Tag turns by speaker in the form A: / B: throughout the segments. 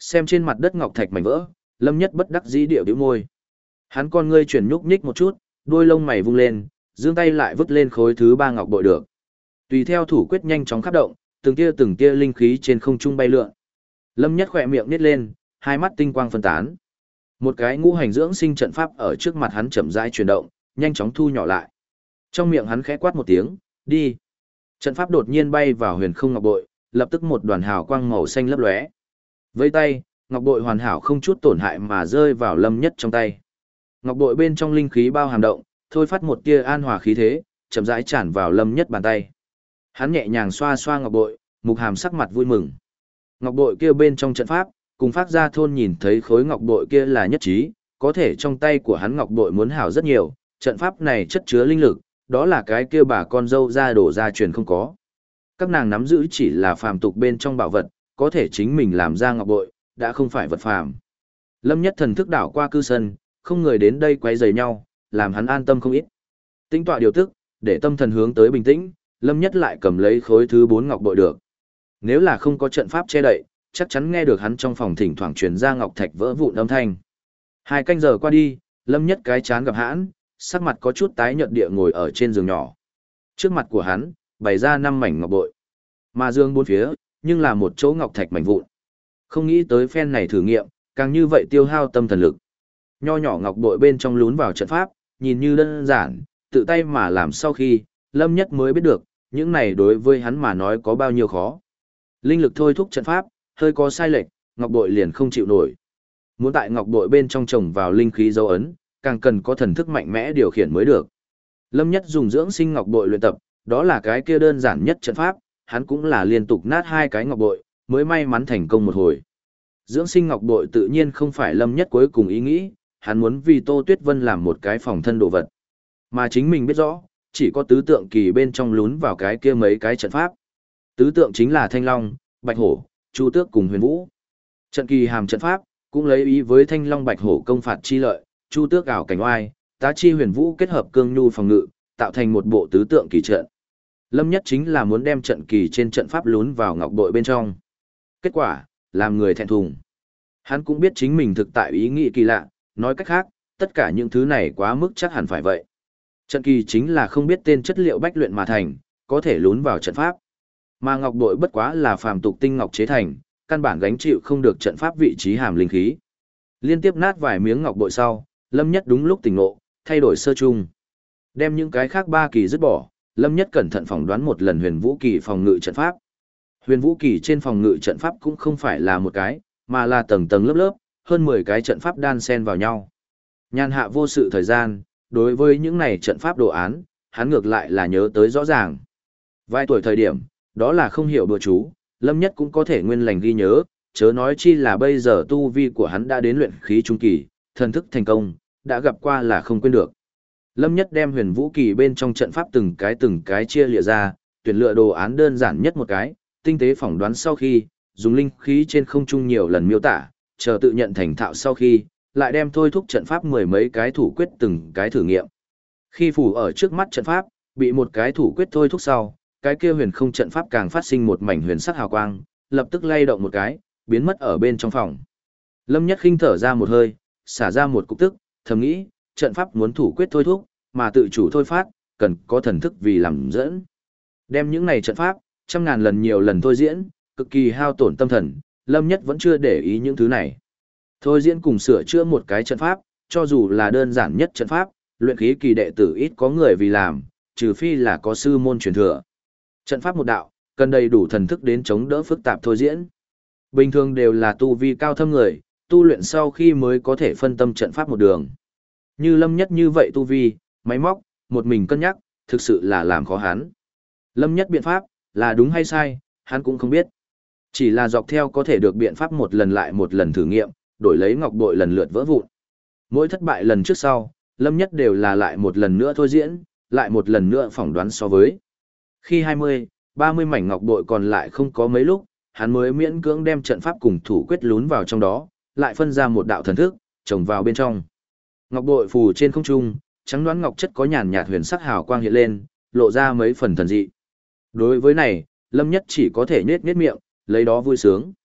A: Xem trên mặt đất ngọc thạch mảnh vỡ, Lâm Nhất bất đắc dĩ điệu bĩu môi. Hắn con ngươi chuyển nhúc nhích một chút, đuôi lông mày vung lên, giương tay lại vứt lên khối thứ 3 ngọc bội được. Tùy theo thủ quyết nhanh chóng khắp động, từng tia linh khí trên không trung bay lượn. Lâm Nhất khỏe miệng nhếch lên, hai mắt tinh quang phân tán. Một cái ngũ hành dưỡng sinh trận pháp ở trước mặt hắn chậm rãi chuyển động, nhanh chóng thu nhỏ lại. Trong miệng hắn khẽ quát một tiếng, "Đi." Trận pháp đột nhiên bay vào huyền không ngọc bội, lập tức một đoàn hào quang màu xanh lấp lóe. Vây tay, ngọc bội hoàn hảo không chút tổn hại mà rơi vào Lâm Nhất trong tay. Ngọc bội bên trong linh khí bao hàm động, thôi phát một tia an hòa khí thế, chậm rãi tràn vào Lâm Nhất bàn tay. Hắn nhẹ nhàng xoa xoa ngọc bội, Mục Hàm sắc mặt vui mừng. Ngọc bội kia bên trong trận pháp, cùng Phác Gia thôn nhìn thấy khối ngọc bội kia là nhất trí, có thể trong tay của hắn ngọc bội muốn hảo rất nhiều, trận pháp này chất chứa linh lực, đó là cái kia bà con dâu ra đổ ra truyền không có. Các nàng nắm giữ chỉ là phàm tục bên trong bảo vật, có thể chính mình làm ra ngọc bội, đã không phải vật phàm. Lâm Nhất thần thức đảo qua cư sân, không người đến đây quấy rầy nhau, làm hắn an tâm không ít. Tinh tọa điều tức, để tâm thần hướng tới bình tĩnh, Lâm Nhất lại cầm lấy khối thứ 4 ngọc bội được. Nếu là không có trận pháp che đậy, chắc chắn nghe được hắn trong phòng thỉnh thoảng truyền ra ngọc thạch vỡ vụn âm thanh. 2 canh giờ qua đi, Lâm Nhất cái chán gặp hãn, sắc mặt có chút tái nhợt địa ngồi ở trên giường nhỏ. Trước mặt của hắn, bày ra 5 mảnh ngọc bội. Mà giường bốn phía, nhưng là một chỗ ngọc thạch mảnh vụn. Không nghĩ tới phen này thử nghiệm, càng như vậy tiêu hao tâm thần lực. Nho nhỏ ngọc bội bên trong lún vào trận pháp, nhìn như đơn giản, tự tay mà làm sau khi, Lâm Nhất mới biết được, những này đối với hắn mà nói có bao nhiêu khó. Linh lực thôi thúc trận pháp, hơi có sai lệch, ngọc bội liền không chịu nổi. Muốn tại ngọc bội bên trong trồng vào linh khí dấu ấn, càng cần có thần thức mạnh mẽ điều khiển mới được. Lâm Nhất dùng dưỡng sinh ngọc bội luyện tập, đó là cái kia đơn giản nhất trận pháp, hắn cũng là liên tục nát 2 cái ngọc bội, mới may mắn thành công một hồi. Dưỡng sinh ngọc bội tự nhiên không phải Lâm Nhất cuối cùng ý nghĩ, hắn muốn vì Tô Tuyết Vân làm một cái phòng thân đồ vật. Mà chính mình biết rõ, chỉ có tứ tượng kỳ bên trong lún vào cái kia mấy cái trận pháp. Tứ tượng chính là Thanh Long, Bạch Hổ, Chu Tước cùng Huyền Vũ. Trận kỳ hàm trận pháp, cũng lấy ý với Thanh Long Bạch Hổ công phạt chi lợi, Chu Tước ảo cảnh oai, Tá chi Huyền Vũ kết hợp cương nhu phòng ngự, tạo thành một bộ tứ tượng kỳ trận. Lâm Nhất chính là muốn đem trận kỳ trên trận pháp lún vào ngọc bội bên trong. Kết quả, làm người thẹn thùng. Hắn cũng biết chính mình thực tại ý nghĩ kỳ lạ, nói cách khác, tất cả những thứ này quá mức chắc hẳn phải vậy. Trận kỳ chính là không biết tên chất liệu bách luyện mà thành, có thể lún vào trận pháp. Mà ngọc bội bất quá là phàm tục tinh ngọc chế thành, căn bản gánh chịu không được trận pháp vị trí hàm linh khí. Liên tiếp nát vài miếng ngọc bội sau, Lâm Nhất đúng lúc tỉnh ngộ, thay đổi sơ chung. Đem những cái khác 3 kỳ dứt bỏ, Lâm Nhất cẩn thận phỏng đoán một lần Huyền Vũ kỳ phòng ngự trận pháp. Huyền Vũ kỳ trên phòng ngự trận pháp cũng không phải là một cái, mà là tầng tầng lớp lớp, hơn 10 cái trận pháp đan xen vào nhau. Nhàn hạ vô sự thời gian, đối với những này trận pháp đồ án, hắn ngược lại là nhớ tới rõ ràng. Vài tuổi thời điểm, đó là không hiểu bừa chú, Lâm Nhất cũng có thể nguyên lành ghi nhớ, chớ nói chi là bây giờ tu vi của hắn đã đến luyện khí trung kỳ, thần thức thành công, đã gặp qua là không quên được. Lâm Nhất đem Huyền Vũ kỳ bên trong trận pháp từng cái chia lìa ra, tuyển lựa đồ án đơn giản nhất một cái, tinh tế phỏng đoán sau khi, dùng linh khí trên không trung nhiều lần miêu tả, chờ tự nhận thành thạo sau khi, lại đem thôi thúc trận pháp 10 mấy cái thủ quyết từng cái thử nghiệm. Khi phủ ở trước mắt trận pháp, bị một cái thủ quyết thôi thúc sau, cái kia huyền không trận pháp càng phát sinh một mảnh huyền sắc hào quang, lập tức lay động một cái, biến mất ở bên trong phòng. Lâm Nhất khinh thở ra một hơi, xả ra một cục tức, thầm nghĩ, trận pháp muốn thủ quyết thôi thúc, mà tự chủ thôi phát, cần có thần thức vì làm dẫn. Đem những này trận pháp, trăm ngàn lần nhiều lần thôi diễn, cực kỳ hao tổn tâm thần, Lâm Nhất vẫn chưa để ý những thứ này. Thôi diễn cùng sửa chữa một cái trận pháp, cho dù là đơn giản nhất trận pháp, luyện khí kỳ đệ tử ít có người vì làm, trừ phi là có sư môn truyền thừa. Trận pháp một đạo, cần đầy đủ thần thức đến chống đỡ phức tạp thôi diễn. Bình thường đều là tu vi cao thâm người, tu luyện sau khi mới có thể phân tâm trận pháp một đường. Như Lâm Nhất như vậy tu vi, máy móc, một mình cân nhắc, thực sự là làm khó hắn. Lâm Nhất biện pháp, là đúng hay sai, hắn cũng không biết. Chỉ là dọc theo có thể được biện pháp một lần lại một lần thử nghiệm, đổi lấy ngọc bội lần lượt vỡ vụn. Mỗi thất bại lần trước sau, Lâm Nhất đều là lại một lần nữa thôi diễn, lại một lần nữa phỏng đoán so với. Khi 20, 30 mảnh ngọc bội còn lại không có mấy lúc, hắn mới miễn cưỡng đem trận pháp cùng thủ quyết lún vào trong đó, lại phân ra một đạo thần thức, trồng vào bên trong. Ngọc bội phù trên không trung, trắng đoán ngọc chất có nhàn nhạt huyền sắc hào quang hiện lên, lộ ra mấy phần thần dị. Đối với này, Lâm Nhất chỉ có thể nhếch miệng, lấy đó vui sướng.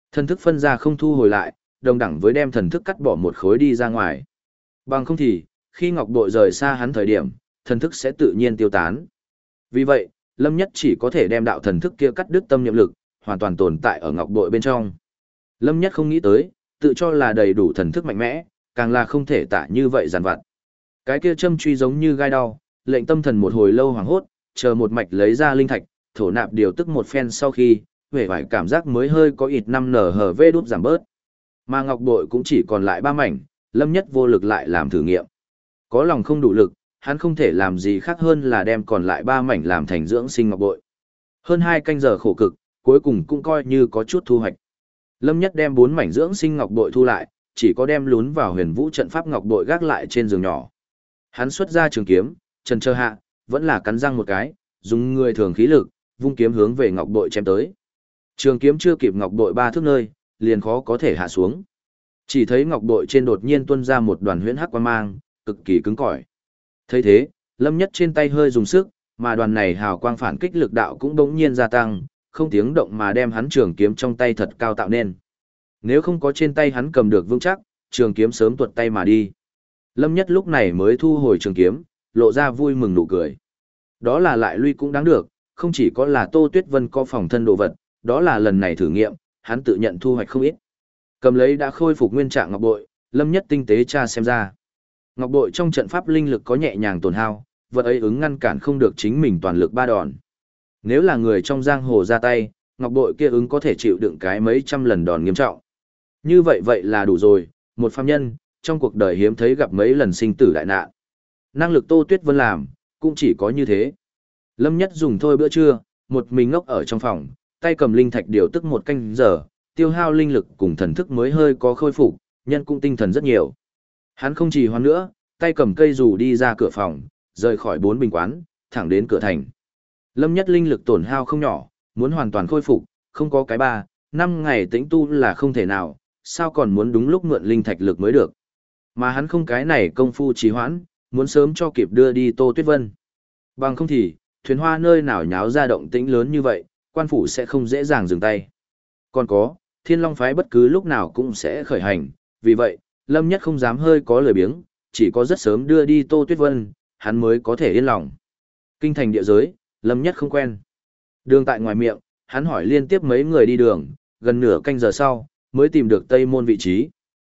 A: Thần thức phân ra không thu hồi lại, đồng đẳng với đem thần thức cắt bỏ một khối đi ra ngoài. Bằng không thì, khi ngọc bội rời xa hắn thời điểm, thần thức sẽ tự nhiên tiêu tán. Vì vậy, Lâm Nhất chỉ có thể đem đạo thần thức kia cắt đứt tâm niệm lực, hoàn toàn tồn tại ở ngọc bội bên trong. Lâm Nhất không nghĩ tới, tự cho là đầy đủ thần thức mạnh mẽ, càng là không thể tả như vậy giàn vặt. Cái kia châm truy giống như gai đau, lệnh tâm thần một hồi lâu hoảng hốt, chờ một mạch lấy ra linh thạch, thổ nạp điều tức một phen sau khi, vẻ vải cảm giác mới hơi có ít năm nở hở vê đút giảm bớt. Mà ngọc bội cũng chỉ còn lại 3 mảnh, Lâm Nhất vô lực lại làm thử nghiệm. Có lòng không đủ lực, hắn không thể làm gì khác hơn là đem còn lại 3 mảnh làm thành dưỡng sinh ngọc bội. Hơn 2 canh giờ khổ cực, cuối cùng cũng coi như có chút thu hoạch. Lâm Nhất đem 4 mảnh dưỡng sinh ngọc bội thu lại, chỉ có đem lún vào huyền vũ trận pháp ngọc bội gác lại trên giường nhỏ. Hắn xuất ra trường kiếm, trần trơ hạ, vẫn là cắn răng một cái, dùng người thường khí lực, vung kiếm hướng về ngọc bội chém tới. Trường kiếm chưa kịp ngọc bội 3 thước nơi, liền khó có thể hạ xuống. Chỉ thấy ngọc bội trên đột nhiên tuôn ra một đoàn huyễn hắc quang mang, cực kỳ cứng cỏi. Thấy thế, Lâm Nhất trên tay hơi dùng sức, mà đoàn này hào quang phản kích lực đạo cũng bỗng nhiên gia tăng, không tiếng động mà đem hắn trường kiếm trong tay thật cao tạo nên. Nếu không có trên tay hắn cầm được vững chắc, trường kiếm sớm tuột tay mà đi. Lâm Nhất lúc này mới thu hồi trường kiếm, lộ ra vui mừng nụ cười. Đó là lại lui cũng đáng được, không chỉ có là Tô Tuyết Vân có phòng thân đồ vật, đó là lần này thử nghiệm, hắn tự nhận thu hoạch không ít. Cầm lấy đã khôi phục nguyên trạng ngọc bội, Lâm Nhất tinh tế tra xem ra. Ngọc bội trong trận pháp linh lực có nhẹ nhàng tổn hao, vật ấy ứng ngăn cản không được chính mình toàn lực 3 đòn. Nếu là người trong giang hồ ra tay, ngọc bội kia ứng có thể chịu đựng cái mấy trăm lần đòn nghiêm trọng. Như vậy vậy là đủ rồi, một phàm nhân, trong cuộc đời hiếm thấy gặp mấy lần sinh tử đại nạn. Năng lực Tô Tuyết Vân làm, cũng chỉ có như thế. Lâm Nhất dùng thôi bữa trưa, một mình ngốc ở trong phòng, tay cầm linh thạch điều tức 1 canh giờ, tiêu hao linh lực cùng thần thức mới hơi có khôi phục, nhân cũng tinh thần rất nhiều. Hắn không trì hoãn nữa, tay cầm cây dù đi ra cửa phòng, rời khỏi 4 bình quán, thẳng đến cửa thành. Lâm Nhất linh lực tổn hao không nhỏ, muốn hoàn toàn khôi phục, không có cái 3-5 ngày tĩnh tu là không thể nào, sao còn muốn đúng lúc mượn linh thạch lực mới được. Mà hắn không cái này công phu trì hoãn, muốn sớm cho kịp đưa đi Tô Tuyết Vân. Bằng không thì, thuyền hoa nơi nào nháo ra động tĩnh lớn như vậy, quan phủ sẽ không dễ dàng dừng tay. Còn có, Thiên Long phái bất cứ lúc nào cũng sẽ khởi hành, vì vậy, Lâm Nhất không dám hơi có lười biếng, chỉ có rất sớm đưa đi Tô Tuyết Vân, hắn mới có thể yên lòng. Kinh thành địa giới, Lâm Nhất không quen. Đường tại ngoài miệng, hắn hỏi liên tiếp mấy người đi đường, gần nửa canh giờ sau, mới tìm được Tây Môn vị trí.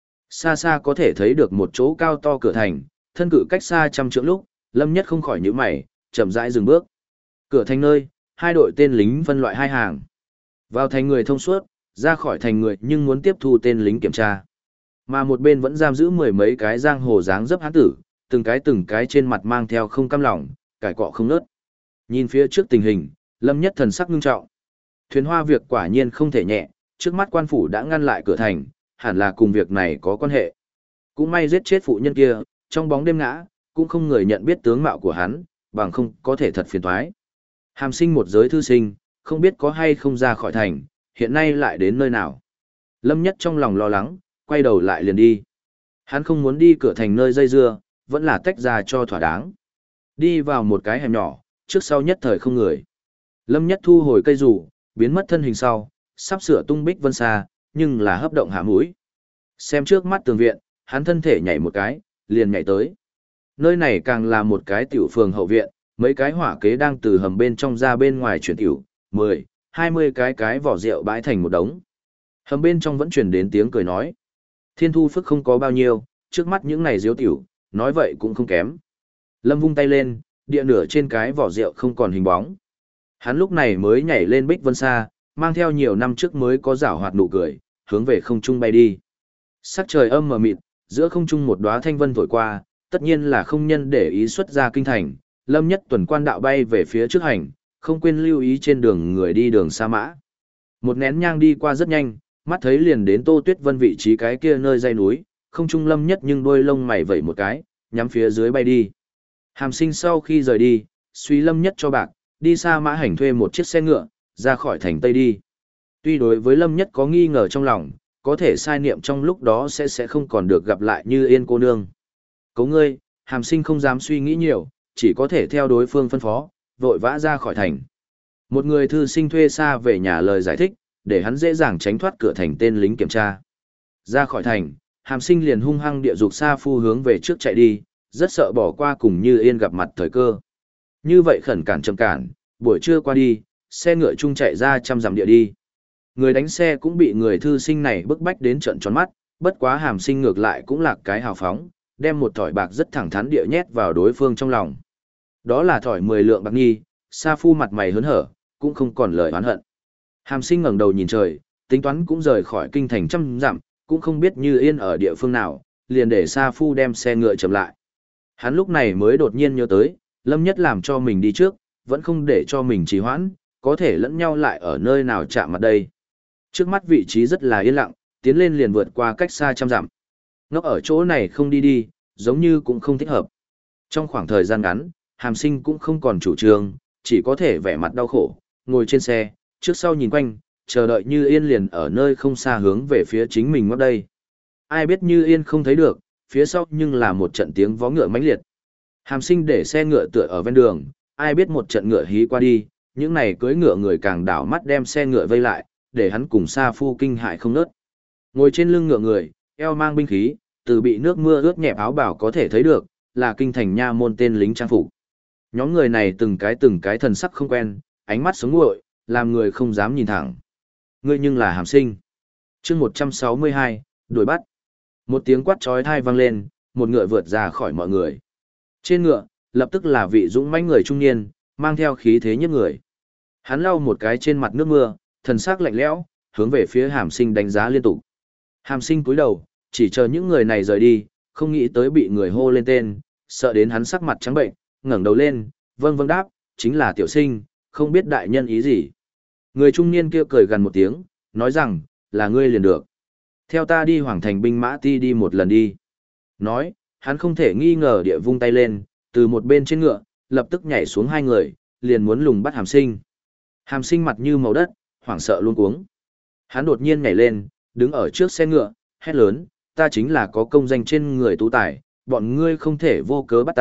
A: Xa xa có thể thấy được một chỗ cao to cửa thành, thân cự cách xa trăm trượng lúc, Lâm Nhất không khỏi nhíu mày, chậm rãi dừng bước. Cửa thành nơi, 2 đội tên lính phân loại 2 hàng. Vào thành người thông suốt, ra khỏi thành người nhưng muốn tiếp thu tên lính kiểm tra. Mà một bên vẫn giam giữ 10 mấy cái giang hồ dáng dấp hán tử, từng cái trên mặt mang theo không cam lòng, cải cọ không nớt. Nhìn phía trước tình hình, Lâm Nhất thần sắc ngưng trọng. Thuyền hoa việc quả nhiên không thể nhẹ, trước mắt quan phủ đã ngăn lại cửa thành, hẳn là cùng việc này có quan hệ. Cũng may giết chết phụ nhân kia, trong bóng đêm ngã, cũng không người nhận biết tướng mạo của hắn, bằng không có thể thật phiền toái. Hàm Sinh một giới thư sinh, không biết có hay không ra khỏi thành, hiện nay lại đến nơi nào. Lâm Nhất trong lòng lo lắng, quay đầu lại liền đi. Hắn không muốn đi cửa thành nơi dây dưa, vẫn là tách ra cho thỏa đáng. Đi vào một cái hẻm nhỏ, trước sau nhất thời không người. Lâm Nhất thu hồi cây rủ, biến mất thân hình sau, sắp sửa tung bích vân xa, nhưng là hấp động hạ mũi. Xem trước mắt tường viện, hắn thân thể nhảy một cái, liền nhảy tới. Nơi này càng là một cái tiểu phường hậu viện, mấy cái hỏa kế đang từ hầm bên trong ra bên ngoài chuyển tiểu, 10-20 cái vỏ rượu bãi thành một đống. Hầm bên trong vẫn truyền đến tiếng cười nói. Thiên thu phức không có bao nhiêu, trước mắt những này diếu tiểu, nói vậy cũng không kém. Lâm vung tay lên, địa nửa trên cái vỏ rượu không còn hình bóng. Hắn lúc này mới nhảy lên bích vân xa, mang theo nhiều năm trước mới có giảo hoạt nụ cười, hướng về không trung bay đi. Sắc trời âm mờ mịt, giữa không trung một đóa thanh vân thổi qua, tất nhiên là không nhân để ý xuất ra kinh thành, Lâm Nhất tuần quan đạo bay về phía trước hành, không quên lưu ý trên đường người đi đường xa mã. Một nén nhang đi qua rất nhanh, mắt thấy liền đến Tô Tuyết Vân vị trí cái kia nơi dãy núi, không trung Lâm Nhất nhưng đôi lông mày vẩy một cái, nhắm phía dưới bay đi. Hàm Sinh sau khi rời đi, suy Lâm Nhất cho bạc, đi xa mã hành thuê một chiếc xe ngựa, ra khỏi thành Tây đi. Tuy đối với Lâm Nhất có nghi ngờ trong lòng, có thể sai niệm trong lúc đó sẽ không còn được gặp lại như yên cô nương. Cấu ngươi, Hàm Sinh không dám suy nghĩ nhiều, chỉ có thể theo đối phương phân phó, vội vã ra khỏi thành. Một người thư sinh thuê xa về nhà lời giải thích, để hắn dễ dàng tránh thoát cửa thành tên lính kiểm tra. Ra khỏi thành, Hàm Sinh liền hung hăng địa dục Sa Phu hướng về trước chạy đi, rất sợ bỏ qua cùng Như Yên gặp mặt thời cơ. Như vậy khẩn cản chậm cản, buổi trưa qua đi, xe ngựa chung chạy ra 100 dặm địa đi. Người đánh xe cũng bị người thư sinh này bức bách đến trợn tròn mắt, bất quá Hàm Sinh ngược lại cũng là cái hào phóng, đem một thỏi bạc rất thẳng thắn địa nhét vào đối phương trong lòng. Đó là thỏi 10 lượng bạc nghi, Sa Phu mặt mày hớn hở, cũng không còn lời oán hận. Hàm Sinh ngẩng đầu nhìn trời, tính toán cũng rời khỏi kinh thành 100 dặm, cũng không biết Như Yên ở địa phương nào, liền để Sa Phu đem xe ngựa chậm lại. Hắn lúc này mới đột nhiên nhớ tới, Lâm Nhất làm cho mình đi trước, vẫn không để cho mình trì hoãn, có thể lẫn nhau lại ở nơi nào chạm mặt đây. Trước mắt vị trí rất là yên lặng, tiến lên liền vượt qua cách xa 100 dặm. Ngốc ở chỗ này không đi đi, giống như cũng không thích hợp. Trong khoảng thời gian ngắn, Hàm Sinh cũng không còn chủ trương, chỉ có thể vẻ mặt đau khổ, ngồi trên xe, trước sau nhìn quanh, chờ đợi Như Yên liền ở nơi không xa hướng về phía chính mình ngóc đây. Ai biết Như Yên không thấy được, phía sau nhưng là một trận tiếng vó ngựa mãnh liệt. Hàm Sinh để xe ngựa tựa ở ven đường, ai biết một trận ngựa hí qua đi, những này cưỡi ngựa người càng đảo mắt đem xe ngựa vây lại, để hắn cùng Sa Phu kinh hại không nớt. Ngồi trên lưng ngựa người, eo mang binh khí, từ bị nước mưa ướt nhẹp áo bào có thể thấy được, là kinh thành nha môn tên lính trang phục. Nhóm người này từng cái thần sắc không quen, ánh mắt sống nguội, làm người không dám nhìn thẳng. Ngươi nhưng là Hàm Sinh. Chương 162, đuổi bắt. Một tiếng quát chói tai vang lên, một ngựa vượt ra khỏi mọi người. Trên ngựa, lập tức là vị dũng mãnh người trung niên, mang theo khí thế nhất người. Hắn lau một cái trên mặt nước mưa, thần sắc lạnh lẽo, hướng về phía Hàm Sinh đánh giá liên tục. Hàm Sinh cúi đầu, chỉ chờ những người này rời đi, không nghĩ tới bị người hô lên tên, sợ đến hắn sắc mặt trắng bệnh, ngẩng đầu lên, vâng vâng đáp, chính là Tiểu Sinh, không biết đại nhân ý gì. Người trung niên kia cười gần một tiếng, nói rằng, là ngươi liền được. Theo ta đi Hoàng Thành binh mã ti đi một lần đi. Nói, hắn không thể nghi ngờ địa vung tay lên, từ một bên trên ngựa, lập tức nhảy xuống hai người, liền muốn lùng bắt Hàm Sinh. Hàm Sinh mặt như màu đất, hoảng sợ luôn cuống. Hắn đột nhiên nhảy lên, đứng ở trước xe ngựa, hét lớn, ta chính là có công danh trên người tú tài, bọn ngươi không thể vô cớ bắt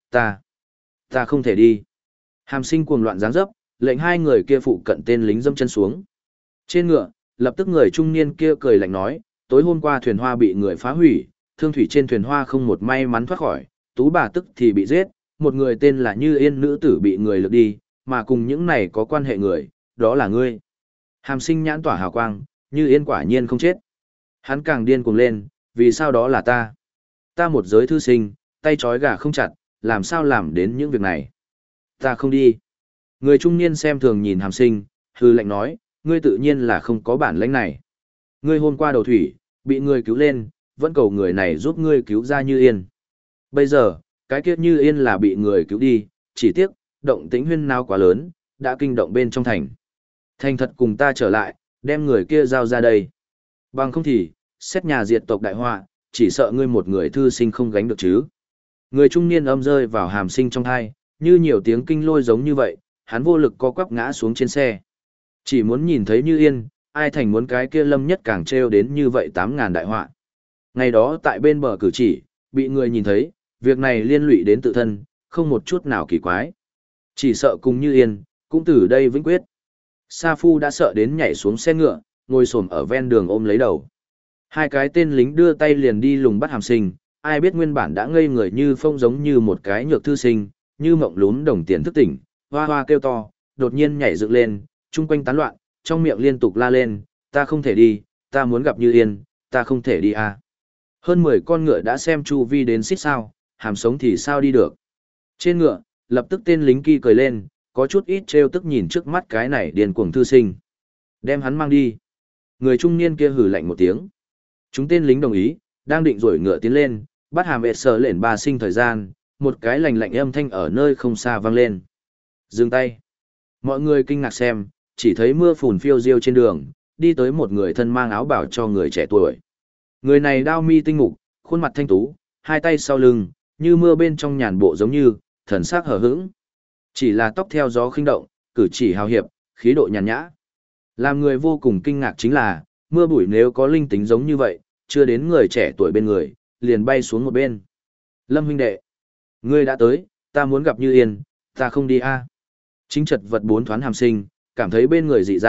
A: ta không thể đi. Hàm Sinh cuồng loạn giáng dấp, lệnh hai người kia phụ cận tên lính dâm chân xuống. Trên ngựa, lập tức người trung niên kia cười lạnh nói, tối hôm qua thuyền hoa bị người phá hủy, thương thủy trên thuyền hoa không một may mắn thoát khỏi, tú bà tức thì bị giết, một người tên là Như Yên nữ tử bị người lược đi, mà cùng những này có quan hệ người, đó là ngươi. Hàm Sinh nhãn tỏa hào quang, Như Yên quả nhiên không chết. Hắn càng điên cuồng lên, vì sao đó là ta? Ta một giới thư sinh, tay trói gà không chặt, làm sao làm đến những việc này? Ta không đi. Người trung niên xem thường nhìn Hàm Sinh, hư lệnh nói, ngươi tự nhiên là không có bản lĩnh này. Ngươi hôm qua đầu thủy, bị người cứu lên, vẫn cầu người này giúp ngươi cứu ra Như Yên. Bây giờ, cái kiếp Như Yên là bị người cứu đi, chỉ tiếc, động tĩnh huyên náo quá lớn, đã kinh động bên trong thành. Thành thật cùng ta trở lại, đem người kia giao ra đây. Bằng không thì, xét nhà diệt tộc đại họa, chỉ sợ ngươi một người thư sinh không gánh được chứ. Người trung niên âm rơi vào Hàm Sinh trong thai, như nhiều tiếng kinh lôi giống như vậy, hắn vô lực co quắp ngã xuống trên xe. Chỉ muốn nhìn thấy Như Yên, ai thành muốn cái kia Lâm Nhất càng trêu đến như vậy 8.000 đại họa. Ngày đó tại bên bờ cử chỉ, bị người nhìn thấy, việc này liên lụy đến tự thân, không một chút nào kỳ quái. Chỉ sợ cùng Như Yên, cũng từ đây vĩnh quyết. Sa Phu đã sợ đến nhảy xuống xe ngựa, ngồi xổm ở ven đường ôm lấy đầu. Hai cái tên lính đưa tay liền đi lùng bắt Hàm Sinh, ai biết nguyên bản đã ngây người như phong giống như một cái nhược thư sinh, như mộng lún đồng tiền thức tỉnh, hoa hoa kêu to, đột nhiên nhảy dựng lên, chung quanh tán loạn, trong miệng liên tục la lên, ta không thể đi, ta muốn gặp Như Yên, ta không thể đi à. Hơn 10 con ngựa đã xem chu vi đến xít sao, Hàm sống thì sao đi được. Trên ngựa, lập tức tên lính kia cười lên, có chút ít trêu tức nhìn trước mắt cái này điên cuồng thư sinh. Đem hắn mang đi. Người trung niên kia hử lạnh một tiếng. Chúng tên lính đồng ý, đang định rổi ngựa tiến lên, bắt Hàm vệ sở lệnh bà sinh thời gian, một cái lạnh lạnh âm thanh ở nơi không xa vang lên. Dừng tay. Mọi người kinh ngạc xem, chỉ thấy mưa phùn phiêu diêu trên đường, đi tới một người thân mang áo bảo cho người trẻ tuổi. Người này đao mi tinh mục, khuôn mặt thanh tú, hai tay sau lưng, như mưa bên trong nhàn bộ giống như, thần sắc hờ hững. Chỉ là tóc theo gió khinh động, cử chỉ hào hiệp, khí độ nhàn nhã. Làm người vô cùng kinh ngạc chính là, mưa bụi nếu có linh tính giống như vậy, chưa đến người trẻ tuổi bên người, liền bay xuống một bên. Lâm huynh đệ, ngươi đã tới, ta muốn gặp Như Yên, ta không đi a. Chính chật vật bốn thoáng Hàm Sinh, cảm thấy bên người dị dạng,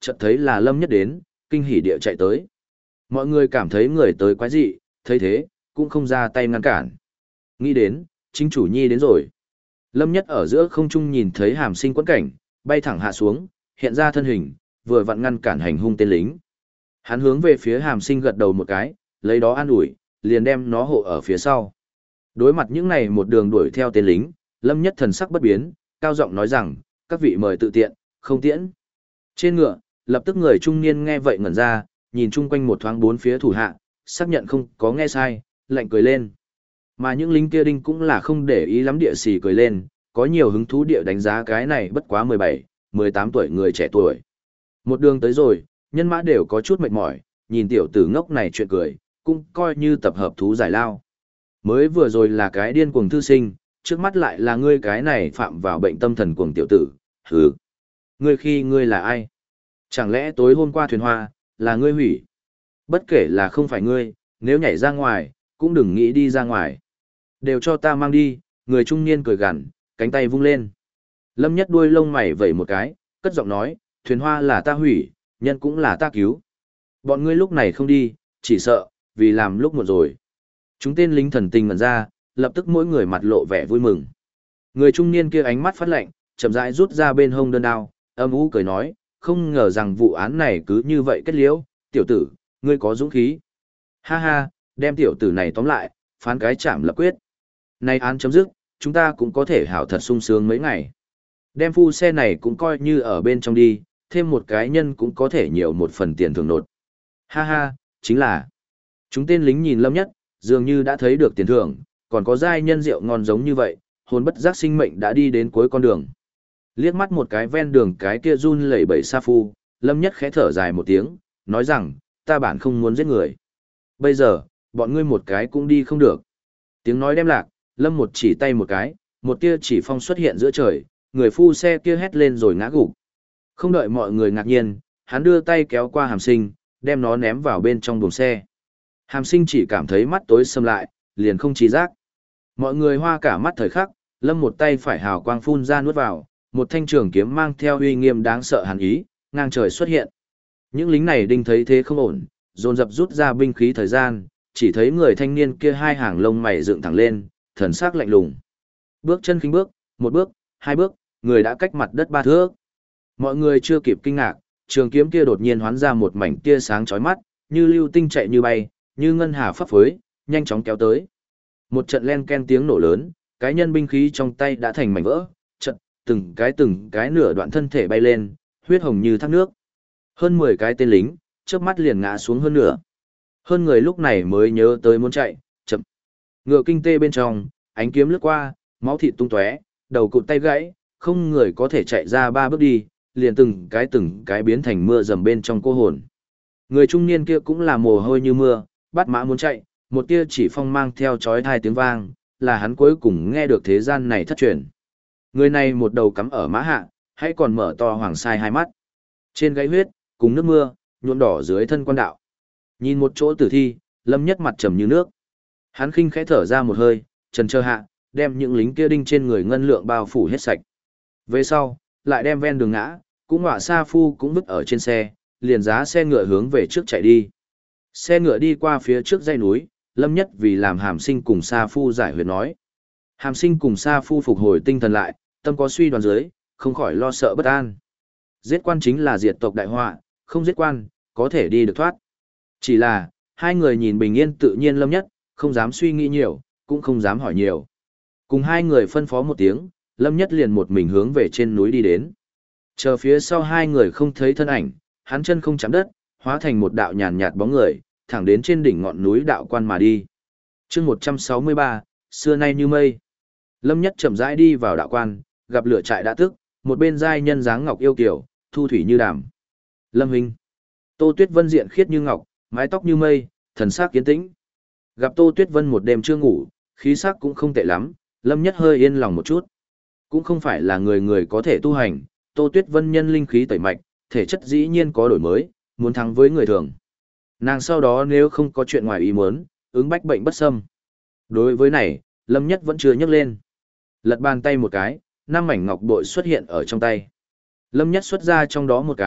A: chợt thấy là Lâm Nhất đến, kinh hỉ địa chạy tới. Mọi người cảm thấy người tới quái dị, thấy thế, cũng không ra tay ngăn cản. Nghĩ đến, chính chủ nhi đến rồi. Lâm Nhất ở giữa không trung nhìn thấy Hàm Sinh quẫn cảnh, bay thẳng hạ xuống, hiện ra thân hình, vừa vặn ngăn cản hành hung tên lính. Hắn hướng về phía Hàm Sinh gật đầu một cái, lấy đó an ủi, liền đem nó hộ ở phía sau. Đối mặt những này một đường đuổi theo tên lính, Lâm Nhất thần sắc bất biến, cao giọng nói rằng, các vị mời tự tiện, không tiễn. Trên ngựa, lập tức người trung niên nghe vậy ngẩn ra, nhìn chung quanh một thoáng bốn phía thủ hạ, xác nhận không có nghe sai, lạnh cười lên. Mà những lính kia đinh cũng là không để ý lắm địa xì cười lên, có nhiều hứng thú địa đánh giá cái này bất quá 17, 18 tuổi người trẻ tuổi. Một đường tới rồi, nhân mã đều có chút mệt mỏi, nhìn tiểu tử ngốc này chuyện cười, cũng coi như tập hợp thú giải lao. Mới vừa rồi là cái điên cuồng thư sinh, trước mắt lại là ngươi cái này phạm vào bệnh tâm thần cuồng tiểu tử, hừ. Ngươi khi ngươi là ai? Chẳng lẽ tối hôm qua thuyền hoa, là ngươi hủy? Bất kể là không phải ngươi, nếu nhảy ra ngoài, cũng đừng nghĩ đi ra ngoài. Đều cho ta mang đi, người trung niên cười gằn, cánh tay vung lên. Lâm Nhất đuôi lông mày vẩy một cái, cất giọng nói, thuyền hoa là ta hủy, nhân cũng là ta cứu. Bọn ngươi lúc này không đi, chỉ sợ, vì làm lúc muộn rồi. Chúng tên lính thần tình ngẩn ra, lập tức mỗi người mặt lộ vẻ vui mừng. Người trung niên kia ánh mắt phát lạnh, chậm rãi rút ra bên hông đơn đao, âm u cười nói, không ngờ rằng vụ án này cứ như vậy kết liễu, tiểu tử, ngươi có dũng khí. Ha ha, đem tiểu tử này tóm lại, phán cái trảm lập quyết. Nay án chấm dứt, chúng ta cũng có thể hảo thật sung sướng mấy ngày. Đem phu xe này cũng coi như ở bên trong đi, thêm một cái nhân cũng có thể nhiều một phần tiền thưởng nột. Ha ha, chính là. Chúng tên lính nhìn Lâm Nhất, dường như đã thấy được tiền thưởng, còn có giai nhân rượu ngon giống như vậy, hồn bất giác sinh mệnh đã đi đến cuối con đường. Liếc mắt một cái ven đường cái kia run lẩy bẩy sa phu, Lâm Nhất khẽ thở dài một tiếng, nói rằng, ta bản không muốn giết người. Bây giờ, bọn ngươi một cái cũng đi không được. Tiếng nói đem lạc, Lâm một chỉ tay một cái, một tia chỉ phong xuất hiện giữa trời, người phu xe kia hét lên rồi ngã gục. Không đợi mọi người ngạc nhiên, hắn đưa tay kéo qua Hàm Sinh, đem nó ném vào bên trong buồng xe. Hàm Sinh chỉ cảm thấy mắt tối sầm lại, liền không trí giác. Mọi người hoa cả mắt thời khắc, Lâm một tay phải hào quang phun ra nuốt vào, một thanh trường kiếm mang theo uy nghiêm đáng sợ hàn ý, ngang trời xuất hiện. Những lính này đinh thấy thế không ổn, dồn dập rút ra binh khí thời gian, chỉ thấy người thanh niên kia hai hàng lông mày dựng thẳng lên, thần sắc lạnh lùng. Bước chân khinh bước, một bước, hai bước, người đã cách mặt đất ba thước. Mọi người chưa kịp kinh ngạc, trường kiếm kia đột nhiên hoán ra một mảnh tia sáng chói mắt, như lưu tinh chạy như bay, như ngân hà phấp phới, nhanh chóng kéo tới. Một trận len ken tiếng nổ lớn, cái nhân binh khí trong tay đã thành mảnh vỡ, trận từng cái nửa đoạn thân thể bay lên, huyết hồng như thác nước. Hơn 10 cái tên lính, chớp mắt liền ngã xuống hơn nửa. Hơn người lúc này mới nhớ tới muốn chạy, chậm. Ngựa kinh tê bên trong, ánh kiếm lướt qua, máu thịt tung tóe, đầu cụt tay gãy, không người có thể chạy ra 3 bước đi, liền từng cái biến thành mưa dầm bên trong cô hồn. Người trung niên kia cũng là mồ hôi như mưa, bắt mã muốn chạy, một tia chỉ phong mang theo chói tai tiếng vang, là hắn cuối cùng nghe được thế gian này thất truyền. Người này một đầu cắm ở mã hạ, hãy còn mở to hoàng sai hai mắt. Trên gáy huyết, cùng nước mưa, nhuộm đỏ dưới thân quan đạo. Nhìn một chỗ tử thi, Lâm Nhất mặt trầm như nước. Hắn khinh khẽ thở ra một hơi, trần trơ hạ, đem những lính kia đinh trên người ngân lượng bao phủ hết sạch. Về sau, lại đem ven đường ngã, cũng ngọa sa phu cũng vứt ở trên xe, liền giá xe ngựa hướng về trước chạy đi. Xe ngựa đi qua phía trước dãy núi, Lâm Nhất vì làm Hàm Sinh cùng sa phu giải huyệt nói. Hàm Sinh cùng sa phu phục hồi tinh thần lại, tâm có suy đoán dưới, không khỏi lo sợ bất an. Giết quan chính là diệt tộc đại họa, không giết quan, có thể đi được thoát. Chỉ là, hai người nhìn bình yên tự nhiên Lâm Nhất, không dám suy nghĩ nhiều, cũng không dám hỏi nhiều. Cùng hai người phân phó một tiếng, Lâm Nhất liền một mình hướng về trên núi đi đến. Chờ phía sau hai người không thấy thân ảnh, hắn chân không chạm đất, hóa thành một đạo nhàn nhạt bóng người, thẳng đến trên đỉnh ngọn núi đạo quan mà đi. chương 163, xưa nay như mây. Lâm Nhất chậm rãi đi vào đạo quan, gặp lửa trại đã tức, một bên giai nhân dáng ngọc yêu kiều, thu thủy như đàm. Lâm huynh. Tô Tuyết Vân diện khiết như ngọc, mái tóc như mây, thần sắc kiên tĩnh. Gặp Tô Tuyết Vân một đêm chưa ngủ, khí sắc cũng không tệ lắm, Lâm Nhất hơi yên lòng một chút. Cũng không phải là người người có thể tu hành, Tô Tuyết Vân nhân linh khí tẩy mạch, thể chất dĩ nhiên có đổi mới, muốn thắng với người thường. Nàng sau đó nếu không có chuyện ngoài ý muốn, ứng bách bệnh bất xâm. Đối với này, Lâm Nhất vẫn chưa nhấc lên. Lật bàn tay một cái, 5 mảnh ngọc bội xuất hiện ở trong tay. Lâm Nhất xuất ra trong đó một cái,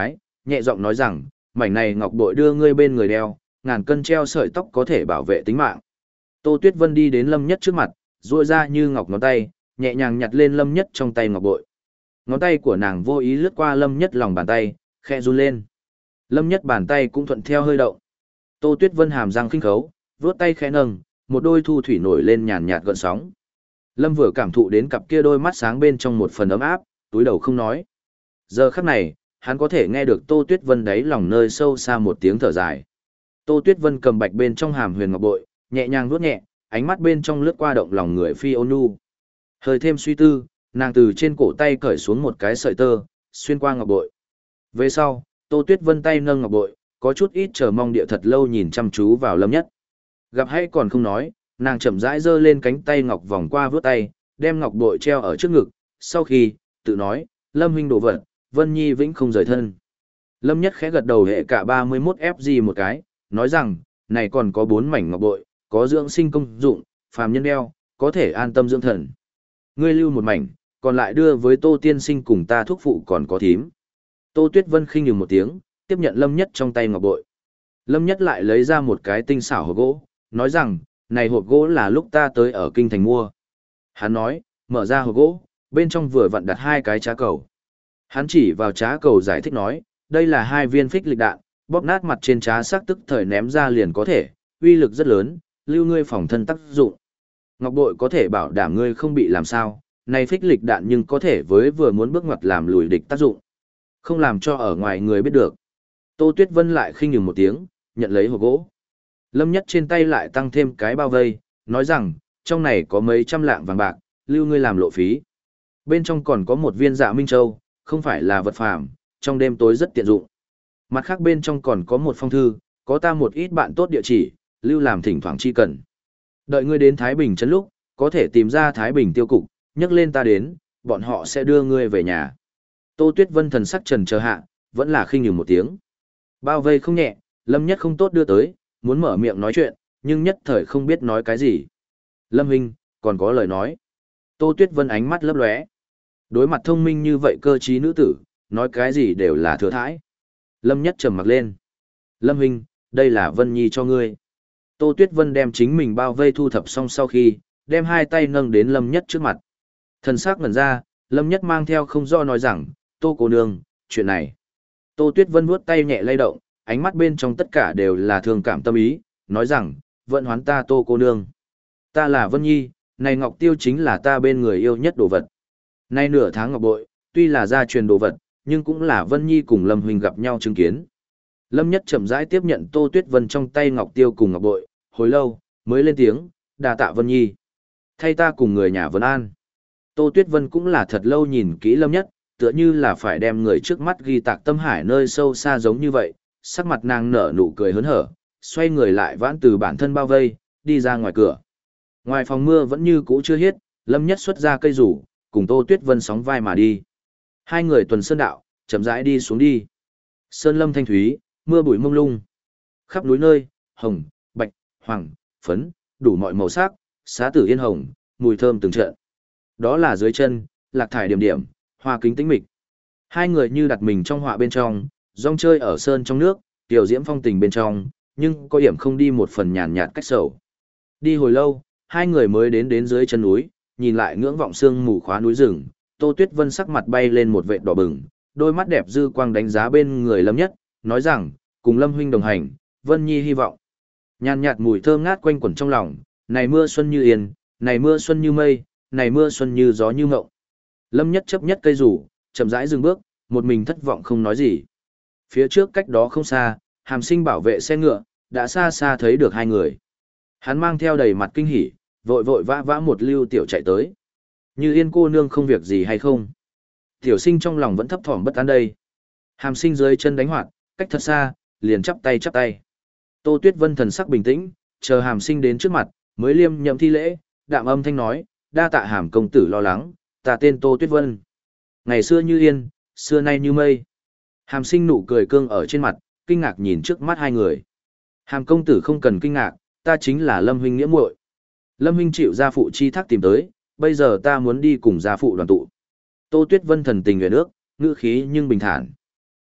A: nhẹ giọng nói rằng, mảnh này ngọc bội đưa ngươi bên người đeo, ngàn cân treo sợi tóc có thể bảo vệ tính mạng. Tô Tuyết Vân đi đến Lâm Nhất trước mặt, duỗi ra như ngọc ngón tay, nhẹ nhàng nhặt lên Lâm Nhất trong tay ngọc bội. Ngón tay của nàng vô ý lướt qua Lâm Nhất lòng bàn tay, khẽ run lên. Lâm Nhất bàn tay cũng thuận theo hơi động. Tô Tuyết Vân hàm răng khinh khấu, vuốt tay khẽ nâng, một đôi thu thủy nổi lên nhàn nhạt gợn sóng. Lâm vừa cảm thụ đến cặp kia đôi mắt sáng bên trong một phần ấm áp, túi đầu không nói. Giờ khắc này, hắn có thể nghe được Tô Tuyết Vân đáy lòng nơi sâu xa một tiếng thở dài. Tô Tuyết Vân cầm bạch bên trong hàm huyền ngọc bội, nhẹ nhàng vuốt nhẹ, ánh mắt bên trong lướt qua động lòng người phi ôn nhu. Hơi thêm suy tư, nàng từ trên cổ tay cởi xuống một cái sợi tơ, xuyên qua ngọc bội. Về sau, Tô Tuyết Vân tay nâng ngọc bội, có chút ít chờ mong địa thật lâu nhìn chăm chú vào Lâm Nhất. Gặp hay còn không nói, nàng chậm rãi giơ lên cánh tay ngọc vòng qua vuốt tay, đem ngọc bội treo ở trước ngực, sau khi, tự nói, Lâm huynh đồ vật, Vân Nhi vĩnh không rời thân. Lâm Nhất khẽ gật đầu hệ cả 31 FG một cái, nói rằng, này còn có 4 mảnh ngọc bội, có dưỡng sinh công dụng, phàm nhân đeo, có thể an tâm dưỡng thần. Ngươi lưu một mảnh, còn lại đưa với Tô tiên sinh cùng ta thúc phụ còn có thím. Tô Tuyết Vân khinh nhường một tiếng, tiếp nhận Lâm Nhất trong tay ngọc bội. Lâm Nhất lại lấy ra một cái tinh xảo hộp gỗ, nói rằng, này hộp gỗ là lúc ta tới ở kinh thành mua. Hắn nói, mở ra hộp gỗ, bên trong vừa vặn đặt 2 cái trá cầu. Hắn chỉ vào trá cầu giải thích nói, đây là 2 viên phích lịch đạn, bóp nát mặt trên trá sắc tức thời ném ra liền có thể, uy lực rất lớn, lưu ngươi phòng thân tác dụng. Ngọc bội có thể bảo đảm ngươi không bị làm sao, này phích lịch đạn nhưng có thể với vừa muốn bước ngoặt làm lùi địch tác dụng. Không làm cho ở ngoài người biết được. Tô Tuyết Vân lại khinh nhường một tiếng, nhận lấy hộp gỗ. Lâm Nhất trên tay lại tăng thêm cái bao vây, nói rằng, trong này có mấy trăm lạng vàng bạc, lưu ngươi làm lộ phí. Bên trong còn có một viên dạ minh châu, không phải là vật phàm, trong đêm tối rất tiện dụng. Mặt khác bên trong còn có một phong thư, có ta một ít bạn tốt địa chỉ, lưu làm thỉnh thoảng chi cần. Đợi ngươi đến Thái Bình trấn lúc, có thể tìm ra Thái Bình tiêu cục, nhắc lên ta đến, bọn họ sẽ đưa ngươi về nhà. Tô Tuyết Vân thần sắc trần chờ hạ, vẫn là khinh nhường một tiếng. Bao vây không nhẹ, Lâm Nhất không tốt đưa tới, muốn mở miệng nói chuyện, nhưng nhất thời không biết nói cái gì. Lâm huynh, còn có lời nói. Tô Tuyết Vân ánh mắt lấp lóe. Đối mặt thông minh như vậy cơ trí nữ tử, nói cái gì đều là thừa thãi. Lâm Nhất trầm mặc lên. Lâm huynh, đây là Vân Nhi cho ngươi. Tô Tuyết Vân đem chính mình bao vây thu thập xong sau khi, đem 2 tay nâng đến Lâm Nhất trước mặt. Thần sắc ngẩn ra, Lâm Nhất mang theo không do nói rằng, Tô cô nương, chuyện này. Tô Tuyết Vân vuốt tay nhẹ lay động, ánh mắt bên trong tất cả đều là thương cảm tâm ý, nói rằng, vận hoán ta Tô cô nương. Ta là Vân Nhi, này ngọc tiêu chính là ta bên người yêu nhất đồ vật. Nay nửa tháng ngọc bội, tuy là gia truyền đồ vật, nhưng cũng là Vân Nhi cùng Lâm huynh gặp nhau chứng kiến. Lâm Nhất chậm rãi tiếp nhận Tô Tuyết Vân trong tay ngọc tiêu cùng ngọc bội, hồi lâu, mới lên tiếng, đà tạ Vân Nhi. Thay ta cùng người nhà Vân An. Tô Tuyết Vân cũng là thật lâu nhìn kỹ Lâm Nhất, tựa như là phải đem người trước mắt ghi tạc tâm hải nơi sâu xa giống như vậy, sắc mặt nàng nở nụ cười hớn hở, xoay người lại vãn từ bản thân bao vây, đi ra ngoài cửa. Ngoài phòng mưa vẫn như cũ chưa hiết, Lâm Nhất xuất ra cây rủ, cùng Tô Tuyết Vân sóng vai mà đi. Hai người tuần sơn đạo, chậm rãi đi xuống đi. Sơn lâm thanh thúy, mưa bụi mông lung. Khắp núi nơi, hồng, bạch, hoàng, phấn, đủ mọi màu sắc, xá tử yên hồng, mùi thơm từng trận. Đó là dưới chân, lạc thải điểm điểm, hoa kính tĩnh mịch. Hai người như đặt mình trong họa bên trong, rong chơi ở sơn trong nước, tiểu diễm phong tình bên trong, nhưng có điểm không đi một phần nhàn nhạt cách sầu. Đi hồi lâu, hai người mới đến dưới chân núi, nhìn lại ngưỡng vọng sương mù khóa núi rừng, Tô Tuyết Vân sắc mặt bay lên một vệt đỏ bừng, đôi mắt đẹp dư quang đánh giá bên người Lâm Nhất, nói rằng, cùng Lâm huynh đồng hành, Vân Nhi hy vọng. Nhàn nhạt mùi thơm ngát quanh quẩn trong lòng, này mưa xuân như yên, này mưa xuân như mây, này mưa xuân như gió như ngộng. Lâm Nhất chấp nhất cây rủ, chậm rãi dừng bước, một mình thất vọng không nói gì. Phía trước cách đó không xa, Hàm Sinh bảo vệ xe ngựa, đã xa xa thấy được hai người. Hắn mang theo đầy mặt kinh hỉ, vội vội vã vã một lưu tiểu chạy tới. Như Yên cô nương không việc gì hay không? Tiểu Sinh trong lòng vẫn thấp thỏm bất an đây. Hàm Sinh dưới chân đánh hoạt, cách thật xa, liền chắp tay. Tô Tuyết Vân thần sắc bình tĩnh, chờ Hàm Sinh đến trước mặt, mới liêm nhậm thi lễ, đạm âm thanh nói, đa tạ Hàm công tử lo lắng, ta tên Tô Tuyết Vân. Ngày xưa như yên, xưa nay như mây. Hàm Sinh nụ cười cương ở trên mặt, kinh ngạc nhìn trước mắt hai người. Hàm công tử không cần kinh ngạc, ta chính là Lâm huynh nghĩa muội. Lâm huynh chịu gia phụ chi thác tìm tới, bây giờ ta muốn đi cùng gia phụ đoàn tụ. Tô Tuyết Vân thần tình nguyện ước, ngữ khí nhưng bình thản.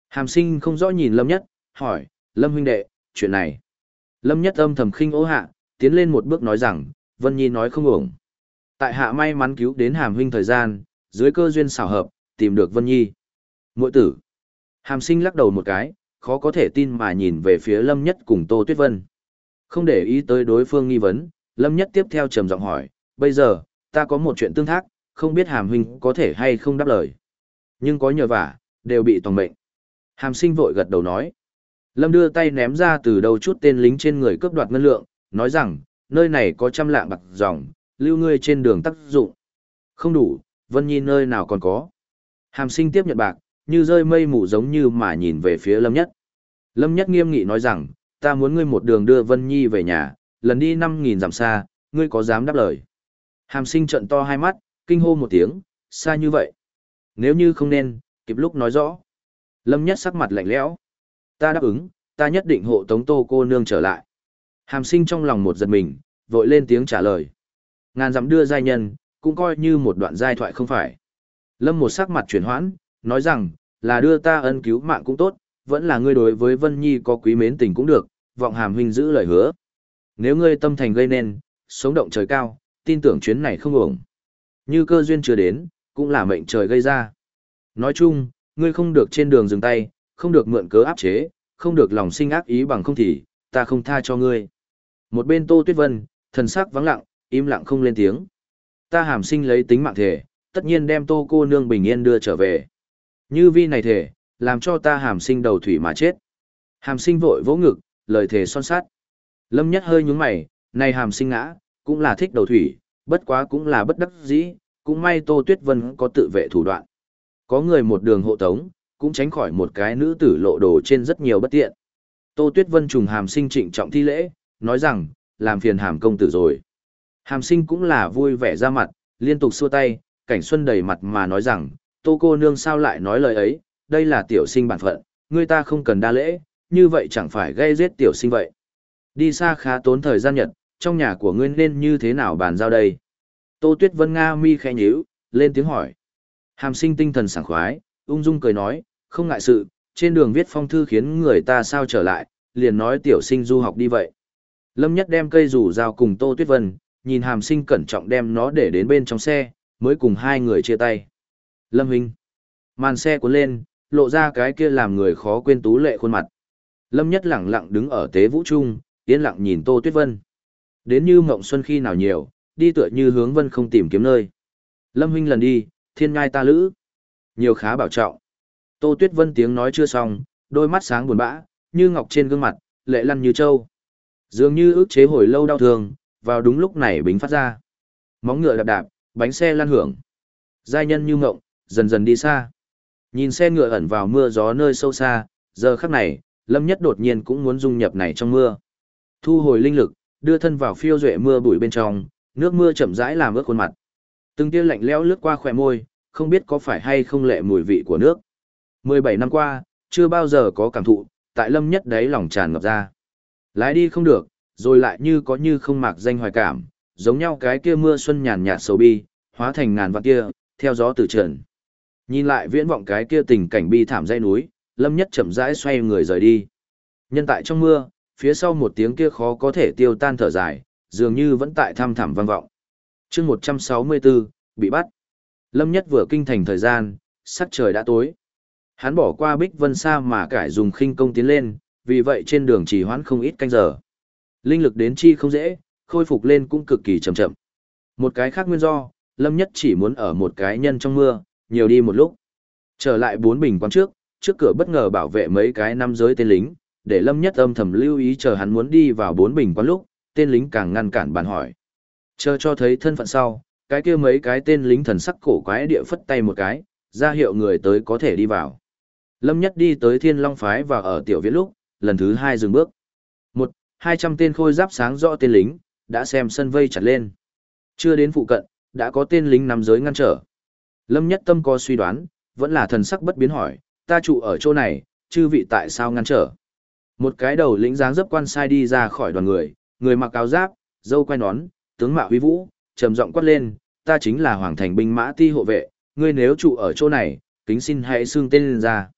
A: Hàm Sinh không rõ nhìn Lâm Nhất, hỏi, Lâm huynh đệ, chuyện này. Lâm Nhất âm thầm khinh ố hạ, tiến lên một bước nói rằng, Vân Nhi nói không ổng. Tại hạ may mắn cứu đến Hàm huynh thời gian, dưới cơ duyên xảo hợp, tìm được Vân Nhi. Muội tử. Hàm Sinh lắc đầu một cái, khó có thể tin mà nhìn về phía Lâm Nhất cùng Tô Tuyết Vân. Không để ý tới đối phương nghi vấn, Lâm Nhất tiếp theo trầm giọng hỏi, bây giờ, ta có một chuyện tương thác, không biết Hàm huynh có thể hay không đáp lời. Nhưng có nhờ vả, đều bị tòng mệnh. Hàm Sinh vội gật đầu nói. Lâm đưa tay ném ra từ đầu chút tên lính trên người cướp đoạt ngân lượng, nói rằng, nơi này có 100 lạng bạc dòng, lưu ngươi trên đường tác dụng. Không đủ, Vân Nhi nơi nào còn có. Hàm Sinh tiếp nhận bạc, như rơi mây mù giống như mà nhìn về phía Lâm Nhất. Lâm Nhất nghiêm nghị nói rằng, ta muốn ngươi một đường đưa Vân Nhi về nhà, lần đi 5.000 dặm xa, ngươi có dám đáp lời. Hàm Sinh trợn to hai mắt, kinh hô một tiếng, xa như vậy. Nếu như không nên, kịp lúc nói rõ. Lâm Nhất sắc mặt lạnh lẽo. Ta đáp ứng, ta nhất định hộ tống Tô cô nương trở lại. Hàm Sinh trong lòng một giật mình, vội lên tiếng trả lời. Ngàn dặm đưa giai nhân, cũng coi như một đoạn giai thoại không phải. Lâm một sắc mặt chuyển hoãn, nói rằng, là đưa ta ân cứu mạng cũng tốt, vẫn là ngươi đối với Vân Nhi có quý mến tình cũng được, vọng Hàm huynh giữ lời hứa. Nếu ngươi tâm thành gây nên, sống động trời cao, tin tưởng chuyến này không ổng. Như cơ duyên chưa đến, cũng là mệnh trời gây ra. Nói chung, ngươi không được trên đường dừng tay, không được mượn cớ áp chế, không được lòng sinh ác ý bằng không thì, ta không tha cho ngươi. Một bên Tô Tuyết Vân, thần sắc vắng lặng, im lặng không lên tiếng. Ta Hàm Sinh lấy tính mạng thể, tất nhiên đem Tô cô nương bình yên đưa trở về. Như vi này thể, làm cho ta Hàm Sinh đầu thủy mà chết. Hàm Sinh vội vỗ ngực, lời thề son sát. Lâm Nhất hơi nhướng mày, này Hàm Sinh ngã, cũng là thích đầu thủy, bất quá cũng là bất đắc dĩ, cũng may Tô Tuyết Vân có tự vệ thủ đoạn. Có người một đường hộ tống, cũng tránh khỏi một cái nữ tử lộ đồ trên rất nhiều bất tiện. Tô Tuyết Vân trùng Hàm Sinh trịnh trọng thi lễ, nói rằng, làm phiền Hàm công tử rồi. Hàm Sinh cũng là vui vẻ ra mặt, liên tục xua tay, cảnh xuân đầy mặt mà nói rằng, Tô cô nương sao lại nói lời ấy, đây là tiểu sinh bản phận, người ta không cần đa lễ, như vậy chẳng phải gây giết tiểu sinh vậy. Đi xa khá tốn thời gian nhật, trong nhà của ngươi nên như thế nào bàn giao đây? Tô Tuyết Vân nga mi khẽ nhíu, lên tiếng hỏi. Hàm Sinh tinh thần sảng khoái, ung dung cười nói, không ngại sự, trên đường viết phong thư khiến người ta sao trở lại, liền nói tiểu sinh du học đi vậy. Lâm Nhất đem cây rủ dao cùng Tô Tuyết Vân, nhìn Hàm Sinh cẩn trọng đem nó để đến bên trong xe, mới cùng hai người chia tay. Lâm huynh. Màn xe cuốn lên, lộ ra cái kia làm người khó quên tú lệ khuôn mặt. Lâm Nhất lẳng lặng đứng ở tế vũ trung, yên lặng nhìn Tô Tuyết Vân. Đến như mộng xuân khi nào nhiều, đi tựa như hướng vân không tìm kiếm nơi. Lâm huynh lần đi, thiên ngai ta lữ. Nhiều khá bảo trọng. Tô Tuyết Vân tiếng nói chưa xong, đôi mắt sáng buồn bã, như ngọc trên gương mặt, lệ lăn như trâu. Dường như ức chế hồi lâu đau thương, vào đúng lúc này bính phát ra. Móng ngựa đạp đạp, bánh xe lăn hưởng. Giai nhân như ngộng, dần dần đi xa. Nhìn xe ngựa ẩn vào mưa gió nơi sâu xa, giờ khắc này, Lâm Nhất đột nhiên cũng muốn dung nhập này trong mưa. Thu hồi linh lực, đưa thân vào phiêu duệ mưa bụi bên trong, nước mưa chậm rãi làm ướt khuôn mặt. Từng tia lạnh lẽo lướt qua khóe môi, không biết có phải hay không lệ mùi vị của nước. 17 năm qua, chưa bao giờ có cảm thụ, tại Lâm Nhất đấy lòng tràn ngập ra. Lái đi không được, rồi lại như có như không mạc danh hoài cảm, giống nhau cái kia mưa xuân nhàn nhạt sầu bi, hóa thành ngàn vạn kia, theo gió từ trần. Nhìn lại viễn vọng cái kia tình cảnh bi thảm dãy núi, Lâm Nhất chậm rãi xoay người rời đi. Nhân tại trong mưa, phía sau một tiếng kia khó có thể tiêu tan thở dài, dường như vẫn tại thăm thẳm vang vọng. Chương 164, bị bắt. Lâm Nhất vừa kinh thành thời gian, sắc trời đã tối. Hắn bỏ qua Bích Vân Sa mà cải dùng khinh công tiến lên, vì vậy trên đường trì hoãn không ít canh giờ. Linh lực đến chi không dễ, khôi phục lên cũng cực kỳ chậm chậm. Một cái khác nguyên do, Lâm Nhất chỉ muốn ở một cái nhân trong mưa, nhiều đi một lúc. Trở lại 4 bình quán trước cửa bất ngờ bảo vệ mấy cái nam giới tên lính, để Lâm Nhất âm thầm lưu ý chờ hắn muốn đi vào 4 bình quán lúc, tên lính càng ngăn cản bàn hỏi. Chờ cho thấy thân phận sau, cái kia mấy cái tên lính thần sắc cổ quái địa phất tay một cái, ra hiệu người tới có thể đi vào. Lâm Nhất đi tới Thiên Long Phái và ở tiểu viện lúc, lần thứ 2 dừng bước. 100-200 tên khôi giáp sáng rõ tên lính, đã xem sân vây chặt lên. Chưa đến phụ cận, đã có tên lính nằm giới ngăn trở. Lâm Nhất tâm có suy đoán, vẫn là thần sắc bất biến hỏi, ta trụ ở chỗ này, chư vị tại sao ngăn trở? Một cái đầu lĩnh dáng dấp quan sai đi ra khỏi đoàn người mặc áo giáp, râu quai nón, tướng mạo huy vũ, trầm giọng quát lên, ta chính là Hoàng Thành binh mã ti hộ vệ, ngươi nếu trụ ở chỗ này, kính xin hãy xưng tên lên ra.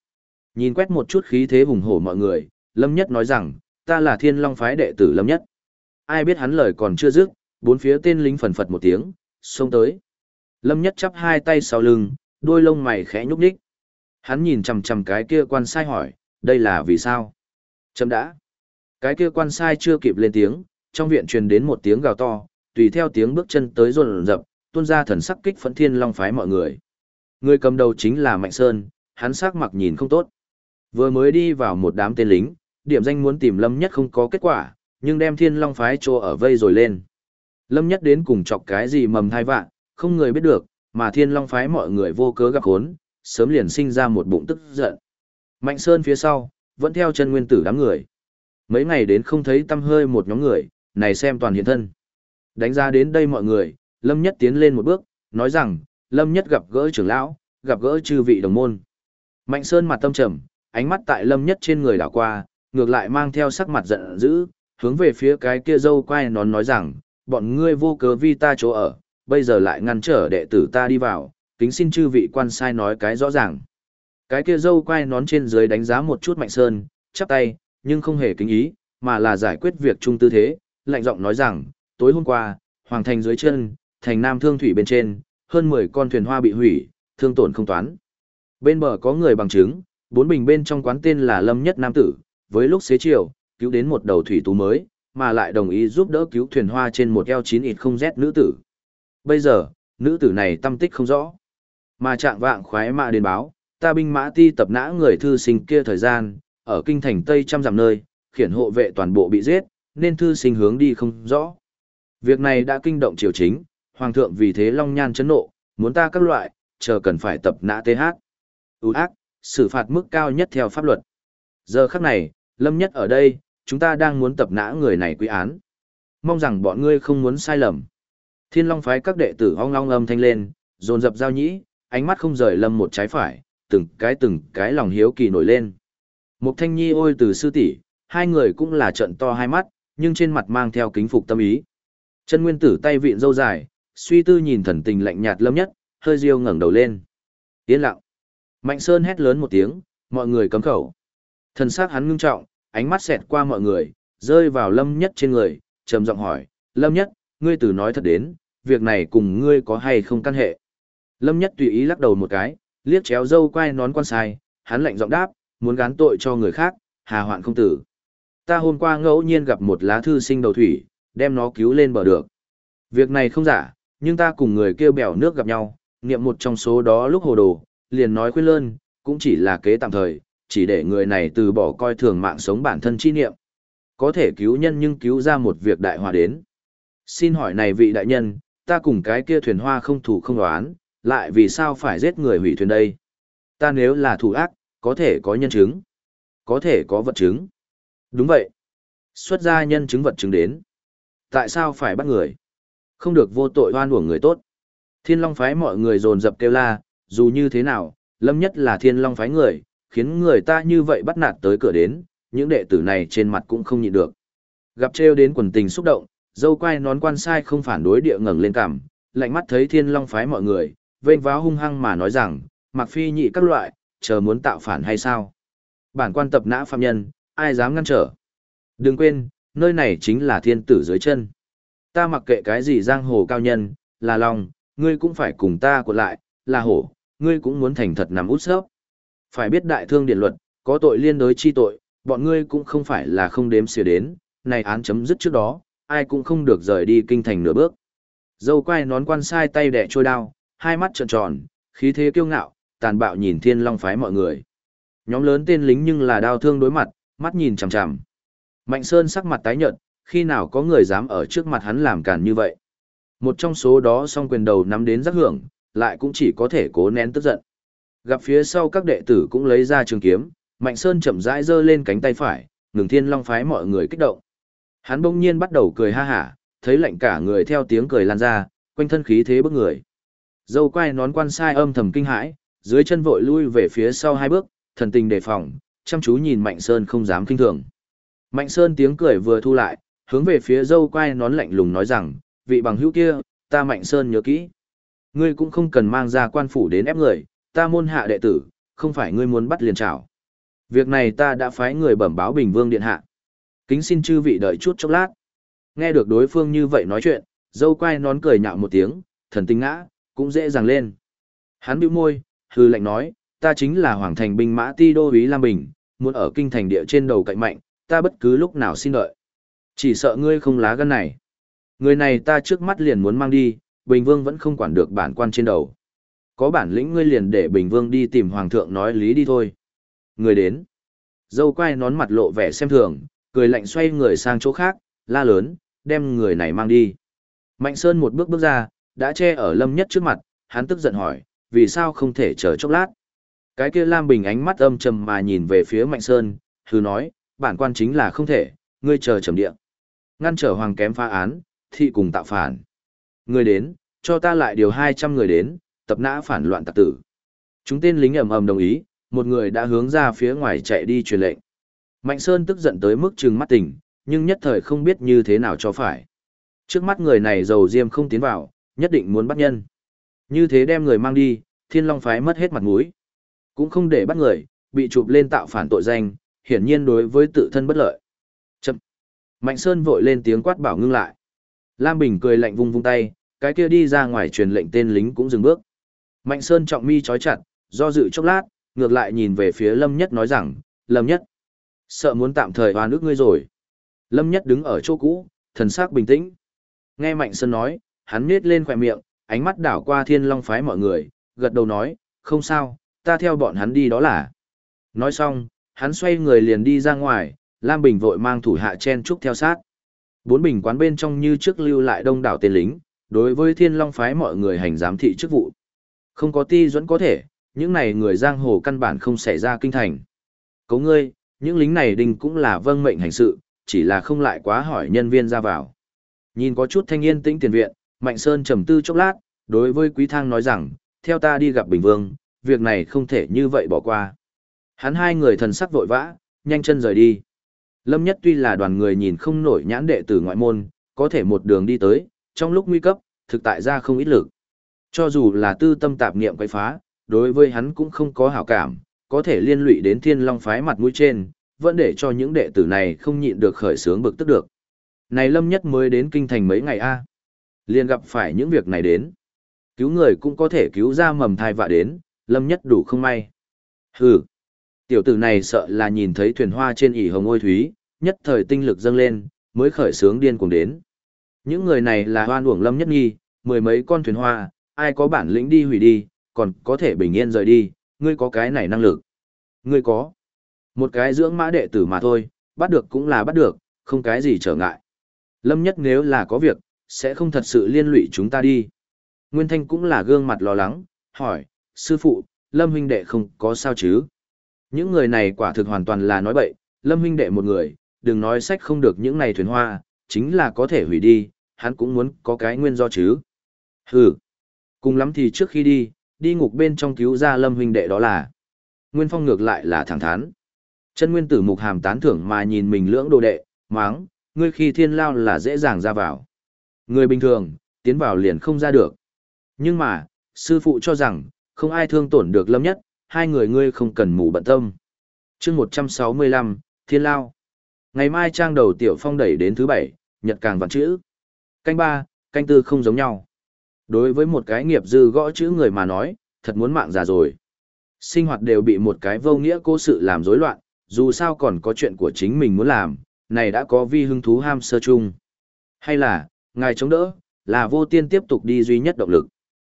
A: Nhìn quét một chút khí thế hùng hổ mọi người, Lâm Nhất nói rằng, ta là Thiên Long phái đệ tử Lâm Nhất. Ai biết hắn lời còn chưa dứt, bốn phía tên lính phần phật một tiếng, xông tới. Lâm Nhất chắp hai tay sau lưng, đôi lông mày khẽ nhúc nhích. Hắn nhìn chằm chằm cái kia quan sai hỏi, đây là vì sao? Chấm đã. Cái kia quan sai chưa kịp lên tiếng, trong viện truyền đến một tiếng gào to, tùy theo tiếng bước chân tới rồn rập, tuôn ra thần sắc kích phấn Thiên Long phái mọi người. Người cầm đầu chính là Mạnh Sơn, hắn sắc mặt nhìn không tốt. Vừa mới đi vào một đám tên lính, điểm danh muốn tìm Lâm Nhất không có kết quả, nhưng đem Thiên Long phái trô ở vây rồi lên. Lâm Nhất đến cùng chọc cái gì mầm thai vạn, không người biết được, mà Thiên Long phái mọi người vô cớ gặp khốn, sớm liền sinh ra một bụng tức giận. Mạnh Sơn phía sau, vẫn theo chân nguyên tử đám người. Mấy ngày đến không thấy tăm hơi một nhóm người, này xem toàn hiện thân. Đánh ra đến đây mọi người, Lâm Nhất tiến lên một bước, nói rằng, Lâm Nhất gặp gỡ trưởng lão, gặp gỡ chư vị đồng môn. Mạnh Sơn mặt tâm trầm, ánh mắt tại Lâm Nhất trên người đảo qua, ngược lại mang theo sắc mặt giận dữ, hướng về phía cái kia dâu quai nón nói rằng, bọn ngươi vô cớ vi ta chỗ ở, bây giờ lại ngăn trở đệ tử ta đi vào, kính xin chư vị quan sai nói cái rõ ràng. Cái kia dâu quai nón trên dưới đánh giá một chút Mạnh Sơn, chắp tay, nhưng không hề kính ý, mà là giải quyết việc chung tư thế, lạnh giọng nói rằng, tối hôm qua, Hoàng thành dưới chân, thành Nam Thương Thủy bên trên, hơn 10 con thuyền hoa bị hủy, thương tổn không toán. Bên bờ có người bằng chứng, 4 bình bên trong quán tên là Lâm Nhất nam tử, với lúc xế chiều, cứu đến một đầu thủy tú mới, mà lại đồng ý giúp đỡ cứu thuyền hoa trên một eo 9X0Z nữ tử. Bây giờ, nữ tử này tâm tích không rõ. Mà trạng vạng khoái mã đến báo, ta binh mã ti tập nã người thư sinh kia thời gian, ở kinh thành Tây trăm dặm nơi, khiển hộ vệ toàn bộ bị giết, nên thư sinh hướng đi không rõ. Việc này đã kinh động triều chính, hoàng thượng vì thế long nhan chấn nộ, muốn ta các loại, chờ cần phải tập nã TH. Ác, xử phạt mức cao nhất theo pháp luật. Giờ khắc này, Lâm Nhất ở đây, chúng ta đang muốn tập nã người này quy án. Mong rằng bọn ngươi không muốn sai lầm. Thiên Long phái các đệ tử ong ong âm thanh lên, dồn dập giao nhĩ, ánh mắt không rời Lâm một trái phải, từng cái lòng hiếu kỳ nổi lên. Mục Thanh Nhi ôi từ sư tỷ, hai người cũng là trợn to hai mắt, nhưng trên mặt mang theo kính phục tâm ý. Chân Nguyên Tử tay vịn râu dài, suy tư nhìn thần tình lạnh nhạt Lâm Nhất, hơi riêu ngẩng đầu lên. Yên lặng. Mạnh Sơn hét lớn một tiếng, mọi người cấm khẩu. Thần sắc hắn ngưng trọng, ánh mắt xẹt qua mọi người, rơi vào Lâm Nhất trên người, trầm giọng hỏi, Lâm Nhất, ngươi từ nói thật đến, việc này cùng ngươi có hay không căn hệ? Lâm Nhất tùy ý lắc đầu một cái, liếc chéo râu quai nón quan sai, hắn lạnh giọng đáp, muốn gán tội cho người khác, hà hoạn không tử. Ta hôm qua ngẫu nhiên gặp một lá thư sinh đầu thủy, đem nó cứu lên bờ được. Việc này không giả, nhưng ta cùng người kêu bèo nước gặp nhau, niệm một trong số đó lúc hồ đồ, liền nói khuyên lơn, cũng chỉ là kế tạm thời, chỉ để người này từ bỏ coi thường mạng sống bản thân chi niệm. Có thể cứu nhân nhưng cứu ra một việc đại hòa đến. Xin hỏi này vị đại nhân, ta cùng cái kia thuyền hoa không thủ không đoán, lại vì sao phải giết người hủy thuyền đây? Ta nếu là thủ ác, có thể có nhân chứng, có thể có vật chứng. Đúng vậy. Xuất ra nhân chứng vật chứng đến. Tại sao phải bắt người? Không được vô tội oan uổng người tốt. Thiên Long phái mọi người dồn dập kêu la, dù như thế nào, Lâm Nhất là Thiên Long phái người, khiến người ta như vậy bắt nạt tới cửa đến, những đệ tử này trên mặt cũng không nhịn được. Gặp trêu đến quần tình xúc động, dâu quai nón quan sai không phản đối địa ngẩng lên cằm, lạnh mắt thấy Thiên Long phái mọi người, vênh váo hung hăng mà nói rằng, Mạc Phi nhị các loại, chờ muốn tạo phản hay sao? Bản quan tập nã phạm nhân, ai dám ngăn trở? Đừng quên, nơi này chính là thiên tử dưới chân. Ta mặc kệ cái gì giang hồ cao nhân, là lòng, ngươi cũng phải cùng ta cuộn lại, là hổ, ngươi cũng muốn thành thật nằm út sấp. Phải biết đại thương điện luật, có tội liên đối chi tội, bọn ngươi cũng không phải là không đếm xỉa đến, này án chấm dứt trước đó, ai cũng không được rời đi kinh thành nửa bước. Dâu quai nón quan sai tay đẻ trôi đao, hai mắt trợn tròn, khí thế kiêu ngạo, tàn bạo nhìn Thiên Long phái mọi người. Nhóm lớn tên lính nhưng là đao thương đối mặt, mắt nhìn chằm chằm. Mạnh Sơn sắc mặt tái nhợt, khi nào có người dám ở trước mặt hắn làm càn như vậy. Một trong số đó song quyền đầu nắm đến giác hưởng, lại cũng chỉ có thể cố nén tức giận. Gặp phía sau các đệ tử cũng lấy ra trường kiếm, Mạnh Sơn chậm rãi giơ lên cánh tay phải, ngừng Thiên Long phái mọi người kích động. Hắn bỗng nhiên bắt đầu cười ha hả, thấy lạnh cả người theo tiếng cười lan ra, quanh thân khí thế bức người. Dâu quai nón quan sai âm thầm kinh hãi, dưới chân vội lui về phía sau hai bước, thần tình đề phòng, chăm chú nhìn Mạnh Sơn không dám kinh thường. Mạnh Sơn tiếng cười vừa thu lại, hướng về phía dâu quai nón lạnh lùng nói rằng, vị bằng hữu kia, ta Mạnh Sơn nhớ kỹ. Ngươi cũng không cần mang ra quan phủ đến ép người, ta môn hạ đệ tử, không phải ngươi muốn bắt liền trảo. Việc này ta đã phái người bẩm báo Bình Vương điện hạ. Kính xin chư vị đợi chút chốc lát. Nghe được đối phương như vậy nói chuyện, dâu quai nón cười nhạo một tiếng, thần tinh ngã, cũng dễ dàng lên. Hắn bĩu môi, hư lạnh nói, ta chính là Hoàng thành binh mã ti đô úy Lam Bình, muốn ở kinh thành địa trên đầu cạnh mạnh, ta bất cứ lúc nào xin đợi. Chỉ sợ ngươi không lá gan này. Người này ta trước mắt liền muốn mang đi, Bình Vương vẫn không quản được bản quan trên đầu. Có bản lĩnh ngươi liền để Bình Vương đi tìm Hoàng thượng nói lý đi thôi. Người đến. Dâu quai nón mặt lộ vẻ xem thường, cười lạnh xoay người sang chỗ khác, la lớn, đem người này mang đi. Mạnh Sơn một bước bước ra, đã che ở Lâm Nhất trước mặt, hắn tức giận hỏi, vì sao không thể chờ chốc lát. Cái kia Lam Bình ánh mắt âm trầm mà nhìn về phía Mạnh Sơn, hừ nói, bản quan chính là không thể, ngươi chờ trầm địa. Ngăn trở hoàng kém phá án, thị cùng tạo phản. Người đến, cho ta lại điều 200 người đến, tập nã phản loạn tặc tử. Chúng tên lính ầm ầm đồng ý, một người đã hướng ra phía ngoài chạy đi truyền lệnh. Mạnh Sơn tức giận tới mức trừng mắt tỉnh, nhưng nhất thời không biết như thế nào cho phải. Trước mắt người này dầu diêm không tiến vào, nhất định muốn bắt nhân. Như thế đem người mang đi, Thiên Long phái mất hết mặt mũi. Cũng không để bắt người, bị chụp lên tạo phản tội danh, hiển nhiên đối với tự thân bất lợi. Chậm. Mạnh Sơn vội lên tiếng quát bảo ngưng lại. Lam Bình cười lạnh vung vung tay, cái kia đi ra ngoài truyền lệnh tên lính cũng dừng bước. Mạnh Sơn trọng mi chói chặt, do dự chốc lát, ngược lại nhìn về phía Lâm Nhất nói rằng, Lâm Nhất, sợ muốn tạm thời oan ức ngươi rồi. Lâm Nhất đứng ở chỗ cũ, thần sắc bình tĩnh. Nghe Mạnh Sơn nói, hắn nhếch lên khóe miệng, ánh mắt đảo qua Thiên Long phái mọi người, gật đầu nói, không sao, ta theo bọn hắn đi đó là. Nói xong, hắn xoay người liền đi ra ngoài, Lam Bình vội mang thủ hạ chen trúc theo sát. Bốn bình quán bên trong như trước lưu lại đông đảo tên lính, đối với Thiên Long phái mọi người hành giám thị chức vụ. Không có ti dẫn có thể, những này người giang hồ căn bản không xảy ra kinh thành. Cấu ngươi, những lính này đình cũng là vâng mệnh hành sự, chỉ là không lại quá hỏi nhân viên ra vào. Nhìn có chút thanh yên tĩnh tiền viện, Mạnh Sơn trầm tư chốc lát, đối với Quý Thang nói rằng, theo ta đi gặp Bình Vương, việc này không thể như vậy bỏ qua. Hắn hai người thần sắc vội vã, nhanh chân rời đi. Lâm Nhất tuy là đoàn người nhìn không nổi nhãn đệ tử ngoại môn, có thể một đường đi tới, trong lúc nguy cấp, thực tại ra không ít lực. Cho dù là tư tâm tạp niệm quấy phá, đối với hắn cũng không có hảo cảm, có thể liên lụy đến Thiên Long phái mặt mũi trên, vẫn để cho những đệ tử này không nhịn được khởi sướng bực tức được. Này Lâm Nhất mới đến kinh thành mấy ngày a, liền gặp phải những việc này đến. Cứu người cũng có thể cứu ra mầm thai vạ đến, Lâm Nhất đủ không may. Hừ, tiểu tử này sợ là nhìn thấy thuyền hoa trên ỷ hồng ôi thúy, nhất thời tinh lực dâng lên, mới khởi sướng điên cuồng đến. Những người này là hoan uổng Lâm Nhất nghi, mười mấy con thuyền hoa, ai có bản lĩnh đi hủy đi, còn có thể bình yên rời đi, ngươi có cái này năng lực. Ngươi có một cái dưỡng mã đệ tử mà thôi, bắt được cũng là bắt được, không cái gì trở ngại. Lâm Nhất nếu là có việc, sẽ không thật sự liên lụy chúng ta đi. Nguyên Thanh cũng là gương mặt lo lắng, hỏi, sư phụ, Lâm huynh đệ không có sao chứ? Những người này quả thực hoàn toàn là nói bậy, Lâm huynh đệ một người, đừng nói sách không được những này thuyền hoa, chính là có thể hủy đi, hắn cũng muốn có cái nguyên do chứ. Hừ, cùng lắm thì trước khi đi ngục bên trong cứu ra Lâm huynh đệ đó là. Nguyên Phong ngược lại là thẳng thắn. Chân Nguyên Tử Mục Hàm tán thưởng mà nhìn mình lưỡng đồ đệ, máng, ngươi khi thiên lao là dễ dàng ra vào. Người bình thường, tiến vào liền không ra được. Nhưng mà, sư phụ cho rằng, không ai thương tổn được Lâm Nhất, hai người ngươi không cần mù bận tâm. chương 165, Thiên Lao. Ngày mai trang đầu Tiểu Phong đẩy đến thứ 7, nhật càng vạn chữ. Canh 3, canh 4 không giống nhau. Đối với một cái nghiệp dư gõ chữ người mà nói, thật muốn mạng già rồi. Sinh hoạt đều bị một cái vô nghĩa cố sự làm rối loạn, dù sao còn có chuyện của chính mình muốn làm, này đã có vi hứng thú ham sơ chung. Hay là, ngài chống đỡ, là vô tiên tiếp tục đi duy nhất động lực.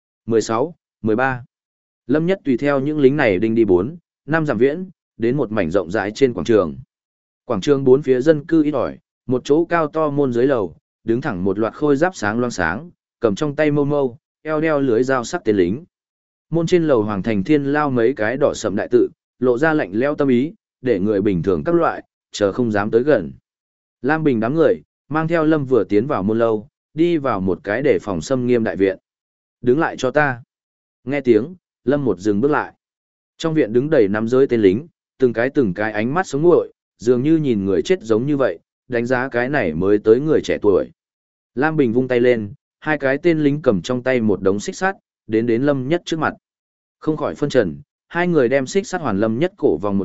A: 16, 13. Lâm Nhất tùy theo những lính này đinh đi 4, 5 dặm viễn, đến một mảnh rộng rãi trên quảng trường. Quảng trường bốn phía dân cư ít ỏi, một chỗ cao to môn dưới lầu, đứng thẳng một loạt khôi giáp sáng loang sáng, cầm trong tay mâu mâu, eo đeo lưới dao sắc tên lính. Môn trên lầu Hoàng Thành Thiên Lao mấy cái đỏ sậm đại tự, lộ ra lạnh lẽo tâm ý, để người bình thường các loại, chờ không dám tới gần. Lam Bình đám người, mang theo Lâm vừa tiến vào môn lâu, đi vào một cái để phòng xâm nghiêm đại viện. Đứng lại cho ta. Nghe tiếng, Lâm một dừng bước lại. Trong viện đứng đầy năm giới tên lính, từng cái ánh mắt sống nguội, dường như nhìn người chết giống như vậy, đánh giá cái này mới tới người trẻ tuổi. Lam Bình vung tay lên, hai cái tên lính cầm trong tay một đống xích sắt, đến Lâm Nhất trước mặt. Không khỏi phân trần, hai người đem xích sắt hoàn Lâm Nhất cổ vòng một chút,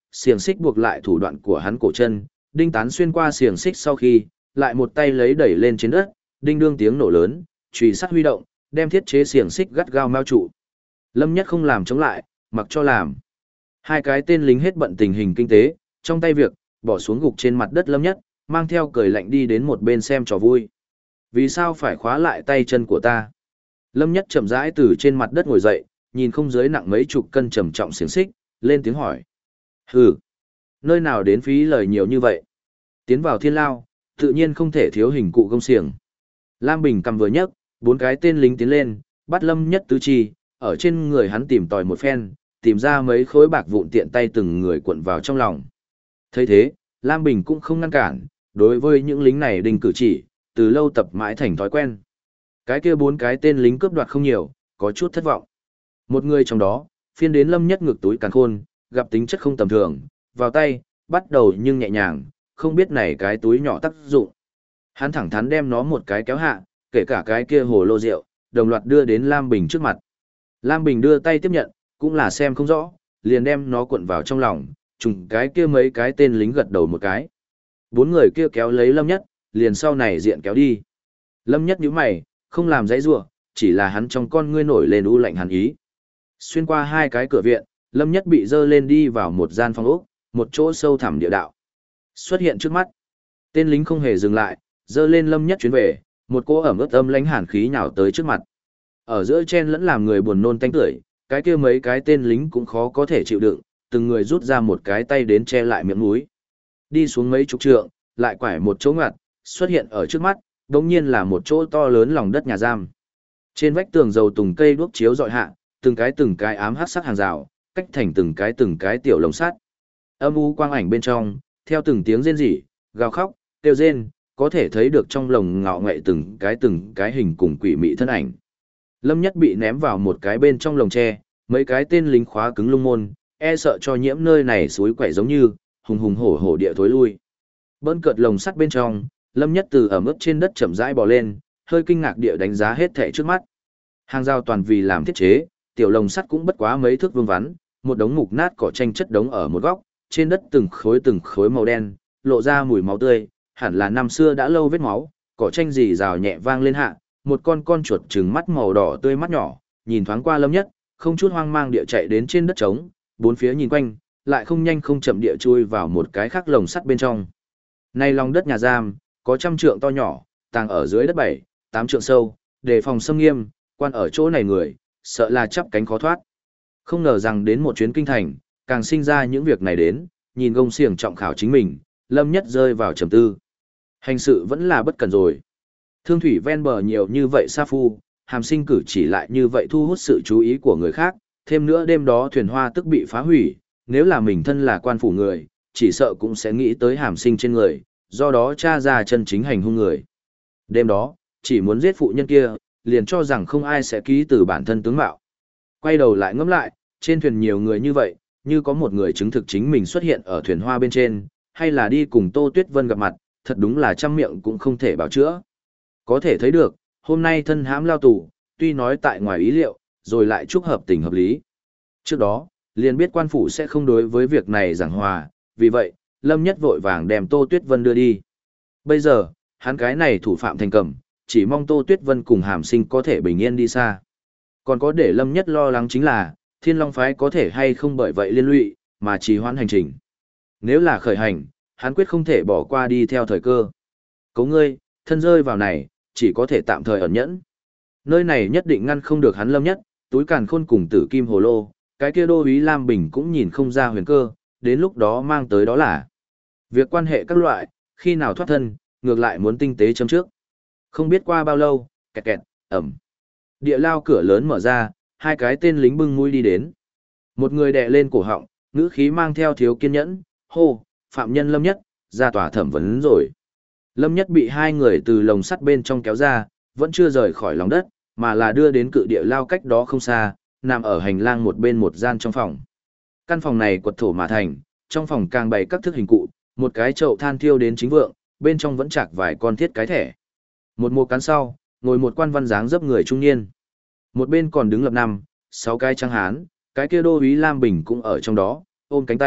A: xiềng xích buộc lại thủ đoạn của hắn cổ chân, đinh tán xuyên qua xiềng xích sau khi, lại một tay lấy đẩy lên trên đất, đinh đương tiếng nổ lớn, chùy sắt huy động, đem thiết chế xiềng xích gắt gao mao trụ. Lâm Nhất không làm chống lại, mặc cho làm. Hai cái tên lính hết bận tình hình kinh tế, trong tay việc, bỏ xuống gục trên mặt đất Lâm Nhất, mang theo cười lạnh đi đến một bên xem trò vui. Vì sao phải khóa lại tay chân của ta? Lâm Nhất chậm rãi từ trên mặt đất ngồi dậy, nhìn không dưới nặng mấy chục cân trầm trọng xiềng xích, lên tiếng hỏi. Hừ, nơi nào đến phí lời nhiều như vậy? Tiến vào thiên lao, tự nhiên không thể thiếu hình cụ gông xiềng. Lam Bình cầm vừa nhấc, bốn cái tên lính tiến lên, bắt Lâm Nhất tứ chi, ở trên người hắn tìm tòi một phen, tìm ra mấy khối bạc vụn tiện tay từng người cuộn vào trong lòng. Thấy thế, Lam Bình cũng không ngăn cản, đối với những lính này đình cử chỉ, từ lâu tập mãi thành thói quen. Cái kia bốn cái tên lính cướp đoạt không nhiều, có chút thất vọng. Một người trong đó, phiên đến Lâm Nhất ngực túi càn khôn, gặp tính chất không tầm thường, vào tay, bắt đầu nhưng nhẹ nhàng, không biết này cái túi nhỏ tác dụng. Hắn thẳng thắn đem nó một cái kéo hạ, kể cả cái kia hồ lô rượu, đồng loạt đưa đến Lam Bình trước mặt. Lam Bình đưa tay tiếp nhận, cũng là xem không rõ, liền đem nó cuộn vào trong lòng, trùng cái kia mấy cái tên lính gật đầu một cái. Bốn người kia kéo lấy Lâm Nhất, liền sau này diện kéo đi. Lâm Nhất nhíu mày, không làm dãy rủa, chỉ là hắn trong con ngươi nổi lên u lạnh hàn ý. Xuyên qua hai cái cửa viện, Lâm Nhất bị dơ lên đi vào một gian phòng ốc, một chỗ sâu thẳm địa đạo. Xuất hiện trước mắt. Tên lính không hề dừng lại, dơ lên Lâm Nhất chuyến về, một cỗ ẩm ướt âm lãnh hàn khí nhào tới trước mặt. Ở giữa chen lẫn làm người buồn nôn tanh tưởi, cái kia mấy cái tên lính cũng khó có thể chịu đựng, từng người rút ra một cái tay đến che lại miệng mũi. Đi xuống mấy chục trượng, lại quải một chỗ ngoặt, xuất hiện ở trước mắt, đống nhiên là một chỗ to lớn lòng đất nhà giam. Trên vách tường dầu tùng cây đuốc chiếu dọi hạ, từng cái ám hắc sắc hàng rào, cách thành từng cái tiểu lồng sắt. Âm u quang ảnh bên trong, theo từng tiếng rên rỉ, gào khóc, kêu rên, có thể thấy được trong lồng ngọ ngậy từng cái hình cùng quỷ mị thân ảnh. Lâm Nhất bị ném vào một cái bên trong lồng tre, mấy cái tên lính khóa cứng lung môn, e sợ cho nhiễm nơi này suối quậy giống như, hùng hùng hổ hổ địa thối lui. Bơn cợt lồng sắt bên trong, Lâm Nhất từ ẩm ướt trên đất chậm rãi bò lên, hơi kinh ngạc địa đánh giá hết thảy trước mắt. Hàng rào toàn vì làm thiết chế, tiểu lồng sắt cũng bất quá mấy thước vuông vắn, một đống mục nát cỏ tranh chất đống ở một góc, trên đất từng khối màu đen, lộ ra mùi máu tươi, hẳn là năm xưa đã lâu vết máu, cỏ tranh rì rào nhẹ vang lên hạ, một con chuột trừng mắt màu đỏ tươi mắt nhỏ, nhìn thoáng qua Lâm Nhất, không chút hoang mang địa chạy đến trên đất trống, bốn phía nhìn quanh, lại không nhanh không chậm địa chui vào một cái khác lồng sắt bên trong. Này lòng đất nhà giam, có 100 trượng to nhỏ, tàng ở dưới đất 7, 8 trượng sâu, đề phòng xâm nghiêm, quan ở chỗ này người, sợ là chắp cánh khó thoát. Không ngờ rằng đến một chuyến kinh thành, càng sinh ra những việc này đến, nhìn gông xiềng trọng khảo chính mình, Lâm Nhất rơi vào trầm tư. Hành sự vẫn là bất cần rồi. Thương thủy ven bờ nhiều như vậy sa phu, Hàm Sinh cử chỉ lại như vậy thu hút sự chú ý của người khác, thêm nữa đêm đó thuyền hoa tức bị phá hủy, nếu là mình thân là quan phủ người, chỉ sợ cũng sẽ nghĩ tới Hàm Sinh trên người, do đó tra ra chân chính hành hung người. Đêm đó, chỉ muốn giết phụ nhân kia, liền cho rằng không ai sẽ ký từ bản thân tướng mạo. Quay đầu lại ngẫm lại, trên thuyền nhiều người như vậy, như có một người chứng thực chính mình xuất hiện ở thuyền hoa bên trên, hay là đi cùng Tô Tuyết Vân gặp mặt, thật đúng là trăm miệng cũng không thể bảo chữa. Có thể thấy được, hôm nay thân hãm lao tù, tuy nói tại ngoài ý liệu, rồi lại chúc hợp tình hợp lý. Trước đó, liền biết quan phủ sẽ không đối với việc này giảng hòa, vì vậy, Lâm Nhất vội vàng đem Tô Tuyết Vân đưa đi. Bây giờ, hắn cái này thủ phạm thành cầm, chỉ mong Tô Tuyết Vân cùng Hàm Sinh có thể bình yên đi xa. Còn có để Lâm Nhất lo lắng chính là, Thiên Long phái có thể hay không bởi vậy liên lụy, mà trì hoãn hành trình. Nếu là khởi hành, hắn quyết không thể bỏ qua đi theo thời cơ. Cấu ngươi, thân rơi vào này, chỉ có thể tạm thời ẩn nhẫn. Nơi này nhất định ngăn không được hắn Lâm Nhất, túi càn khôn cùng tử kim hồ lô, cái kia đô úy Lam Bình cũng nhìn không ra huyền cơ, đến lúc đó mang tới đó là việc quan hệ các loại, khi nào thoát thân, ngược lại muốn tinh tế chấm trước. Không biết qua bao lâu, kẹt kẹt, ẩm. Địa lao cửa lớn mở ra, hai cái tên lính bưng mũi đi đến. Một người đè lên cổ họng, ngữ khí mang theo thiếu kiên nhẫn, hô, phạm nhân Lâm Nhất, ra tòa thẩm vấn rồi. Lâm Nhất bị hai người từ lồng sắt bên trong kéo ra, vẫn chưa rời khỏi lòng đất, mà là đưa đến cự địa lao cách đó không xa, nằm ở hành lang một bên một gian trong phòng. Căn phòng này quật thổ mà thành, trong phòng càng bày các thức hình cụ, một cái chậu than thiêu đến chính vượng, bên trong vẫn chạc vài con thiết cái thẻ. Một mùa cán sau, ngồi một quan văn dáng dấp người trung niên. Một bên còn đứng lập 5, 6 cái trắng hán, cái kia đô úy Lam Bình cũng ở trong đó, ôm cánh tay,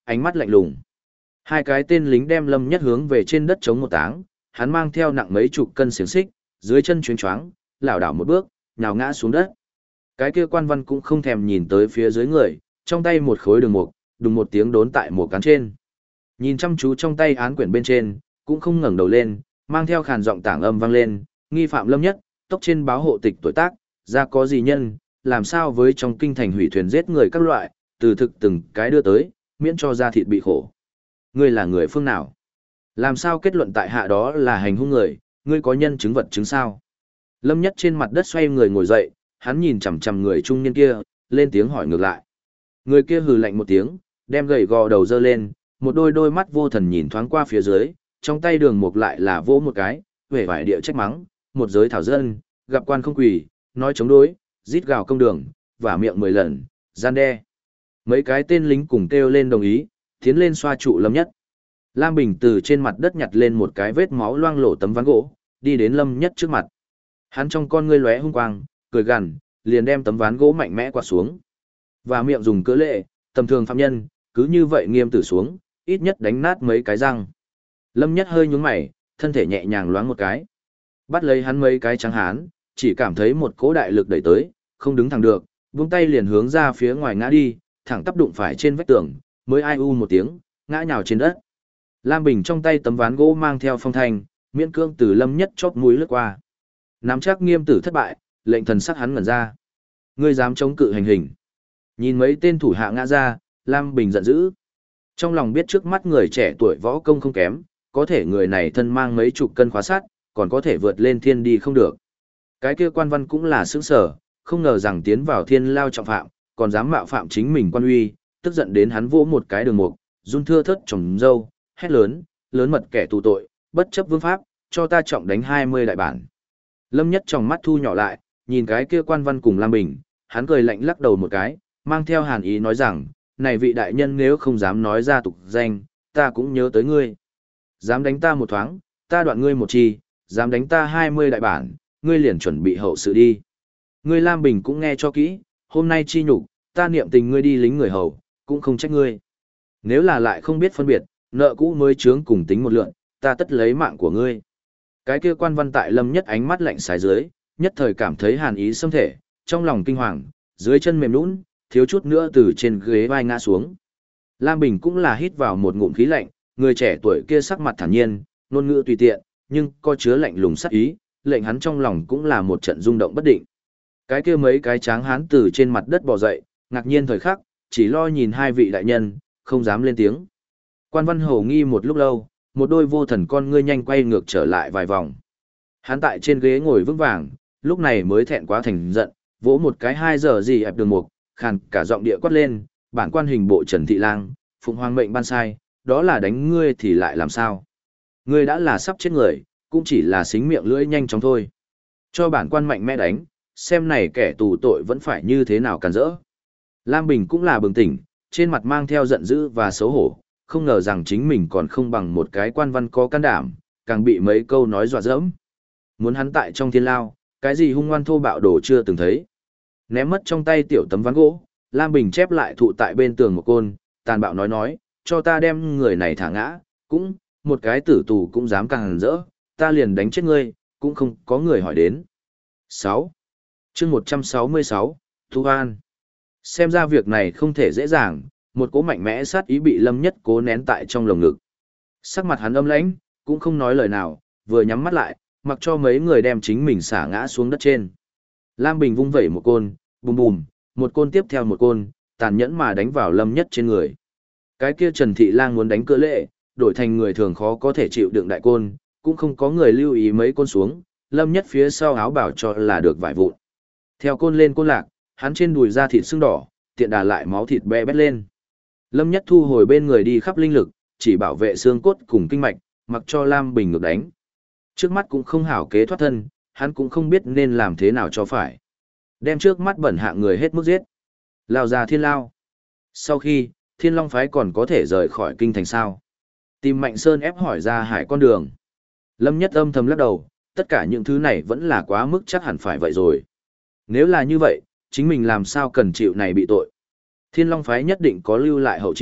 A: ánh mắt lạnh lùng. Hai cái tên lính đem Lâm Nhất hướng về trên đất chống một táng, hắn mang theo nặng mấy chục cân xiềng xích, dưới chân chuyến choáng, lảo đảo một bước, nhào ngã xuống đất. Cái kia quan văn cũng không thèm nhìn tới phía dưới người, trong tay một khối đường mục, đùng một tiếng đốn tại một cán trên. Nhìn chăm chú trong tay án quyển bên trên, cũng không ngẩng đầu lên, mang theo khàn giọng tảng âm vang lên, nghi phạm Lâm Nhất, tốc trên báo hộ tịch tuổi tác, ra có gì nhân, làm sao với trong kinh thành hủy thuyền giết người các loại, từ thực từng cái đưa tới, miễn cho da thịt bị khổ. Ngươi là người phương nào? Làm sao kết luận tại hạ đó là hành hung người, ngươi có nhân chứng vật chứng sao? Lâm Nhất trên mặt đất xoay người ngồi dậy, hắn nhìn chằm chằm người trung niên kia, lên tiếng hỏi ngược lại. Người kia hừ lạnh một tiếng, đem gầy gò đầu dơ lên, một đôi mắt vô thần nhìn thoáng qua phía dưới, trong tay đường mục lại là vỗ một cái, vẻ vải địa trách mắng, một giới thảo dân, gặp quan không quỳ, nói chống đối, rít gào công đường, vả miệng 10 lần, gian đe. Mấy cái tên lính cùng kêu lên đồng ý, tiến lên xoa trụ Lâm Nhất. Lam Bình từ trên mặt đất nhặt lên một cái vết máu loang lổ tấm ván gỗ, đi đến Lâm Nhất trước mặt. Hắn trong con ngươi lóe hung quang, cười gằn, liền đem tấm ván gỗ mạnh mẽ quạt xuống. Và miệng dùng cỡ lệ, tầm thường phạm nhân, cứ như vậy nghiêm tử xuống, ít nhất đánh nát mấy cái răng. Lâm Nhất hơi nhướng mày, thân thể nhẹ nhàng loáng một cái. Bắt lấy hắn mấy cái trắng hán, chỉ cảm thấy một cỗ đại lực đẩy tới, không đứng thẳng được, buông tay liền hướng ra phía ngoài ngã đi, thẳng tắp đụng phải trên vách tường, mới ai u một tiếng, ngã nhào trên đất. Lam Bình trong tay tấm ván gỗ mang theo phong thanh, miễn cương từ Lâm Nhất chóp mũi lướt qua. Nắm chắc nghiêm tử thất bại, lệnh thần sắc hắn ngẩn ra. Ngươi dám chống cự hành hình? Nhìn mấy tên thủ hạ ngã ra, Lam Bình giận dữ. Trong lòng biết trước mắt người trẻ tuổi võ công không kém, có thể người này thân mang mấy chục cân khóa sắt, còn có thể vượt lên thiên đi không được. Cái kia quan văn cũng là sướng sở, không ngờ rằng tiến vào thiên lao trọng phạm, còn dám mạo phạm chính mình quan uy, tức giận đến hắn vỗ một cái đường mục, run thưa thớt trồng dâu, hét lớn, lớn mật kẻ tù tội, bất chấp vương pháp, cho ta trọng đánh 20 đại bản. Lâm Nhất trong mắt thu nhỏ lại, nhìn cái kia quan văn cùng Lam Bình, hắn cười lạnh lắc đầu một cái, mang theo hàn ý nói rằng, này vị đại nhân nếu không dám nói ra tục danh, ta cũng nhớ tới ngươi. Dám đánh ta một thoáng, ta đoạn ngươi một chi, dám đánh ta 20 đại bản, ngươi liền chuẩn bị hậu sự đi. Ngươi Lam Bình cũng nghe cho kỹ, hôm nay chi nhục, ta niệm tình ngươi đi lính người hầu, cũng không trách ngươi. Nếu là lại không biết phân biệt, nợ cũ mới chướng cùng tính một lượng, ta tất lấy mạng của ngươi. Cái kia quan văn tại Lâm Nhất ánh mắt lạnh xài dưới, nhất thời cảm thấy hàn ý xâm thể, trong lòng kinh hoàng, dưới chân mềm nhũn, thiếu chút nữa từ trên ghế vai ngã xuống. Lam Bình cũng là hít vào một ngụm khí lạnh, người trẻ tuổi kia sắc mặt thản nhiên, ngôn ngữ tùy tiện, nhưng có chứa lạnh lùng sắc ý, lệnh hắn trong lòng cũng là một trận rung động bất định. Cái kia mấy cái tráng hán từ trên mặt đất bò dậy, ngạc nhiên thời khắc, chỉ lo nhìn hai vị đại nhân, không dám lên tiếng. Quan văn hầu nghi một lúc lâu, một đôi vô thần con ngươi nhanh quay ngược trở lại vài vòng. Hắn tại trên ghế ngồi vững vàng, lúc này mới thẹn quá thành giận, vỗ một cái 2 giờ gì ép đường mục, khàn cả giọng địa quát lên, bản quan hình bộ Trần Thị Lang, phụng hoàng mệnh ban sai, đó là đánh ngươi thì lại làm sao? Ngươi đã là sắp chết người, cũng chỉ là xính miệng lưỡi nhanh chóng thôi. Cho bản quan mạnh mẽ đánh, xem này kẻ tù tội vẫn phải như thế nào càn rỡ. Lam Bình cũng là bừng tỉnh, trên mặt mang theo giận dữ và xấu hổ, không ngờ rằng chính mình còn không bằng một cái quan văn có can đảm, càng bị mấy câu nói dọa dẫm. Muốn hắn tại trong thiên lao, cái gì hung ngoan thô bạo đồ chưa từng thấy. Ném mất trong tay tiểu tấm ván gỗ, Lam Bình chép lại thụ tại bên tường một côn, tàn bạo nói, cho ta đem người này thả ngã, cũng, một cái tử tù cũng dám càng rỡ, ta liền đánh chết ngươi, cũng không có người hỏi đến. 6. chương 166, Thu An. Xem ra việc này không thể dễ dàng, một cỗ mạnh mẽ sát ý bị Lâm Nhất cố nén tại trong lồng ngực. Sắc mặt hắn âm lãnh, cũng không nói lời nào, vừa nhắm mắt lại, mặc cho mấy người đem chính mình xả ngã xuống đất trên. Lam Bình vung vẩy một côn, bùm bùm, một côn tiếp theo một côn, tàn nhẫn mà đánh vào Lâm Nhất trên người. Cái kia Trần Thị Lang muốn đánh cỡ lệ, đổi thành người thường khó có thể chịu đựng đại côn, cũng không có người lưu ý mấy côn xuống, Lâm Nhất phía sau áo bảo cho là được vải vụn. Theo côn lên côn lạc, hắn trên đùi da thịt sưng đỏ, tiện đà lại máu thịt be bét lên. Lâm Nhất thu hồi bên người đi khắp linh lực, chỉ bảo vệ xương cốt cùng kinh mạch, mặc cho Lam Bình ngược đánh. Trước mắt cũng không hảo kế thoát thân, hắn cũng không biết nên làm thế nào cho phải. Đem trước mắt bẩn hạ người hết mức giết. Lao ra thiên lao. Sau khi, Thiên Long phái còn có thể rời khỏi kinh thành sao? Tìm Mạnh Sơn ép hỏi ra hải con đường. Lâm Nhất âm thầm lắc đầu, tất cả những thứ này vẫn là quá mức chắc hẳn phải vậy rồi. Nếu là như vậy, chính mình làm sao cần chịu này bị tội. Thiên Long phái nhất định có lưu lại hậu chiêu,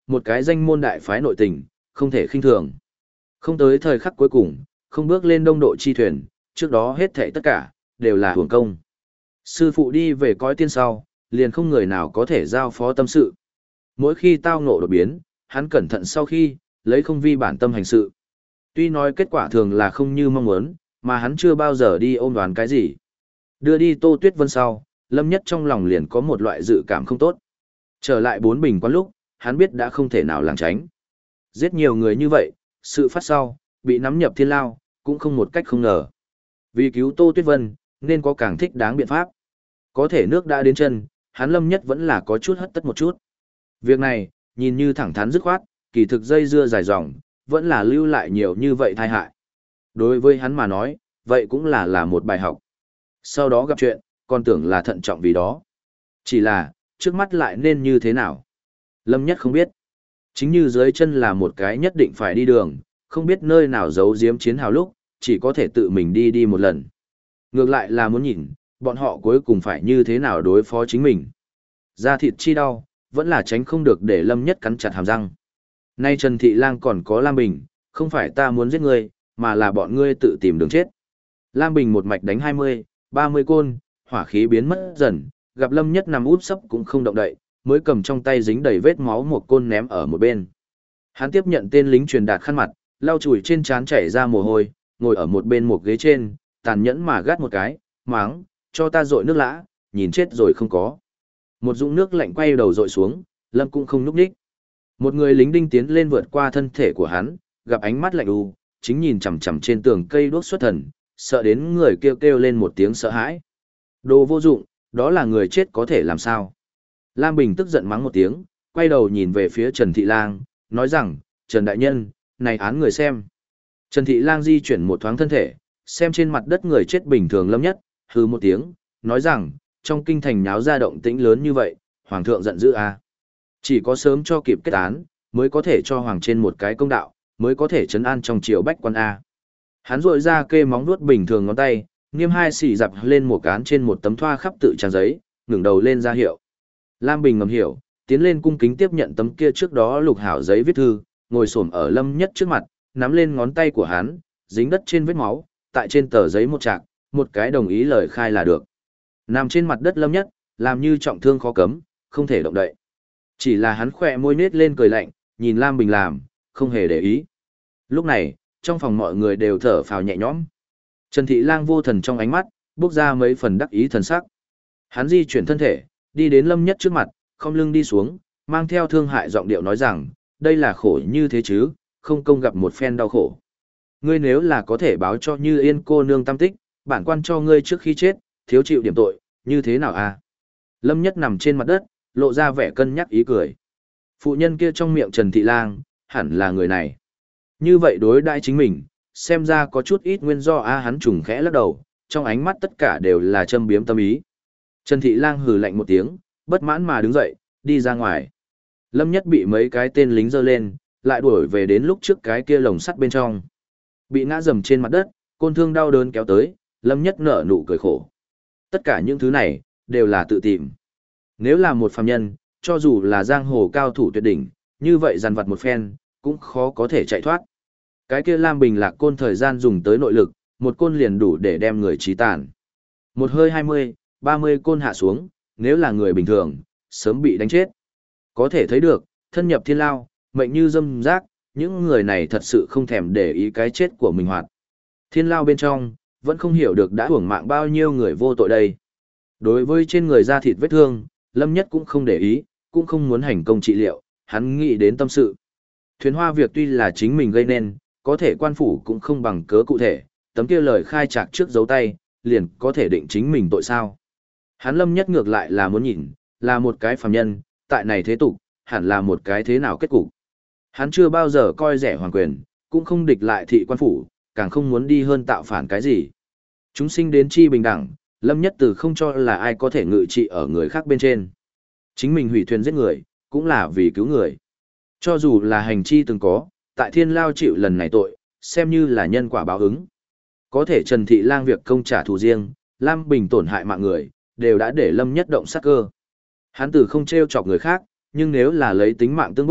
A: một cái danh môn đại phái nội tình, không thể khinh thường. Không tới thời khắc cuối cùng, không bước lên đông độ chi thuyền, trước đó hết thảy tất cả, đều là hưởng công. Sư phụ đi về cõi tiên sau, liền không người nào có thể giao phó tâm sự. Mỗi khi tao ngộ đột biến, hắn cẩn thận sau khi, lấy không vi bản tâm hành sự. Tuy nói kết quả thường là không như mong muốn, mà hắn chưa bao giờ đi ôm đoán cái gì. Đưa đi Tô Tuyết Vân sau, Lâm Nhất trong lòng liền có một loại dự cảm không tốt. Trở lại bốn bình quán lúc, hắn biết đã không thể nào lảng tránh. Giết nhiều người như vậy, sự phát sau, bị nắm nhập thiên lao, cũng không một cách không ngờ. Vì cứu Tô Tuyết Vân, nên có càng thích đáng biện pháp. Có thể nước đã đến chân, hắn Lâm Nhất vẫn là có chút hất tất một chút. Việc này, nhìn như thẳng thắn dứt khoát, kỳ thực dây dưa dài dòng, vẫn là lưu lại nhiều như vậy tai hại. Đối với hắn mà nói, vậy cũng là một bài học. Sau đó gặp chuyện, còn tưởng là thận trọng vì đó. Chỉ là, trước mắt lại nên như thế nào? Lâm Nhất không biết. Chính như dưới chân là một cái nhất định phải đi đường, không biết nơi nào giấu giếm chiến hào lúc, chỉ có thể tự mình đi một lần. Ngược lại là muốn nhìn, bọn họ cuối cùng phải như thế nào đối phó chính mình. Da thịt chi đau, vẫn là tránh không được để Lâm Nhất cắn chặt hàm răng. Nay Trần Thị Lang còn có Lam Bình, không phải ta muốn giết ngươi, mà là bọn ngươi tự tìm đường chết. Lam Bình một mạch đánh 20, 30 côn, hỏa khí biến mất dần, gặp Lâm Nhất nằm úp sấp cũng không động đậy, mới cầm trong tay dính đầy vết máu một côn ném ở một bên. Hắn tiếp nhận tên lính truyền đạt khăn mặt, lau chùi trên trán chảy ra mồ hôi, ngồi ở một bên một ghế trên, tàn nhẫn mà gắt một cái, máng, cho ta dội nước lã, nhìn chết rồi không có. Một dũng nước lạnh quay đầu dội xuống, Lâm cũng không núp đích. Một người lính đinh tiến lên vượt qua thân thể của hắn, gặp ánh mắt lạnh u, chính nhìn chằm chằm trên tường cây đuốc xuất thần, sợ đến người kêu kêu lên một tiếng sợ hãi. Đồ vô dụng, đó là người chết có thể làm sao? Lam Bình tức giận mắng một tiếng, quay đầu nhìn về phía Trần Thị Lang, nói rằng, Trần Đại Nhân, này án người xem. Trần Thị Lang di chuyển một thoáng thân thể, xem trên mặt đất người chết bình thường Lâm Nhất, hừ một tiếng, nói rằng, trong kinh thành nháo ra động tĩnh lớn như vậy, Hoàng thượng giận dữ à. Chỉ có sớm cho kịp kết án, mới có thể cho Hoàng trên một cái công đạo, mới có thể trấn an trong triều bách quan A. Hắn rội ra kê móng vuốt bình thường ngón tay, nghiêm hai xỉ dập lên một cán trên một tấm thoa khắp tự trang giấy, ngẩng đầu lên ra hiệu. Lam Bình ngầm hiểu, tiến lên cung kính tiếp nhận tấm kia trước đó lục hảo giấy viết thư, ngồi xổm ở Lâm Nhất trước mặt, nắm lên ngón tay của hắn, dính đất trên vết máu, tại trên tờ giấy một trạc, một cái đồng ý lời khai là được. Nằm trên mặt đất Lâm Nhất, làm như trọng thương khó cấm, không thể động đậy. Chỉ là hắn khỏe môi nết lên cười lạnh, nhìn Lam Bình làm, không hề để ý. Lúc này, trong phòng mọi người đều thở phào nhẹ nhõm. Trần Thị Lang vô thần trong ánh mắt, bước ra mấy phần đắc ý thần sắc. Hắn di chuyển thân thể, đi đến Lâm Nhất trước mặt, không lưng đi xuống, mang theo thương hại giọng điệu nói rằng, đây là khổ như thế chứ, không công gặp một phen đau khổ. Ngươi nếu là có thể báo cho Như Yên cô nương tâm tích, bản quan cho ngươi trước khi chết, thiếu chịu điểm tội, như thế nào à? Lâm Nhất nằm trên mặt đất, lộ ra vẻ cân nhắc ý cười. Phụ nhân kia trong miệng Trần Thị Lang, hẳn là người này. Như vậy đối đãi chính mình, xem ra có chút ít nguyên do hắn trùng khẽ lắc đầu, trong ánh mắt tất cả đều là châm biếm tâm ý. Trần Thị Lang hừ lạnh một tiếng, bất mãn mà đứng dậy, đi ra ngoài. Lâm Nhất bị mấy cái tên lính giơ lên, lại đuổi về đến lúc trước cái kia lồng sắt bên trong. Bị ngã dầm trên mặt đất, côn thương đau đớn kéo tới, Lâm Nhất nở nụ cười khổ. Tất cả những thứ này, đều là tự tìm. Nếu là một phàm nhân, cho dù là giang hồ cao thủ tuyệt đỉnh, như vậy dằn vặt một phen, cũng khó có thể chạy thoát. Cái kia Lam Bình Lạc côn thời gian dùng tới nội lực, một côn liền đủ để đem người chí tàn. Một hơi 20, 30 côn hạ xuống, nếu là người bình thường, sớm bị đánh chết. Có thể thấy được, thân nhập thiên lao, mệnh như dâm rác, những người này thật sự không thèm để ý cái chết của mình hoạt. Thiên lao bên trong, vẫn không hiểu được đã hưởng mạng bao nhiêu người vô tội đây. Đối với trên người da thịt vết thương, Lâm Nhất cũng không để ý, cũng không muốn hành công trị liệu, hắn nghĩ đến tâm sự. Thuyền hoa việc tuy là chính mình gây nên, có thể quan phủ cũng không bằng cớ cụ thể, tấm kia lời khai trạc trước dấu tay, liền có thể định chính mình tội sao. Hắn Lâm Nhất ngược lại là muốn nhìn, là một cái phàm nhân, tại này thế tục, hẳn là một cái thế nào kết cục. Hắn chưa bao giờ coi rẻ hoàng quyền, cũng không địch lại thị quan phủ, càng không muốn đi hơn tạo phản cái gì. Chúng sinh đến chi bình đẳng, Lâm Nhất từ không cho là ai có thể ngự trị ở người khác bên trên. Chính mình hủy thuyền giết người, cũng là vì cứu người. Cho dù là hành chi từng có, tại thiên lao chịu lần này tội, xem như là nhân quả báo ứng. Có thể Trần Thị Lang việc công trả thù riêng, Lam Bình tổn hại mạng người, đều đã để Lâm Nhất động sát cơ. Hắn từ không trêu chọc người khác, nhưng nếu là lấy tính mạng tương bức,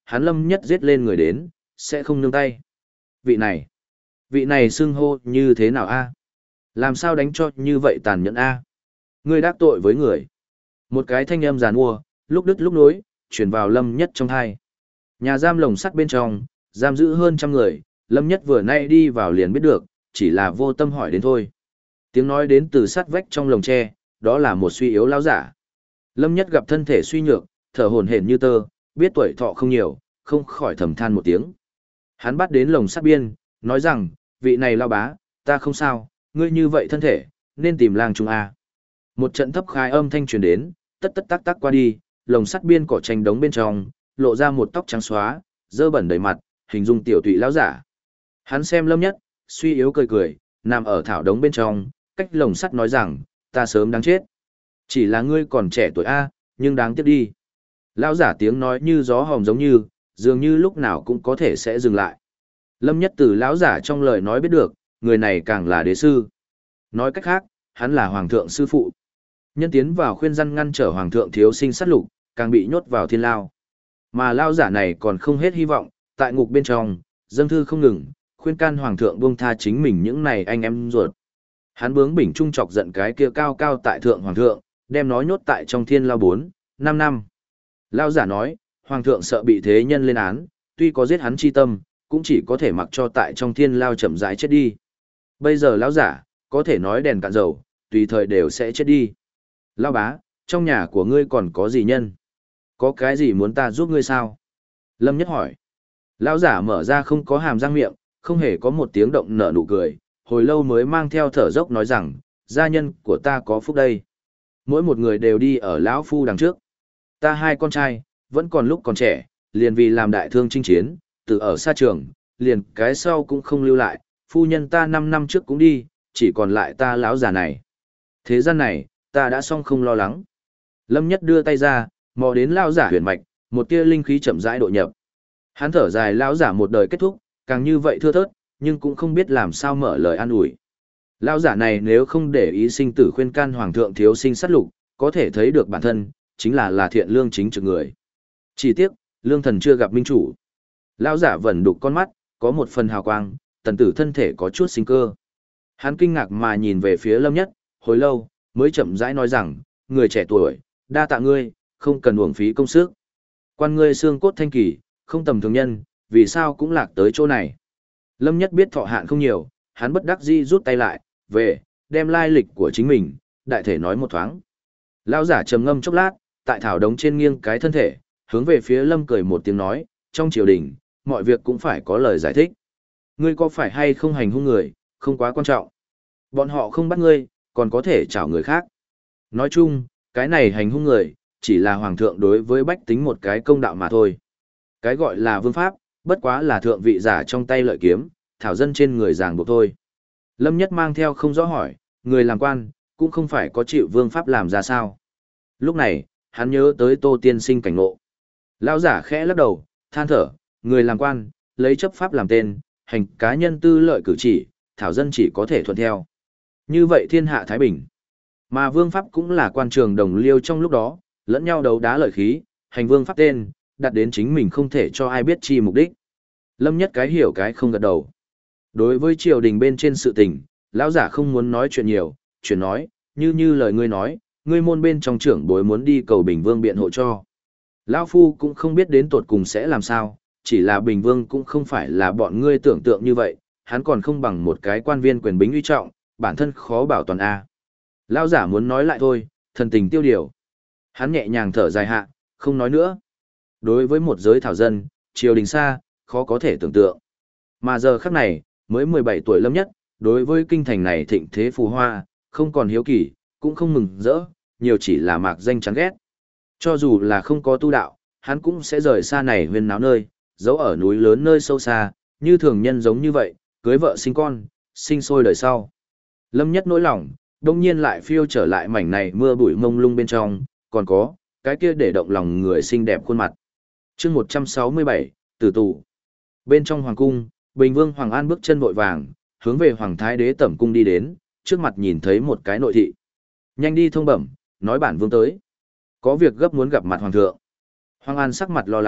A: hắn Lâm Nhất giết lên người đến, sẽ không nương tay. Vị này xưng hô như thế nào a? Làm sao đánh cho như vậy tàn nhẫn a? Ngươi đắc tội với người. Một cái thanh âm giàn mua, lúc đứt lúc nối, chuyển vào Lâm Nhất trong thai. Nhà giam lồng sắt bên trong, giam giữ hơn 100 người, Lâm Nhất vừa nay đi vào liền biết được, chỉ là vô tâm hỏi đến thôi. Tiếng nói đến từ sát vách trong lồng tre, đó là một suy yếu lão giả. Lâm Nhất gặp thân thể suy nhược, thở hổn hển như tơ, biết tuổi thọ không nhiều, không khỏi thầm than một tiếng. Hắn bắt đến lồng sắt biên, nói rằng, vị này lao bá, ta không sao, ngươi như vậy thân thể, nên tìm lang trung A. Một trận thấp khai âm thanh truyền đến, tất tất tắc tắc qua đi, lồng sắt biên cỏ tranh đống bên trong, lộ ra một tóc trắng xóa, dơ bẩn đầy mặt, hình dung tiểu tụy lão giả. Hắn xem Lâm Nhất, suy yếu cười cười, nằm ở thảo đống bên trong, cách lồng sắt nói rằng, ta sớm đáng chết. Chỉ là ngươi còn trẻ tuổi A, nhưng đáng tiếc đi. Lão giả tiếng nói như gió hòm giống như, dường như lúc nào cũng có thể sẽ dừng lại. Lâm Nhất từ lão giả trong lời nói biết được, người này càng là đế sư. Nói cách khác, hắn là hoàng thượng sư phụ. Nhân tiến vào khuyên răn ngăn trở hoàng thượng thiếu sinh sát lục, càng bị nhốt vào thiên lao. Mà lão giả này còn không hết hy vọng, tại ngục bên trong, dâng thư không ngừng, khuyên can hoàng thượng buông tha chính mình những này anh em ruột. Hắn bướng bỉnh trung chọc giận cái kia cao cao tại thượng hoàng thượng, đem nó nhốt tại trong thiên lao 4-5 năm. Lão giả nói, hoàng thượng sợ bị thế nhân lên án, tuy có giết hắn chi tâm, cũng chỉ có thể mặc cho tại trong thiên lao chậm rãi chết đi. Bây giờ lão giả, có thể nói đèn cạn dầu, tùy thời đều sẽ chết đi. Lão bá, trong nhà của ngươi còn có gì nhân? Có cái gì muốn ta giúp ngươi sao? Lâm Nhất hỏi. Lão giả mở ra không có hàm răng miệng, không hề có một tiếng động nở nụ cười, hồi lâu mới mang theo thở dốc nói rằng, gia nhân của ta có phúc đây. Mỗi một người đều đi ở lão phu đằng trước. Ta hai con trai, vẫn còn lúc còn trẻ, liền vì làm đại thương chinh chiến, từ ở xa trường, liền cái sau cũng không lưu lại, phu nhân ta 5 năm trước cũng đi, chỉ còn lại ta lão già này. Thế gian này, ta đã xong không lo lắng. Lâm Nhất đưa tay ra, mò đến lão giả huyền mạch, một tia linh khí chậm rãi độ nhập. Hắn thở dài lão giả một đời kết thúc, càng như vậy thưa thớt, nhưng cũng không biết làm sao mở lời an ủi. Lão giả này nếu không để ý sinh tử khuyên can hoàng thượng thiếu sinh sát lục, có thể thấy được bản thân, chính là thiện lương chính trực người. Chỉ tiếc, lương thần chưa gặp minh chủ. Lão giả vẫn đục con mắt, có một phần hào quang, tần tử thân thể có chút sinh cơ. Hắn kinh ngạc mà nhìn về phía Lâm Nhất, hồi lâu, mới chậm rãi nói rằng, người trẻ tuổi, đa tạ ngươi, không cần uổng phí công sức. Quan ngươi xương cốt thanh kỳ, không tầm thường nhân, vì sao cũng lạc tới chỗ này. Lâm Nhất biết thọ hạn không nhiều, hắn bất đắc dĩ rút tay lại, về, đem lai lịch của chính mình, đại thể nói một thoáng. Lão giả trầm ngâm chốc lát, tại thảo đống trên nghiêng cái thân thể, hướng về phía Lâm cười một tiếng nói, trong triều đình, mọi việc cũng phải có lời giải thích. Ngươi có phải hay không hành hung người, không quá quan trọng. Bọn họ không bắt ngươi, còn có thể chảo người khác. Nói chung, cái này hành hung người, chỉ là hoàng thượng đối với bách tính một cái công đạo mà thôi. Cái gọi là vương pháp, bất quá là thượng vị giả trong tay lợi kiếm, thảo dân trên người ràng buộc thôi. Lâm Nhất mang theo không rõ hỏi, người làm quan, cũng không phải có chịu vương pháp làm ra sao. Lúc này, hắn nhớ tới Tô Tiên Sinh cảnh ngộ. Lão giả khẽ lắc đầu, than thở, người làm quan, lấy chấp pháp làm tên, hành cá nhân tư lợi cử chỉ, thảo dân chỉ có thể thuận theo. Như vậy thiên hạ thái bình. Mà vương pháp cũng là quan trường đồng liêu trong lúc đó, lẫn nhau đấu đá lợi khí, hành vương pháp tên, đặt đến chính mình không thể cho ai biết chi mục đích. Lâm Nhất cái hiểu cái không gật đầu. Đối với triều đình bên trên sự tình, lão giả không muốn nói chuyện nhiều, chuyện nói, như lời ngươi nói, ngươi môn bên trong trưởng bối muốn đi cầu Bình Vương biện hộ cho. Lão phu cũng không biết đến tột cùng sẽ làm sao, chỉ là Bình Vương cũng không phải là bọn ngươi tưởng tượng như vậy, hắn còn không bằng một cái quan viên quyền bính uy trọng, bản thân khó bảo toàn a. Lão giả muốn nói lại thôi, thần tình tiêu điều. Hắn nhẹ nhàng thở dài hạ, không nói nữa. Đối với một giới thảo dân, triều đình xa, khó có thể tưởng tượng. Mà giờ khắc này, mới 17 tuổi Lâm Nhất, đối với kinh thành này thịnh thế phù hoa, không còn hiếu kỳ, cũng không mừng rỡ, nhiều chỉ là mạc danh chán ghét. Cho dù là không có tu đạo, hắn cũng sẽ rời xa này huyên náo nơi, giấu ở núi lớn nơi sâu xa, như thường nhân giống như vậy, cưới vợ sinh con, sinh sôi đời sau. Lâm Nhất nỗi lòng, đông nhiên lại phiêu trở lại mảnh này mưa bụi mông lung bên trong, còn có, cái kia để động lòng người xinh đẹp khuôn mặt. chương 167, tử tù. Bên trong hoàng cung, Bình Vương Hoàng An bước chân vội vàng, hướng về Hoàng Thái Đế tẩm cung đi đến, trước mặt nhìn thấy một cái nội thị. Nhanh đi thông bẩm, nói bản vương tới. Có việc gấp muốn gặp mặt hoàng thượng. Hoàng An sắc mặt lo lắng,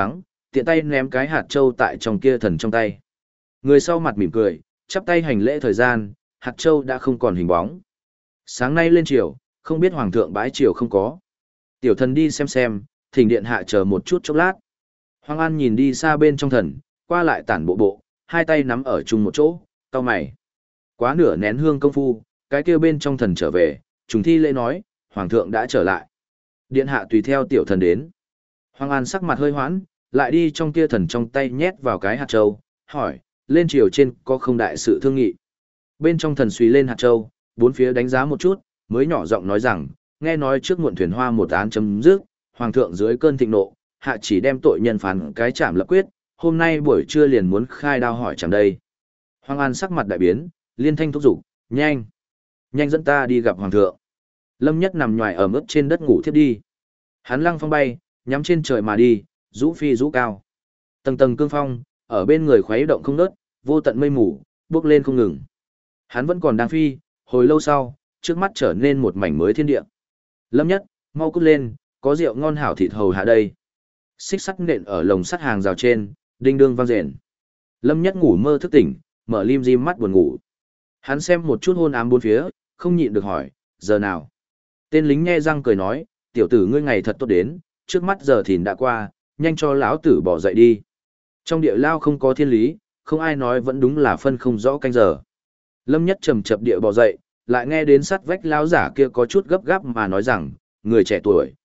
A: tiện tay ném cái hạt châu tại trong kia thần trong tay. Người sau mặt mỉm cười, chắp tay hành lễ thời gian, hạt châu đã không còn hình bóng. Sáng nay lên triều, không biết hoàng thượng bãi triều không có. Tiểu thần đi xem, thỉnh điện hạ chờ một chút chốc lát. Hoàng An nhìn đi xa bên trong thần, qua lại tản bộ, hai tay nắm ở chung một chỗ, cau mày. Quá nửa nén hương công phu, cái kia bên trong thần trở về, trùng thi lễ nói, hoàng thượng đã trở lại. Điện hạ tùy theo tiểu thần đến. Hoàng An sắc mặt hơi hoãn, lại đi trong kia thần trong tay nhét vào cái hạt châu, hỏi, lên triều trên có không đại sự thương nghị. Bên trong thần suy lên hạt châu, bốn phía đánh giá một chút, mới nhỏ giọng nói rằng, nghe nói trước muộn thuyền hoa một án chấm dứt, hoàng thượng dưới cơn thịnh nộ, hạ chỉ đem tội nhân phán cái trảm lập quyết, hôm nay buổi trưa liền muốn khai đao hỏi chẳng đây. Hoàng An sắc mặt đại biến, liên thanh thúc giục, nhanh dẫn ta đi gặp hoàng thượng. Lâm Nhất nằm nhòi ở mức trên đất ngủ thiếp đi. Hắn lăng phong bay, nhắm trên trời mà đi, rũ phi rũ cao. Tầng tầng cương phong, ở bên người khuấy động không ngớt, vô tận mây mù, bước lên không ngừng. Hắn vẫn còn đang phi, hồi lâu sau, trước mắt trở nên một mảnh mới thiên địa. Lâm Nhất, mau cút lên, có rượu ngon hảo thịt hầu hạ đây. Xích sắt nện ở lồng sắt hàng rào trên, đinh đương vang rền. Lâm Nhất ngủ mơ thức tỉnh, mở lim dim mắt buồn ngủ. Hắn xem một chút hôn ám bốn phía, không nhịn được hỏi, giờ nào? Tên lính nhe răng cười nói, tiểu tử ngươi ngày thật tốt đến, trước mắt giờ thìn đã qua, nhanh cho lão tử bỏ dậy đi. Trong địa lao không có thiên lý, không ai nói vẫn đúng là phân không rõ canh giờ. Lâm Nhất trầm chập địa bỏ dậy, lại nghe đến sát vách lão giả kia có chút gấp gáp mà nói rằng, người trẻ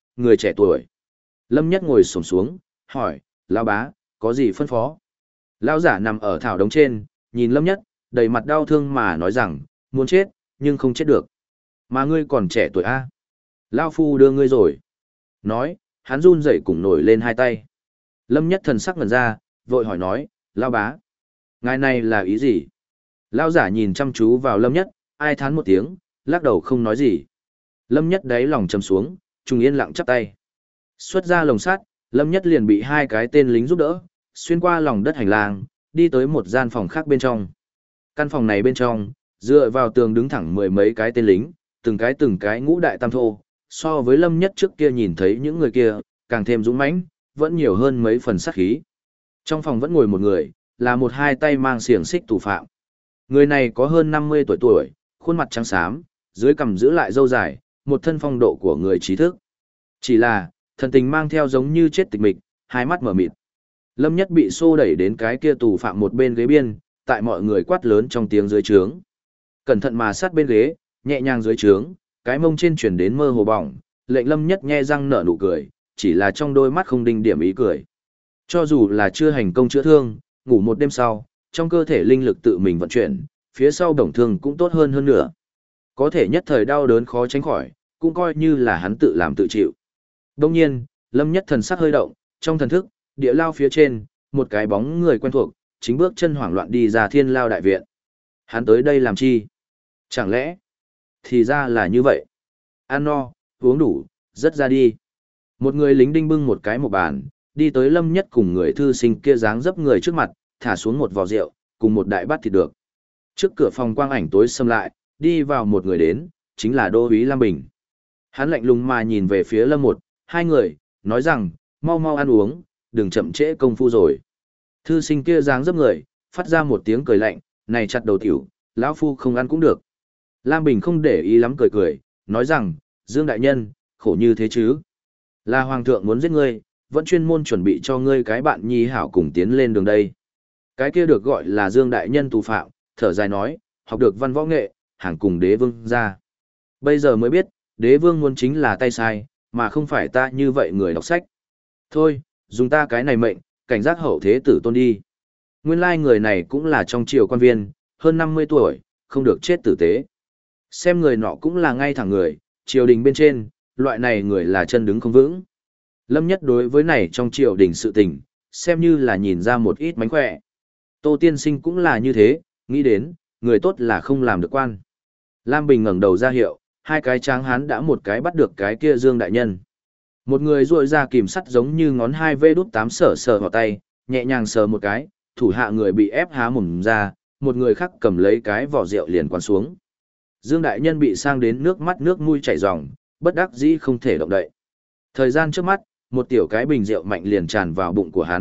A: tuổi. Lâm Nhất ngồi xổm xuống, hỏi, lão bá, có gì phân phó? Lão giả nằm ở thảo đống trên, nhìn Lâm Nhất, đầy mặt đau thương mà nói rằng, muốn chết, nhưng không chết được. Mà ngươi còn trẻ tuổi a, lão phu đưa ngươi rồi. Nói, hắn run rẩy cùng nổi lên hai tay. Lâm Nhất thần sắc ngẩn ra, vội hỏi nói, lão bá, ngài này là ý gì? Lão giả nhìn chăm chú vào Lâm Nhất, ai thán một tiếng, lắc đầu không nói gì. Lâm Nhất đáy lòng trầm xuống, trùng yên lặng chắp tay. Xuất ra lồng sắt, Lâm Nhất liền bị hai cái tên lính giúp đỡ, xuyên qua lòng đất hành lang, đi tới một gian phòng khác bên trong. Căn phòng này bên trong, dựa vào tường đứng thẳng mười mấy cái tên lính, từng cái ngũ đại tam thô, so với Lâm Nhất trước kia nhìn thấy những người kia, càng thêm dũng mãnh, vẫn nhiều hơn mấy phần sát khí. Trong phòng vẫn ngồi một người, là một hai tay mang xiềng xích tù phạm. Người này có hơn 50 tuổi, khuôn mặt trắng xám, dưới cằm giữ lại râu dài, một thân phong độ của người trí thức. Chỉ là, thần tình mang theo giống như chết tịch mịch, hai mắt mở mịt. Lâm Nhất bị xô đẩy đến cái kia tù phạm một bên ghế biên, tại mọi người quát lớn trong tiếng dưới trướng. Cẩn thận mà sát bên ghế, nhẹ nhàng dưới trướng, cái mông trên chuyển đến mơ hồ bỏng, lệnh Lâm Nhất nhe răng nở nụ cười, chỉ là trong đôi mắt không đinh điểm ý cười. Cho dù là chưa hành công chữa thương, ngủ một đêm sau, trong cơ thể linh lực tự mình vận chuyển, phía sau đồng thương cũng tốt hơn nữa. Có thể nhất thời đau đớn khó tránh khỏi, cũng coi như là hắn tự làm tự chịu. Đông nhiên, Lâm Nhất thần sắc hơi động, trong thần thức, địa lao phía trên, một cái bóng người quen thuộc, chính bước chân hoảng loạn đi ra Thiên Lao đại viện. Hắn tới đây làm chi? Chẳng lẽ? Thì ra là như vậy. Ăn no, uống đủ, dứt ra đi. Một người lính đinh bưng một cái một bàn, đi tới Lâm Nhất cùng người thư sinh kia dáng dấp người trước mặt, thả xuống một vò rượu, cùng một đại bát thịt được. Trước cửa phòng quang ảnh tối xâm lại, đi vào một người đến, chính là Đô úy Lam Bình. Hắn lạnh lùng mà nhìn về phía Lâm một, hai người, nói rằng, mau mau ăn uống, đừng chậm trễ công phu rồi. Thư sinh kia dáng dấp người, phát ra một tiếng cười lạnh, này chặt đầu tiểu, lão phu không ăn cũng được. Lam Bình không để ý lắm cười, nói rằng, Dương đại nhân, khổ như thế chứ. Là hoàng thượng muốn giết ngươi, vẫn chuyên môn chuẩn bị cho ngươi cái bạn nhi hảo cùng tiến lên đường đây. Cái kia được gọi là Dương đại nhân tù phạm, thở dài nói, học được văn võ nghệ, hàng cùng đế vương ra. Bây giờ mới biết, đế vương muốn chính là tay sai, mà không phải ta như vậy người đọc sách. Thôi, dùng ta cái này mệnh, cảnh giác hậu thế tử tôn đi. Nguyên lai người này cũng là trong triều quan viên, hơn 50 tuổi, không được chết tử tế. Xem người nọ cũng là ngay thẳng người, triều đình bên trên, loại này người là chân đứng không vững. Lâm Nhất đối với này trong triều đình sự tình, xem như là nhìn ra một ít mánh khỏe. Tô Tiên Sinh cũng là như thế, nghĩ đến, người tốt là không làm được quan. Lam Bình ngẩng đầu ra hiệu, hai cái tráng hán đã một cái bắt được cái kia Dương đại nhân. Một người duỗi ra kìm sắt giống như ngón hai vê đút tám sờ vào tay, nhẹ nhàng sờ một cái, thủ hạ người bị ép há mồm ra, một người khác cầm lấy cái vỏ rượu liền quán xuống. Dương đại nhân bị sang đến nước mắt nước mũi chảy ròng, bất đắc dĩ không thể động đậy. Thời gian trước mắt, một tiểu cái bình rượu mạnh liền tràn vào bụng của hắn,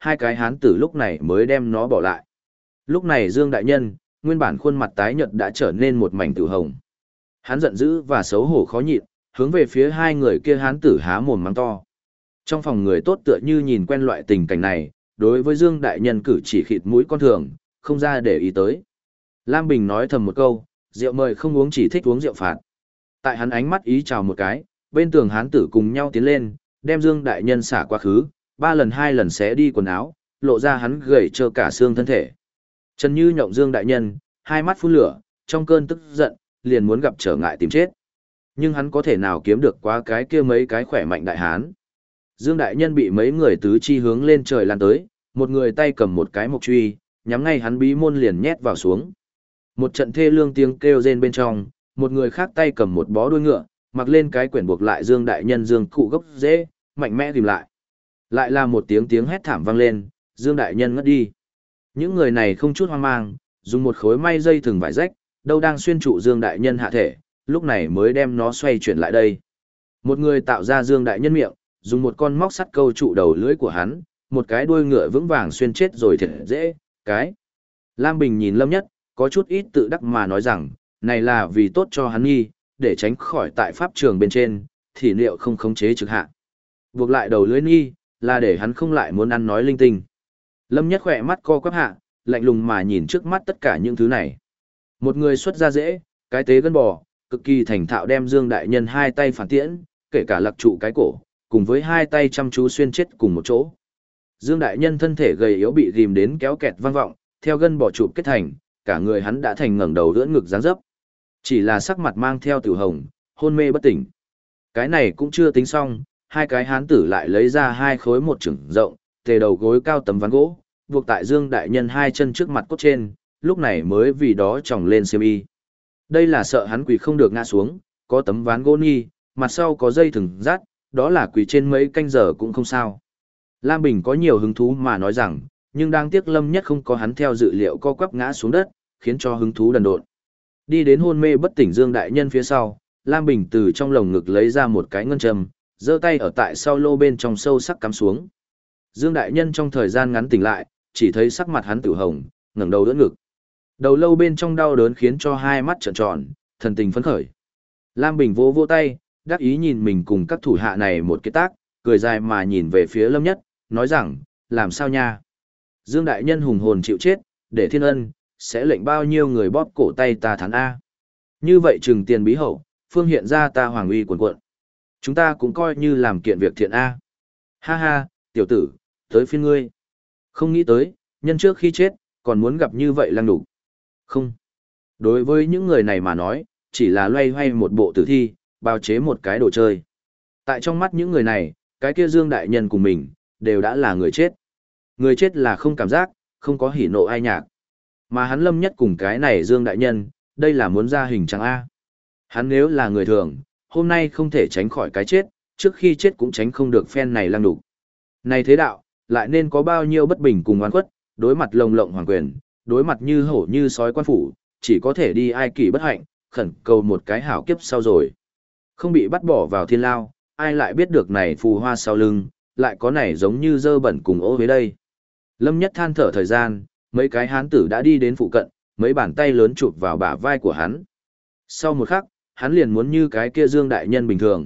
A: hai cái hán tử lúc này mới đem nó bỏ lại. Lúc này Dương Đại Nhân, nguyên bản khuôn mặt tái nhợt đã trở nên một mảnh tử hồng. Hắn giận dữ và xấu hổ khó nhịn, hướng về phía hai người kia hán tử há mồm mắng to. Trong phòng người tốt tựa như nhìn quen loại tình cảnh này, đối với Dương Đại Nhân cử chỉ khịt mũi con thường, không ra để ý tới. Lam Bình nói thầm một câu, rượu mời không uống chỉ thích uống rượu phạt. Tại hắn ánh mắt ý chào một cái, bên tường hán tử cùng nhau tiến lên, đem Dương Đại Nhân xả quá khứ, 3 lần xé đi quần áo, lộ ra hắn gầy trơ cả xương thân thể. Trần Như nhộng Dương Đại Nhân, hai mắt phun lửa, trong cơn tức giận, liền muốn gặp trở ngại tìm chết. Nhưng hắn có thể nào kiếm được quá cái kia mấy cái khỏe mạnh đại hán. Dương Đại Nhân bị mấy người tứ chi hướng lên trời lan tới, một người tay cầm một cái mộc truy, nhắm ngay hắn bí môn liền nhét vào xuống. Một trận thê lương tiếng kêu rên bên trong, một người khác tay cầm một bó đuôi ngựa, mặc lên cái quyển buộc lại Dương Đại Nhân Dương cụ gốc dễ, mạnh mẽ tìm lại. Lại là một tiếng hét thảm vang lên, Dương Đại Nhân ngất đi. Những người này không chút hoang mang, dùng một khối may dây thừng vải rách, đâu đang xuyên trụ Dương Đại Nhân hạ thể, lúc này mới đem nó xoay chuyển lại đây. Một người tạo ra Dương Đại Nhân miệng, dùng một con móc sắt câu trụ đầu lưỡi của hắn, một cái đuôi ngựa vững vàng xuyên chết rồi thiệt dễ, cái. Lam Bình nhìn Lâm Nhất, có chút ít tự đắc mà nói rằng, này là vì tốt cho hắn nghi, để tránh khỏi tại pháp trường bên trên, thì liệu không khống chế trực hạ. Buộc lại đầu lưỡi nghi, là để hắn không lại muốn ăn nói linh tinh. Lâm Nhất khỏe mắt co quắp hạ, lạnh lùng mà nhìn trước mắt tất cả những thứ này. Một người xuất ra dễ, cái tế gân bò, cực kỳ thành thạo đem Dương Đại Nhân hai tay phản tiễn, kể cả lặc trụ cái cổ, cùng với hai tay chăm chú xuyên chết cùng một chỗ. Dương Đại Nhân thân thể gầy yếu bị ghim đến kéo kẹt vang vọng, theo gân bò chụp kết thành, cả người hắn đã thành ngẩng đầu đỡ ngực dáng dấp. Chỉ là sắc mặt mang theo tử hồng, hôn mê bất tỉnh. Cái này cũng chưa tính xong, hai cái hán tử lại lấy ra hai khối một chừng rộng, tề đầu gối cao tấm ván gỗ, buộc tại Dương Đại Nhân hai chân trước mặt cốt trên, lúc này mới vì đó tròng lên xiêm y. Đây là sợ hắn quỳ không được ngã xuống, có tấm ván gỗ nghi, mặt sau có dây thừng rát, đó là quỳ trên mấy canh giờ cũng không sao. Lam Bình có nhiều hứng thú mà nói rằng, nhưng đáng tiếc Lâm Nhất không có hắn theo dự liệu co quắp ngã xuống đất, khiến cho hứng thú đần độn. Đi đến hôn mê bất tỉnh Dương Đại Nhân phía sau, Lam Bình từ trong lồng ngực lấy ra một cái ngân châm, giơ tay ở tại sau lô bên trong sâu sắc cắm xuống. Dương Đại Nhân trong thời gian ngắn tỉnh lại, chỉ thấy sắc mặt hắn tử hồng, ngẩng đầu đỡ ngực. Đầu lâu bên trong đau đớn khiến cho hai mắt trợn tròn, thần tình phấn khởi. Lam Bình vỗ vỗ tay, đắc ý nhìn mình cùng các thủ hạ này một cái tác, cười dài mà nhìn về phía Lâm Nhất, nói rằng, làm sao nha? Dương Đại Nhân hùng hồn chịu chết, để thiên ân, sẽ lệnh bao nhiêu người bóp cổ tay ta thắng A. Như vậy trừng tiền bí hậu, phương hiện ra ta hoàng uy cuồn cuộn. Chúng ta cũng coi như làm kiện việc thiện A. Ha ha, tiểu tử, tới phiên ngươi. Không nghĩ tới, nhân trước khi chết, còn muốn gặp như vậy lăng đủ. Không. Đối với những người này mà nói, chỉ là loay hoay một bộ tử thi, bào chế một cái đồ chơi. Tại trong mắt những người này, cái kia Dương Đại Nhân cùng mình, đều đã là người chết. Người chết là không cảm giác, không có hỉ nộ ai nhạc. Mà hắn Lâm Nhất cùng cái này Dương Đại Nhân, đây là muốn ra hình trắng A. Hắn nếu là người thường, hôm nay không thể tránh khỏi cái chết, trước khi chết cũng tránh không được phen này lăng đục. Này thế đạo, lại nên có bao nhiêu bất bình cùng oan khuất, đối mặt lồng lộng hoàng quyền, đối mặt như hổ như sói quan phủ, chỉ có thể đi ai kỷ bất hạnh, khẩn cầu một cái hảo kiếp sau rồi. Không bị bắt bỏ vào thiên lao, ai lại biết được này phù hoa sau lưng, lại có này giống như dơ bẩn cùng ô với đây. Lâm Nhất than thở thời gian, mấy cái hán tử đã đi đến phụ cận, mấy bàn tay lớn chụp vào bả vai của hắn. Sau một khắc, hắn liền muốn như cái kia Dương Đại Nhân bình thường.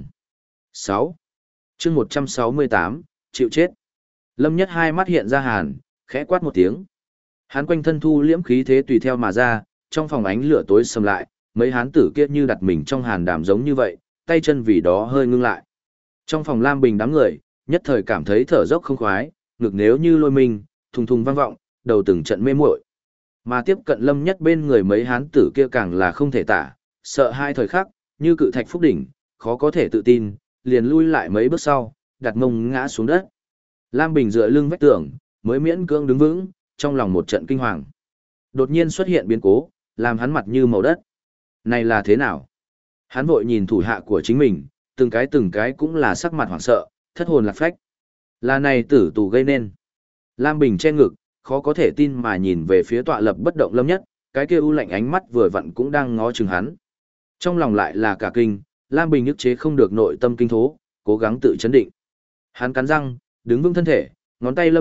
A: 6. chương 168, chịu chết. Lâm Nhất hai mắt hiện ra hàn, khẽ quát một tiếng. Hắn quanh thân thu liễm khí thế tùy theo mà ra, trong phòng ánh lửa tối sầm lại, mấy hán tử kia như đặt mình trong hàn đàm giống như vậy, tay chân vì đó hơi ngưng lại. Trong phòng Lam Bình đám người, nhất thời cảm thấy thở dốc không khoái, ngực nếu như lôi mình, thùng thùng vang vọng, đầu từng trận mê muội. Mà tiếp cận Lâm Nhất bên người mấy hán tử kia càng là không thể tả, sợ hai thời khắc, như cự thạch phúc đỉnh, khó có thể tự tin, liền lui lại mấy bước sau, đặt mông ngã xuống đất. Lam Bình dựa lưng vách tường, mới miễn cưỡng đứng vững, trong lòng một trận kinh hoàng. Đột nhiên xuất hiện biến cố, làm hắn mặt như màu đất. Này là thế nào? Hắn vội nhìn thủ hạ của chính mình, từng cái cũng là sắc mặt hoảng sợ, thất hồn lạc phách. Là này tử tù gây nên. Lam Bình che ngực, khó có thể tin mà nhìn về phía tọa lập bất động Lâm Nhất, cái kia u lạnh ánh mắt vừa vặn cũng đang ngó chừng hắn. Trong lòng lại là cả kinh, Lam Bình nhức chế không được nội tâm kinh thố, cố gắng tự chấn định. Hắn cắn răng, đứng vững thân thể, ngón tay Lâm Nhất,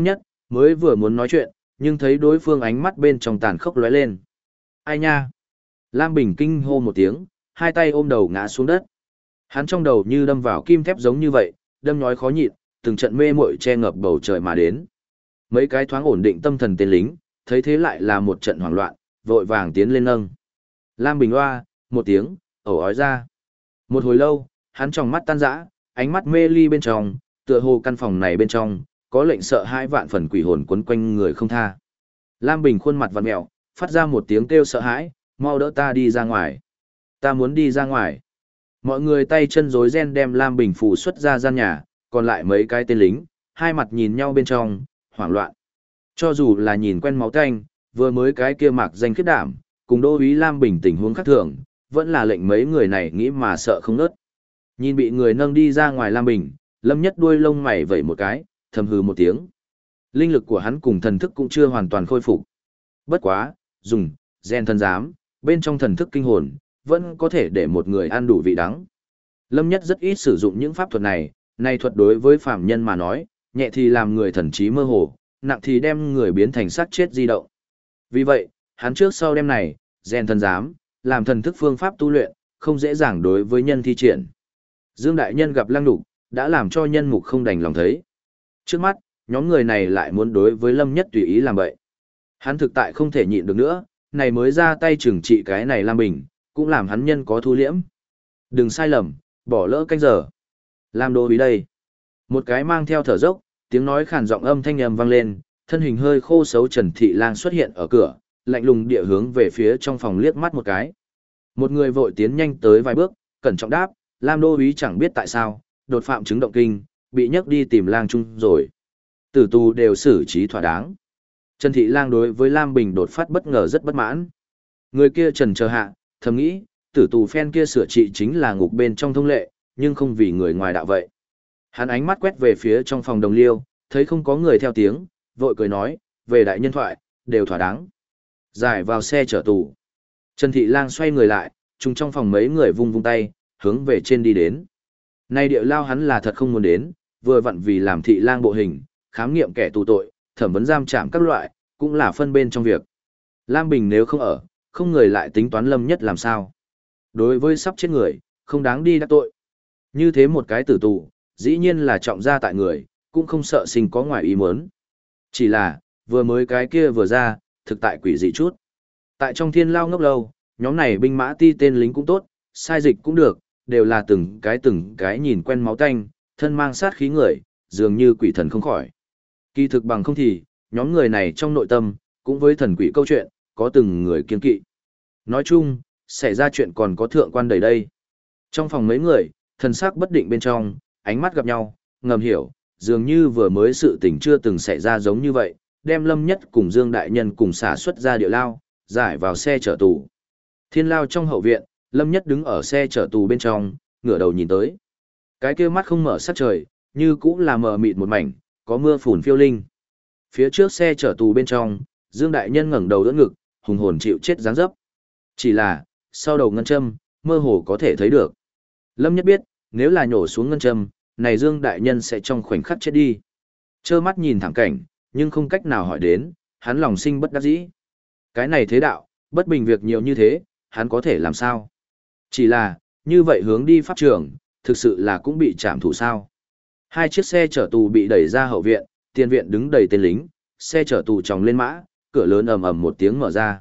A: Mới vừa muốn nói chuyện, nhưng thấy đối phương ánh mắt bên trong tàn khốc lóe lên. Ai nha? Lam Bình kinh hô một tiếng, hai tay ôm đầu ngã xuống đất. Hắn trong đầu như đâm vào kim thép giống như vậy, đâm nhói khó nhịn, từng trận mê muội che ngập bầu trời mà đến. Mấy cái thoáng ổn định tâm thần tên lính, thấy thế lại là một trận hoảng loạn, vội vàng tiến lên nâng. Lam Bình hoa, một tiếng, ẩu ói ra. Một hồi lâu, hắn trong mắt tan rã, ánh mắt mê ly bên trong, tựa hồ căn phòng này bên trong, có lệnh sợ hãi vạn phần quỷ hồn quấn quanh người không tha. Lam Bình khuôn mặt vặn mẹo, phát ra một tiếng kêu sợ hãi, mau đỡ ta đi ra ngoài. Ta muốn đi ra ngoài. Mọi người tay chân rối ren đem Lam Bình phủ xuất ra gian nhà, còn lại mấy cái tên lính, hai mặt nhìn nhau bên trong, hoảng loạn. Cho dù là nhìn quen máu tanh, vừa mới cái kia mặc danh khiếp đảm, cùng đô úy Lam Bình tình huống khác thường, vẫn là lệnh mấy người này nghĩ mà sợ không nớt. Nhìn bị người nâng đi ra ngoài Lam Bình, Lâm Nhất đuôi lông mày vẩy một cái, thầm hừ một tiếng. Linh lực của hắn cùng thần thức cũng chưa hoàn toàn khôi phục. Bất quá, dùng, gen thân giám, bên trong thần thức kinh hồn, vẫn có thể để một người ăn đủ vị đắng. Lâm Nhất rất ít sử dụng những pháp thuật này, này thuật đối với phàm nhân mà nói, nhẹ thì làm người thần trí mơ hồ, nặng thì đem người biến thành xác chết di động. Vì vậy, hắn trước sau đêm này, gen thân giám, làm thần thức phương pháp tu luyện, không dễ dàng đối với nhân thi triển. Dương Đại Nhân gặp Lăng Đục, đã làm cho nhân mục không đành lòng thấy. Trước mắt, nhóm người này lại muốn đối với Lâm Nhất tùy ý làm vậy. Hắn thực tại không thể nhịn được nữa, này mới ra tay trừng trị cái này Lam Bình, cũng làm hắn nhân có thu liễm. Đừng sai lầm, bỏ lỡ canh giờ. Lam đô ý đây. Một cái mang theo thở dốc, tiếng nói khàn giọng âm thanh vang lên, thân hình hơi khô xấu Trần Thị Lang xuất hiện ở cửa, lạnh lùng địa hướng về phía trong phòng liếc mắt một cái. Một người vội tiến nhanh tới vài bước, cẩn trọng đáp, Lam đô úy chẳng biết tại sao, đột phạm chứng động kinh, bị nhấc đi tìm Lang Trung rồi. Tử tù đều xử trí thỏa đáng. Trần Thị Lang đối với Lam Bình đột phát bất ngờ rất bất mãn. Người kia trần chờ hạ, thầm nghĩ, tử tù phen kia sửa trị chính là ngục bên trong thông lệ, nhưng không vì người ngoài đạo vậy. Hắn ánh mắt quét về phía trong phòng đồng liêu, thấy không có người theo tiếng, vội cười nói, về đại nhân thoại, đều thỏa đáng. Giải vào xe chở tù. Trần Thị Lang xoay người lại, trùng trong phòng mấy người vung vung tay, hướng về trên đi đến. Nay địa lao hắn là thật không muốn đến, vừa vặn vì làm Thị Lang bộ hình, khám nghiệm kẻ tù tội, thẩm vấn giam trảm các loại, cũng là phân bên trong việc. Lam Bình nếu không ở, không người lại tính toán Lâm Nhất làm sao. Đối với sắp chết người, không đáng đi đắc tội. Như thế một cái tử tù, dĩ nhiên là trọng gia tại người, cũng không sợ sinh có ngoài ý muốn. Chỉ là, vừa mới cái kia vừa ra, thực tại quỷ dị chút. Tại trong thiên lao ngốc lâu, nhóm này binh mã ti tên lính cũng tốt, sai dịch cũng được, đều là từng cái nhìn quen máu tanh, thân mang sát khí người, dường như quỷ thần không khỏi. Kỳ thực bằng không thì, nhóm người này trong nội tâm, cũng với thần quỷ câu chuyện, có từng người kiên kỵ. Nói chung, xảy ra chuyện còn có thượng quan đầy đây. Trong phòng mấy người, thần sắc bất định bên trong, ánh mắt gặp nhau, ngầm hiểu, dường như vừa mới sự tình chưa từng xảy ra giống như vậy, đem Lâm Nhất cùng Dương Đại Nhân cùng xả xuất ra địa lao, giải vào xe chở tù. Thiên lao trong hậu viện, Lâm Nhất đứng ở xe chở tù bên trong, ngửa đầu nhìn tới. Cái kia mắt không mở sát trời, như cũng là mờ mịt một mảnh, có mưa phùn phiêu linh. Phía trước xe chở tù bên trong, Dương Đại Nhân ngẩng đầu đỡ ngực, hùng hồn chịu chết dáng dấp. Chỉ là, sau đầu ngân châm, mơ hồ có thể thấy được. Lâm Nhất biết, nếu là nhổ xuống ngân châm, này Dương Đại Nhân sẽ trong khoảnh khắc chết đi. Trơ mắt nhìn thẳng cảnh, nhưng không cách nào hỏi đến, hắn lòng sinh bất đắc dĩ. Cái này thế đạo, bất bình việc nhiều như thế, hắn có thể làm sao? Chỉ là, như vậy hướng đi pháp trường, thực sự là cũng bị trảm thủ sao. Hai chiếc xe chở tù bị đẩy ra hậu viện, tiền viện đứng đầy tên lính, xe chở tù tròng lên mã, cửa lớn ầm ầm một tiếng mở ra.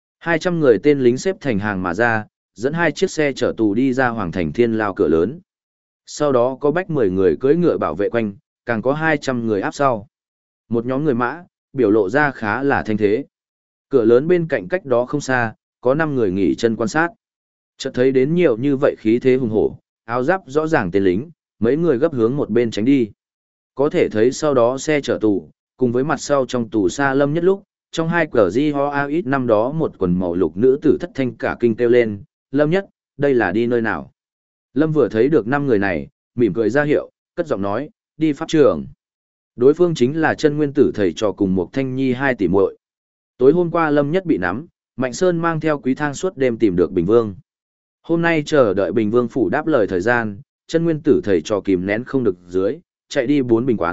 A: 200 người tên lính xếp thành hàng mà ra, dẫn hai chiếc xe chở tù đi ra hoàng thành thiên lao cửa lớn. Sau đó có bách 10 người cưỡi ngựa bảo vệ quanh, càng có 200 người áp sau. Một nhóm người mã, biểu lộ ra khá là thanh thế. Cửa lớn bên cạnh cách đó không xa, có 5 người nghỉ chân quan sát. Chợt thấy đến nhiều như vậy khí thế hùng hổ, áo giáp rõ ràng tên lính, mấy người gấp hướng một bên tránh đi. Có thể thấy sau đó xe chở tù, cùng với mặt sau trong tù xa Lâm Nhất lúc, trong hai cờ di ho a ít năm đó một quần màu lục nữ tử thất thanh cả kinh kêu lên, Lâm Nhất, đây là đi nơi nào? Lâm vừa thấy được 5 người này, mỉm cười ra hiệu, cất giọng nói, đi pháp trường. Đối phương chính là chân nguyên tử thầy trò cùng một thanh nhi 2 tỷ muội. Tối hôm qua Lâm Nhất bị nắm, Mạnh Sơn mang theo Quý Thang suốt đêm tìm được Bình Vương. Hôm nay chờ đợi Bình Vương phủ đáp lời thời gian, chân nguyên tử thầy trò kìm nén không được dưới, chạy đi 4 bình quán,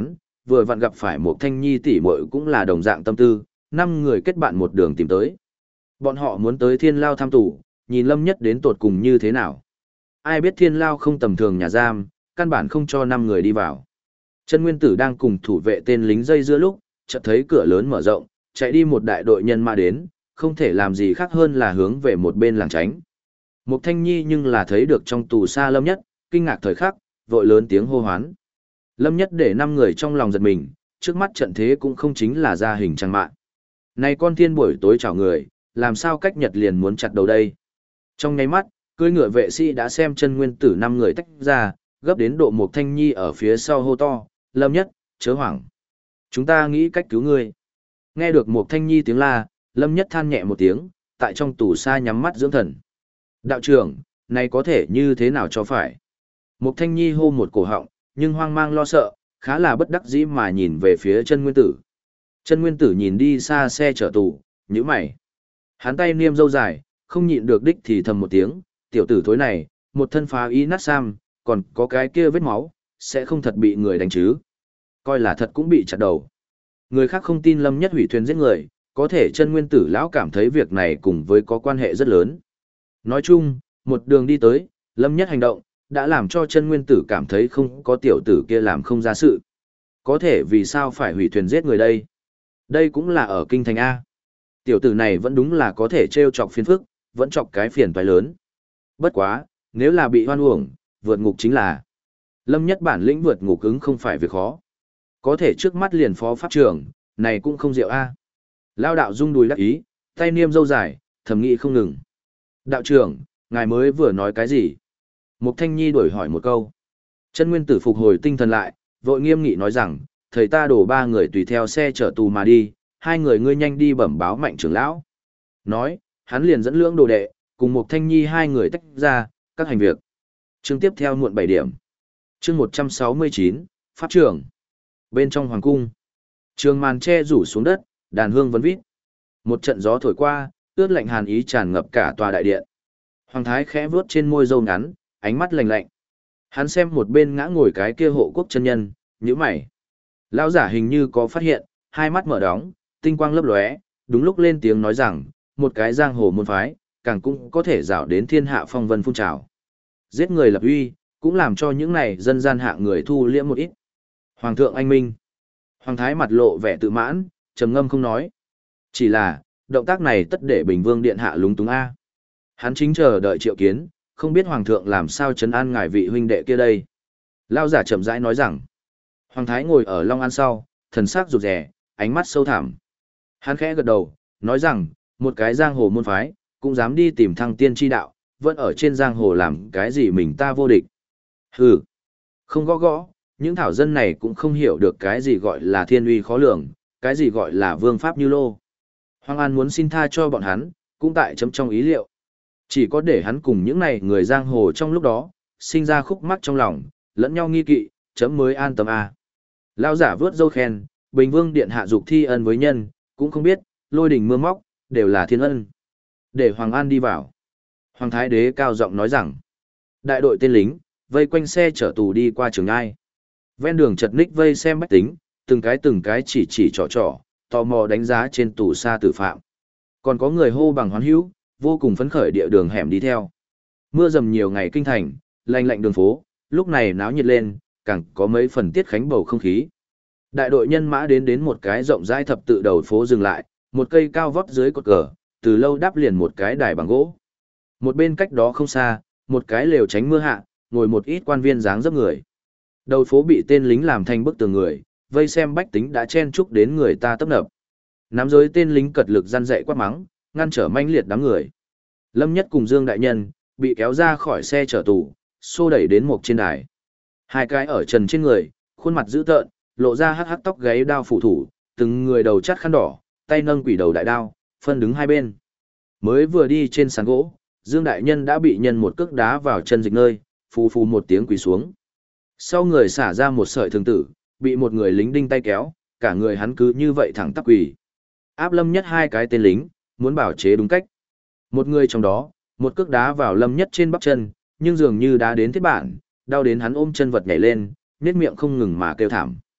A: vừa vặn gặp phải một Thanh Nhi tỷ muội cũng là đồng dạng tâm tư, 5 người kết bạn một đường tìm tới. Bọn họ muốn tới Thiên Lao thăm tù, nhìn Lâm Nhất đến tột cùng như thế nào. Ai biết Thiên Lao không tầm thường nhà giam, căn bản không cho 5 người đi vào. Chân Nguyên Tử đang cùng thủ vệ tên lính dây dưa lúc, chợt thấy cửa lớn mở rộng, chạy đi một đại đội nhân mã đến, không thể làm gì khác hơn là hướng về một bên làng tránh. Mục Thanh Nhi nhưng là thấy được trong tù xa Lâm Nhất, kinh ngạc thời khắc, vội lớn tiếng hô hoán. Lâm Nhất để 5 người trong lòng giật mình, trước mắt trận thế cũng không chính là ra hình trang mạng. Này con thiên buổi tối chào người, làm sao cách Nhật liền muốn chặt đầu đây. Trong nháy mắt, cưỡi ngựa vệ sĩ đã xem Chân Nguyên Tử 5 người tách ra, gấp đến độ Mục Thanh Nhi ở phía sau hô to, Lâm Nhất, chớ hoảng. Chúng ta nghĩ cách cứu ngươi. Nghe được Mục Thanh Nhi tiếng la, Lâm Nhất than nhẹ một tiếng, tại trong tù xa nhắm mắt dưỡng thần. Đạo trưởng, này có thể như thế nào cho phải? Mục Thanh Nhi hô một cổ họng, nhưng hoang mang lo sợ, khá là bất đắc dĩ mà nhìn về phía Chân Nguyên Tử. Chân Nguyên Tử nhìn đi xa xe chở tù, nhíu mày. Hắn tay niêm râu dài, không nhịn được đích thì thầm một tiếng, tiểu tử thối này, một thân phá y nát sam, còn có cái kia vết máu, sẽ không thật bị người đánh chứ. Coi là thật cũng bị chặt đầu. Người khác không tin Lâm Nhất hủy thuyền giết người, có thể Chân Nguyên Tử lão cảm thấy việc này cùng với có quan hệ rất lớn. Nói chung, một đường đi tới, Lâm Nhất hành động, đã làm cho Chân Nguyên Tử cảm thấy không có tiểu tử kia làm không ra sự. Có thể vì sao phải hủy thuyền giết người đây? Đây cũng là ở kinh thành A. Tiểu tử này vẫn đúng là có thể trêu chọc phiền phức, vẫn chọc cái phiền toái lớn. Bất quá, nếu là bị hoan uổng, vượt ngục chính là. Lâm Nhất bản lĩnh vượt ngục ứng không phải việc khó. Có thể trước mắt liền phó pháp trưởng, này cũng không diệu A. Lao đạo rung đùi đắc ý, tay niêm râu dài, thầm nghĩ không ngừng. Đạo trưởng, ngài mới vừa nói cái gì? Mục Thanh Nhi đổi hỏi một câu. Chân Nguyên Tử phục hồi tinh thần lại, vội nghiêm nghị nói rằng, thầy ta đổ 3 người tùy theo xe chở tù mà đi, 2 người ngươi nhanh đi bẩm báo Mạnh trưởng lão. Nói, hắn liền dẫn lưỡng đồ đệ, cùng Mục Thanh Nhi 2 người tách ra, các hành việc. Chương tiếp theo muộn 7 điểm. Chương 169, Pháp trưởng. Bên trong hoàng cung, trường màn che rủ xuống đất, đàn hương vấn vít. Một trận gió thổi qua, ướt lạnh hàn ý tràn ngập cả tòa đại điện. Hoàng thái khẽ vuốt trên môi râu ngắn, ánh mắt lạnh lạnh. Hắn xem một bên ngã ngồi cái kia hộ quốc chân nhân, nhíu mày. Lão giả hình như có phát hiện, hai mắt mở đóng, tinh quang lấp lóe, đúng lúc lên tiếng nói rằng, một cái giang hồ môn phái, càng cũng có thể rảo đến thiên hạ phong vân phun trào. Giết người lập uy, cũng làm cho những này dân gian hạ người thu liễm một ít. Hoàng thượng anh minh. Hoàng thái mặt lộ vẻ tự mãn, trầm ngâm không nói. Chỉ là, động tác này tất để Bình Vương điện hạ lúng túng a. Hắn chính chờ đợi triệu kiến, không biết hoàng thượng làm sao trấn an ngài vị huynh đệ kia đây. Lão giả chậm rãi nói rằng, hoàng thái ngồi ở long an sau, thần sắc rụt rè, ánh mắt sâu thẳm. Hắn khẽ gật đầu, nói rằng, một cái giang hồ môn phái, cũng dám đi tìm thăng tiên chi đạo, vẫn ở trên giang hồ làm cái gì mình ta vô địch. Hừ, không gõ gõ, những thảo dân này cũng không hiểu được cái gì gọi là thiên uy khó lường, cái gì gọi là vương pháp như lô. Hoàng An muốn xin tha cho bọn hắn, cũng tại chấm trong ý liệu. Chỉ có để hắn cùng những này người giang hồ trong lúc đó, sinh ra khúc mắc trong lòng, lẫn nhau nghi kỵ, chấm mới an tâm a. Lão giả vớt dâu khen, Bình Vương điện hạ dục thi ân với nhân, cũng không biết, lôi đỉnh mưa móc, đều là thiên ân. Để Hoàng An đi vào. Hoàng Thái Đế cao giọng nói rằng, đại đội tên lính, vây quanh xe chở tù đi qua Trường Ai. Ven đường chật ních vây xem bách tính, từng cái chỉ trỏ, tò mò đánh giá trên tù xa tử phạm. Còn có người hô bằng hoán hữu, vô cùng phấn khởi địa đường hẻm đi theo. Mưa dầm nhiều ngày kinh thành, lạnh lạnh đường phố, lúc này náo nhiệt lên, càng có mấy phần tiết khánh bầu không khí. Đại đội nhân mã đến một cái rộng rãi thập tự đầu phố dừng lại, một cây cao vót dưới cột cờ, từ lâu đắp liền một cái đài bằng gỗ. Một bên cách đó không xa, một cái lều tránh mưa hạ, ngồi một ít quan viên dáng dấp người. Đầu phố bị tên lính làm thành bức tường người, vây xem bách tính đã chen chúc đến người ta tấp nập. Nắm giới tên lính cật lực gian dạy quát mắng, ngăn trở manh liệt đám người. Lâm Nhất cùng Dương đại nhân bị kéo ra khỏi xe chở tù, xô đẩy đến một trên đài. Hai cái ở trần trên người, khuôn mặt dữ tợn, lộ ra hắc hắc tóc gáy đao phủ thủ, từng người đầu chắt khăn đỏ, tay nâng quỷ đầu đại đao, phân đứng hai bên. Mới vừa đi trên sàn gỗ, Dương đại nhân đã bị nhân một cước đá vào chân dịch nơi, phù phù một tiếng quỳ xuống. Sau người xả ra một sợi thường tử, bị một người lính đinh tay kéo, cả người hắn cứ như vậy thẳng tắp quỳ. Áp Lâm Nhất hai cái tên lính, muốn bảo chế đúng cách. Một người trong đó, một cước đá vào Lâm Nhất trên bắp chân, nhưng dường như đá đến thiết bản, đau đến hắn ôm chân vật nhảy lên, nhếch miệng không ngừng mà kêu thảm.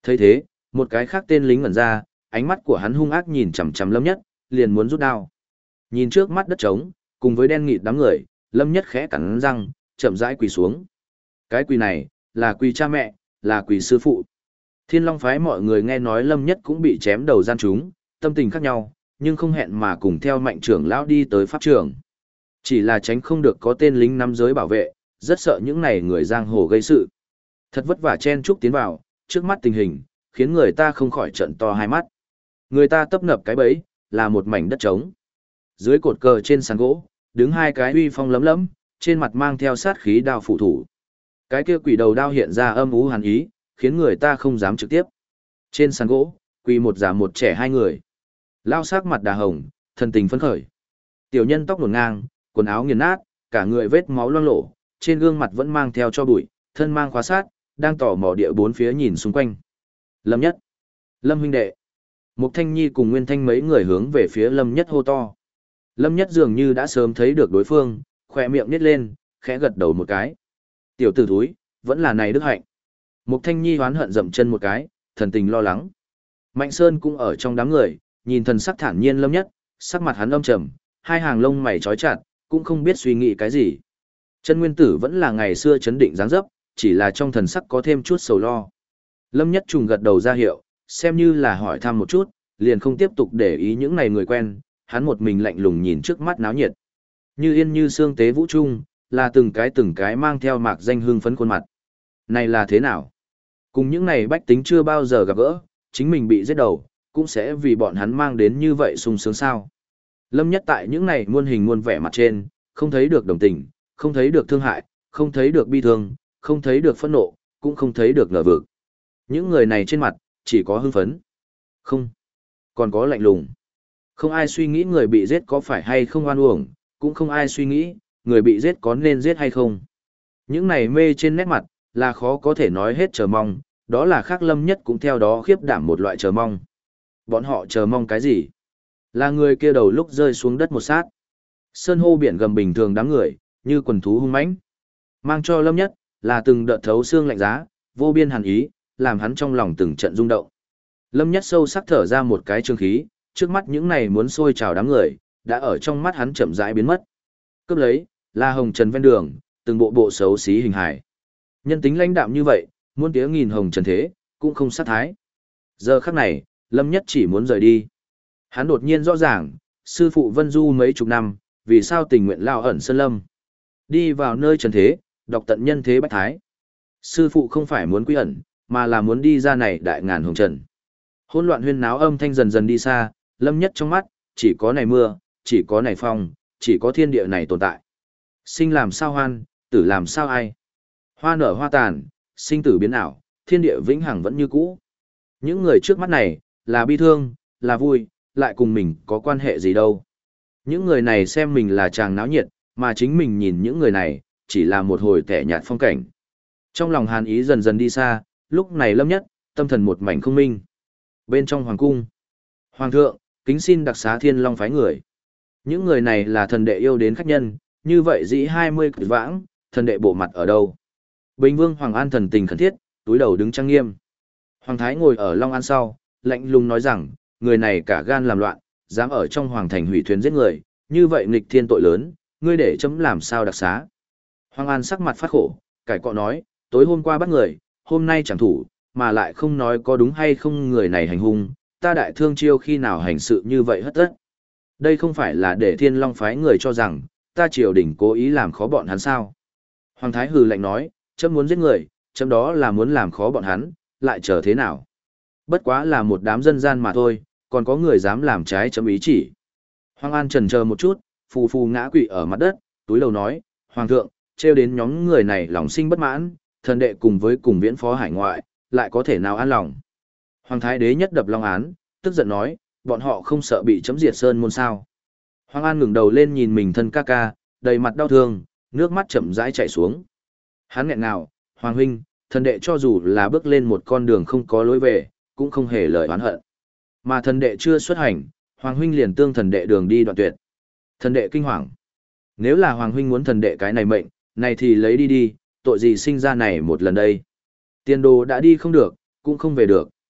A: Thấy thế, một cái khác tên lính ngẩn ra, ánh mắt của hắn hung ác nhìn chằm chằm Lâm Nhất, liền muốn rút đao. Nhìn trước mắt đất trống, cùng với đen nghịt đám người, Lâm Nhất khẽ cắn răng, chậm rãi quỳ xuống. Cái quỳ này, là quỳ cha mẹ, là quỳ sư phụ. Thiên Long phái mọi người nghe nói Lâm Nhất cũng bị chém đầu gian trúng, tâm tình khác nhau, nhưng không hẹn mà cùng theo Mạnh trưởng lão đi tới pháp trường. Chỉ là tránh không được có tên lính nắm giới bảo vệ, rất sợ những này người giang hồ gây sự. Thật vất vả chen chúc tiến vào, trước mắt tình hình, khiến người ta không khỏi trợn to hai mắt. Người ta tấp nập cái bẫy, là một mảnh đất trống. Dưới cột cờ trên sàn gỗ, đứng hai cái uy phong lấm lấm, trên mặt mang theo sát khí đao phụ thủ. Cái kia quỷ đầu đao hiện ra âm u hàn ý, khiến người ta không dám trực tiếp. Trên sàn gỗ, quỳ một già một trẻ hai người. Lao sắc mặt đà hồng, thần tình phấn khởi. Tiểu nhân tóc nổn ngang, quần áo nghiền nát, cả người vết máu loang lổ, trên gương mặt vẫn mang theo cho bụi, thân mang khóa sát, đang tỏ mò địa bốn phía nhìn xung quanh. Lâm Nhất, Lâm huynh đệ. Mục Thanh Nhi cùng Nguyên Thanh mấy người hướng về phía Lâm Nhất hô to. Lâm Nhất dường như đã sớm thấy được đối phương, khỏe miệng nít lên, khẽ gật đầu một cái. Tiểu tử thúi, vẫn là này đức hạnh. Mục Thanh Nhi hoán hận dậm chân một cái, thần tình lo lắng. Mạnh Sơn cũng ở trong đám người, nhìn thần sắc thản nhiên Lâm Nhất, sắc mặt hắn âm trầm, hai hàng lông mày trói chặt, cũng không biết suy nghĩ cái gì. Chân Nguyên Tử vẫn là ngày xưa chấn định dáng dấp, chỉ là trong thần sắc có thêm chút sầu lo. Lâm Nhất trùng gật đầu ra hiệu, xem như là hỏi thăm một chút, liền không tiếp tục để ý những này người quen, hắn một mình lạnh lùng nhìn trước mắt náo nhiệt. Như yên như xương tế vũ trung, là từng cái mang theo mạc danh hương phấn khuôn mặt. Này là thế nào? Cùng những này bách tính chưa bao giờ gặp gỡ, chính mình bị giết đầu, cũng sẽ vì bọn hắn mang đến như vậy sung sướng sao. Lâm Nhất tại những này muôn hình muôn vẻ mặt trên, không thấy được đồng tình, không thấy được thương hại, không thấy được bi thương, không thấy được phẫn nộ, cũng không thấy được ngờ vực. Những người này trên mặt, chỉ có hưng phấn. Không. Còn có lạnh lùng. Không ai suy nghĩ người bị giết có phải hay không oan uổng, cũng không ai suy nghĩ, người bị giết có nên giết hay không. Những này mê trên nét mặt, là khó có thể nói hết chờ mong, đó là khác Lâm Nhất cũng theo đó khiếp đảm một loại chờ mong. Bọn họ chờ mong cái gì? Là người kia đầu lúc rơi xuống đất một sát. Sơn hô biển gầm bình thường đám người, như quần thú hung mãnh. Mang cho Lâm Nhất, là từng đợt thấu xương lạnh giá, vô biên hàn ý, làm hắn trong lòng từng trận rung động. Lâm Nhất sâu sắc thở ra một cái trương khí, trước mắt những này muốn sôi trào đám người, đã ở trong mắt hắn chậm rãi biến mất. Cướp lấy, là hồng trần ven đường, từng bộ bộ xấu xí hình hài. Nhân tính lãnh đạm như vậy, muôn tiếng nghìn hồng trần thế, cũng không sát thái. Giờ khắc này, Lâm Nhất chỉ muốn rời đi. Hắn đột nhiên rõ ràng, sư phụ Vân Du mấy chục năm, vì sao tình nguyện lao ẩn sơn lâm. Đi vào nơi trần thế, đọc tận nhân thế bách thái. Sư phụ không phải muốn quy ẩn, mà là muốn đi ra này đại ngàn hồng trần. Hỗn loạn huyên náo âm thanh dần dần đi xa, Lâm Nhất trong mắt, chỉ có này mưa, chỉ có này phong, chỉ có thiên địa này tồn tại. Sinh làm sao hoan, tử làm sao ai. Hoa nở hoa tàn, sinh tử biến ảo, thiên địa vĩnh hằng vẫn như cũ. Những người trước mắt này, là bi thương, là vui, lại cùng mình có quan hệ gì đâu. Những người này xem mình là chàng náo nhiệt, mà chính mình nhìn những người này, chỉ là một hồi tẻ nhạt phong cảnh. Trong lòng hàn ý dần dần đi xa, lúc này Lâm Nhất, tâm thần một mảnh không minh. Bên trong hoàng cung, hoàng thượng, kính xin đặc xá Thiên Long phái người. Những người này là thần đệ yêu đến khách nhân, như vậy dĩ 20 cử vãng, thần đệ bộ mặt ở đâu? Bình Vương Hoàng An thần tình khẩn thiết, túi đầu đứng trang nghiêm. Hoàng Thái ngồi ở Long An sau, lạnh lùng nói rằng, người này cả gan làm loạn, dám ở trong hoàng thành hủy thuyền giết người, như vậy nghịch thiên tội lớn, ngươi để chấm làm sao đặc xá. Hoàng An sắc mặt phát khổ, cải cọ nói, tối hôm qua bắt người, hôm nay chẳng thủ, mà lại không nói có đúng hay không người này hành hung, ta đại thương chiêu khi nào hành sự như vậy hất tất. Đây không phải là để Thiên Long phái người cho rằng, ta triều đình cố ý làm khó bọn hắn sao. Hoàng Thái hừ lạnh nói, chấm muốn giết người, chấm đó là muốn làm khó bọn hắn, lại chờ thế nào. Bất quá là một đám dân gian mà thôi, còn có người dám làm trái chấm ý chỉ. Hoàng An chần chờ một chút, phù phù ngã quỵ ở mặt đất, túi đầu nói, Hoàng thượng, trêu đến nhóm người này lòng sinh bất mãn, thần đệ cùng với cùng viễn phó hải ngoại, lại có thể nào an lòng. Hoàng Thái đế nhất đập Long án, tức giận nói, bọn họ không sợ bị chấm diệt sơn môn sao. Hoàng An ngẩng đầu lên nhìn mình thân ca ca, đầy mặt đau thương, nước mắt chậm rãi chảy xuống. Hắn nghẹn ngào, Hoàng huynh, thần đệ cho dù là bước lên một con đường không có lối về, cũng không hề lời oán hận. Mà thần đệ chưa xuất hành, Hoàng huynh liền tương thần đệ đường đi đoạn tuyệt. Thần đệ kinh hoàng. Nếu là Hoàng huynh muốn thần đệ cái này mệnh, này thì lấy đi đi, tội gì sinh ra này một lần đây. Tiền đồ đã đi không được, cũng không về được,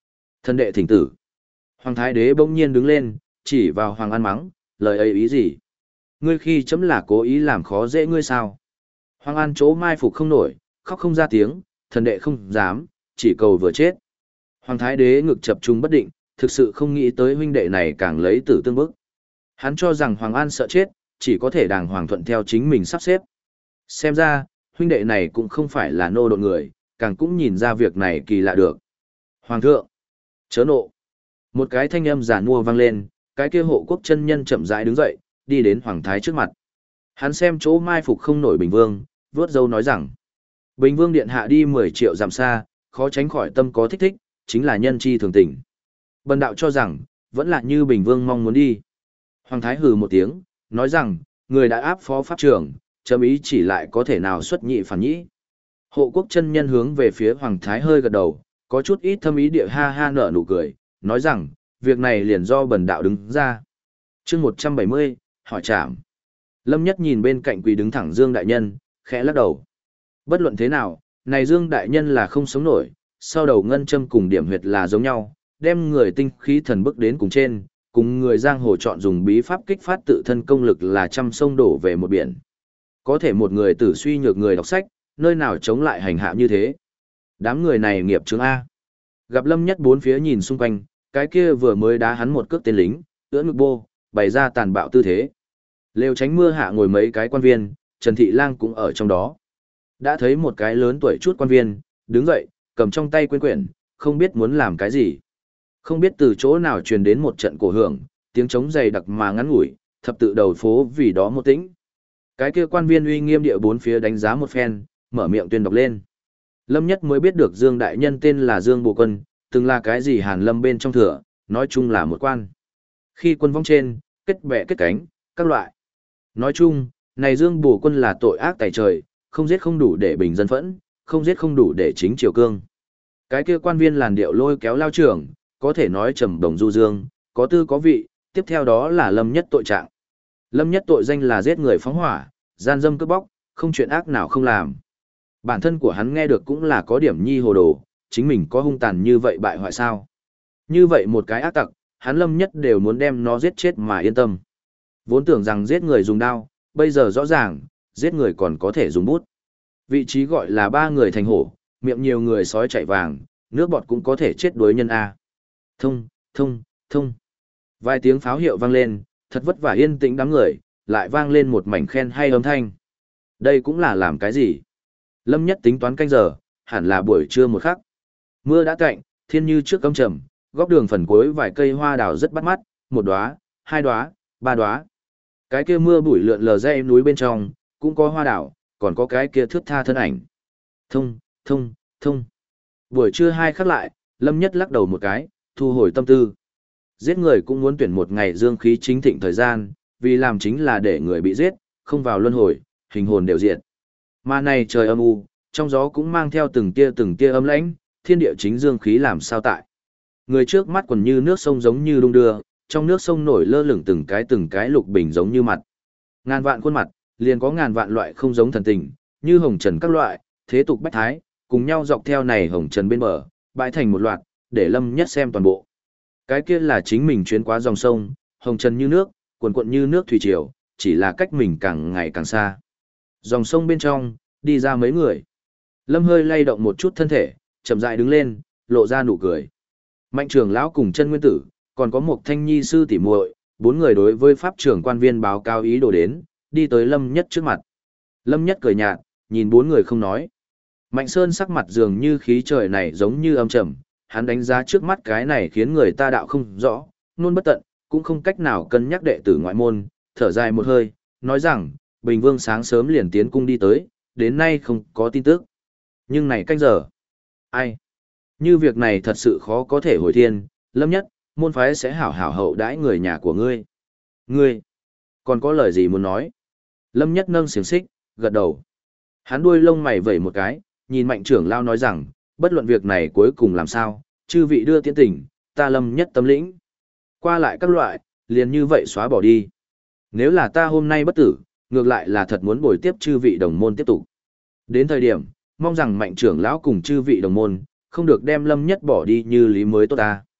A: Thân đệ thỉnh tử. Hoàng thái đế bỗng nhiên đứng lên, chỉ vào Hoàng An mắng, lời ấy ý gì? Ngươi khi chấm là cố ý làm khó dễ ngươi sao? Hoàng An chỗ mai phục không nổi, khóc không ra tiếng, thần đệ không dám, chỉ cầu vừa chết. Hoàng thái đế ngực chập trung bất định, thực sự không nghĩ tới huynh đệ này càng lấy tử tương bức. Hắn cho rằng Hoàng An sợ chết, chỉ có thể đàng hoàng thuận theo chính mình sắp xếp. Xem ra, huynh đệ này cũng không phải là nô độn người, càng cũng nhìn ra việc này kỳ lạ được. Hoàng thượng, chớ nộ. Một cái thanh âm giản mua vang lên, cái kia hộ quốc chân nhân chậm rãi đứng dậy, đi đến Hoàng thái trước mặt. Hắn xem chỗ mai phục không nổi Bình Vương, vướt dâu nói rằng, Bình Vương điện hạ đi 10 triệu dặm xa, khó tránh khỏi tâm có thích thích, chính là nhân chi thường tình. Bần đạo cho rằng, vẫn là như Bình Vương mong muốn đi. Hoàng thái hừ một tiếng, nói rằng, người đã áp phó pháp trưởng, chấm ý chỉ lại có thể nào xuất nhị phản nhĩ. Hộ quốc chân nhân hướng về phía Hoàng thái hơi gật đầu, có chút ít thâm ý địa ha ha nở nụ cười, nói rằng, việc này liền do bần đạo đứng ra. Chương 170, hỏi trảm. Lâm Nhất nhìn bên cạnh quỳ đứng thẳng Dương đại nhân, khẽ lắc đầu. Bất luận thế nào, này Dương đại nhân là không sống nổi, sau đầu ngân châm cùng điểm huyệt là giống nhau, đem người tinh khí thần bức đến cùng trên, cùng người giang hồ chọn dùng bí pháp kích phát tự thân công lực là trăm sông đổ về một biển. Có thể một người tử suy nhược người đọc sách, nơi nào chống lại hành hạ như thế. Đám người này nghiệp chướng A. Gặp Lâm Nhất bốn phía nhìn xung quanh, cái kia vừa mới đá hắn một cước tên lính, ưỡn ngực bô, bày ra tàn bạo tư thế. Lều tránh mưa hạ ngồi mấy cái quan viên, Trần Thị Lang cũng ở trong đó. Đã thấy một cái lớn tuổi chút quan viên, đứng dậy, cầm trong tay quyển, không biết muốn làm cái gì. Không biết từ chỗ nào truyền đến một trận cổ hưởng, tiếng trống dày đặc mà ngắn ngủi, thập tự đầu phố vì đó một tĩnh. Cái kia quan viên uy nghiêm địa bốn phía đánh giá một phen, mở miệng tuyên đọc lên. Lâm Nhất mới biết được Dương đại nhân tên là Dương Bồ Quân, từng là cái gì Hàn Lâm bên trong thừa, nói chung là một quan. Khi quân vong trên, kết bè kết cánh, các loại. Nói chung, này Dương Bồ Quân là tội ác tày trời, không giết không đủ để bình dân phẫn, không giết không đủ để chính triều cương. Cái kia quan viên làn điệu lôi kéo lao trưởng, có thể nói trầm đồng du dương, có tư có vị, tiếp theo đó là Lâm Nhất tội trạng. Lâm Nhất tội danh là giết người phóng hỏa, gian dâm cướp bóc, không chuyện ác nào không làm. Bản thân của hắn nghe được cũng là có điểm nhi hồ đồ, chính mình có hung tàn như vậy bại hoại sao. Như vậy một cái ác tặc, hắn Lâm Nhất đều muốn đem nó giết chết mà yên tâm. Vốn tưởng rằng giết người dùng đao, bây giờ rõ ràng, giết người còn có thể dùng bút. Vị trí gọi là ba người thành hổ, miệng nhiều người sói chạy vàng, nước bọt cũng có thể chết đuối nhân A. Thông, thông, thông. Vài tiếng pháo hiệu vang lên, thật vất vả yên tĩnh đám người, lại vang lên một mảnh khen hay âm thanh. Đây cũng là làm cái gì? Lâm Nhất tính toán canh giờ, hẳn là buổi trưa một khắc. Mưa đã cạnh, thiên như trước cấm trầm, góc đường phần cuối vài cây hoa đào rất bắt mắt, một đóa, hai đóa, ba đóa. Cái kia mưa bụi lượn lờ dãy núi bên trong, cũng có hoa đào, còn có cái kia thướt tha thân ảnh. Thông, thông, thông. Buổi trưa hai khắc lại, Lâm Nhất lắc đầu một cái, thu hồi tâm tư. Giết người cũng muốn tuyển một ngày dương khí chính thịnh thời gian, vì làm chính là để người bị giết, không vào luân hồi, hình hồn đều diệt. Mà này trời âm u, trong gió cũng mang theo từng tia âm lãnh, thiên địa chính dương khí làm sao tại. Người trước mắt quần như nước sông giống như đung đưa, trong nước sông nổi lơ lửng từng cái lục bình giống như mặt. Ngàn vạn khuôn mặt, liền có ngàn vạn loại không giống thần tình, như hồng trần các loại, thế tục bách thái, cùng nhau dọc theo này hồng trần bên bờ, bãi thành một loạt, để Lâm Nhất xem toàn bộ. Cái kia là chính mình chuyến qua dòng sông, hồng trần như nước, cuồn cuộn như nước thủy triều, chỉ là cách mình càng ngày càng xa. Dòng sông bên trong, đi ra mấy người. Lâm hơi lay động một chút thân thể, chậm rãi đứng lên, lộ ra nụ cười. Mạnh trưởng lão cùng chân nguyên tử, còn có một thanh nhi sư tỷ muội, bốn người đối với pháp trưởng quan viên báo cáo ý đồ đến, đi tới Lâm Nhất trước mặt. Lâm Nhất cười nhạt, nhìn bốn người không nói. Mạnh Sơn sắc mặt dường như khí trời này giống như âm trầm, hắn đánh giá trước mắt cái này khiến người ta đạo không rõ, nôn bất tận, cũng không cách nào cân nhắc đệ tử ngoại môn, thở dài một hơi, nói rằng, Bình Vương sáng sớm liền tiến cung đi tới, đến nay không có tin tức. Nhưng này canh giờ, ai? Như việc này thật sự khó có thể hồi thiên, Lâm Nhất, môn phái sẽ hảo hảo hậu đãi người nhà của ngươi. Ngươi, còn có lời gì muốn nói? Lâm Nhất nâng xiềng xích, gật đầu. Hắn đuôi lông mày vẩy một cái, nhìn Mạnh trưởng lao nói rằng, bất luận việc này cuối cùng làm sao, chư vị đưa tiễn tình, ta Lâm Nhất tâm lĩnh. Qua lại các loại, liền như vậy xóa bỏ đi. Nếu là ta hôm nay bất tử, ngược lại là thật muốn bồi tiếp chư vị đồng môn tiếp tục. Đến thời điểm, mong rằng Mạnh trưởng lão cùng chư vị đồng môn, không được đem Lâm Nhất bỏ đi như lý mới tốt ta.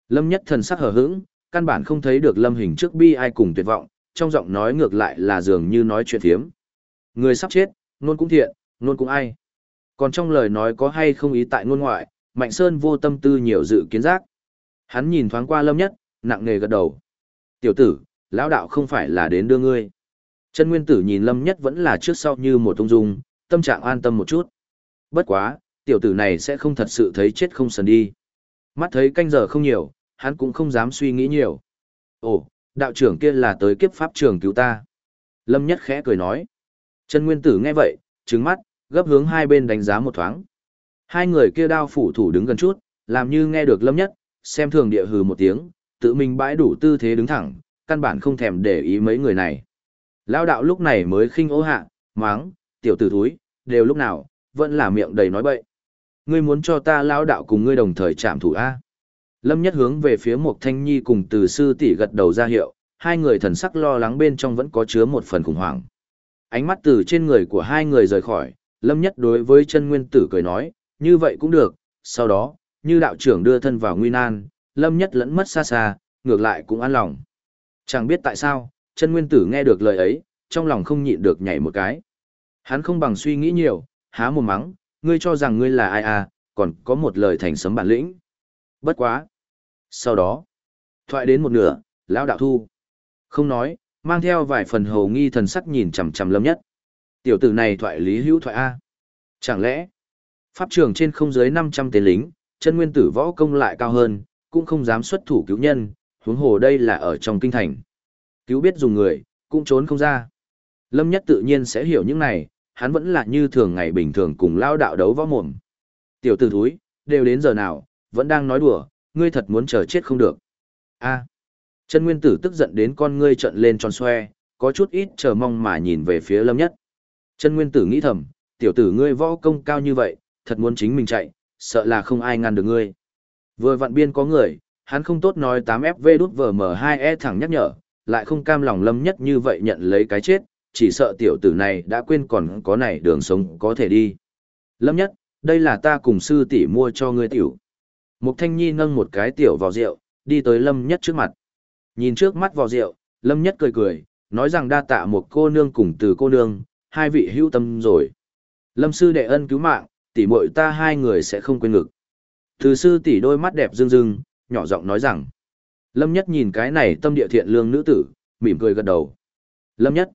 A: Lâm Nhất thần sắc hờ hững, căn bản không thấy được Lâm Hình trước bi ai cùng tuyệt vọng, trong giọng nói ngược lại là dường như nói chuyện phiếm. Người sắp chết, nôn cũng thiện, nôn cũng ai. Còn trong lời nói có hay không ý tại ngôn ngoại, Mạnh Sơn vô tâm tư nhiều dự kiến giác. Hắn nhìn thoáng qua Lâm Nhất, nặng nề gật đầu. Tiểu tử, lão đạo không phải là đến đưa ngươi. Chân Nguyên Tử nhìn Lâm Nhất vẫn là trước sau như một ung dung, tâm trạng an tâm một chút. Bất quá, tiểu tử này sẽ không thật sự thấy chết không sờn đi. Mắt thấy canh giờ không nhiều, hắn cũng không dám suy nghĩ nhiều. Ồ, đạo trưởng kia là tới kiếp pháp trường cứu ta. Lâm Nhất khẽ cười nói. Chân Nguyên Tử nghe vậy, trừng mắt, gấp hướng hai bên đánh giá một thoáng. Hai người kia đao phủ thủ đứng gần chút, làm như nghe được Lâm Nhất, xem thường địa hừ một tiếng, tự mình bãi đủ tư thế đứng thẳng, căn bản không thèm để ý mấy người này. Lão đạo lúc này mới khinh ố hạ, máng, tiểu tử thúi, đều lúc nào, vẫn là miệng đầy nói bậy. Ngươi muốn cho ta lão đạo cùng ngươi đồng thời chạm thủ A. Lâm Nhất hướng về phía Mộc Thanh Nhi cùng từ sư tỷ gật đầu ra hiệu, hai người thần sắc lo lắng bên trong vẫn có chứa một phần khủng hoảng. Ánh mắt từ trên người của hai người rời khỏi, Lâm Nhất đối với Chân Nguyên Tử cười nói, như vậy cũng được, sau đó, như đạo trưởng đưa thân vào nguy nan, Lâm Nhất lẫn mất xa xa, ngược lại cũng an lòng. Chẳng biết tại sao, Chân Nguyên Tử nghe được lời ấy, trong lòng không nhịn được nhảy một cái. Hắn không bằng suy nghĩ nhiều, há mồm mắng, ngươi cho rằng ngươi là ai à, còn có một lời thành sấm bản lĩnh. Bất quá. Sau đó, thoại đến một nửa, lão đạo thu. Không nói, mang theo vài phần hầu nghi thần sắc nhìn chằm chằm Lâm Nhất. Tiểu tử này thoại lý hữu thoại A. Chẳng lẽ, pháp trường trên không dưới 500 tên lính, Chân Nguyên Tử võ công lại cao hơn, cũng không dám xuất thủ cứu nhân, huống hồ đây là ở trong kinh thành. Cứu biết dùng người, cũng trốn không ra. Lâm Nhất tự nhiên sẽ hiểu những này, hắn vẫn là như thường ngày bình thường cùng lao đạo đấu võ mồm. Tiểu tử thúi, đều đến giờ nào, vẫn đang nói đùa, ngươi thật muốn chờ chết không được. A. Chân Nguyên Tử tức giận đến con ngươi trợn lên tròn xoe, có chút ít chờ mong mà nhìn về phía Lâm Nhất. Chân Nguyên Tử nghĩ thầm, tiểu tử ngươi võ công cao như vậy, thật muốn chính mình chạy, sợ là không ai ngăn được ngươi. Vừa vặn biên có người, hắn không tốt nói 8FV đút VM2E thẳng nhắc nhở, lại không cam lòng Lâm Nhất như vậy nhận lấy cái chết, chỉ sợ tiểu tử này đã quên còn có này đường sống có thể đi. Lâm Nhất, đây là ta cùng sư tỷ mua cho ngươi tiểu. Mục Thanh Nhi nâng một cái tiểu vò rượu, đi tới Lâm Nhất trước mặt. Nhìn trước mắt vò rượu, Lâm Nhất cười cười, nói rằng đa tạ một cô nương cùng từ cô nương, hai vị hữu tâm rồi. Lâm sư đệ ân cứu mạng, tỷ muội ta hai người sẽ không quên ngực. Từ sư tỷ đôi mắt đẹp rưng rưng, nhỏ giọng nói rằng. Lâm Nhất nhìn cái này tâm địa thiện lương nữ tử, mỉm cười gật đầu. Lâm Nhất,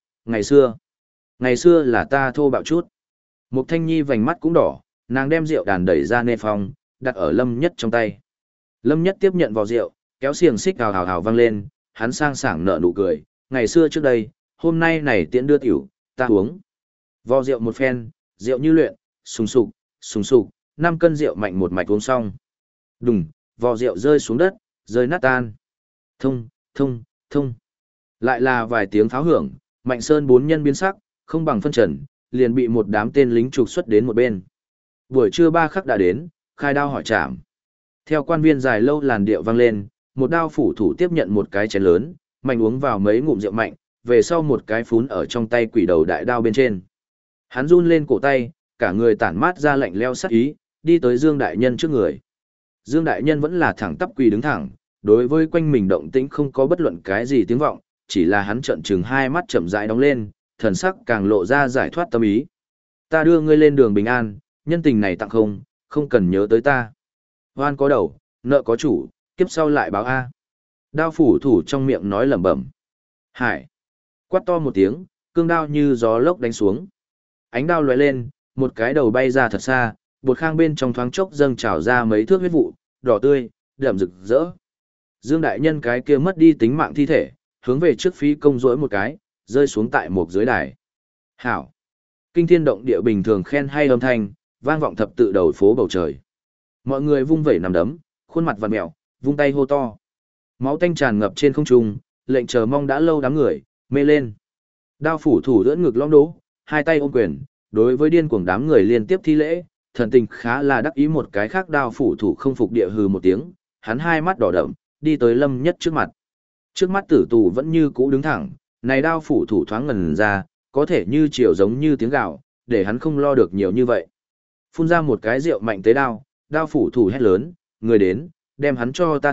A: ngày xưa là ta thô bạo chút. Mục Thanh Nhi vành mắt cũng đỏ, nàng đem rượu đàn đẩy ra nê phòng, đặt ở Lâm Nhất trong tay. Lâm Nhất tiếp nhận vò rượu, kéo xiềng xích hào hào hào vang lên, hắn sang sảng nở nụ cười, ngày xưa trước đây, hôm nay này tiễn đưa tiểu, ta uống. Vò rượu một phen, rượu như luyện, sùng sục, 5 cân rượu mạnh một mạch uống xong. Đùng, vò rượu rơi xuống đất, rơi nát tan. Thông. Lại là vài tiếng pháo hưởng, Mạnh Sơn 4 nhân biến sắc, không bằng phân trần, liền bị một đám tên lính trục xuất đến một bên. Buổi trưa 3 khắc đã đến, khai đao hỏi trảm. Theo quan viên dài lâu làn điệu vang lên, một đao phủ thủ tiếp nhận một cái chén lớn, mạnh uống vào mấy ngụm rượu mạnh, về sau một cái phún ở trong tay quỷ đầu đại đao bên trên. Hắn run lên cổ tay, cả người tản mát ra lạnh leo sắc ý, đi tới Dương Đại Nhân trước người. Dương Đại Nhân vẫn là thẳng tắp quỳ đứng thẳng, đối với quanh mình động tĩnh không có bất luận cái gì tiếng vọng, chỉ là hắn trợn trừng hai mắt chậm rãi đóng lên, thần sắc càng lộ ra giải thoát tâm ý. Ta đưa ngươi lên đường bình an, nhân tình này tặng không cần nhớ tới ta. Hoan có đầu, nợ có chủ, kiếp sau lại báo A. Đao phủ thủ trong miệng nói lẩm bẩm. Hải. Quát to một tiếng, cương đao như gió lốc đánh xuống. Ánh đao lóe lên, một cái đầu bay ra thật xa, bột khang bên trong thoáng chốc dâng trào ra mấy thước huyết vụ, đỏ tươi, đậm rực rỡ. Dương Đại Nhân cái kia mất đi tính mạng thi thể, hướng về trước phí công rỗi một cái, rơi xuống tại một dưới đài. Hảo. Kinh thiên động địa bình thường khen hay âm thanh, vang vọng thập tự đầu phố bầu trời. Mọi người vung vẩy nằm đấm, khuôn mặt vặn mẹo, vung tay hô to. Máu tanh tràn ngập trên không trung, lệnh chờ mong đã lâu đám người, mê lên. Đao phủ thủ đỡ ngực lõng đố, hai tay ôm quyền, đối với điên cuồng đám người liên tiếp thi lễ, thần tình khá là đắc ý một cái khác đao phủ thủ không phục địa hừ một tiếng, hắn hai mắt đỏ đậm, đi tới Lâm Nhất trước mặt. Trước mắt tử tù vẫn như cũ đứng thẳng, này đao phủ thủ thoáng ngần ra, có thể như chiều giống như tiếng gạo, để hắn không lo được nhiều như vậy. Phun ra một cái rượu mạnh tế đao, đao phủ thủ hét lớn, người đến, đem hắn cho ta theo,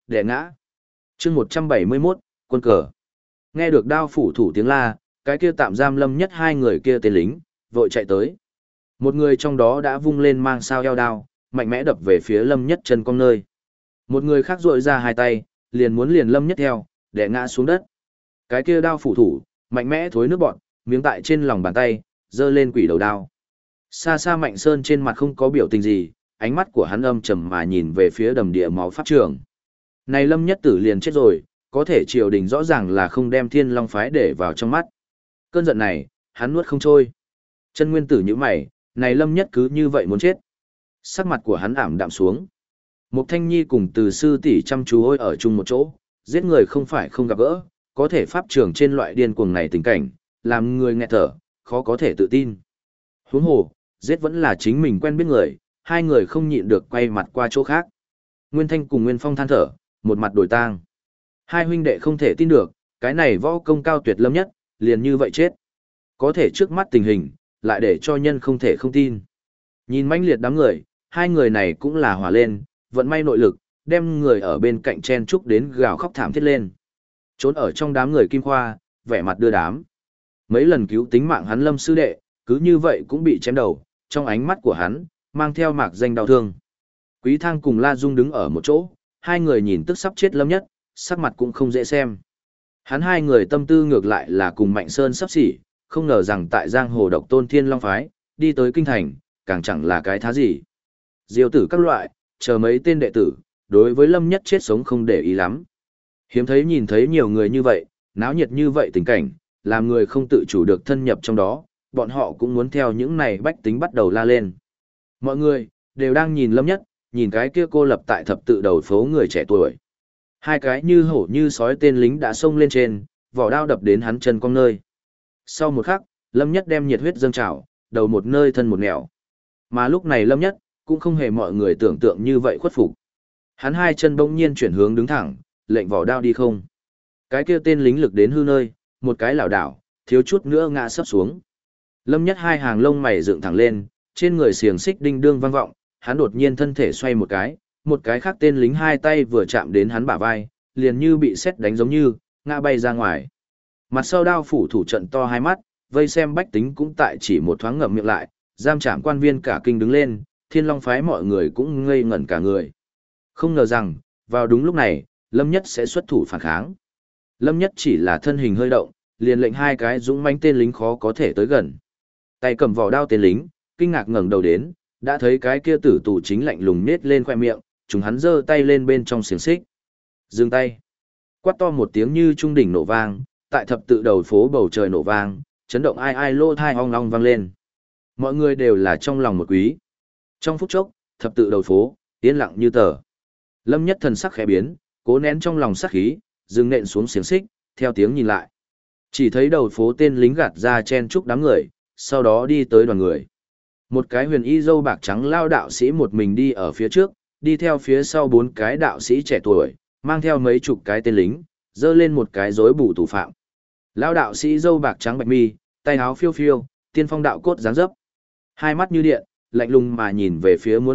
A: đè ngã. Chương 171, quân cờ. Nghe được đao phủ thủ tiếng la, cái kia tạm giam Lâm Nhất hai người kia tên lính, vội chạy tới. Một người trong đó đã vung lên mang sao eo đao, mạnh mẽ đập về phía Lâm Nhất chân cong nơi. Một người khác rội ra hai tay, liền muốn liền Lâm Nhất theo, đè ngã xuống đất. Cái kia đao phủ thủ, mạnh mẽ thối nước bọt, miếng tại trên lòng bàn tay, giơ lên quỷ đầu đao. Xa xa Mạnh Sơn trên mặt không có biểu tình gì, ánh mắt của hắn âm trầm mà nhìn về phía đầm địa máu pháp trường. Này Lâm Nhất Tử liền chết rồi, có thể triều đình rõ ràng là không đem Thiên Long phái để vào trong mắt. Cơn giận này, hắn nuốt không trôi. Chân Nguyên Tử như mày, này Lâm Nhất cứ như vậy muốn chết. Sắc mặt của hắn ảm đạm xuống. Mục Thanh Nhi cùng Từ sư tỷ chăm chú ôi ở chung một chỗ, giết người không phải không gặp gỡ, có thể pháp trường trên loại điên cuồng này tình cảnh, làm người nghẹt thở, khó có thể tự tin. Huống hồ, giết vẫn là chính mình quen biết người, hai người không nhịn được quay mặt qua chỗ khác. Nguyên Thanh cùng Nguyên Phong than thở, một mặt đổi tang. Hai huynh đệ không thể tin được, cái này võ công cao tuyệt Lâm Nhất, liền như vậy chết. Có thể trước mắt tình hình, lại để cho nhân không thể không tin. Nhìn mãnh liệt đám người, hai người này cũng là hòa lên, vận may nội lực, đem người ở bên cạnh chen chúc đến gào khóc thảm thiết lên. Trốn ở trong đám người Kim Khoa, vẻ mặt đưa đám. Mấy lần cứu tính mạng hắn Lâm sư đệ, cứ như vậy cũng bị chém đầu, trong ánh mắt của hắn, mang theo mạc danh đau thương. Quý Thang cùng La Dung đứng ở một chỗ, hai người nhìn tức sắp chết Lâm Nhất, sắc mặt cũng không dễ xem. Hắn hai người tâm tư ngược lại là cùng Mạnh Sơn sắp xỉ, không ngờ rằng tại giang hồ độc tôn Thiên Long phái, đi tới kinh thành, càng chẳng là cái thá gì. Diêu tử các loại, chờ mấy tên đệ tử, đối với Lâm Nhất chết sống không để ý lắm. Hiếm thấy nhìn thấy nhiều người như vậy, náo nhiệt như vậy tình cảnh, làm người không tự chủ được thân nhập trong đó, bọn họ cũng muốn theo những này bách tính bắt đầu la lên. Mọi người, đều đang nhìn Lâm Nhất, nhìn cái kia cô lập tại thập tự đầu phố người trẻ tuổi. Hai cái như hổ như sói tên lính đã xông lên trên, vỏ đao đập đến hắn chân cong nơi. Sau một khắc, Lâm Nhất đem nhiệt huyết dâng trào, đầu một nơi thân một nẻo. Mà lúc này Lâm Nhất, cũng không hề mọi người tưởng tượng như vậy khuất phục. Hắn hai chân bỗng nhiên chuyển hướng đứng thẳng, lệnh vỏ đao đi không. Cái kia tên lính lực đến hư nơi, một cái lảo đảo, thiếu chút nữa ngã sấp xuống. Lâm Nhất hai hàng lông mày dựng thẳng lên, trên người xiềng xích đinh đương vang vọng, hắn đột nhiên thân thể xoay một cái khác tên lính hai tay vừa chạm đến hắn bả vai, liền như bị sét đánh giống như, ngã bay ra ngoài. Mặt sau đao phủ thủ trận to hai mắt, vây xem bách tính cũng tại chỉ một thoáng ngậm miệng lại, giam trảm quan viên cả kinh đứng lên, Thiên Long phái mọi người cũng ngây ngẩn cả người. Không ngờ rằng, vào đúng lúc này, Lâm Nhất sẽ xuất thủ phản kháng. Lâm Nhất chỉ là thân hình hơi động, liền lệnh hai cái dũng mãnh tên lính khó có thể tới gần. Tay cầm vỏ đao tên lính, kinh ngạc ngẩng đầu đến, đã thấy cái kia tử tù chính lạnh lùng nết lên khoe miệng, chúng hắn giơ tay lên bên trong xiềng xích. Dừng tay. Quát to một tiếng như trung đỉnh nổ vang, tại thập tự đầu phố bầu trời nổ vang, chấn động ai ai lô thai ong ong vang lên. Mọi người đều là trong lòng một quý. Trong phút chốc, thập tự đầu phố, yên lặng như tờ. Lâm Nhất thần sắc khẽ biến, cố nén trong lòng sát khí, dừng nện xuống xiềng xích, theo tiếng nhìn lại. Chỉ thấy đầu phố tên lính gạt ra chen chúc đám người, sau đó đi tới đoàn người. Một cái huyền y dâu bạc trắng lao đạo sĩ một mình đi ở phía trước, đi theo phía sau bốn cái đạo sĩ trẻ tuổi, mang theo mấy chục cái tên lính, dơ lên một cái rối bù thủ phạm. Lao đạo sĩ dâu bạc trắng bạch mi, tay áo phiêu phiêu, tiên phong đạo cốt dáng dấp. Hai mắt như điện, lạnh lùng mà nhìn về phía muốn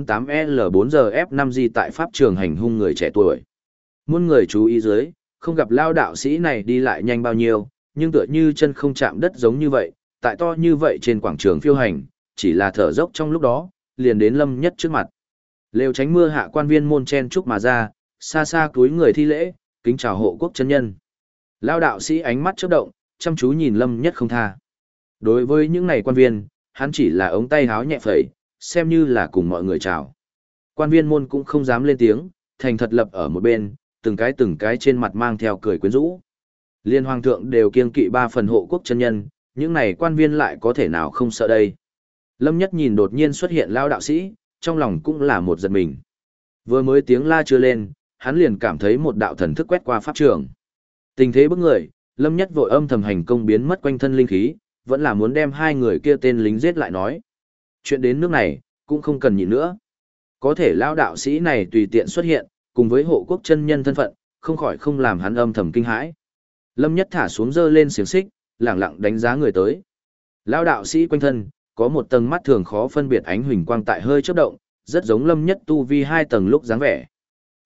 A: 8L4GF5G tại pháp trường hành hung người trẻ tuổi. Muôn người chú ý dưới, không gặp lao đạo sĩ này đi lại nhanh bao nhiêu, nhưng tựa như chân không chạm đất giống như vậy, tại to như vậy trên quảng trường phiêu hành, chỉ là thở dốc trong lúc đó, liền đến Lâm Nhất trước mặt. Lều tránh mưa hạ quan viên môn chen chúc mà ra, xa xa cúi người thi lễ, kính chào hộ quốc chân nhân. Lao đạo sĩ ánh mắt chớp động, chăm chú nhìn Lâm Nhất không tha. Đối với những này quan viên, hắn chỉ là ống tay háo nhẹ phẩy, xem như là cùng mọi người chào. Quan viên môn cũng không dám lên tiếng, thành thật lập ở một bên, từng cái trên mặt mang theo cười quyến rũ. Liên hoàng thượng đều kiêng kỵ 3 phần hộ quốc chân nhân, những này quan viên lại có thể nào không sợ đây. Lâm Nhất nhìn đột nhiên xuất hiện lao đạo sĩ, trong lòng cũng là một giật mình. Vừa mới tiếng la chưa lên, hắn liền cảm thấy một đạo thần thức quét qua pháp trường. Tình thế bức người, Lâm Nhất vội âm thầm hành công biến mất quanh thân linh khí, vẫn là muốn đem hai người kia tên lính giết lại nói. Chuyện đến nước này, cũng không cần nhịn nữa. Có thể lao đạo sĩ này tùy tiện xuất hiện, cùng với hộ quốc chân nhân thân phận, không khỏi không làm hắn âm thầm kinh hãi. Lâm Nhất thả xuống dơ lên xiềng xích, lẳng lặng đánh giá người tới. Lao đạo sĩ quanh thân, có một tầng mắt thường khó phân biệt ánh huỳnh quang tại hơi chớp động, rất giống Lâm Nhất tu vi 2 tầng lúc dáng vẻ.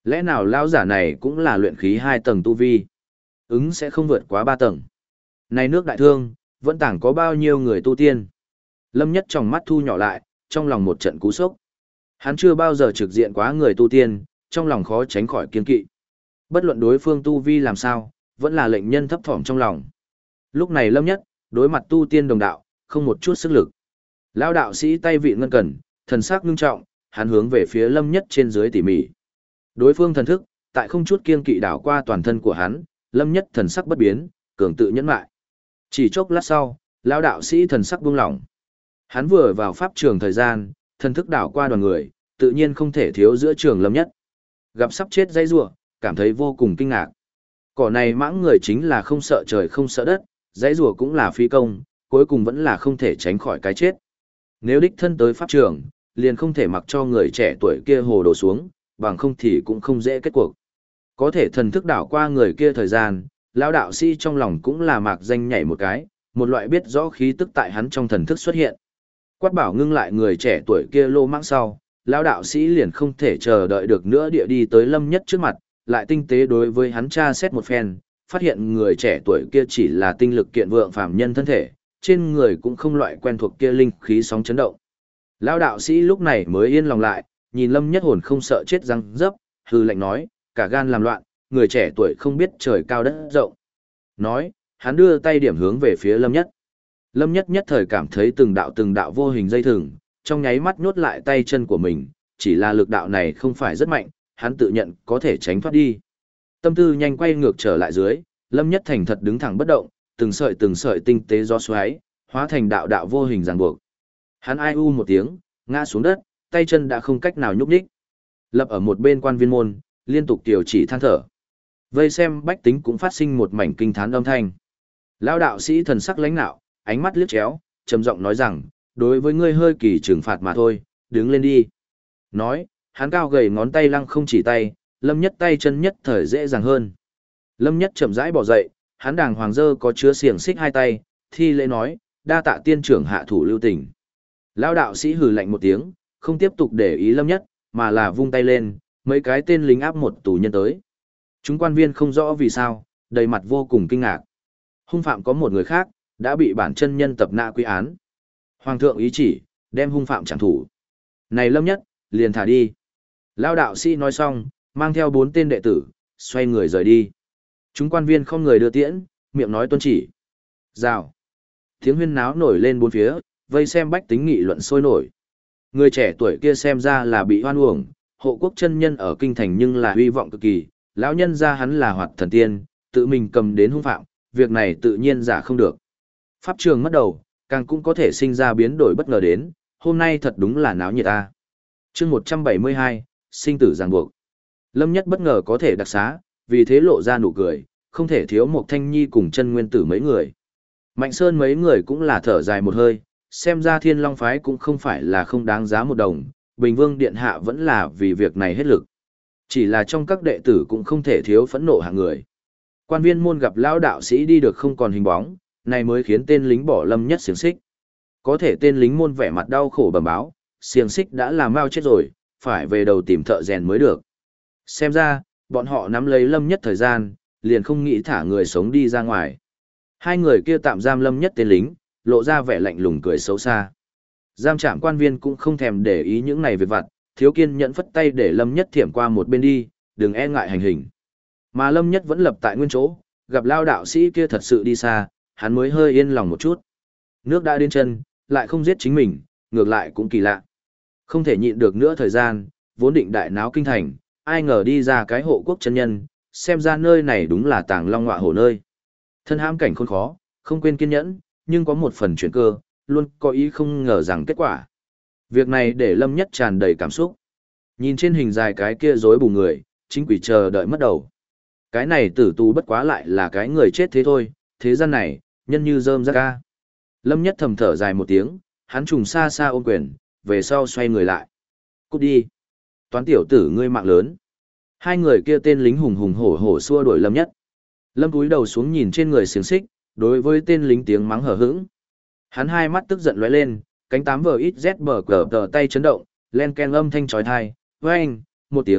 A: Lẽ nào lão giả này cũng là luyện khí 2 tầng tu vi? Ứng sẽ không vượt quá 3 tầng. Này nước đại thương, vẫn tảng có bao nhiêu người tu tiên? Lâm Nhất trong mắt thu nhỏ lại, trong lòng một trận cú sốc. Hắn chưa bao giờ trực diện quá người tu tiên, trong lòng khó tránh khỏi kiên kỵ. Bất luận đối phương tu vi làm sao, vẫn là lệnh nhân thấp thỏm trong lòng. Lúc này Lâm Nhất, đối mặt tu tiên đồng đạo, không một chút sức lực. Lão đạo sĩ tay vị ngân cần, thần sắc ngưng trọng, hắn hướng về phía Lâm Nhất trên dưới tỉ mỉ. Đối phương thần thức, tại không chút kiên kỵ đảo qua toàn thân của hắn, Lâm Nhất thần sắc bất biến, cường tự nhẫn mại. Chỉ chốc lát sau, lão đạo sĩ thần sắc buông lỏng. Hắn vừa vào pháp trường thời gian, thần thức đảo qua đoàn người, tự nhiên không thể thiếu giữa trường Lâm Nhất. Gặp sắp chết dây rủa, cảm thấy vô cùng kinh ngạc. Cỏ này mãng người chính là không sợ trời không sợ đất, dãy rùa cũng là phi công, cuối cùng vẫn là không thể tránh khỏi cái chết. Nếu đích thân tới pháp trường, liền không thể mặc cho người trẻ tuổi kia hồ đổ xuống, bằng không thì cũng không dễ kết cuộc. Có thể thần thức đảo qua người kia thời gian, lão đạo sĩ trong lòng cũng là mạc danh nhảy một cái, một loại biết rõ khí tức tại hắn trong thần thức xuất hiện. Quát bảo ngưng lại người trẻ tuổi kia lô mãng sau, lão đạo sĩ liền không thể chờ đợi được nữa địa đi tới Lâm Nhất trước mặt, lại tinh tế đối với hắn tra xét một phen, phát hiện người trẻ tuổi kia chỉ là tinh lực kiện vượng phàm nhân thân thể, trên người cũng không loại quen thuộc kia linh khí sóng chấn động. Lão đạo sĩ lúc này mới yên lòng lại, nhìn Lâm Nhất hồn không sợ chết răng dấp, hư lệnh nói, cả gan làm loạn, người trẻ tuổi không biết trời cao đất rộng. Nói, hắn đưa tay điểm hướng về phía Lâm Nhất. Lâm Nhất nhất thời cảm thấy từng đạo vô hình dây thừng, trong nháy mắt nhốt lại tay chân của mình, chỉ là lực đạo này không phải rất mạnh, hắn tự nhận có thể tránh thoát đi. Tâm tư nhanh quay ngược trở lại dưới, Lâm Nhất thành thật đứng thẳng bất động, từng sợi tinh tế gió xoáy, hóa thành đạo đạo vô hình ràng buộc. Hắn ai u một tiếng, ngã xuống đất, tay chân đã không cách nào nhúc nhích. Lập ở một bên quan viên môn, liên tục tiểu chỉ than thở. Vây xem bách tính cũng phát sinh một mảnh kinh thán âm thanh. Lão đạo sĩ thần sắc lãnh nạo, ánh mắt liếc chéo, trầm giọng nói rằng, đối với ngươi hơi kỳ trừng phạt mà thôi, đứng lên đi. Nói, hắn cao gầy ngón tay lăng không chỉ tay, Lâm Nhất tay chân nhất thời dễ dàng hơn. Lâm Nhất chậm rãi bỏ dậy, hắn đàng hoàng dơ có chứa xiềng xích hai tay, thi lễ nói, đa tạ tiên trưởng hạ thủ lưu tình. Lão đạo sĩ hừ lạnh một tiếng, không tiếp tục để ý Lâm Nhất, mà là vung tay lên, mấy cái tên lính áp một tù nhân tới. Chúng quan viên không rõ vì sao, đầy mặt vô cùng kinh ngạc. Hung phạm có một người khác, đã bị bản chân nhân tập nã quy án. Hoàng thượng ý chỉ, đem hung phạm trảm thủ. Này Lâm Nhất, liền thả đi. Lão đạo sĩ nói xong, mang theo 4 tên đệ tử, xoay người rời đi. Chúng quan viên không người đưa tiễn, miệng nói tuân chỉ. Rào. Tiếng huyên náo nổi lên bốn phía, vây xem bách tính nghị luận sôi nổi. Người trẻ tuổi kia xem ra là bị hoan uổng, hộ quốc chân nhân ở kinh thành nhưng là hy vọng cực kỳ, lão nhân ra hắn là hoạt thần tiên, tự mình cầm đến hung phạm, việc này tự nhiên giả không được. Pháp trường mất đầu, càng cũng có thể sinh ra biến đổi bất ngờ đến, hôm nay thật đúng là náo nhiệt ta. Chương 172, sinh tử ràng buộc. Lâm Nhất bất ngờ có thể đặc xá, vì thế lộ ra nụ cười, không thể thiếu một Thanh Nhi cùng chân nguyên tử mấy người. Mạnh Sơn mấy người cũng là thở dài một hơi, xem ra Thiên Long phái cũng không phải là không đáng giá một đồng, Bình Vương điện hạ vẫn là vì việc này hết lực. Chỉ là trong các đệ tử cũng không thể thiếu phẫn nộ hạng người. Quan viên môn gặp lão đạo sĩ đi được không còn hình bóng, này mới khiến tên lính bỏ Lâm Nhất xiềng xích. Có thể tên lính môn vẻ mặt đau khổ bẩm báo, xiềng xích đã làm mau chết rồi, phải về đầu tìm thợ rèn mới được. Xem ra, bọn họ nắm lấy Lâm Nhất thời gian, liền không nghĩ thả người sống đi ra ngoài. Hai người kia tạm giam Lâm Nhất tên lính, lộ ra vẻ lạnh lùng cười xấu xa. Giam trạm quan viên cũng không thèm để ý những này việc vặt, thiếu kiên nhẫn phất tay để Lâm Nhất thiểm qua một bên đi, đừng e ngại hành hình. Mà Lâm Nhất vẫn lập tại nguyên chỗ, gặp lao đạo sĩ kia thật sự đi xa, hắn mới hơi yên lòng một chút. Nước đã đến chân, lại không giết chính mình, ngược lại cũng kỳ lạ. Không thể nhịn được nữa thời gian, vốn định đại náo kinh thành, ai ngờ đi ra cái hộ quốc chân nhân, xem ra nơi này đúng là tàng long ngọa hổ nơi. Thân hãm cảnh khốn khó, không quên kiên nhẫn, nhưng có một phần chuyển cơ, luôn có ý không ngờ rằng kết quả. Việc này để Lâm Nhất tràn đầy cảm xúc. Nhìn trên hình dài cái kia rối bù người, chính quỷ chờ đợi mất đầu. Cái này tử tù bất quá lại là cái người chết thế thôi, thế gian này, nhân như rơm rác ca. Lâm Nhất thầm thở dài một tiếng, hắn trùng xa xa ôm quyền, về sau xoay người lại. Cút đi. Toán tiểu tử ngươi mạng lớn. Hai người kia tên lính hùng hùng hổ hổ xua đuổi Lâm Nhất. Lâm cúi đầu xuống nhìn trên người xiềng xích, đối với tên lính tiếng mắng hở hững. Hắn hai mắt tức giận lóe lên, cánh tám vờ ít rét bờ cờ tờ tay chấn động, len ken âm thanh chói tai, vang, một tiếng,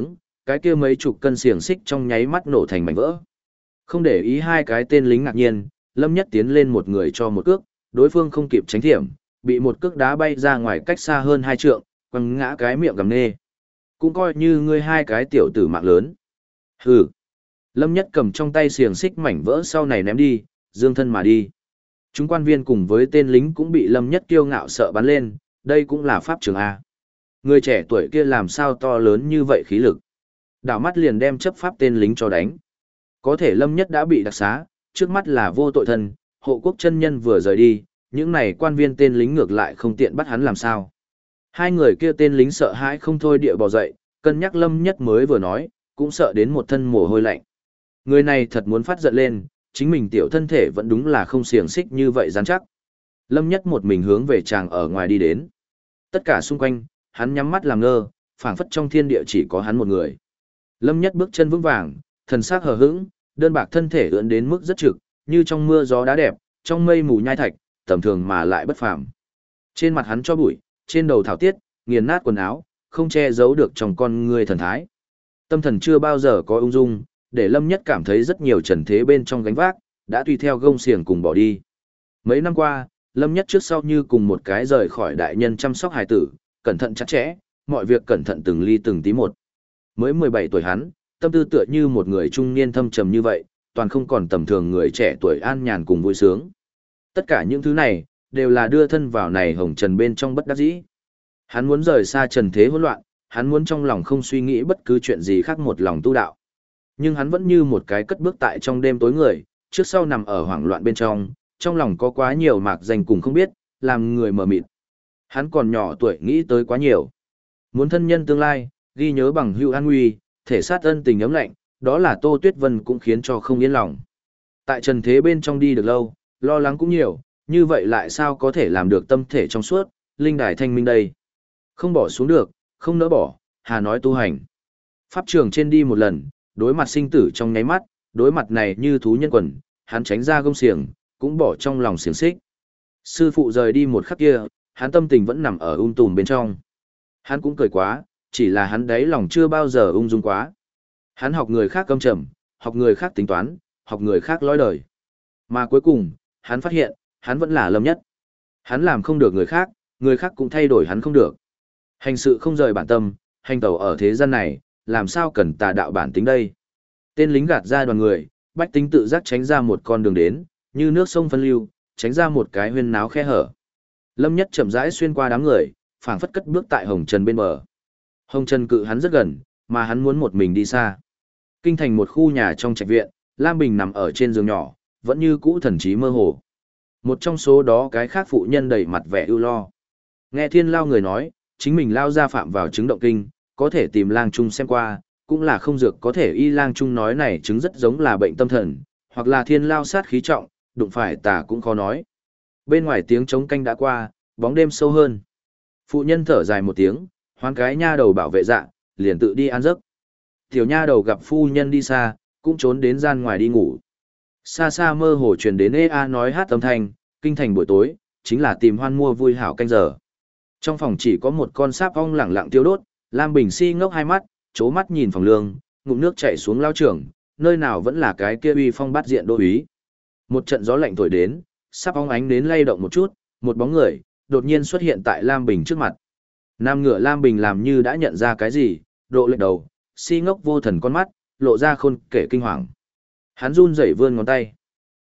A: cái kia mấy chục cân xiềng xích trong nháy mắt nổ thành mảnh vỡ. Không để ý hai cái tên lính ngạc nhiên, Lâm Nhất tiến lên một người cho một cước, đối phương không kịp tránh thiểm, bị một cước đá bay ra ngoài cách xa hơn 2 trượng, quăng ngã cái miệng gầm nê. Cũng coi như ngươi hai cái tiểu tử mạng lớn. Hừ. Lâm Nhất cầm trong tay xiềng xích mảnh vỡ sau này ném đi, dương thân mà đi. Chúng quan viên cùng với tên lính cũng bị Lâm Nhất kiêu ngạo sợ bắn lên, đây cũng là pháp trường A. Người trẻ tuổi kia làm sao to lớn như vậy khí lực. Đảo mắt liền đem chấp pháp tên lính cho đánh. Có thể Lâm Nhất đã bị đặc xá, trước mắt là vô tội thân, hộ quốc chân nhân vừa rời đi, những này quan viên tên lính ngược lại không tiện bắt hắn làm sao. Hai người kia tên lính sợ hãi không thôi địa bò dậy, cân nhắc Lâm Nhất mới vừa nói, cũng sợ đến một thân mồ hôi lạnh. Người này thật muốn phát giận lên, chính mình tiểu thân thể vẫn đúng là không xiềng xích như vậy rắn chắc. Lâm Nhất một mình hướng về chàng ở ngoài đi đến. Tất cả xung quanh, hắn nhắm mắt làm ngơ, phảng phất trong thiên địa chỉ có hắn một người. Lâm Nhất bước chân vững vàng, thần sắc hờ hững, đơn bạc thân thể ưỡn đến mức rất trực, như trong mưa gió đá đẹp, trong mây mù nhai thạch, tầm thường mà lại bất phàm. Trên mặt hắn cho bụi, trên đầu thảo tiết, nghiền nát quần áo, không che giấu được trong con người thần thái. Tâm thần chưa bao giờ có ung dung, để Lâm Nhất cảm thấy rất nhiều trần thế bên trong gánh vác, đã tùy theo gông xiềng cùng bỏ đi. Mấy năm qua, Lâm Nhất trước sau như cùng một cái rời khỏi đại nhân chăm sóc hài tử, cẩn thận chặt chẽ, mọi việc cẩn thận từng ly từng tí một. Mới 17 tuổi hắn, tâm tư tựa như một người trung niên thâm trầm như vậy, toàn không còn tầm thường người trẻ tuổi an nhàn cùng vui sướng. Tất cả những thứ này, đều là đưa thân vào này hồng trần bên trong bất đắc dĩ. Hắn muốn rời xa trần thế hỗn loạn, hắn muốn trong lòng không suy nghĩ bất cứ chuyện gì khác một lòng tu đạo. Nhưng hắn vẫn như một cái cất bước tại trong đêm tối người, trước sau nằm ở hoảng loạn bên trong lòng có quá nhiều mạc danh cùng không biết, làm người mờ mịt. Hắn còn nhỏ tuổi nghĩ tới quá nhiều. Muốn thân nhân tương lai, ghi nhớ bằng hữu an nguy, thể sát ân tình ấm lạnh, đó là Tô Tuyết Vân cũng khiến cho không yên lòng. Tại trần thế bên trong đi được lâu, lo lắng cũng nhiều, như vậy lại sao có thể làm được tâm thể trong suốt, linh đài thanh minh đây. Không bỏ xuống được, không nỡ bỏ, hà nói tu hành. Pháp trường trên đi một lần, đối mặt sinh tử trong nháy mắt, đối mặt này như thú nhân quần, hắn tránh ra gông xiềng, cũng bỏ trong lòng xiềng xích. Sư phụ rời đi một khắc kia, hắn tâm tình vẫn nằm ở tùm bên trong. Hắn cũng cười quá, chỉ là hắn đáy lòng chưa bao giờ ung dung quá. Hắn học người khác câm trầm, học người khác tính toán, học người khác lối đời. Mà cuối cùng, hắn phát hiện, hắn vẫn là Lâm Nhất. Hắn làm không được người khác cũng thay đổi hắn không được. Hành sự không rời bản tâm, hành tẩu ở thế gian này, làm sao cần tà đạo bản tính đây. Tên lính gạt ra đoàn người, bách tính tự giác tránh ra một con đường đến, như nước sông phân lưu, tránh ra một cái huyên náo khe hở. Lâm Nhất chậm rãi xuyên qua đám người, phảng phất cất bước tại hồng trần bên bờ. Hồng trần cự hắn rất gần, mà hắn muốn một mình đi xa. Kinh thành một khu nhà trong trạch viện, Lam Bình nằm ở trên giường nhỏ, vẫn như cũ thần trí mơ hồ. Một trong số đó cái khác phụ nhân đầy mặt vẻ ưu lo. Nghe Thiên Lao người nói, chính mình lao ra phạm vào chứng động kinh, có thể tìm Lang Trung xem qua, cũng là không dược có thể y. Lang Trung nói này chứng rất giống là bệnh tâm thần, hoặc là Thiên Lao sát khí trọng, đụng phải tà cũng khó nói. Bên ngoài tiếng trống canh đã qua, bóng đêm sâu hơn. Phụ nhân thở dài một tiếng, hoán cái nha đầu bảo vệ dạ, liền tự đi ăn giấc. Tiểu nha đầu gặp phu nhân đi xa, cũng trốn đến gian ngoài đi ngủ. Xa xa mơ hồ truyền đến ê nói hát âm thanh, kinh thành buổi tối, chính là tìm hoan mua vui hảo canh giờ. Trong phòng chỉ có một con sáp ong lẳng lặng tiêu đốt, Lam Bình si ngốc hai mắt, chố mắt nhìn phòng lương, ngụm nước chảy xuống lao trưởng, nơi nào vẫn là cái kia uy phong bát diện đô úy. Một trận gió lạnh thổi đến, sáp ong ánh đến lay động một chút, một bóng người đột nhiên xuất hiện tại Lam Bình trước mặt. Nam ngựa Lam Bình làm như đã nhận ra cái gì, độ lệch đầu, si ngốc vô thần con mắt, lộ ra khôn kể kinh hoàng. Hắn run rẩy vươn ngón tay.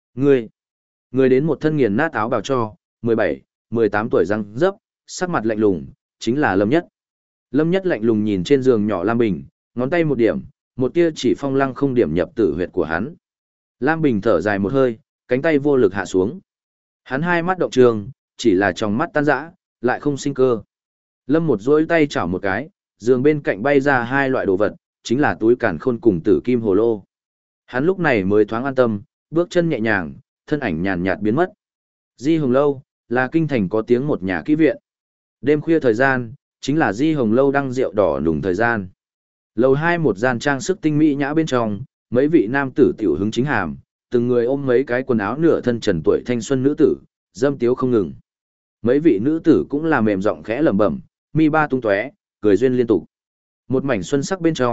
A: Người đến một thân nghiền nát áo bào cho, 17, 18 tuổi răng rấp, sắc mặt lạnh lùng, chính là Lâm Nhất. Lâm Nhất lạnh lùng nhìn trên giường nhỏ Lam Bình, ngón tay một điểm, một tia chỉ phong lăng không điểm nhập tử huyệt của hắn. Lam Bình thở dài một hơi, cánh tay vô lực hạ xuống. Hắn hai mắt động trường, chỉ là trong mắt tan rã, lại không sinh cơ. Lâm một duỗi tay chảo một cái, giường bên cạnh bay ra hai loại đồ vật, chính là túi càn khôn cùng tử kim hồ lô. Hắn lúc này mới thoáng an tâm, bước chân nhẹ nhàng, thân ảnh nhàn nhạt biến mất. Di Hồng Lâu, là kinh thành có tiếng một nhà kỹ viện. Đêm khuya thời gian, chính là Di Hồng Lâu đăng rượu đỏ nùng thời gian. Lầu 2 một gian trang sức tinh mỹ nhã bên trong, mấy vị nam tử tiểu hứng chính hàm, từng người ôm mấy cái quần áo nửa thân trần tuổi thanh xuân nữ tử, dâm tiếu không ngừng. Mấy vị nữ tử cũng là mềm giọng khẽ lẩm bẩm, mi ba tung tóe, cười duyên liên tục. Một mảnh xuân sắc bên trong,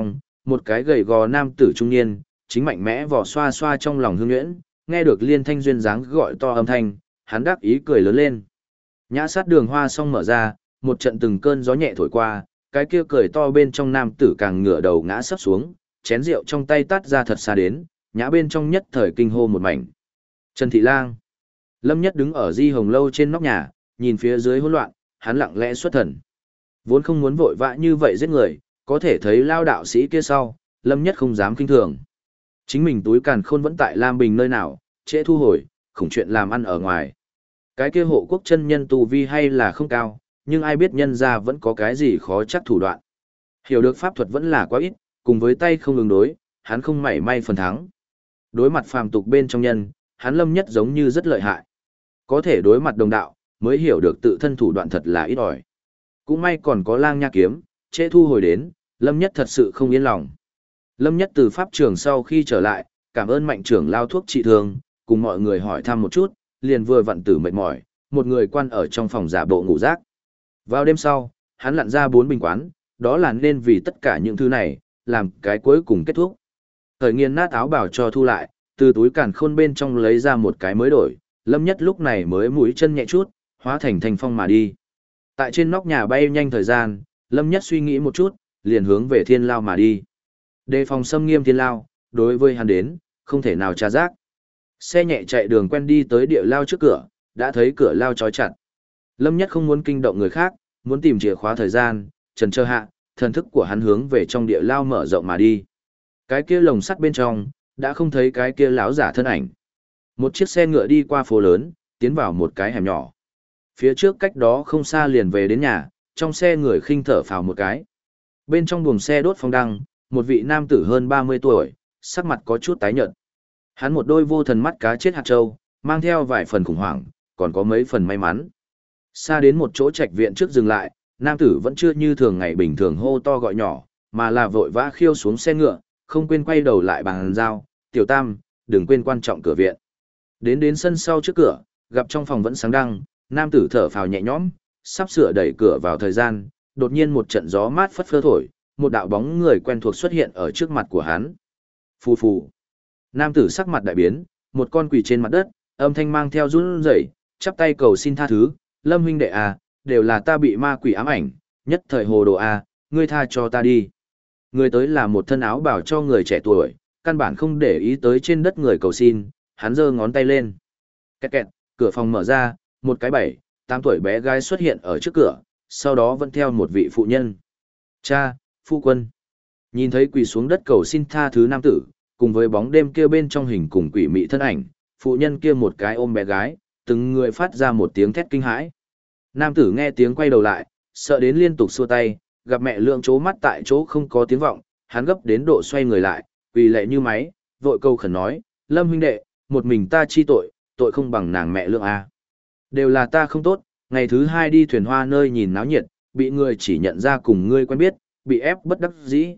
A: một cái gầy gò nam tử trung niên, chính mạnh mẽ vò xoa xoa trong lòng hương nhuyễn, nghe được liên thanh duyên dáng gọi to âm thanh, hắn đắc ý cười lớn lên. Nhã sát đường hoa xong mở ra, một trận từng cơn gió nhẹ thổi qua, cái kia cười to bên trong nam tử càng ngửa đầu ngã sấp xuống, chén rượu trong tay tắt ra thật xa đến, nhã bên trong nhất thời kinh hô một mảnh. Trần Thị Lang. Lâm Nhất đứng ở Di Hồng lâu trên nóc nhà, nhìn phía dưới hỗn loạn, hắn lặng lẽ xuất thần. Vốn không muốn vội vã như vậy giết người, có thể thấy lao đạo sĩ kia sau, Lâm Nhất không dám kinh thường. Chính mình túi càn khôn vẫn tại Lam Bình nơi nào, trễ thu hồi, khủng chuyện làm ăn ở ngoài. Cái kia hộ quốc chân nhân tu vi hay là không cao, nhưng ai biết nhân ra vẫn có cái gì khó chắc thủ đoạn. Hiểu được pháp thuật vẫn là quá ít, cùng với tay không ứng đối, hắn không mảy may phần thắng. Đối mặt phàm tục bên trong nhân, hắn Lâm Nhất giống như rất lợi hại. Có thể đối mặt đồng đạo, mới hiểu được tự thân thủ đoạn thật là ít ỏi. Cũng may còn có Lang Nha kiếm, trễ thu hồi đến, Lâm Nhất thật sự không yên lòng. Lâm Nhất từ pháp trường sau khi trở lại, cảm ơn Mạnh trưởng lao thuốc trị thương, cùng mọi người hỏi thăm một chút, liền vừa vặn tử mệt mỏi, một người quan ở trong phòng giả bộ ngủ rác. Vào đêm sau, hắn lặn ra 4 bình quán, đó là nên vì tất cả những thứ này, làm cái cuối cùng kết thúc. Thời nghiên nát áo bảo cho thu lại, từ túi càn khôn bên trong lấy ra một cái mới đổi, Lâm Nhất lúc này mới mũi chân nhẹ chút, hóa thành thành phong mà đi. Tại trên nóc nhà bay nhanh thời gian, Lâm Nhất suy nghĩ một chút, liền hướng về thiên lao mà đi. Đề phòng xâm nghiêm thiên lao, đối với hắn đến, không thể nào tra rác. Xe nhẹ chạy đường quen đi tới địa lao trước cửa, đã thấy cửa lao trói chặt. Lâm Nhất không muốn kinh động người khác, muốn tìm chìa khóa thời gian, trần chờ hạ, thần thức của hắn hướng về trong địa lao mở rộng mà đi. Cái kia lồng sắt bên trong, đã không thấy cái kia láo giả thân ảnh. Một chiếc xe ngựa đi qua phố lớn, tiến vào một cái hẻm nhỏ. Phía trước cách đó không xa liền về đến nhà, trong xe người khinh thở phào một cái. Bên trong buồng xe đốt phong đăng, một vị nam tử hơn 30 tuổi, sắc mặt có chút tái nhợt. Hắn một đôi vô thần mắt cá chết hạt trâu, mang theo vài phần khủng hoảng, còn có mấy phần may mắn. Xa đến một chỗ trạch viện trước dừng lại, nam tử vẫn chưa như thường ngày bình thường hô to gọi nhỏ, mà là vội vã khiêu xuống xe ngựa, không quên quay đầu lại bằng dao, "Tiểu Tam, đừng quên quan trọng cửa viện." Đến sân sau trước cửa, gặp trong phòng vẫn sáng đăng, nam tử thở phào nhẹ nhõm, sắp sửa đẩy cửa vào thời gian, đột nhiên một trận gió mát phất phơ thổi, một đạo bóng người quen thuộc xuất hiện ở trước mặt của hắn. Phù phù. Nam tử sắc mặt đại biến, một con quỷ trên mặt đất, âm thanh mang theo run rẩy, chắp tay cầu xin tha thứ, "Lâm huynh đệ à, đều là ta bị ma quỷ ám ảnh, nhất thời hồ đồ à, ngươi tha cho ta đi." Người tới là một thân áo bảo cho người trẻ tuổi, căn bản không để ý tới trên đất người cầu xin, hắn giơ ngón tay lên. Kẹt kẹt, cửa phòng mở ra, một cái 7, 8 tuổi bé gái xuất hiện ở trước cửa, sau đó vẫn theo một vị phụ nhân. "Cha, phu quân." Nhìn thấy quỳ xuống đất cầu xin tha thứ nam tử, cùng với bóng đêm kia bên trong hình cùng quỷ mị thân ảnh, phụ nhân kia một cái ôm bé gái, từng người phát ra một tiếng thét kinh hãi. Nam tử nghe tiếng quay đầu lại, sợ đến liên tục xua tay, gặp mẹ lượng chố mắt tại chỗ không có tiếng vọng, hắn gấp đến độ xoay người lại, quỳ lệ như máy, vội câu khẩn nói, "Lâm huynh đệ, một mình ta chi tội, tội không bằng nàng mẹ lượng a. Đều là ta không tốt, ngày thứ 2 đi thuyền hoa nơi nhìn náo nhiệt, bị người chỉ nhận ra cùng ngươi quen biết, bị ép bất đắc dĩ,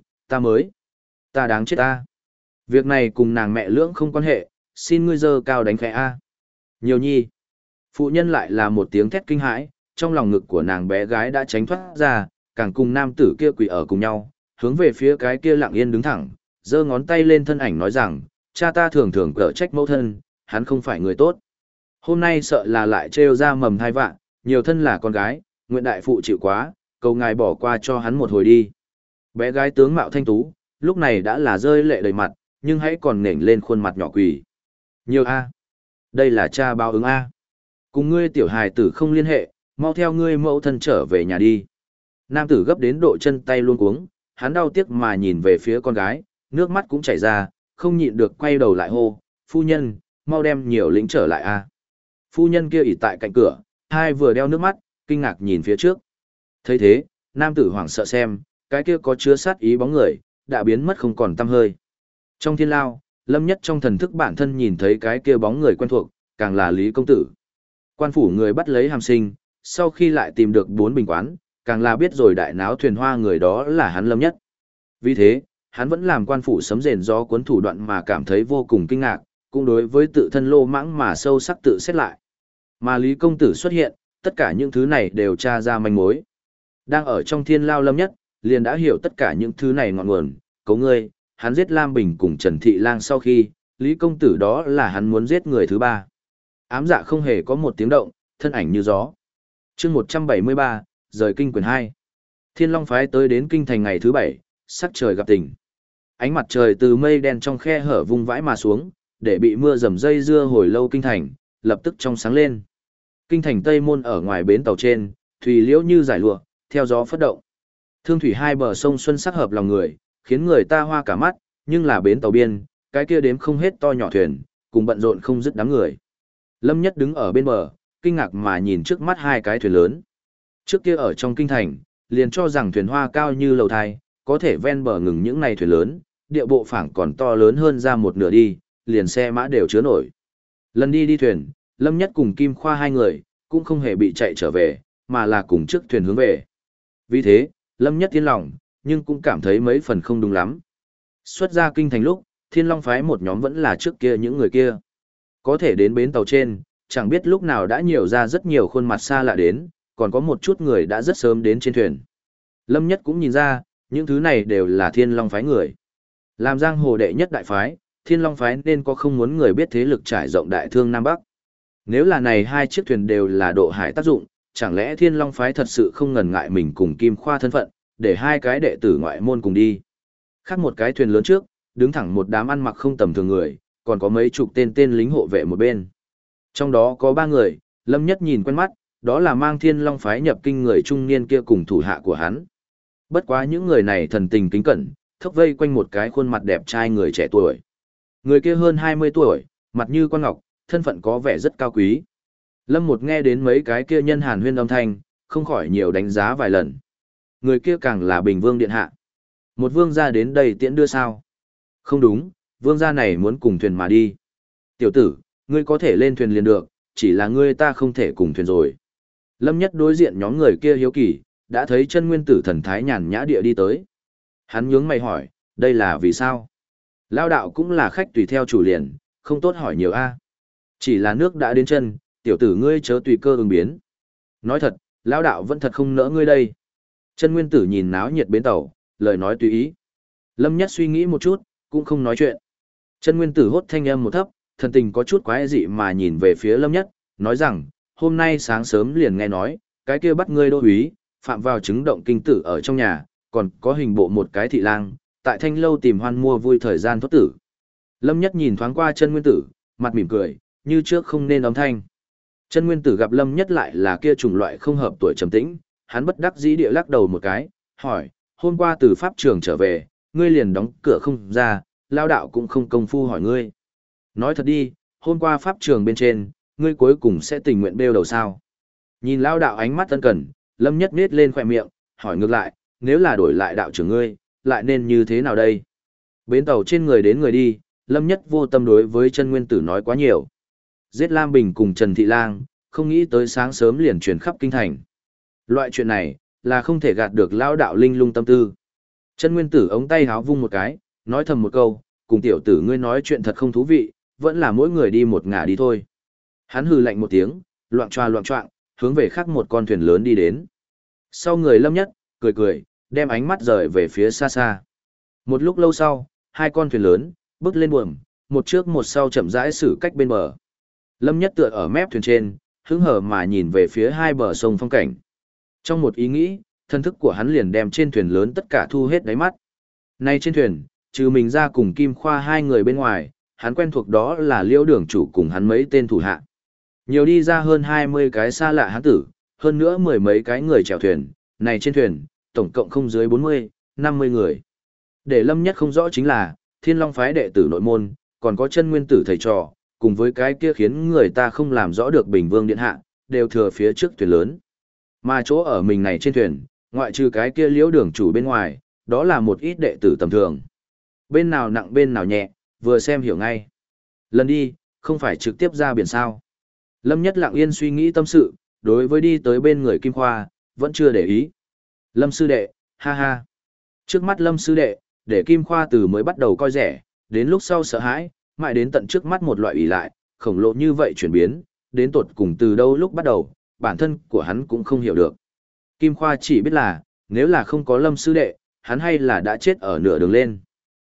A: ta đáng chết ta. Việc này cùng nàng mẹ lưỡng không quan hệ, xin ngươi dơ cao đánh khẽ a." Nhiều nhi. Phụ nhân lại là một tiếng thét kinh hãi, trong lòng ngực của nàng bé gái đã tránh thoát ra, càng cùng nam tử kia quỳ ở cùng nhau, hướng về phía cái kia lặng yên đứng thẳng, giơ ngón tay lên thân ảnh nói rằng, "Cha ta thường thường cở trách mẫu thân, hắn không phải người tốt. Hôm nay sợ là lại trêu ra mầm thai vạn, nhiều thân là con gái, nguyện đại phụ chịu quá, cầu ngài bỏ qua cho hắn một hồi đi." Bé gái tướng mạo thanh tú, lúc này đã là rơi lệ đầy mặt, nhưng hãy còn nểnh lên khuôn mặt nhỏ quỳ. "Nhiều a, đây là cha báo ứng a. Cùng ngươi tiểu hài tử không liên hệ, mau theo ngươi mẫu thân trở về nhà đi." Nam tử gấp đến độ chân tay luôn cuống, hắn đau tiếc mà nhìn về phía con gái, nước mắt cũng chảy ra, không nhịn được quay đầu lại hô, "Phu nhân, mau đem nhiều lĩnh trở lại a." Phu nhân kia ỉ tại cạnh cửa, hai vừa đeo nước mắt, kinh ngạc nhìn phía trước. Thấy thế, nam tử hoảng sợ xem, cái kia có chứa sát ý bóng người, đã biến mất không còn tăm hơi. Trong thiên lao, Lâm Nhất trong thần thức bản thân nhìn thấy cái kia bóng người quen thuộc, càng là Lý công tử. Quan phủ người bắt lấy hàm sinh, sau khi lại tìm được 4 bình quán, càng là biết rồi đại náo thuyền hoa người đó là hắn Lâm Nhất. Vì thế, hắn vẫn làm quan phủ sấm rền gió cuốn thủ đoạn mà cảm thấy vô cùng kinh ngạc, cũng đối với tự thân lô mãng mà sâu sắc tự xét lại. Mà Lý công tử xuất hiện, tất cả những thứ này đều tra ra manh mối. Đang ở trong thiên lao Lâm Nhất, liền đã hiểu tất cả những thứ này ngọn nguồn, cấu ngươi, hắn giết Lam Bình cùng Trần Thị Lang sau khi, Lý công tử đó là hắn muốn giết người thứ ba. Ám dạ không hề có một tiếng động, thân ảnh như gió. Chương 173, rời kinh quyền 2. Thiên Long phái tới đến kinh thành ngày thứ 7, sắc trời gặp tình. Ánh mặt trời từ mây đen trong khe hở vung vãi mà xuống, để bị mưa rầm dây dưa hồi lâu kinh thành, lập tức trong sáng lên. Kinh thành Tây Môn ở ngoài bến tàu trên, thủy liễu như giải lụa, theo gió phất động. Thương thủy hai bờ sông xuân sắc hợp lòng người, khiến người ta hoa cả mắt, nhưng là bến tàu biên, cái kia đếm không hết to nhỏ thuyền, cùng bận rộn không dứt đám người. Lâm Nhất đứng ở bên bờ, kinh ngạc mà nhìn trước mắt hai cái thuyền lớn. Trước kia ở trong kinh thành, liền cho rằng thuyền hoa cao như lầu thai, có thể ven bờ ngừng những này thuyền lớn, địa bộ phảng còn to lớn hơn ra một nửa đi, liền xe mã đều chứa nổi. Lần đi thuyền, Lâm Nhất cùng Kim Khoa hai người, cũng không hề bị chạy trở về, mà là cùng trước thuyền hướng về. Vì thế, Lâm Nhất yên lòng, nhưng cũng cảm thấy mấy phần không đúng lắm. Xuất ra kinh thành lúc, Thiên Long phái một nhóm vẫn là trước kia những người kia. Có thể đến bến tàu trên, chẳng biết lúc nào đã nhiều ra rất nhiều khuôn mặt xa lạ đến, còn có một chút người đã rất sớm đến trên thuyền. Lâm Nhất cũng nhìn ra, những thứ này đều là Thiên Long phái người. Làm giang hồ đệ nhất đại phái, Thiên Long phái nên có không muốn người biết thế lực trải rộng đại thương Nam Bắc. Nếu là này hai chiếc thuyền đều là độ hải tác dụng, chẳng lẽ Thiên Long phái thật sự không ngần ngại mình cùng Kim Khoa thân phận, để hai cái đệ tử ngoại môn cùng đi. Khác một cái thuyền lớn trước, đứng thẳng một đám ăn mặc không tầm thường người, còn có mấy chục tên lính hộ vệ một bên. Trong đó có ba người, Lâm Nhất nhìn quen mắt, đó là mang Thiên Long phái nhập kinh người trung niên kia cùng thủ hạ của hắn. Bất quá những người này thần tình kính cẩn, thốc vây quanh một cái khuôn mặt đẹp trai người trẻ tuổi. Người kia hơn 20 tuổi, mặt như quan ngọc, thân phận có vẻ rất cao quý. Lâm một nghe đến mấy cái kia nhân hàn huyên âm thanh, không khỏi nhiều đánh giá vài lần. Người kia càng là Bình Vương điện hạ. Một vương gia đến đây tiễn đưa sao? Không đúng, vương gia này muốn cùng thuyền mà đi. Tiểu tử, ngươi có thể lên thuyền liền được, chỉ là ngươi ta không thể cùng thuyền rồi. Lâm Nhất đối diện nhóm người kia hiếu kỳ, đã thấy chân nguyên tử thần thái nhàn nhã địa đi tới. Hắn nhướng mày hỏi, đây là vì sao? Lao đạo cũng là khách tùy theo chủ liền, không tốt hỏi nhiều a. Chỉ là nước đã đến chân, tiểu tử ngươi chớ tùy cơ ứng biến. Nói thật, Lao đạo vẫn thật không nỡ ngươi đây. Chân nguyên tử nhìn náo nhiệt bến tàu, lời nói tùy ý. Lâm Nhất suy nghĩ một chút, cũng không nói chuyện. Chân nguyên tử hốt thanh âm một thấp, thần tình có chút quái dị mà nhìn về phía Lâm Nhất, nói rằng, hôm nay sáng sớm liền nghe nói, cái kia bắt ngươi đô úy, phạm vào chứng động kinh tử ở trong nhà, còn có hình bộ một cái thị lang, tại thanh lâu tìm hoan mua vui thời gian thoát tử. Lâm Nhất nhìn thoáng qua chân nguyên tử, mặt mỉm cười, như trước không nên âm thanh. Chân nguyên tử gặp Lâm Nhất lại là kia chủng loại không hợp tuổi trầm tĩnh, hắn bất đắc dĩ địa lắc đầu một cái, hỏi, hôm qua từ pháp trường trở về, ngươi liền đóng cửa không ra, lao đạo cũng không công phu hỏi ngươi. Nói thật đi, hôm qua pháp trường bên trên, ngươi cuối cùng sẽ tình nguyện bêu đầu sao? Nhìn lao đạo ánh mắt ân cần, Lâm Nhất nết lên khỏe miệng, hỏi ngược lại, nếu là đổi lại đạo trưởng ngươi, lại nên như thế nào đây? Bến tàu trên người đến người đi, Lâm Nhất vô tâm đối với chân nguyên tử nói quá nhiều. Giết Lam Bình cùng Trần Thị Lang, không nghĩ tới sáng sớm liền truyền khắp kinh thành. Loại chuyện này, là không thể gạt được lao đạo linh lung tâm tư. Chân nguyên tử ống tay háo vung một cái, nói thầm một câu, cùng tiểu tử ngươi nói chuyện thật không thú vị, vẫn là mỗi người đi một ngả đi thôi. Hắn hừ lạnh một tiếng, loạng choạng, hướng về khác một con thuyền lớn đi đến. Sau người Lâm Nhất, cười, đem ánh mắt rời về phía xa xa. Một lúc lâu sau, hai con thuyền lớn, bước lên buồm, một trước một sau chậm rãi xử cách bên bờ. Lâm Nhất tựa ở mép thuyền trên, hứng hở mà nhìn về phía hai bờ sông phong cảnh. Trong một ý nghĩ, thân thức của hắn liền đem trên thuyền lớn tất cả thu hết đáy mắt. Nay trên thuyền, trừ mình ra cùng Kim Khoa hai người bên ngoài, hắn quen thuộc đó là Liễu Đường chủ cùng hắn mấy tên thủ hạ. Nhiều đi ra hơn 20 cái xa lạ hắn tử, hơn nữa mười mấy cái người chèo thuyền, này trên thuyền, tổng cộng không dưới 40, 50 người. Để Lâm Nhất không rõ chính là, Thiên Long phái đệ tử nội môn, còn có chân nguyên tử thầy trò, cùng với cái kia khiến người ta không làm rõ được Bình Vương điện hạ, đều thừa phía trước thuyền lớn. Mà chỗ ở mình này trên thuyền, ngoại trừ cái kia Liễu Đường chủ bên ngoài, đó là một ít đệ tử tầm thường. Bên nào nặng bên nào nhẹ, vừa xem hiểu ngay. Lần đi, không phải trực tiếp ra biển sao. Lâm Nhất lặng yên suy nghĩ tâm sự, đối với đi tới bên người Kim Khoa, vẫn chưa để ý. Lâm sư đệ, ha ha. Trước mắt Lâm sư đệ, để Kim Khoa từ mới bắt đầu coi rẻ, đến lúc sau sợ hãi, mãi đến tận trước mắt một loại ủy lại, khổng lồ như vậy chuyển biến, đến tột cùng từ đâu lúc bắt đầu, bản thân của hắn cũng không hiểu được. Kim Khoa chỉ biết là, nếu là không có Lâm sư đệ, hắn hay là đã chết ở nửa đường lên.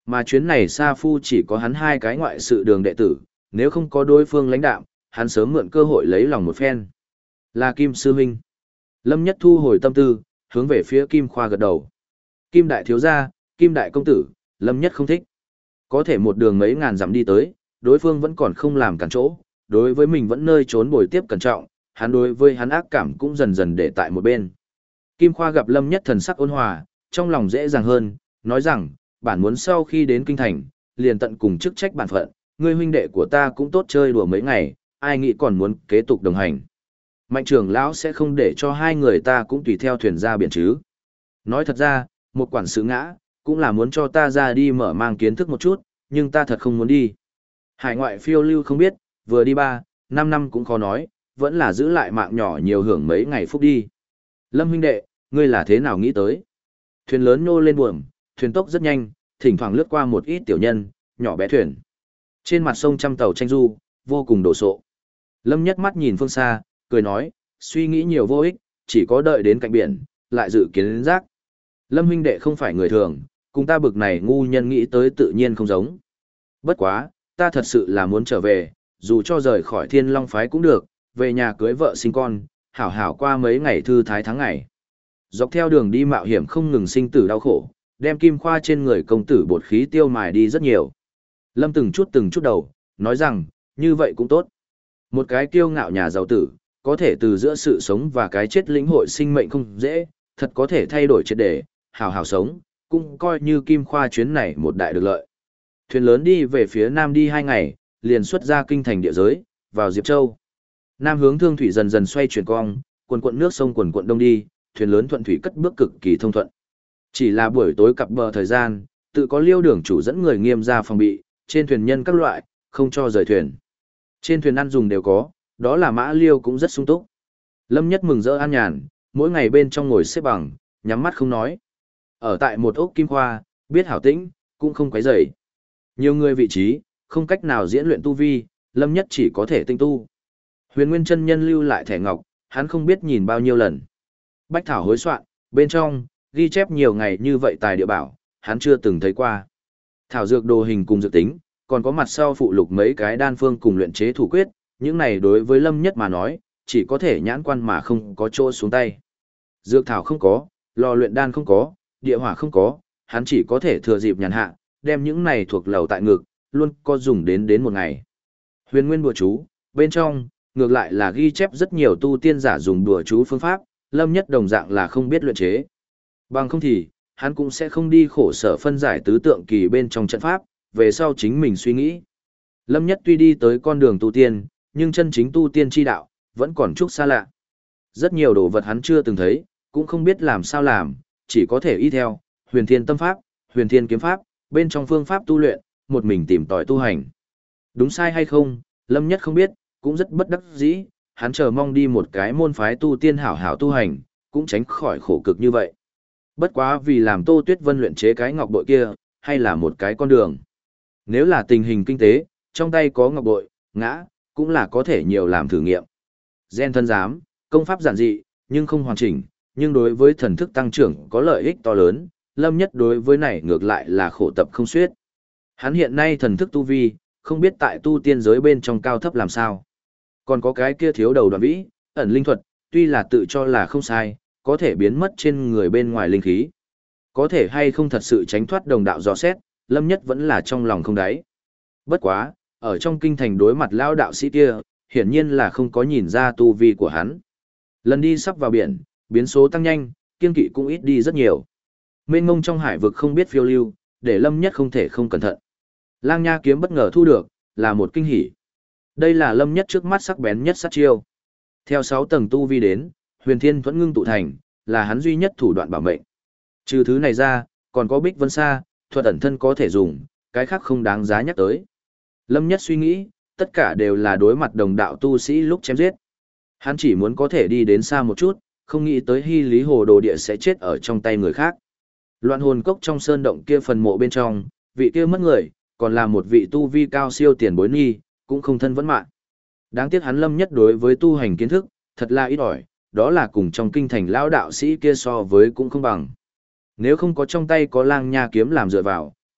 A: Mà chuyến này Sa Phu chỉ có hắn hai cái ngoại sự đường đệ tử, nếu không có đối phương lãnh đạo, hắn sớm mượn cơ hội lấy lòng một phen. Là Kim Sư Huynh. Lâm Nhất thu hồi tâm tư, hướng về phía Kim Khoa gật đầu. Kim Đại Thiếu Gia, Kim Đại Công Tử, Lâm Nhất không thích. Có thể một đường mấy ngàn dặm đi tới, đối phương vẫn còn không làm cản chỗ, đối với mình vẫn nơi trốn bồi tiếp cẩn trọng, hắn đối với hắn ác cảm cũng dần dần để tại một bên. Kim Khoa gặp Lâm Nhất thần sắc ôn hòa, trong lòng dễ dàng hơn, nói rằng, bản muốn sau khi đến kinh thành, liền tận cùng chức trách bản phận, ngươi huynh đệ của ta cũng tốt chơi đùa mấy ngày, ai nghĩ còn muốn kế tục đồng hành. Mạnh trưởng lão sẽ không để cho hai người ta cũng tùy theo thuyền ra biển chứ. Nói thật ra, một quản sự ngã, cũng là muốn cho ta ra đi mở mang kiến thức một chút, nhưng ta thật không muốn đi. Hải ngoại phiêu lưu không biết, vừa đi 3, 5 năm cũng khó nói, vẫn là giữ lại mạng nhỏ nhiều hưởng mấy ngày phúc đi. Lâm huynh đệ, ngươi là thế nào nghĩ tới? Thuyền lớn nhô lên buồm, thuyền tốc rất nhanh, thỉnh thoảng lướt qua một ít tiểu nhân, nhỏ bé thuyền. Trên mặt sông trăm tàu tranh du, vô cùng đổ sộ. Lâm Nhất mắt nhìn phương xa, cười nói, suy nghĩ nhiều vô ích, chỉ có đợi đến cạnh biển, lại dự kiến đến rác. Lâm huynh đệ không phải người thường, cùng ta bực này ngu nhân nghĩ tới tự nhiên không giống. Bất quá, ta thật sự là muốn trở về, dù cho rời khỏi Thiên Long phái cũng được, về nhà cưới vợ sinh con, hảo hảo qua mấy ngày thư thái tháng ngày. Dọc theo đường đi mạo hiểm không ngừng sinh tử đau khổ, đem Kim Khoa trên người công tử bột khí tiêu mài đi rất nhiều. Lâm từng chút đầu, nói rằng, như vậy cũng tốt. Một cái kiêu ngạo nhà giàu tử, có thể từ giữa sự sống và cái chết lĩnh hội sinh mệnh không dễ, thật có thể thay đổi triệt để, hảo hảo sống, cũng coi như Kim Khoa chuyến này một đại được lợi. Thuyền lớn đi về phía nam đi 2 ngày, liền xuất ra kinh thành địa giới, vào Diệp Châu. Nam hướng thương thủy dần dần xoay chuyển cong, quần quận nước sông quần quận đông đi, thuyền lớn thuận thủy cất bước cực kỳ thông thuận. Chỉ là buổi tối cập bờ thời gian, tự có Liêu đường chủ dẫn người nghiêm ra phòng bị, trên thuyền nhân các loại, không cho rời thuyền. Trên thuyền ăn dùng đều có, đó là mã liêu cũng rất sung túc. Lâm Nhất mừng rỡ an nhàn, mỗi ngày bên trong ngồi xếp bằng, nhắm mắt không nói. Ở tại một ốc Kim Khoa, biết hảo tĩnh, cũng không quấy rầy. Nhiều người vị trí, không cách nào diễn luyện tu vi, Lâm Nhất chỉ có thể tinh tu. Huyền Nguyên chân nhân lưu lại thẻ ngọc, hắn không biết nhìn bao nhiêu lần. Bách thảo hối soạn, bên trong, ghi chép nhiều ngày như vậy tài địa bảo, hắn chưa từng thấy qua. Thảo dược đồ hình cùng dược tính, còn có mặt sau phụ lục mấy cái đan phương cùng luyện chế thủ quyết, những này đối với Lâm Nhất mà nói, chỉ có thể nhãn quan mà không có chỗ xuống tay. Dược thảo không có, lò luyện đan không có, địa hỏa không có, hắn chỉ có thể thừa dịp nhàn hạ, đem những này thuộc lầu tại ngực, luôn có dùng đến một ngày. Huyền Nguyên bùa chú, bên trong, ngược lại là ghi chép rất nhiều tu tiên giả dùng đùa chú phương pháp, Lâm Nhất đồng dạng là không biết luyện chế. Bằng không thì, hắn cũng sẽ không đi khổ sở phân giải tứ tượng kỳ bên trong trận pháp, về sau chính mình suy nghĩ. Lâm Nhất tuy đi tới con đường tu tiên, nhưng chân chính tu tiên chi đạo, vẫn còn chút xa lạ. Rất nhiều đồ vật hắn chưa từng thấy, cũng không biết làm sao làm, chỉ có thể y theo, huyền thiên tâm pháp, huyền thiên kiếm pháp, bên trong phương pháp tu luyện, một mình tìm tòi tu hành. Đúng sai hay không, Lâm Nhất không biết, cũng rất bất đắc dĩ, hắn chờ mong đi một cái môn phái tu tiên hảo hảo tu hành, cũng tránh khỏi khổ cực như vậy. Bất quá vì làm Tô Tuyết Vân luyện chế cái ngọc bội kia, hay là một cái con đường. Nếu là tình hình kinh tế, trong tay có ngọc bội, ngã, cũng là có thể nhiều làm thử nghiệm. Gen thân giám, công pháp giản dị, nhưng không hoàn chỉnh, nhưng đối với thần thức tăng trưởng có lợi ích to lớn, Lâm Nhất đối với này ngược lại là khổ tập không xiết. Hắn hiện nay thần thức tu vi, không biết tại tu tiên giới bên trong cao thấp làm sao. Còn có cái kia thiếu đầu đoạn vĩ, ẩn linh thuật, tuy là tự cho là không sai, có thể biến mất trên người bên ngoài linh khí. Có thể hay không thật sự tránh thoát đồng đạo dò xét, Lâm Nhất vẫn là trong lòng không đáy. Bất quá, ở trong kinh thành đối mặt lao đạo sĩ kia, hiển nhiên là không có nhìn ra tu vi của hắn. Lần đi sắp vào biển, biến số tăng nhanh, kiên kỵ cũng ít đi rất nhiều. Mênh mông trong hải vực không biết phiêu lưu, để Lâm Nhất không thể không cẩn thận. Lang nha kiếm bất ngờ thu được, là một kinh hỉ. Đây là Lâm Nhất trước mắt sắc bén nhất sát chiêu. Theo 6 tầng tu vi đến, huyền thiên thuẫn ngưng tụ thành, là hắn duy nhất thủ đoạn bảo mệnh. Trừ thứ này ra, còn có Bích Vân Sa, thuật ẩn thân có thể dùng, cái khác không đáng giá nhắc tới. Lâm Nhất suy nghĩ, tất cả đều là đối mặt đồng đạo tu sĩ lúc chém giết. Hắn chỉ muốn có thể đi đến xa một chút, không nghĩ tới Hy Lý Hồ Đồ Địa sẽ chết ở trong tay người khác. Loạn hồn cốc trong sơn động kia phần mộ bên trong, vị kia mất người, còn là một vị tu vi cao siêu tiền bối nghi, cũng không thân vẫn mạng. Đáng tiếc hắn Lâm Nhất đối với tu hành kiến thức, thật là ít ỏi, đó là cùng trong kinh thành lão đạo sĩ kia so với cũng không bằng. Nếu không có trong tay có lang nha kiếm làm dựa vào,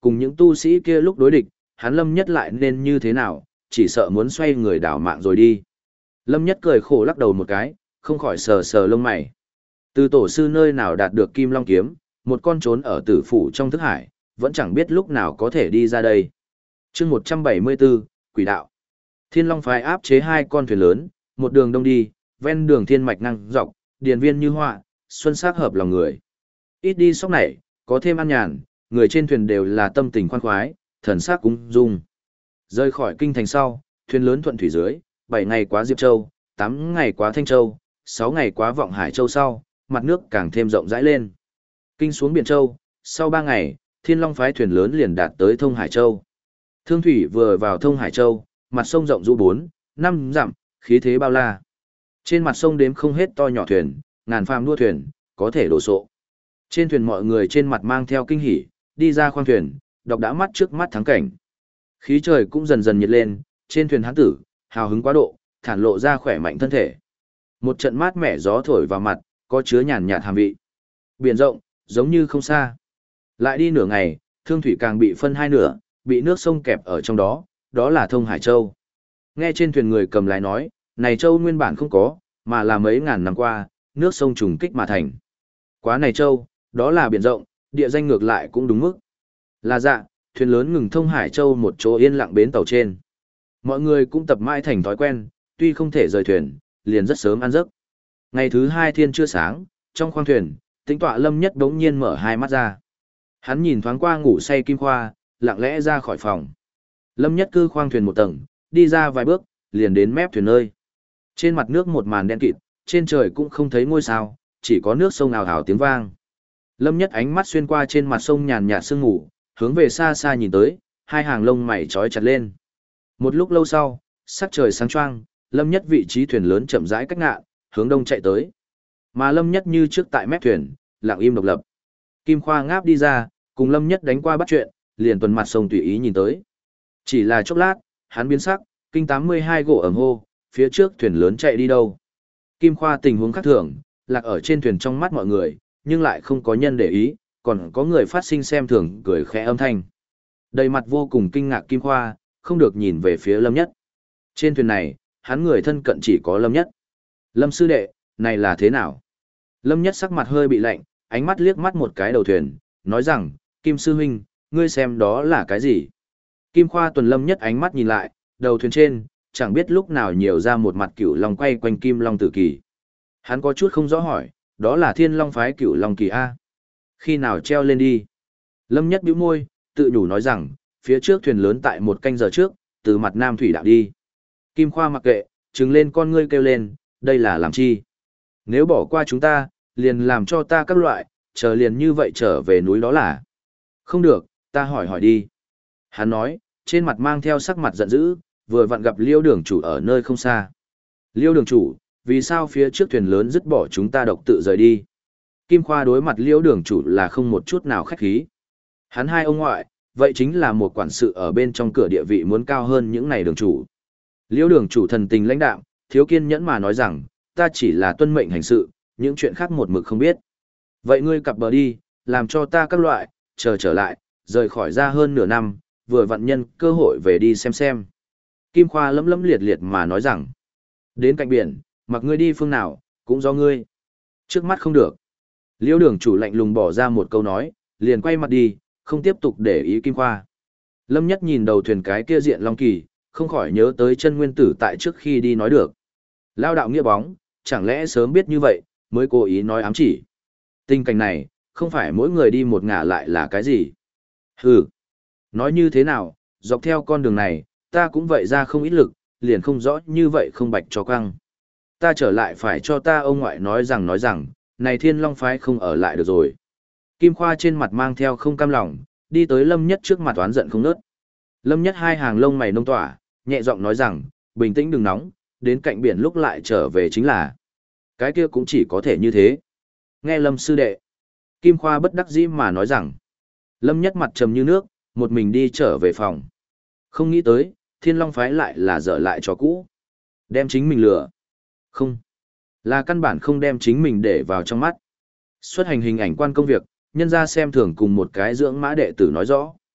A: cùng những tu sĩ kia lúc đối địch, hắn Lâm Nhất lại nên như thế nào, chỉ sợ muốn xoay người đảo mạng rồi đi. Lâm Nhất cười khổ lắc đầu một cái, không khỏi sờ sờ lông mày. Từ tổ sư nơi nào đạt được Kim Long kiếm, một con trốn ở tử phủ trong thức hải, vẫn chẳng biết lúc nào có thể đi ra đây. Chương 174, Quỷ đạo. Thiên Long phái áp chế hai con thuyền lớn, một đường đông đi, ven đường thiên mạch năng dọc, điền viên như họa, xuân sắc hợp lòng người. Ít đi sóc này, có thêm an nhàn, người trên thuyền đều là tâm tình khoan khoái, thần sắc cũng dung. Rời khỏi kinh thành sau, thuyền lớn thuận thủy dưới, 7 ngày quá Diệp Châu, 8 ngày quá Thanh Châu, 6 ngày quá Vọng Hải Châu sau, mặt nước càng thêm rộng rãi lên. Kinh xuống Biển Châu, sau 3 ngày, Thiên Long phái thuyền lớn liền đạt tới Thông Hải Châu. Thương thủy vừa vào Thông Hải Châu, mặt sông rộng rũ 4, 5 dặm, khí thế bao la. Trên mặt sông đếm không hết to nhỏ thuyền, ngàn phàm đua thuyền, có thể đổ sộ. Trên thuyền mọi người trên mặt mang theo kinh hỉ, đi ra khoang thuyền, đọc đã mắt trước mắt thắng cảnh. Khí trời cũng dần dần nhiệt lên, trên thuyền hán tử, hào hứng quá độ, thản lộ ra khỏe mạnh thân thể. Một trận mát mẻ gió thổi vào mặt, có chứa nhàn nhạt hàm vị. Biển rộng, giống như không xa. Lại đi nửa ngày, thương thủy càng bị phân hai nửa, bị nước sông kẹp ở trong đó, đó là Thông Hải Châu. Nghe trên thuyền người cầm lái nói, này châu nguyên bản không có, mà là mấy ngàn năm qua, nước sông trùng kích mà thành. Quá này châu, đó là biển rộng, địa danh ngược lại cũng đúng mức. Là dạ, thuyền lớn ngừng Thông Hải Châu một chỗ yên lặng bến tàu trên. Mọi người cũng tập mãi thành thói quen, tuy không thể rời thuyền, liền rất sớm ăn giấc. Ngày thứ hai thiên chưa sáng, trong khoang thuyền, Tĩnh tọa Lâm Nhất đống nhiên mở hai mắt ra. Hắn nhìn thoáng qua ngủ say Kim Khoa, lặng lẽ ra khỏi phòng. Lâm Nhất cư khoang thuyền một tầng, đi ra vài bước, liền đến mép thuyền nơi. Trên mặt nước một màn đen kịt, trên trời cũng không thấy ngôi sao, chỉ có nước sông ào ào tiếng vang. Lâm Nhất ánh mắt xuyên qua trên mặt sông nhàn nhạt sương ngủ, hướng về xa xa nhìn tới, hai hàng lông mày trói chặt lên. Một lúc lâu sau, sắc trời sáng choang, Lâm Nhất vị trí thuyền lớn chậm rãi cách ngạn, hướng đông chạy tới. Mà Lâm Nhất như trước tại mép thuyền, lặng im độc lập. Kim Khoa ngáp đi ra, cùng Lâm Nhất đánh qua bắt chuyện, liền tuần mặt sông tùy ý nhìn tới. Chỉ là chốc lát, hắn biến sắc, kinh 82 gỗ ẩm hô, phía trước thuyền lớn chạy đi đâu. Kim Khoa tình huống khác thường, lạc ở trên thuyền trong mắt mọi người, nhưng lại không có nhân để ý, còn có người phát sinh xem thường cười khẽ âm thanh. Đầy mặt vô cùng kinh ngạc Kim Khoa, không được nhìn về phía Lâm Nhất. Trên thuyền này, hắn người thân cận chỉ có Lâm Nhất. Lâm sư đệ, này là thế nào? Lâm Nhất sắc mặt hơi bị lạnh, ánh mắt liếc mắt một cái đầu thuyền, nói rằng, Kim sư huynh, ngươi xem đó là cái gì? Kim Khoa tuần Lâm Nhất ánh mắt nhìn lại, đầu thuyền trên, chẳng biết lúc nào nhiều ra một mặt cửu long quay quanh Kim Long Tử Kỳ. Hắn có chút không rõ hỏi, đó là Thiên Long phái cửu long kỳ A. Khi nào treo lên đi? Lâm Nhất bĩu môi, tự nhủ nói rằng, phía trước thuyền lớn tại một canh giờ trước, từ mặt Nam Thủy đạo đi. Kim Khoa mặc kệ, trừng lên con ngươi kêu lên, đây là làm chi? Nếu bỏ qua chúng ta, liền làm cho ta các loại, chờ liền như vậy trở về núi đó là. Không được, ta hỏi đi. Hắn nói, trên mặt mang theo sắc mặt giận dữ, vừa vặn gặp Liêu đường chủ ở nơi không xa. Liêu đường chủ, vì sao phía trước thuyền lớn dứt bỏ chúng ta độc tự rời đi? Kim Khoa đối mặt Liêu đường chủ là không một chút nào khách khí. Hắn hai ông ngoại, vậy chính là một quản sự ở bên trong cửa địa vị muốn cao hơn những này đường chủ. Liêu đường chủ thần tình lãnh đạm, thiếu kiên nhẫn mà nói rằng, ta chỉ là tuân mệnh hành sự, những chuyện khác một mực không biết. Vậy ngươi cặp bờ đi, làm cho ta các loại, chờ trở lại, rời khỏi ra hơn nửa năm, vừa vặn nhân cơ hội về đi xem. Kim Khoa lấm lấm liệt liệt mà nói rằng, đến cạnh biển, mặc ngươi đi phương nào, cũng do ngươi. Trước mắt không được. Liêu đường chủ lạnh lùng bỏ ra một câu nói, liền quay mặt đi, không tiếp tục để ý Kim Khoa. Lâm Nhất nhìn đầu thuyền cái kia diện Long Kỳ, không khỏi nhớ tới chân nguyên tử tại trước khi đi nói được. Lao đạo nghĩa bóng, chẳng lẽ sớm biết như vậy, mới cố ý nói ám chỉ. Tình cảnh này, không phải mỗi người đi một ngả lại là cái gì. Hừ, nói như thế nào, dọc theo con đường này, ta cũng vậy ra không ít lực, liền không rõ như vậy không bạch cho căng. Ta trở lại phải cho ta ông ngoại nói rằng, này Thiên Long phái không ở lại được rồi. Kim Khoa trên mặt mang theo không cam lòng, đi tới Lâm Nhất trước mặt oán giận không nớt. Lâm Nhất hai hàng lông mày nông tỏa, nhẹ giọng nói rằng, bình tĩnh đừng nóng, đến cạnh biển lúc lại trở về chính là. Cái kia cũng chỉ có thể như thế. Nghe Lâm sư đệ. Kim Khoa bất đắc dĩ mà nói rằng. Lâm Nhất mặt trầm như nước, một mình đi trở về phòng. Không nghĩ tới, Thiên Long phái lại là dở lại cho cũ. Đem chính mình lừa. Không. Là căn bản không đem chính mình để vào trong mắt. Xuất hành hình ảnh quan công việc, nhân ra xem thường cùng một cái dưỡng mã đệ tử nói rõ.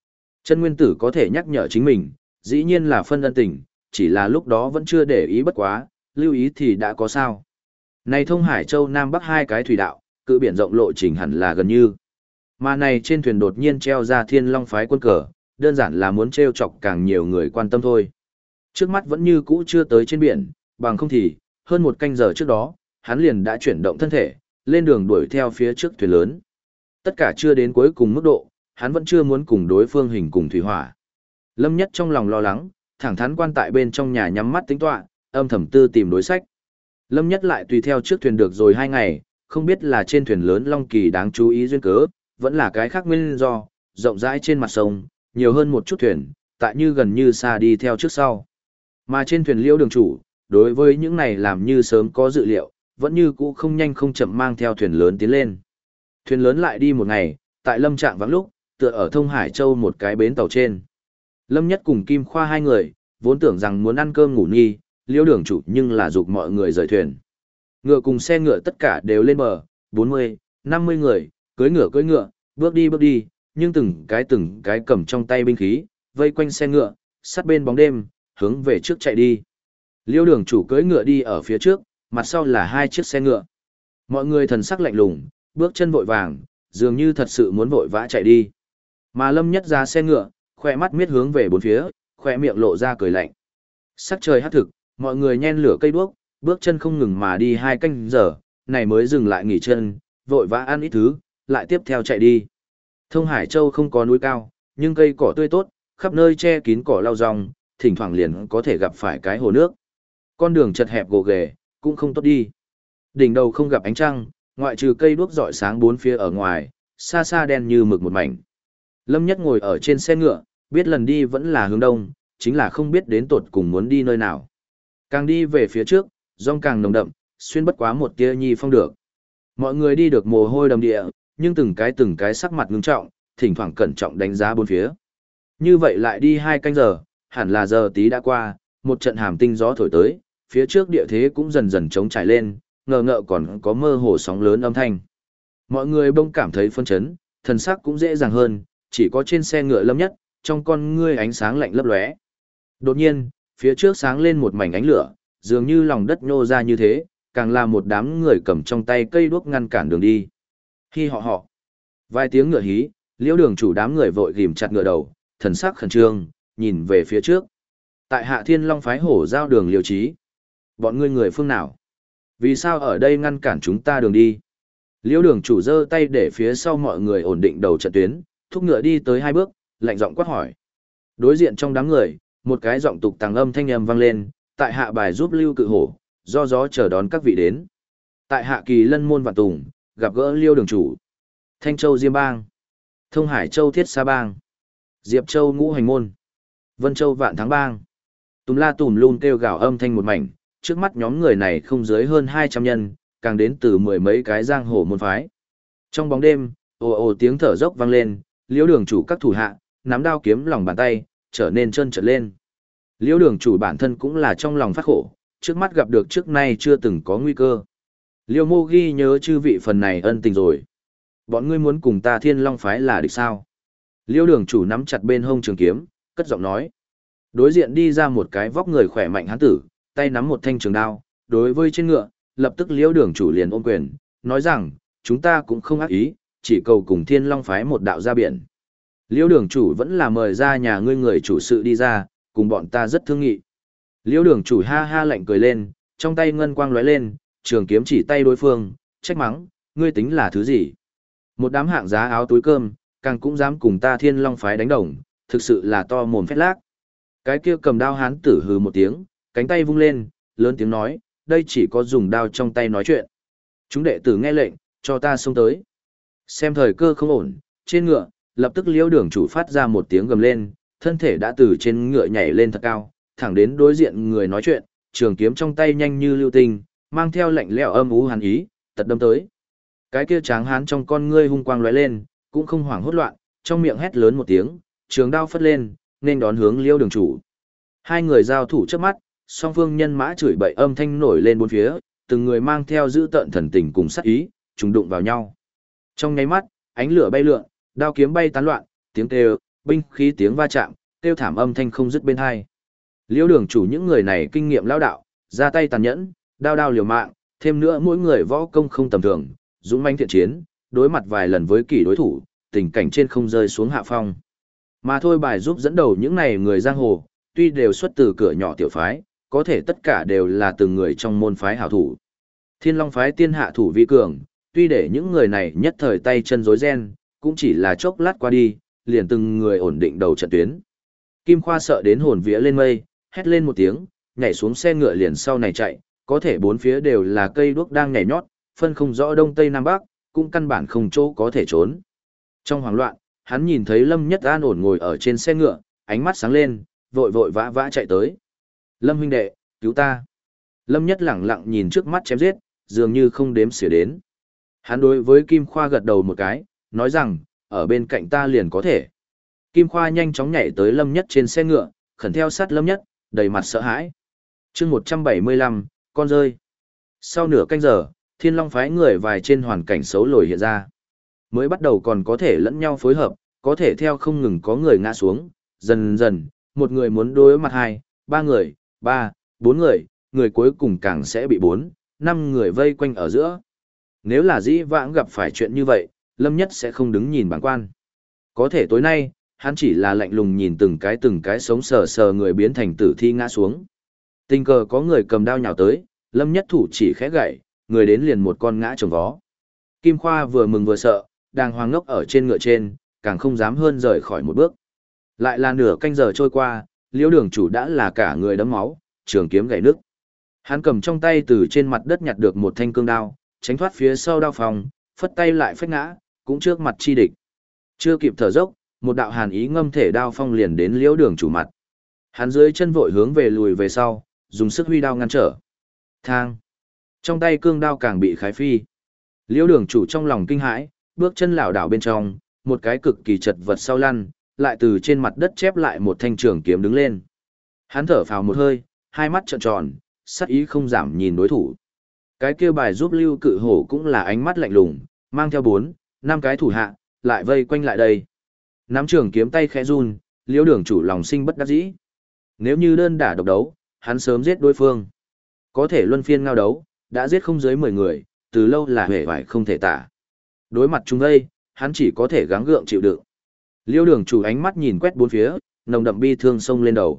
A: Chân nguyên tử có thể nhắc nhở chính mình, dĩ nhiên là phân ân tình, chỉ là lúc đó vẫn chưa để ý bất quá, lưu ý thì đã có sao. Này thông Hải Châu Nam Bắc hai cái thủy đạo, cự biển rộng lộ trình hẳn là gần như. Mà này trên thuyền đột nhiên treo ra Thiên Long phái quân cờ, đơn giản là muốn treo chọc càng nhiều người quan tâm thôi. Trước mắt vẫn như cũ chưa tới trên biển, bằng không thì, hơn một canh giờ trước đó, hắn liền đã chuyển động thân thể, lên đường đuổi theo phía trước thuyền lớn. Tất cả chưa đến cuối cùng mức độ, hắn vẫn chưa muốn cùng đối phương hình cùng thủy hỏa. Lâm Nhất trong lòng lo lắng, thẳng thắn quan tại bên trong nhà nhắm mắt tính tọa, âm thầm tư tìm đối sách. Lâm Nhất lại tùy theo trước thuyền được rồi 2 ngày, không biết là trên thuyền lớn Long Kỳ đáng chú ý duyên cớ, vẫn là cái khác nguyên do, rộng rãi trên mặt sông, nhiều hơn một chút thuyền, tại như gần như xa đi theo trước sau. Mà trên thuyền Liễu đường chủ, đối với những này làm như sớm có dự liệu, vẫn như cũ không nhanh không chậm mang theo thuyền lớn tiến lên. Thuyền lớn lại đi một ngày, tại Lâm Trạm vắng lúc, tựa ở Thông Hải Châu một cái bến tàu trên. Lâm Nhất cùng Kim Khoa hai người, vốn tưởng rằng muốn ăn cơm ngủ nghỉ, Liễu đường chủ nhưng là giục mọi người rời thuyền. Ngựa cùng xe ngựa tất cả đều lên bờ, 40, 50 người, cưỡi ngựa, bước đi, nhưng từng cái cầm trong tay binh khí, vây quanh xe ngựa, sát bên bóng đêm, hướng về trước chạy đi. Liễu đường chủ cưỡi ngựa đi ở phía trước, mặt sau là 2 chiếc xe ngựa. Mọi người thần sắc lạnh lùng, bước chân vội vàng, dường như thật sự muốn vội vã chạy đi. Mà Lâm Nhất ra xe ngựa, khoe mắt miết hướng về bốn phía, khoe miệng lộ ra cười lạnh. Sắc trời hắt thực, mọi người nhen lửa cây đuốc, bước chân không ngừng mà đi 2 canh giờ, này mới dừng lại nghỉ chân, vội vã ăn ít thứ, lại tiếp theo chạy đi. Thông Hải Châu không có núi cao, nhưng cây cỏ tươi tốt, khắp nơi che kín cỏ lau rong, thỉnh thoảng liền có thể gặp phải cái hồ nước. Con đường chật hẹp gồ ghề, cũng không tốt đi. Đỉnh đầu không gặp ánh trăng, ngoại trừ cây đuốc rọi sáng bốn phía ở ngoài, xa xa đen như mực một mảnh. Lâm Nhất ngồi ở trên xe ngựa, biết lần đi vẫn là hướng đông, chính là không biết đến tột cùng muốn đi nơi nào. Càng đi về phía trước, rong càng nồng đậm, xuyên bất quá một tia nhi phong được. Mọi người đi được mồ hôi đầm địa, nhưng từng cái sắc mặt ngưng trọng, thỉnh thoảng cẩn trọng đánh giá bốn phía. Như vậy lại đi 2 canh giờ, hẳn là giờ tí đã qua, một trận hàm tinh gió thổi tới, phía trước địa thế cũng dần dần trống trải lên, ngờ ngợ còn có mơ hồ sóng lớn âm thanh. Mọi người bỗng cảm thấy phân chấn, thần sắc cũng dễ dàng hơn, chỉ có trên xe ngựa Lâm Nhất, trong con ngươi ánh sáng lạnh lấp lóe. Đột nhiên, phía trước sáng lên một mảnh ánh lửa, dường như lòng đất nhô ra như thế, càng là một đám người cầm trong tay cây đuốc ngăn cản đường đi. Khi họ. Vài tiếng ngựa hí, Liễu đường chủ đám người vội ghim chặt ngựa đầu, thần sắc khẩn trương, nhìn về phía trước. Tại Hạ Thiên Long phái hổ giao đường Liêu Chí. Bọn ngươi người phương nào? Vì sao ở đây ngăn cản chúng ta đường đi? Liễu đường chủ giơ tay để phía sau mọi người ổn định đầu trận tuyến, thúc ngựa đi tới 2 bước, lạnh giọng quát hỏi. Đối diện trong đám người, một cái giọng tục tàng âm thanh âm vang lên, tại hạ bài giúp Lưu Cự Hổ, do gió chờ đón các vị đến. Tại hạ Kỳ Lân môn Vạn Tùng, gặp gỡ Liêu đường chủ. Thanh Châu Diêm Bang, Thông Hải Châu Thiết Sa Bang, Diệp Châu Ngũ Hành môn, Vân Châu Vạn Thắng Bang. Tùm la tùm luôn kêu gào âm thanh một mảnh, trước mắt nhóm người này không dưới hơn 200 nhân, càng đến từ 10 mấy cái giang hồ môn phái. Trong bóng đêm, ồ ồ tiếng thở dốc vang lên, Liễu đường chủ các thủ hạ, nắm đao kiếm lòng bàn tay, trở nên trơn trượt lên. Liễu đường chủ bản thân cũng là trong lòng phát khổ, trước mắt gặp được trước nay chưa từng có nguy cơ. Liễu mô ghi nhớ chư vị phần này ân tình rồi. Bọn ngươi muốn cùng ta Thiên Long phái là địch sao? Liễu đường chủ nắm chặt bên hông trường kiếm, cất giọng nói. Đối diện đi ra một cái vóc người khỏe mạnh hán tử, tay nắm một thanh trường đao, đối với trên ngựa, lập tức Liễu đường chủ liền ôm quyền, nói rằng, chúng ta cũng không ác ý, chỉ cầu cùng Thiên Long phái một đạo ra biển. Liễu đường chủ vẫn là mời ra nhà ngươi người chủ sự đi ra, cùng bọn ta rất thương nghị. Liễu đường chủ ha ha lạnh cười lên, trong tay ngân quang lóe lên, trường kiếm chỉ tay đối phương, trách mắng, ngươi tính là thứ gì? Một đám hạng giá áo túi cơm, càng cũng dám cùng ta Thiên Long phái đánh đồng, thực sự là to mồm phét lác. Cái kia cầm đao hán tử hừ một tiếng, cánh tay vung lên, lớn tiếng nói, đây chỉ có dùng đao trong tay nói chuyện. Chúng đệ tử nghe lệnh, cho ta xông tới. Xem thời cơ không ổn, trên ngựa, lập tức Liễu đường chủ phát ra một tiếng gầm lên, thân thể đã từ trên ngựa nhảy lên thật cao, thẳng đến đối diện người nói chuyện, trường kiếm trong tay nhanh như lưu tinh, mang theo lạnh lẽo âm u hàn ý, tật đâm tới. Cái kia tráng hán trong con ngươi hung quang lóe lên, cũng không hoảng hốt loạn, trong miệng hét lớn một tiếng, trường đao phất lên, nên đón hướng Liễu đường chủ. Hai người giao thủ trước mắt, song phương nhân mã chửi bậy âm thanh nổi lên bốn phía, từng người mang theo dữ tợn thần tình cùng sát ý, trùng đụng vào nhau. Trong nháy mắt, ánh lửa bay lượn, đao kiếm bay tán loạn, tiếng kêu, binh khí tiếng va chạm, kêu thảm âm thanh không dứt bên hai. Liễu đường chủ những người này kinh nghiệm lão đạo, ra tay tàn nhẫn, đao đao liều mạng, thêm nữa mỗi người võ công không tầm thường, dũng mãnh thiện chiến, đối mặt vài lần với kỷ đối thủ, tình cảnh trên không rơi xuống hạ phong. Mà Thôi Bài giúp dẫn đầu những này người giang hồ, tuy đều xuất từ cửa nhỏ tiểu phái, có thể tất cả đều là từng người trong môn phái hảo thủ. Thiên Long phái tiên hạ thủ vi cường, tuy để những người này nhất thời tay chân rối ren, cũng chỉ là chốc lát qua đi, liền từng người ổn định đầu trận tuyến. Kim Khoa sợ đến hồn vía lên mây, hét lên một tiếng, nhảy xuống xe ngựa liền sau này chạy, có thể bốn phía đều là cây đuốc đang nhảy nhót, phân không rõ đông tây nam bắc, cũng căn bản không chỗ có thể trốn. Trong hoảng loạn, hắn nhìn thấy Lâm Nhất an ổn ngồi ở trên xe ngựa, ánh mắt sáng lên, vội vội vã vã chạy tới. Lâm huynh đệ, cứu ta. Lâm Nhất lẳng lặng nhìn trước mắt chém giết, dường như không đếm xỉa đến. Hắn đối với Kim Khoa gật đầu một cái, nói rằng, ở bên cạnh ta liền có thể. Kim Khoa nhanh chóng nhảy tới Lâm Nhất trên xe ngựa, khẩn theo sát Lâm Nhất, đầy mặt sợ hãi. chương 175, con rơi. Sau nửa canh giờ, Thiên Long phái người vài trên hoàn cảnh xấu lồi hiện ra. Mới bắt đầu còn có thể lẫn nhau phối hợp, có thể theo không ngừng có người ngã xuống, dần dần, một người muốn đối mặt hai, ba người, bốn người, người cuối cùng càng sẽ bị bốn, năm người vây quanh ở giữa. Nếu là dĩ vãng gặp phải chuyện như vậy, Lâm Nhất sẽ không đứng nhìn bàng quan. Có thể tối nay, hắn chỉ là lạnh lùng nhìn từng cái sống sờ sờ người biến thành tử thi ngã xuống. Tình cờ có người cầm đao nhào tới, Lâm Nhất thủ chỉ khẽ gậy, người đến liền một con ngã trồng vó. Kim Khoa vừa mừng vừa sợ, đang hoang ngốc ở trên ngựa trên, càng không dám hơn rời khỏi một bước. Lại là nửa canh giờ trôi qua, Liễu đường chủ đã là cả người đẫm máu, trường kiếm gãy nứt. Hắn cầm trong tay từ trên mặt đất nhặt được một thanh cương đao, tránh thoát phía sau đao phòng, phất tay lại phách ngã, cũng trước mặt chi địch. Chưa kịp thở dốc, một đạo hàn ý ngâm thể đao phong liền đến Liễu đường chủ mặt. Hắn dưới chân vội hướng về lùi về sau, dùng sức huy đao ngăn trở. Thang. Trong tay cương đao càng bị khái phi. Liễu đường chủ trong lòng kinh hãi, bước chân lảo đảo bên trong, một cái cực kỳ chật vật sau lăn, lại từ trên mặt đất chép lại một thanh trường kiếm đứng lên. Hắn thở phào một hơi, hai mắt trợn tròn, sắc ý không giảm nhìn đối thủ. Cái kia Bài giúp Lưu Cự Hổ cũng là ánh mắt lạnh lùng, mang theo 4, 5 cái thủ hạ, lại vây quanh lại đây. Nắm trường kiếm tay khẽ run, Liễu đường chủ lòng sinh bất đắc dĩ. Nếu như đơn đả độc đấu, hắn sớm giết đối phương. Có thể luân phiên ngao đấu, đã giết không dưới 10 người, từ lâu là hề vải không thể tả. Đối mặt chúng đây, hắn chỉ có thể gắng gượng chịu đựng. Liễu đường chủ ánh mắt nhìn quét bốn phía, nồng đậm bi thương sông lên đầu.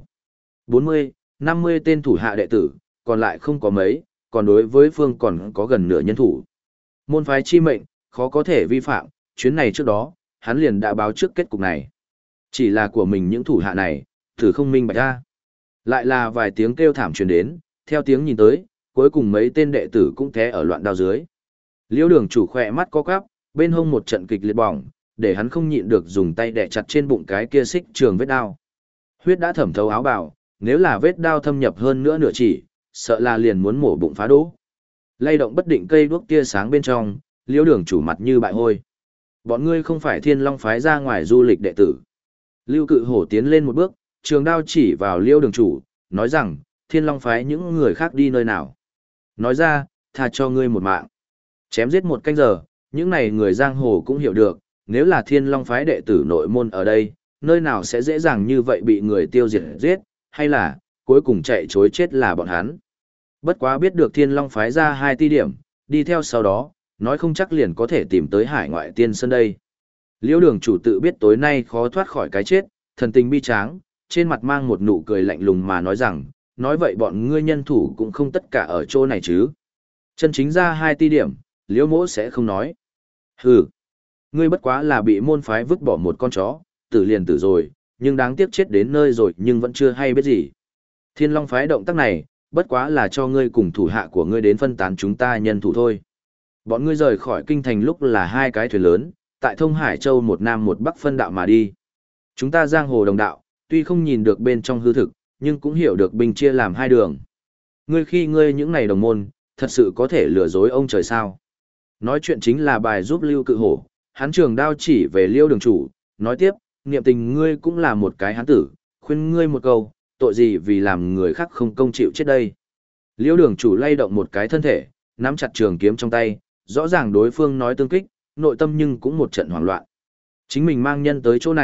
A: 40, 50 tên thủ hạ đệ tử, còn lại không có mấy, còn đối với phương còn có gần nửa nhân thủ. Môn phái chi mệnh, khó có thể vi phạm, chuyến này trước đó, hắn liền đã báo trước kết cục này. Chỉ là của mình những thủ hạ này, thử không minh bạch ra. Lại là vài tiếng kêu thảm truyền đến, theo tiếng nhìn tới, cuối cùng mấy tên đệ tử cũng té ở loạn đao dưới. Liễu đường chủ khỏe mắt co quắp, bên hông một trận kịch liệt bỏng, để hắn không nhịn được dùng tay đè chặt trên bụng cái kia xích trường vết đao. Huyết đã thẩm thấu áo bào, nếu là vết đao thâm nhập hơn nữa nửa chỉ, sợ là liền muốn mổ bụng phá đỗ. Lay động bất định cây đuốc tia sáng bên trong, Liễu đường chủ mặt như bại hôi. Bọn ngươi không phải Thiên Long phái ra ngoài du lịch đệ tử. Lưu Cự Hổ tiến lên một bước, trường đao chỉ vào Liễu đường chủ, nói rằng, Thiên Long phái những người khác đi nơi nào. Nói ra, tha cho ngươi một mạng. Chém giết một canh giờ, những này người giang hồ cũng hiểu được, nếu là Thiên Long phái đệ tử nội môn ở đây, nơi nào sẽ dễ dàng như vậy bị người tiêu diệt giết, hay là, cuối cùng chạy chối chết là bọn hắn. Bất quá biết được Thiên Long phái ra 2 ti điểm, đi theo sau đó, nói không chắc liền có thể tìm tới hải ngoại tiên sơn đây. Liễu đường chủ tự biết tối nay khó thoát khỏi cái chết, thần tình bi tráng, trên mặt mang một nụ cười lạnh lùng mà nói rằng, nói vậy bọn ngươi nhân thủ cũng không tất cả ở chỗ này chứ. Chân chính ra 2 ti điểm, Liễu mỗ sẽ không nói. Hừ, ngươi bất quá là bị môn phái vứt bỏ một con chó, tử liền tử rồi, nhưng đáng tiếc chết đến nơi rồi nhưng vẫn chưa hay biết gì. Thiên Long phái động tác này, bất quá là cho ngươi cùng thủ hạ của ngươi đến phân tán chúng ta nhân thủ thôi. Bọn ngươi rời khỏi kinh thành lúc là 2 cái thuyền lớn, tại Thông Hải Châu một nam một bắc phân đạo mà đi. Chúng ta giang hồ đồng đạo, tuy không nhìn được bên trong hư thực, nhưng cũng hiểu được binh chia làm 2 đường. Ngươi khi ngươi những này đồng môn, thật sự có thể lừa dối ông trời sao? Nói chuyện chính là Bài giúp Lưu Cự Hổ, hắn trường đao chỉ về Liễu đường chủ, nói tiếp, niệm tình ngươi cũng là một cái hán tử, khuyên ngươi một câu, tội gì vì làm người khác không công chịu chết đây. Liễu đường chủ lay động một cái thân thể, nắm chặt trường kiếm trong tay, rõ ràng đối phương nói tương kích, nội tâm nhưng cũng một trận hoảng loạn. Chính mình mang nhân tới chỗ này,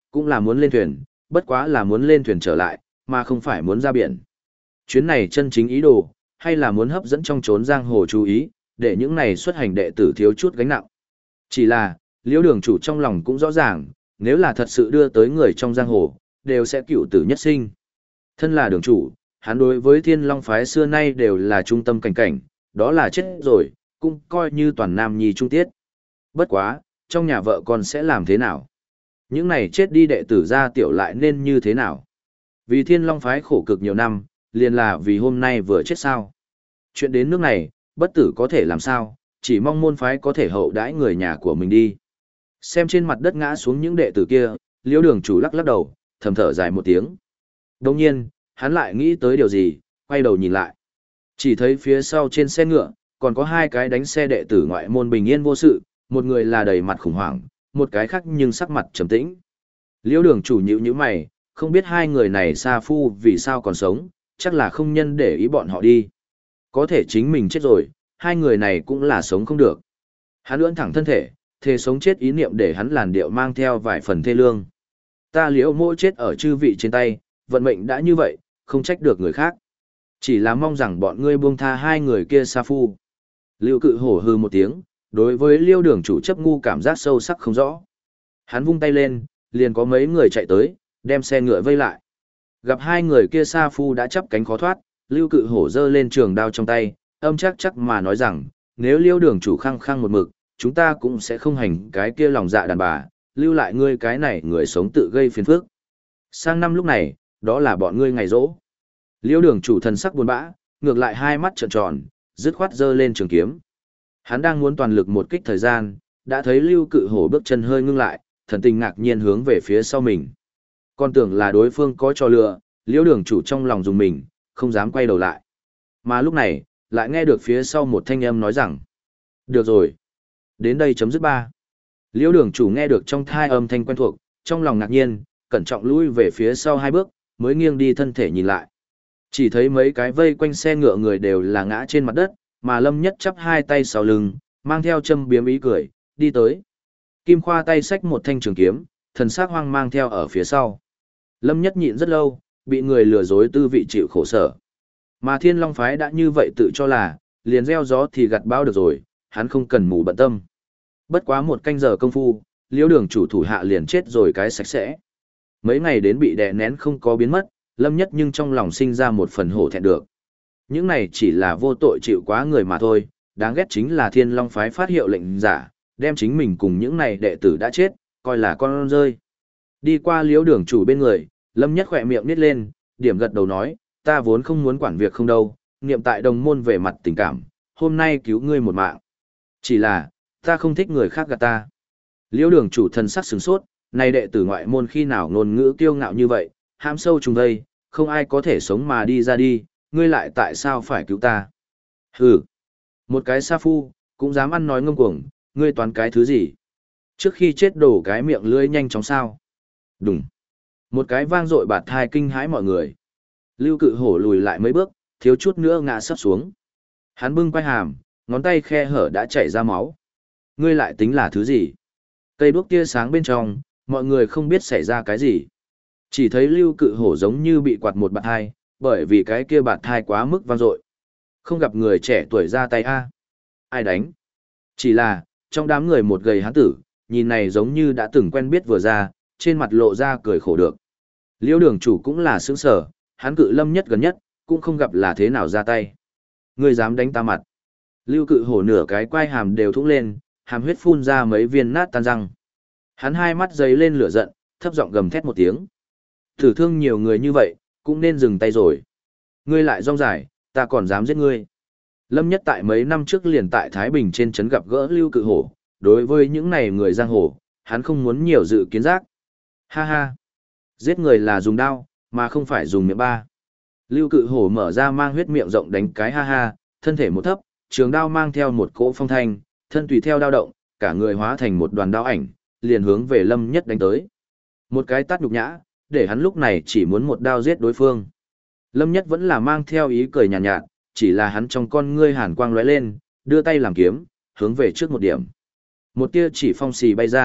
A: cũng là muốn lên thuyền, bất quá là muốn lên thuyền trở lại, mà không phải muốn ra biển. Chuyến này chân chính ý đồ, hay là muốn hấp dẫn trong chốn giang hồ chú ý, để những này xuất hành đệ tử thiếu chút gánh nặng. Chỉ là, Liễu đường chủ trong lòng cũng rõ ràng, nếu là thật sự đưa tới người trong giang hồ, đều sẽ cựu tử nhất sinh. Thân là đường chủ, hắn đối với Thiên Long phái xưa nay đều là trung tâm cảnh cảnh, đó là chết rồi, cũng coi như toàn nam nhi trung tiết. Bất quá, trong nhà vợ con sẽ làm thế nào? Những này chết đi đệ tử ra tiểu lại nên như thế nào? Vì Thiên Long phái khổ cực nhiều năm, liền là vì hôm nay vừa chết sao? Chuyện đến nước này, bất tử có thể làm sao, chỉ mong môn phái có thể hậu đãi người nhà của mình đi. Xem trên mặt đất ngã xuống những đệ tử kia, Liễu đường chủ lắc lắc đầu, thầm thở dài một tiếng. Đồng nhiên, hắn lại nghĩ tới điều gì, quay đầu nhìn lại. Chỉ thấy phía sau trên xe ngựa, còn có hai cái đánh xe đệ tử ngoại môn bình yên vô sự, một người là đầy mặt khủng hoảng, một cái khác nhưng sắc mặt trầm tĩnh. Liễu đường chủ nhíu nhíu mày, không biết hai người này sa phu vì sao còn sống, chắc là không nhân để ý bọn họ đi. Có thể chính mình chết rồi, hai người này cũng là sống không được. Hắn ưỡn thẳng thân thể, thề sống chết ý niệm để hắn làn điệu mang theo vài phần thê lương. Ta Liễu mỗ chết ở chư vị trên tay, vận mệnh đã như vậy, không trách được người khác. Chỉ là mong rằng bọn ngươi buông tha hai người kia sa phu. Lưu Cự Hổ hừ một tiếng, đối với Liêu đường chủ chấp ngu cảm giác sâu sắc không rõ. Hắn vung tay lên, liền có mấy người chạy tới, đem xe ngựa vây lại. Gặp hai người kia sa phu đã chắp cánh khó thoát, Lưu Cự Hổ giơ lên trường đao trong tay, âm chắc chắc mà nói rằng, nếu Liêu đường chủ khăng khăng một mực, chúng ta cũng sẽ không hành cái kia lòng dạ đàn bà, lưu lại ngươi cái này người sống tự gây phiền phức. Sang năm lúc này, đó là bọn ngươi ngày rỗ. Liêu đường chủ thần sắc buồn bã, ngược lại hai mắt trợn tròn, dứt khoát giơ lên trường kiếm. Hắn đang muốn toàn lực một kích thời gian, đã thấy Lưu Cự Hổ bước chân hơi ngưng lại, thần tình ngạc nhiên hướng về phía sau mình. Còn tưởng là đối phương có trò lừa, Liêu đường chủ trong lòng dùng mình, không dám quay đầu lại. Mà lúc này, lại nghe được phía sau một thanh âm nói rằng: được rồi, đến đây chấm dứt ba. Liêu đường chủ nghe được trong thai âm thanh quen thuộc, trong lòng ngạc nhiên, cẩn trọng lui về phía sau hai bước, mới nghiêng đi thân thể nhìn lại. Chỉ thấy mấy cái vây quanh xe ngựa người đều là ngã trên mặt đất, mà Lâm Nhất chắp hai tay sau lưng, mang theo châm biếm ý cười, đi tới. Kim Khoa tay xách một thanh trường kiếm, thần sắc hoang mang theo ở phía sau. Lâm Nhất nhịn rất lâu, bị người lừa dối tư vị chịu khổ sở. Mà Thiên Long phái đã như vậy tự cho là, liền gieo gió thì gặt bão được rồi, hắn không cần mù bận tâm. Bất quá một canh giờ công phu, Liễu đường chủ thủ hạ liền chết rồi cái sạch sẽ. Mấy ngày đến bị đè nén không có biến mất, Lâm Nhất nhưng trong lòng sinh ra một phần hổ thẹn được. Những này chỉ là vô tội chịu quá người mà thôi, đáng ghét chính là Thiên Long phái phát hiệu lệnh giả, đem chính mình cùng những này đệ tử đã chết, coi là con rơi. Đi qua Liễu đường chủ bên người, Lâm Nhất khỏe miệng nít lên, điểm gật đầu nói, ta vốn không muốn quản việc không đâu, niệm tại đồng môn về mặt tình cảm, hôm nay cứu ngươi một mạng. Chỉ là, ta không thích người khác gạt ta. Liễu đường chủ thần sắc sửng sốt, này đệ tử ngoại môn khi nào ngôn ngữ kiêu ngạo như vậy, hãm sâu trùng đây, không ai có thể sống mà đi ra đi, ngươi lại tại sao phải cứu ta? Hừ, một cái sa phu, cũng dám ăn nói ngông cuồng, ngươi toán cái thứ gì? Trước khi chết đổ cái miệng lưỡi nhanh chóng sao? Đùng. Một cái vang dội bạt thai kinh hãi mọi người. Lưu Cự Hổ lùi lại mấy bước, thiếu chút nữa ngã sấp xuống. Hắn bưng quai hàm, ngón tay khe hở đã chảy ra máu. Ngươi lại tính là thứ gì? Cây đuốc tia sáng bên trong, mọi người không biết xảy ra cái gì. Chỉ thấy Lưu Cự Hổ giống như bị quạt một bạt hai, bởi vì cái kia bạt thai quá mức vang dội. Không gặp người trẻ tuổi ra tay a. Ai đánh? Chỉ là, trong đám người một gầy hán tử, nhìn này giống như đã từng quen biết vừa ra, trên mặt lộ ra cười khổ được. Liễu đường chủ cũng là sướng sở, hắn cự Lâm Nhất gần nhất, cũng không gặp là thế nào ra tay. Ngươi dám đánh ta mặt? Lưu Cự Hổ nửa cái quai hàm đều thúc lên, hàm huyết phun ra mấy viên nát tan răng. Hắn hai mắt giấy lên lửa giận, thấp giọng gầm thét một tiếng. Thử thương nhiều người như vậy, cũng nên dừng tay rồi. Ngươi lại rong dài, ta còn dám giết ngươi. Lâm Nhất tại mấy năm trước liền tại Thái Bình trên trấn gặp gỡ Lưu Cự Hổ, đối với những này người giang hồ, hắn không muốn nhiều dự kiến giác. Ha ha, giết người là dùng đao, mà không phải dùng miệng ba. Lưu Cự Hổ mở ra mang huyết miệng rộng đánh cái ha ha, thân thể một thấp, trường đao mang theo một cỗ phong thanh, thân tùy theo đao động, cả người hóa thành một đoàn đao ảnh, liền hướng về Lâm Nhất đánh tới. Một cái tát nhục nhã, để hắn lúc này chỉ muốn một đao giết đối phương. Lâm Nhất vẫn là mang theo ý cười nhàn nhạt, chỉ là hắn trong con ngươi hàn quang lóe lên, đưa tay làm kiếm, hướng về trước một điểm. Một tia chỉ phong xì bay ra,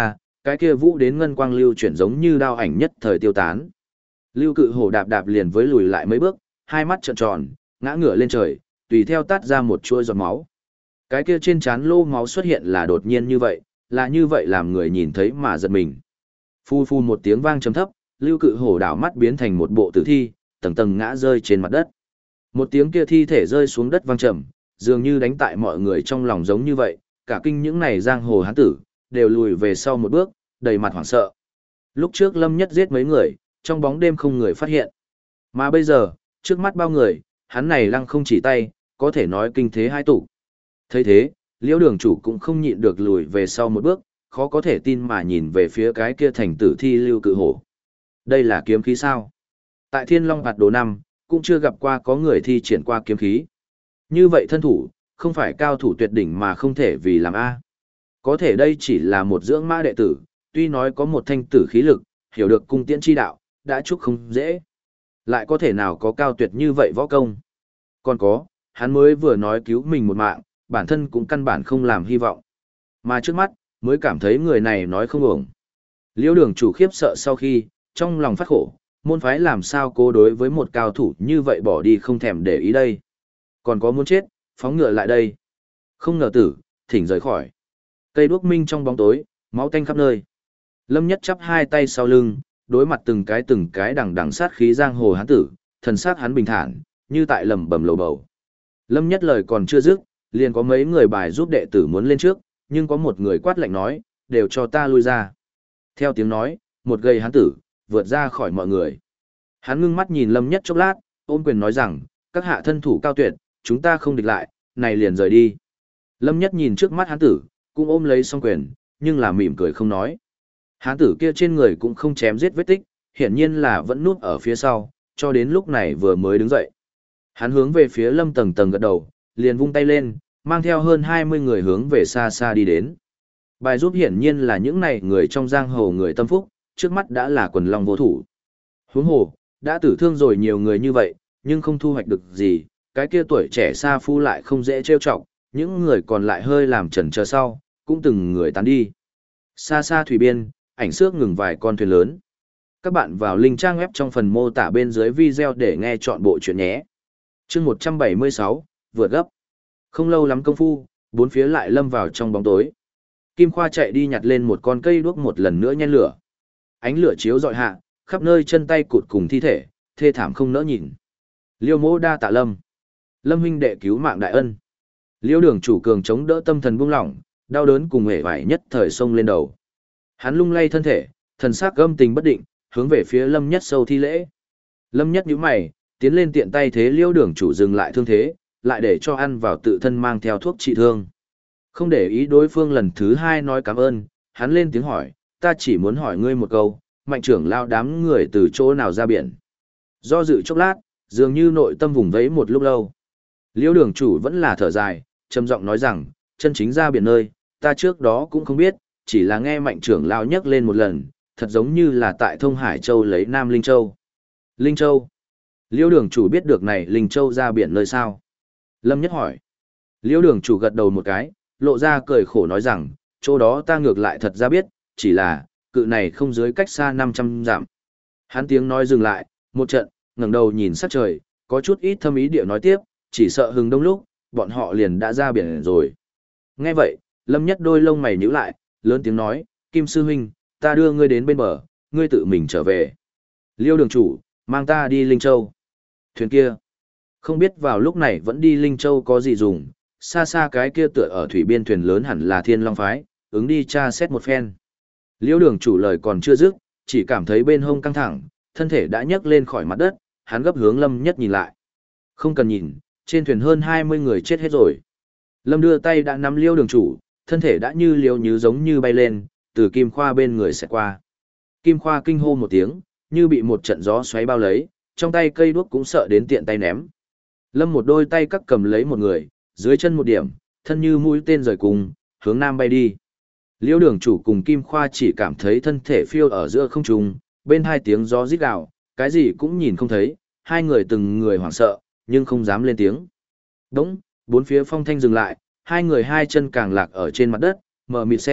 A: cái kia vũ đến ngân quang lưu chuyển giống như đao ảnh nhất thời tiêu tán. Lưu Cự Hổ đạp đạp liền với lùi lại mấy bước, hai mắt trợn tròn, ngã ngửa lên trời, tùy theo tát ra một chuỗi giọt máu. Cái kia trên trán lô máu xuất hiện là đột nhiên như vậy, là như vậy làm người nhìn thấy mà giật mình. Phu phu một tiếng vang trầm thấp, Lưu Cự Hổ đảo mắt biến thành một bộ tử thi, tầng tầng ngã rơi trên mặt đất. Một tiếng kia thi thể rơi xuống đất vang trầm, dường như đánh tại mọi người trong lòng giống như vậy, cả kinh những này giang hồ hán tử, đều lùi về sau một bước, đầy mặt hoảng sợ. Lúc trước Lâm Nhất giết mấy người, trong bóng đêm không người phát hiện. Mà bây giờ, trước mắt bao người, hắn này lăng không chỉ tay, có thể nói kinh thế hai tụ. Thấy thế, Liễu Đường chủ cũng không nhịn được lùi về sau một bước, khó có thể tin mà nhìn về phía cái kia thành tử thi Lưu Cự Hổ. Đây là kiếm khí sao? Tại Thiên Long Hạt Đồ năm, cũng chưa gặp qua có người thi triển qua kiếm khí. Như vậy thân thủ, không phải cao thủ tuyệt đỉnh mà không thể vì làm A. Có thể đây chỉ là một dưỡng mã đệ tử, tuy nói có một thanh tử khí lực, hiểu được cung tiễn chi đạo, đã chúc không dễ. Lại có thể nào có cao tuyệt như vậy võ công? Còn có, hắn mới vừa nói cứu mình một mạng, bản thân cũng căn bản không làm hy vọng. Mà trước mắt, mới cảm thấy người này nói không ổng. Liễu Đường chủ khiếp sợ sau khi, trong lòng phát khổ, môn phái làm sao cố đối với một cao thủ như vậy bỏ đi không thèm để ý đây. Còn có muốn chết, phóng ngựa lại đây. Không ngờ tử, thỉnh rời khỏi. Cây đuốc minh trong bóng tối, máu tanh khắp nơi. Lâm Nhất chắp hai tay sau lưng, đối mặt từng cái đằng đằng sát khí giang hồ hán tử, thần sắc hắn bình thản, như tại lẩm bẩm lầu bầu. Lâm Nhất lời còn chưa dứt, liền có mấy người bài giúp đệ tử muốn lên trước, nhưng có một người quát lạnh nói, đều cho ta lui ra. Theo tiếng nói, một gầy hán tử, vượt ra khỏi mọi người. Hắn ngưng mắt nhìn Lâm Nhất chốc lát, ôm quyền nói rằng, các hạ thân thủ cao tuyệt, chúng ta không địch lại, này liền rời đi. Lâm Nhất nhìn trước mắt hán tử, cũng ôm lấy song quyền, nhưng là mỉm cười không nói. Hán tử kia trên người cũng không chém giết vết tích, hiển nhiên là vẫn núp ở phía sau, cho đến lúc này vừa mới đứng dậy. Hắn hướng về phía Lâm Tầng Tầng gật đầu, liền vung tay lên, mang theo hơn 20 người hướng về xa xa đi đến. Bài giúp hiển nhiên là những này người trong giang hồ người tâm phúc, trước mắt đã là quần long vô thủ. Huống hồ, đã tử thương rồi nhiều người như vậy, nhưng không thu hoạch được gì, cái kia tuổi trẻ sa phu lại không dễ trêu chọc, những người còn lại hơi làm chần chờ sau, cũng từng người tán đi. Xa xa thủy biên, ảnh xước ngừng vài con thuyền lớn. Các bạn vào link trang web trong phần mô tả bên dưới video để nghe chọn bộ chuyện nhé. Chương 176, vượt gấp. Không lâu lắm công phu, bốn phía lại lâm vào trong bóng tối. Kim Khoa chạy đi nhặt lên một con cây đuốc một lần nữa nhen lửa. Ánh lửa chiếu rọi hạ, khắp nơi chân tay cụt cùng thi thể, thê thảm không nỡ nhìn. Liêu Mỗ đa tạ Lâm. Lâm huynh đệ cứu mạng đại ân. Liêu Đường chủ cường chống đỡ tâm thần buông lỏng, đau đớn cùng hể vải nhất thời xông lên đầu. Hắn lung lay thân thể, thần sắc gâm tình bất định, hướng về phía Lâm Nhất sâu thi lễ. Lâm Nhất nhíu mày, tiến lên tiện tay thế Liêu Đường chủ dừng lại thương thế, lại để cho ăn vào tự thân mang theo thuốc trị thương. Không để ý đối phương lần thứ hai nói cảm ơn, hắn lên tiếng hỏi, ta chỉ muốn hỏi ngươi một câu, Mạnh trưởng lao đám người từ chỗ nào ra biển. Do dự chốc lát, dường như nội tâm vùng vẫy một lúc lâu. Liêu Đường chủ vẫn là thở dài, trầm giọng nói rằng, chân chính ra biển nơi, ta trước đó cũng không biết, chỉ là nghe Mạnh trưởng lao nhắc lên một lần, thật giống như là tại Thông Hải Châu lấy Nam Linh Châu. Linh Châu. Liêu Đường chủ biết được này Linh Châu ra biển nơi sao? Lâm Nhất hỏi. Liêu Đường chủ gật đầu một cái, lộ ra cười khổ nói rằng, chỗ đó ta ngược lại thật ra biết, chỉ là, cự này không dưới cách xa 500 dặm. Hắn tiếng nói dừng lại, một trận, ngẩng đầu nhìn sắc trời, có chút ít thâm ý địa nói tiếp, chỉ sợ hừng đông lúc, bọn họ liền đã ra biển rồi. Nghe vậy, Lâm Nhất đôi lông mày nhíu lại, lớn tiếng nói, Kim Sư Huynh, ta đưa ngươi đến bên bờ, ngươi tự mình trở về. Liêu Đường chủ, mang ta đi Linh Châu. Thuyền kia, không biết vào lúc này vẫn đi Linh Châu có gì dùng, xa xa cái kia tựa ở thủy biên thuyền lớn hẳn là Thiên Long Phái, ứng đi tra xét một phen. Liêu Đường chủ lời còn chưa dứt, chỉ cảm thấy bên hông căng thẳng, thân thể đã nhấc lên khỏi mặt đất, hắn gấp hướng Lâm Nhất nhìn lại. Không cần nhìn, trên thuyền hơn 20 người chết hết rồi. Lâm đưa tay đã nắm Liêu Đường chủ, thân thể đã như liêu như giống như bay lên, từ Kim Khoa bên người sẽ qua. Kim Khoa kinh hô một tiếng, như bị một trận gió xoáy bao lấy, trong tay cây đuốc cũng sợ đến tiện tay ném. Lâm một đôi tay cắt cầm lấy một người, dưới chân một điểm, thân như mũi tên rời cùng, hướng nam bay đi. Liêu Đường chủ cùng Kim Khoa chỉ cảm thấy thân thể phiêu ở giữa không trung, bên hai tiếng gió rít gào, cái gì cũng nhìn không thấy, hai người từng người hoảng sợ, nhưng không dám lên tiếng. Đống, bốn phía phong thanh dừng lại, hai người hai chân càng lạc ở trên mặt đất, mở mịt xem,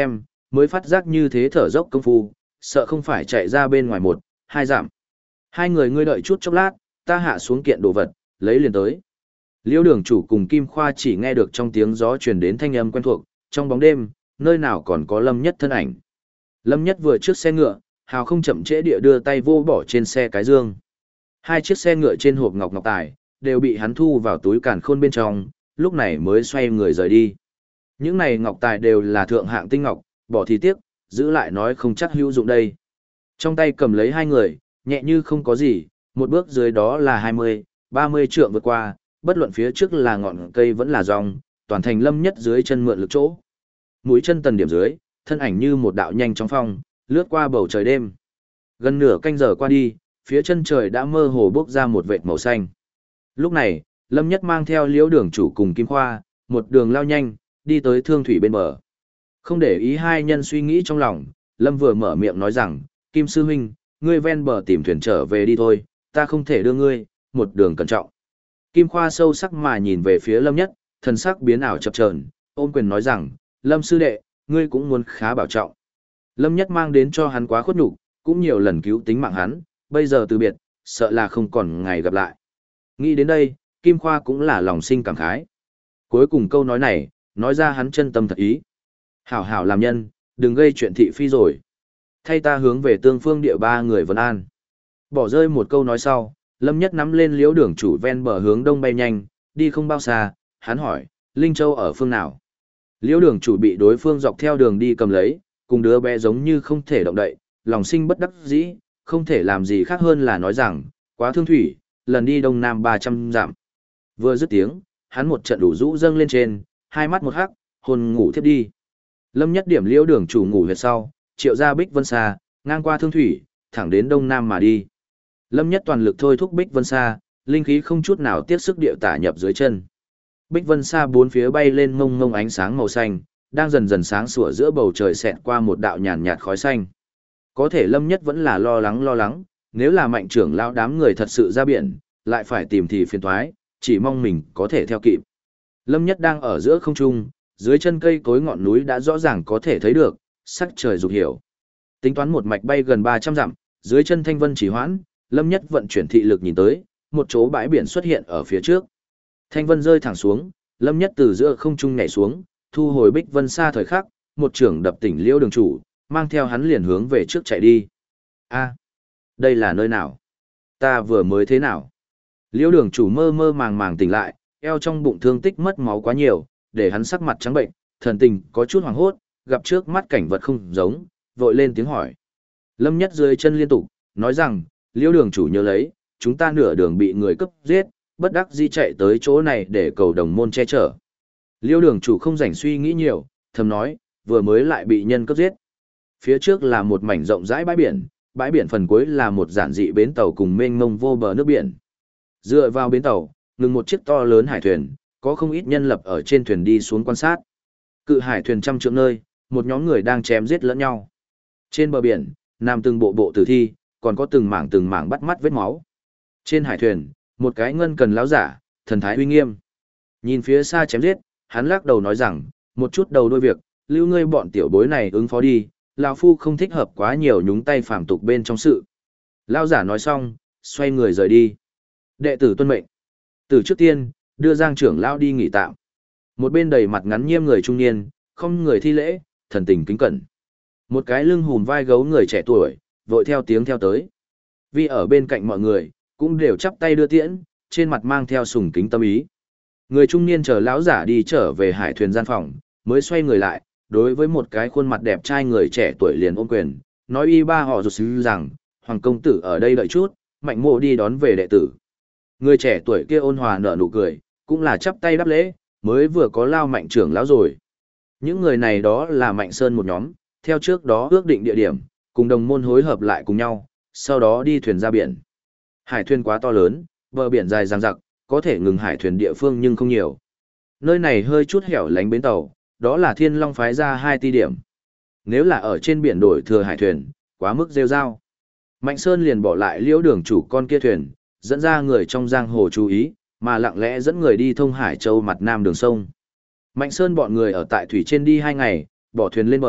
A: mới phát giác như thế thở dốc công phu, sợ không phải chạy ra bên ngoài 1-2 dặm. Hai người ngươi đợi chút chốc lát, ta hạ xuống kiện đồ vật, lấy liền tới. Liễu đường chủ cùng Kim Khoa chỉ nghe được trong tiếng gió truyền đến thanh âm quen thuộc, trong bóng đêm, nơi nào còn có Lâm Nhất thân ảnh. Lâm Nhất vừa trước xe ngựa, hào không chậm trễ địa đưa tay vô bỏ trên xe cái dương. Hai chiếc xe ngựa trên hộp ngọc tài, đều bị hắn thu vào túi càn khôn bên trong, lúc này mới xoay người rời đi. Những này ngọc tài đều là thượng hạng tinh ngọc, bỏ thì tiếc, giữ lại nói không chắc hữu dụng đây. Trong tay cầm lấy hai người, nhẹ như không có gì, một bước dưới đó là 20-30 trượng vượt qua, bất luận phía trước là ngọn cây vẫn là rong, toàn thành Lâm Nhất dưới chân mượn lực chỗ. Mũi chân tần điểm dưới, thân ảnh như một đạo nhanh chóng phong, lướt qua bầu trời đêm. Gần nửa canh giờ qua đi, phía chân trời đã mơ hồ bốc ra một vệt màu xanh. Lúc này, Lâm Nhất mang theo Liễu đường chủ cùng Kim Khoa, một đường lao nhanh, đi tới thương thủy bên bờ. Không để ý hai nhân suy nghĩ trong lòng, Lâm vừa mở miệng nói rằng, Kim Sư Huynh, ngươi ven bờ tìm thuyền trở về đi thôi, ta không thể đưa ngươi, một đường cẩn trọng. Kim Khoa sâu sắc mà nhìn về phía Lâm Nhất, thần sắc biến ảo chập chờn, ôm quyền nói rằng, Lâm sư đệ, ngươi cũng muốn khá bảo trọng. Lâm Nhất mang đến cho hắn quá khuất nhục, cũng nhiều lần cứu tính mạng hắn, bây giờ từ biệt, sợ là không còn ngày gặp lại. Nghĩ đến đây, Kim Khoa cũng là lòng sinh cảm khái. Cuối cùng câu nói này, nói ra hắn chân tâm thật ý. Hảo hảo làm nhân, đừng gây chuyện thị phi rồi. Thay ta hướng về tương phương địa ba người Vân An. Bỏ rơi một câu nói sau, Lâm Nhất nắm lên Liễu đường chủ ven bờ hướng đông bay nhanh, đi không bao xa, hắn hỏi, Linh Châu ở phương nào? Liễu đường chủ bị đối phương dọc theo đường đi cầm lấy, cùng đứa bé giống như không thể động đậy, lòng sinh bất đắc dĩ, không thể làm gì khác hơn là nói rằng, quá thương thủy, lần đi đông nam 300 dặm. Vừa dứt tiếng, hắn một trận đủ rũ dâng lên trên, hai mắt một hắc, hồn ngủ thiếp đi. Lâm Nhất điểm Liễu đường chủ ngủ huyệt sau, triệu ra Bích Vân Sa, ngang qua thương thủy, thẳng đến đông nam mà đi. Lâm Nhất toàn lực thôi thúc Bích Vân Sa, linh khí không chút nào tiết sức điệu tả nhập dưới chân. Bích Vân Sa bốn phía bay lên mông mông ánh sáng màu xanh, đang dần dần sáng sủa giữa bầu trời xẹt qua một đạo nhàn nhạt khói xanh. Có thể Lâm Nhất vẫn là lo lắng, nếu là Mạnh trưởng lão đám người thật sự ra biển, lại phải tìm thì phiền toái, chỉ mong mình có thể theo kịp. Lâm Nhất đang ở giữa không trung, dưới chân cây cối ngọn núi đã rõ ràng có thể thấy được, sắc trời dục hiểu. Tính toán một mạch bay gần 300 dặm, dưới chân thanh vân chỉ hoãn, Lâm Nhất vận chuyển thị lực nhìn tới, một chỗ bãi biển xuất hiện ở phía trước. Thanh vân rơi thẳng xuống, Lâm Nhất từ giữa không trung nhảy xuống, thu hồi Bích Vân Sa thời khắc, một trưởng đập tỉnh Liễu đường chủ, mang theo hắn liền hướng về trước chạy đi. A, đây là nơi nào? Ta vừa mới thế nào? Liễu đường chủ mơ mơ màng màng tỉnh lại, eo trong bụng thương tích mất máu quá nhiều, để hắn sắc mặt trắng bệnh, thần tình có chút hoảng hốt, gặp trước mắt cảnh vật không giống, vội lên tiếng hỏi. Lâm Nhất dưới chân liên tục, nói rằng, Liễu đường chủ nhớ lấy, chúng ta nửa đường bị người cướp giết, bất đắc dĩ chạy tới chỗ này để cầu đồng môn che chở. Liễu đường chủ không rảnh suy nghĩ nhiều, thầm nói, vừa mới lại bị nhân cướp giết. Phía trước là một mảnh rộng rãi bãi biển phần cuối là một giản dị bến tàu cùng mênh mông vô bờ nước biển. Dựa vào bến tàu, ngừng một chiếc to lớn hải thuyền, có không ít nhân lập ở trên thuyền đi xuống quan sát. Cự hải thuyền trăm trượng nơi, một nhóm người đang chém giết lẫn nhau. Trên bờ biển, nằm từng bộ bộ tử thi, còn có từng mảng bắt mắt vết máu. Trên hải thuyền, một cái ngân cần lão giả, thần thái uy nghiêm. Nhìn phía xa chém giết, hắn lắc đầu nói rằng, một chút đầu đuôi việc, lưu ngươi bọn tiểu bối này ứng phó đi, lão phu không thích hợp quá nhiều nhúng tay phàm tục bên trong sự. Lão giả nói xong, xoay người rời đi. Đệ tử tuân mệnh. Từ trước tiên, đưa Giang trưởng lão đi nghỉ tạm. Một bên đầy mặt ngắn nghiêm người trung niên, không người thi lễ, thần tình kính cẩn. Một cái lưng hùm vai gấu người trẻ tuổi, vội theo tiếng theo tới. Vì ở bên cạnh mọi người, cũng đều chắp tay đưa tiễn, trên mặt mang theo sùng kính tâm ý. Người trung niên chờ lão giả đi trở về hải thuyền gian phòng, mới xoay người lại, đối với một cái khuôn mặt đẹp trai người trẻ tuổi liền ôm quyền, nói y ba họ rụt xứ rằng, Hoàng công tử ở đây đợi chút, Mạnh Mộ đi đón về đệ tử. Người trẻ tuổi kia ôn hòa nở nụ cười, cũng là chắp tay đáp lễ, mới vừa có lao Mạnh trưởng lão rồi. Những người này đó là Mạnh Sơn một nhóm, theo trước đó ước định địa điểm, cùng đồng môn hối hợp lại cùng nhau, sau đó đi thuyền ra biển. Hải thuyền quá to lớn, bờ biển dài dằng dặc, có thể ngừng hải thuyền địa phương nhưng không nhiều. Nơi này hơi chút hẻo lánh bến tàu, đó là Thiên Long phái ra 2 ti điểm. Nếu là ở trên biển đổi thừa hải thuyền, quá mức rêu rao. Mạnh Sơn liền bỏ lại Liễu đường chủ con kia thuyền, dẫn ra người trong giang hồ chú ý, mà lặng lẽ dẫn người đi thông Hải Châu mặt nam đường sông. Mạnh Sơn bọn người ở tại thủy trên đi 2 ngày, bỏ thuyền lên bờ,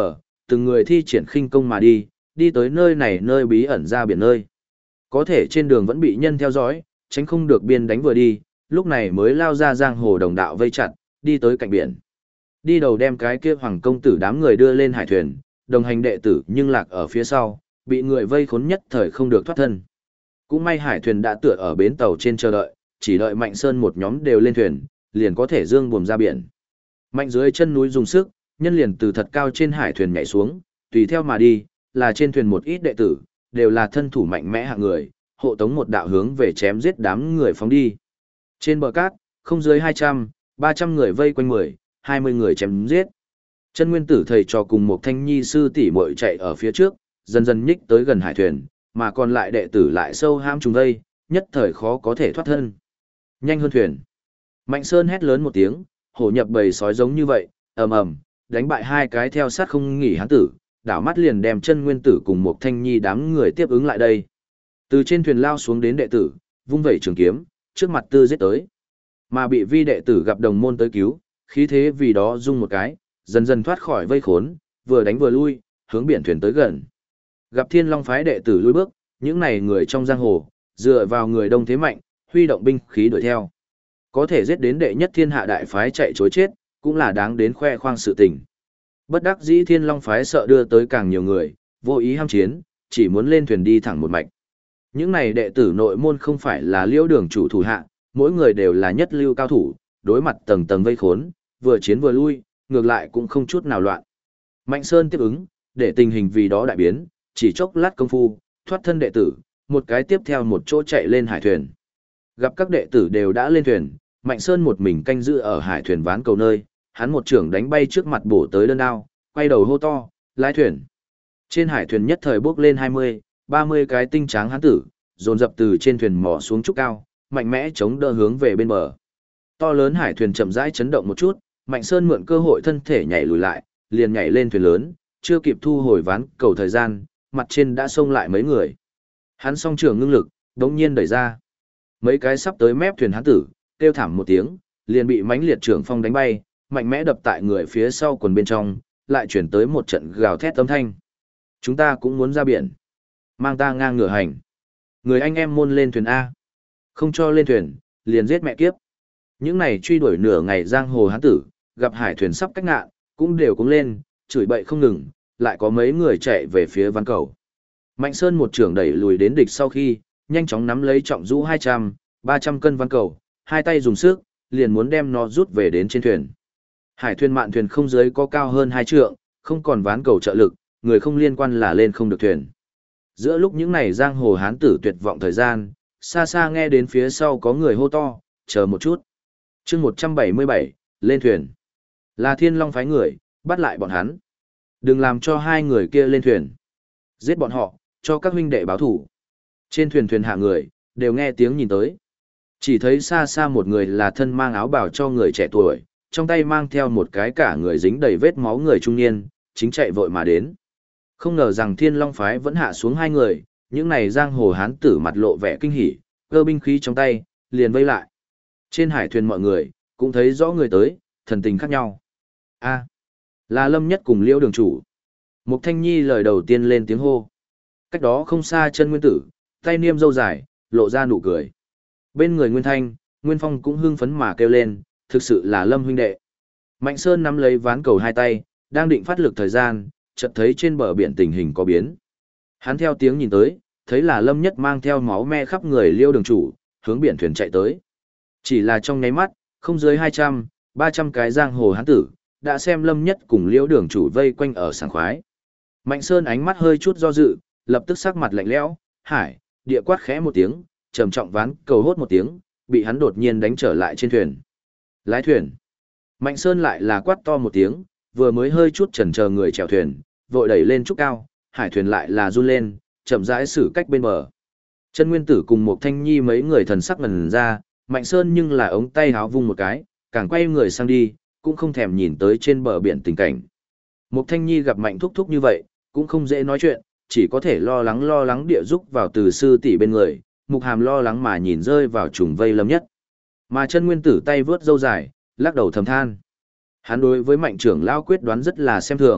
A: từng người thi triển khinh công mà đi, đi tới nơi này nơi bí ẩn ra biển nơi. Có thể trên đường vẫn bị nhân theo dõi, tránh không được biên đánh vừa đi, lúc này mới lao ra giang hồ đồng đạo vây chặt, đi tới cạnh biển. Đi đầu đem cái kia hoàng công tử đám người đưa lên hải thuyền, đồng hành đệ tử nhưng lạc ở phía sau, bị người vây khốn nhất thời không được thoát thân. Cũng may hải thuyền đã tựa ở bến tàu trên chờ đợi, chỉ đợi Mạnh Sơn một nhóm đều lên thuyền, liền có thể dương buồm ra biển. Mạnh dưới chân núi dùng sức, nhân liền từ thật cao trên hải thuyền nhảy xuống, tùy theo mà đi, là trên thuyền một ít đệ tử, đều là thân thủ mạnh mẽ hạng người, hộ tống một đạo hướng về chém giết đám người phóng đi. Trên bờ cát, không dưới 200, 300 người vây quanh 10, 20 người chém giết. Chân Nguyên Tử thầy trò cùng một thanh nhi sư tỷ muội chạy ở phía trước, dần dần nhích tới gần hải thuyền, mà còn lại đệ tử lại sâu hãm trùng vây, nhất thời khó có thể thoát thân. Nhanh hơn thuyền. Mạnh Sơn hét lớn một tiếng, hổ nhập bầy sói giống như vậy, ầm ầm, đánh bại hai cái theo sát không nghỉ hán tử, đảo mắt liền đem Chân Nguyên Tử cùng một thanh nhi đám người tiếp ứng lại đây. Từ trên thuyền lao xuống đến đệ tử, vung vẩy trường kiếm, trước mặt tư giết tới. Mà bị vi đệ tử gặp đồng môn tới cứu, khí thế vì đó rung một cái, dần dần thoát khỏi vây khốn, vừa đánh vừa lui, hướng biển thuyền tới gần. Gặp Thiên Long phái đệ tử lui bước, những này người trong giang hồ, dựa vào người đông thế mạnh, huy động binh khí đuổi theo. Có thể giết đến đệ nhất thiên hạ đại phái chạy chối chết, cũng là đáng đến khoe khoang sự tình. Bất đắc dĩ Thiên Long phái sợ đưa tới càng nhiều người, vô ý ham chiến, chỉ muốn lên thuyền đi thẳng một mạch. Những này đệ tử nội môn không phải là Liễu Đường chủ thủ hạ, mỗi người đều là nhất lưu cao thủ, đối mặt tầng tầng vây khốn, vừa chiến vừa lui, ngược lại cũng không chút nào loạn. Mạnh Sơn tiếp ứng, để tình hình vì đó đại biến, chỉ chốc lát công phu, thoát thân đệ tử, một cái tiếp theo một chỗ chạy lên hải thuyền. Gặp các đệ tử đều đã lên thuyền, Mạnh Sơn một mình canh giữ ở hải thuyền ván cầu nơi, hắn một trưởng đánh bay trước mặt bổ tới đơn đao, quay đầu hô to, lái thuyền. Trên hải thuyền nhất thời bước lên 20, 30 cái tinh tráng hán tử, dồn dập từ trên thuyền mò xuống trúc cao, mạnh mẽ chống đỡ hướng về bên bờ. To lớn hải thuyền chậm rãi chấn động một chút, Mạnh Sơn mượn cơ hội thân thể nhảy lùi lại, liền nhảy lên thuyền lớn, chưa kịp thu hồi ván cầu thời gian, mặt trên đã xông lại mấy người. Hắn song trường ngưng lực, đống nhiên đẩy ra. Mấy cái sắp tới mép thuyền hán tử, kêu thảm một tiếng, liền bị mãnh liệt trưởng phong đánh bay, mạnh mẽ đập tại người phía sau quần bên trong, lại chuyển tới một trận gào thét âm thanh. Chúng ta cũng muốn ra biển. Mang ta ngang ngửa hành. Người anh em môn lên thuyền A. Không cho lên thuyền, liền giết mẹ kiếp. Những này truy đuổi nửa ngày giang hồ hán tử, gặp hải thuyền sắp cách ngạn, cũng đều cũng lên, chửi bậy không ngừng, lại có mấy người chạy về phía ván cầu. Mạnh Sơn một trưởng đẩy lùi đến địch sau khi, nhanh chóng nắm lấy trọng rũ 200, 300 cân ván cầu, hai tay dùng sức, liền muốn đem nó rút về đến trên thuyền. Hải thuyền mạn thuyền không dưới có cao hơn 2 trượng, không còn ván cầu trợ lực, người không liên quan là lên không được thuyền. Giữa lúc những này giang hồ hán tử tuyệt vọng thời gian, xa xa nghe đến phía sau có người hô to, chờ một chút. chương 177, lên thuyền. Là Thiên Long phái người, bắt lại bọn hắn. Đừng làm cho hai người kia lên thuyền. Giết bọn họ, cho các huynh đệ báo thủ. Trên thuyền thuyền hạ người, đều nghe tiếng nhìn tới. Chỉ thấy xa xa một người là thân mang áo bào cho người trẻ tuổi, trong tay mang theo một cái cả người dính đầy vết máu người trung niên, chính chạy vội mà đến. Không ngờ rằng Thiên Long phái vẫn hạ xuống hai người, những này giang hồ hán tử mặt lộ vẻ kinh hỉ, cơ binh khí trong tay, liền vây lại. Trên hải thuyền mọi người, cũng thấy rõ người tới, thần tình khác nhau. A, là Lâm Nhất cùng Liễu Đường chủ. Mục Thanh Nhi lời đầu tiên lên tiếng hô. Cách đó không xa Chân Nguyên Tử, tay niêm râu dài, lộ ra nụ cười. Bên người Nguyên Thanh, Nguyên Phong cũng hưng phấn mà kêu lên, thực sự là Lâm huynh đệ. Mạnh Sơn nắm lấy ván cầu hai tay, đang định phát lực thời gian, chợt thấy trên bờ biển tình hình có biến. Hắn theo tiếng nhìn tới, thấy là Lâm Nhất mang theo máu me khắp người Liễu Đường chủ, hướng biển thuyền chạy tới. Chỉ là trong nháy mắt, không dưới 200, 300 cái giang hồ hán tử, đã xem Lâm Nhất cùng Liễu Đường chủ vây quanh ở sảng khoái. Mạnh Sơn ánh mắt hơi chút do dự, lập tức sắc mặt lạnh lẽo, hải, địa quát khẽ một tiếng, trầm trọng ván cầu hốt một tiếng, bị hắn đột nhiên đánh trở lại trên thuyền. Lái thuyền. Mạnh Sơn lại là quát to một tiếng, vừa mới hơi chút chần chờ người chèo thuyền, vội đẩy lên trúc cao, hải thuyền lại là run lên, chậm rãi xử cách bên bờ. Chân Nguyên Tử cùng một Thanh Nhi mấy người thần sắc ngần ra, Mạnh Sơn nhưng là ống tay háo vung một cái, càng quay người sang đi, cũng không thèm nhìn tới trên bờ biển tình cảnh. Một Thanh Nhi gặp Mạnh thúc thúc như vậy, cũng không dễ nói chuyện, chỉ có thể lo lắng địa giúp vào từ sư tỷ bên người, Mục Hàm lo lắng mà nhìn rơi vào trùng vây Lâm Nhất. Mà Chân Nguyên Tử tay vướt râu dài, lắc đầu thầm than. Hắn đối với Mạnh trưởng lão quyết đoán rất là xem thường,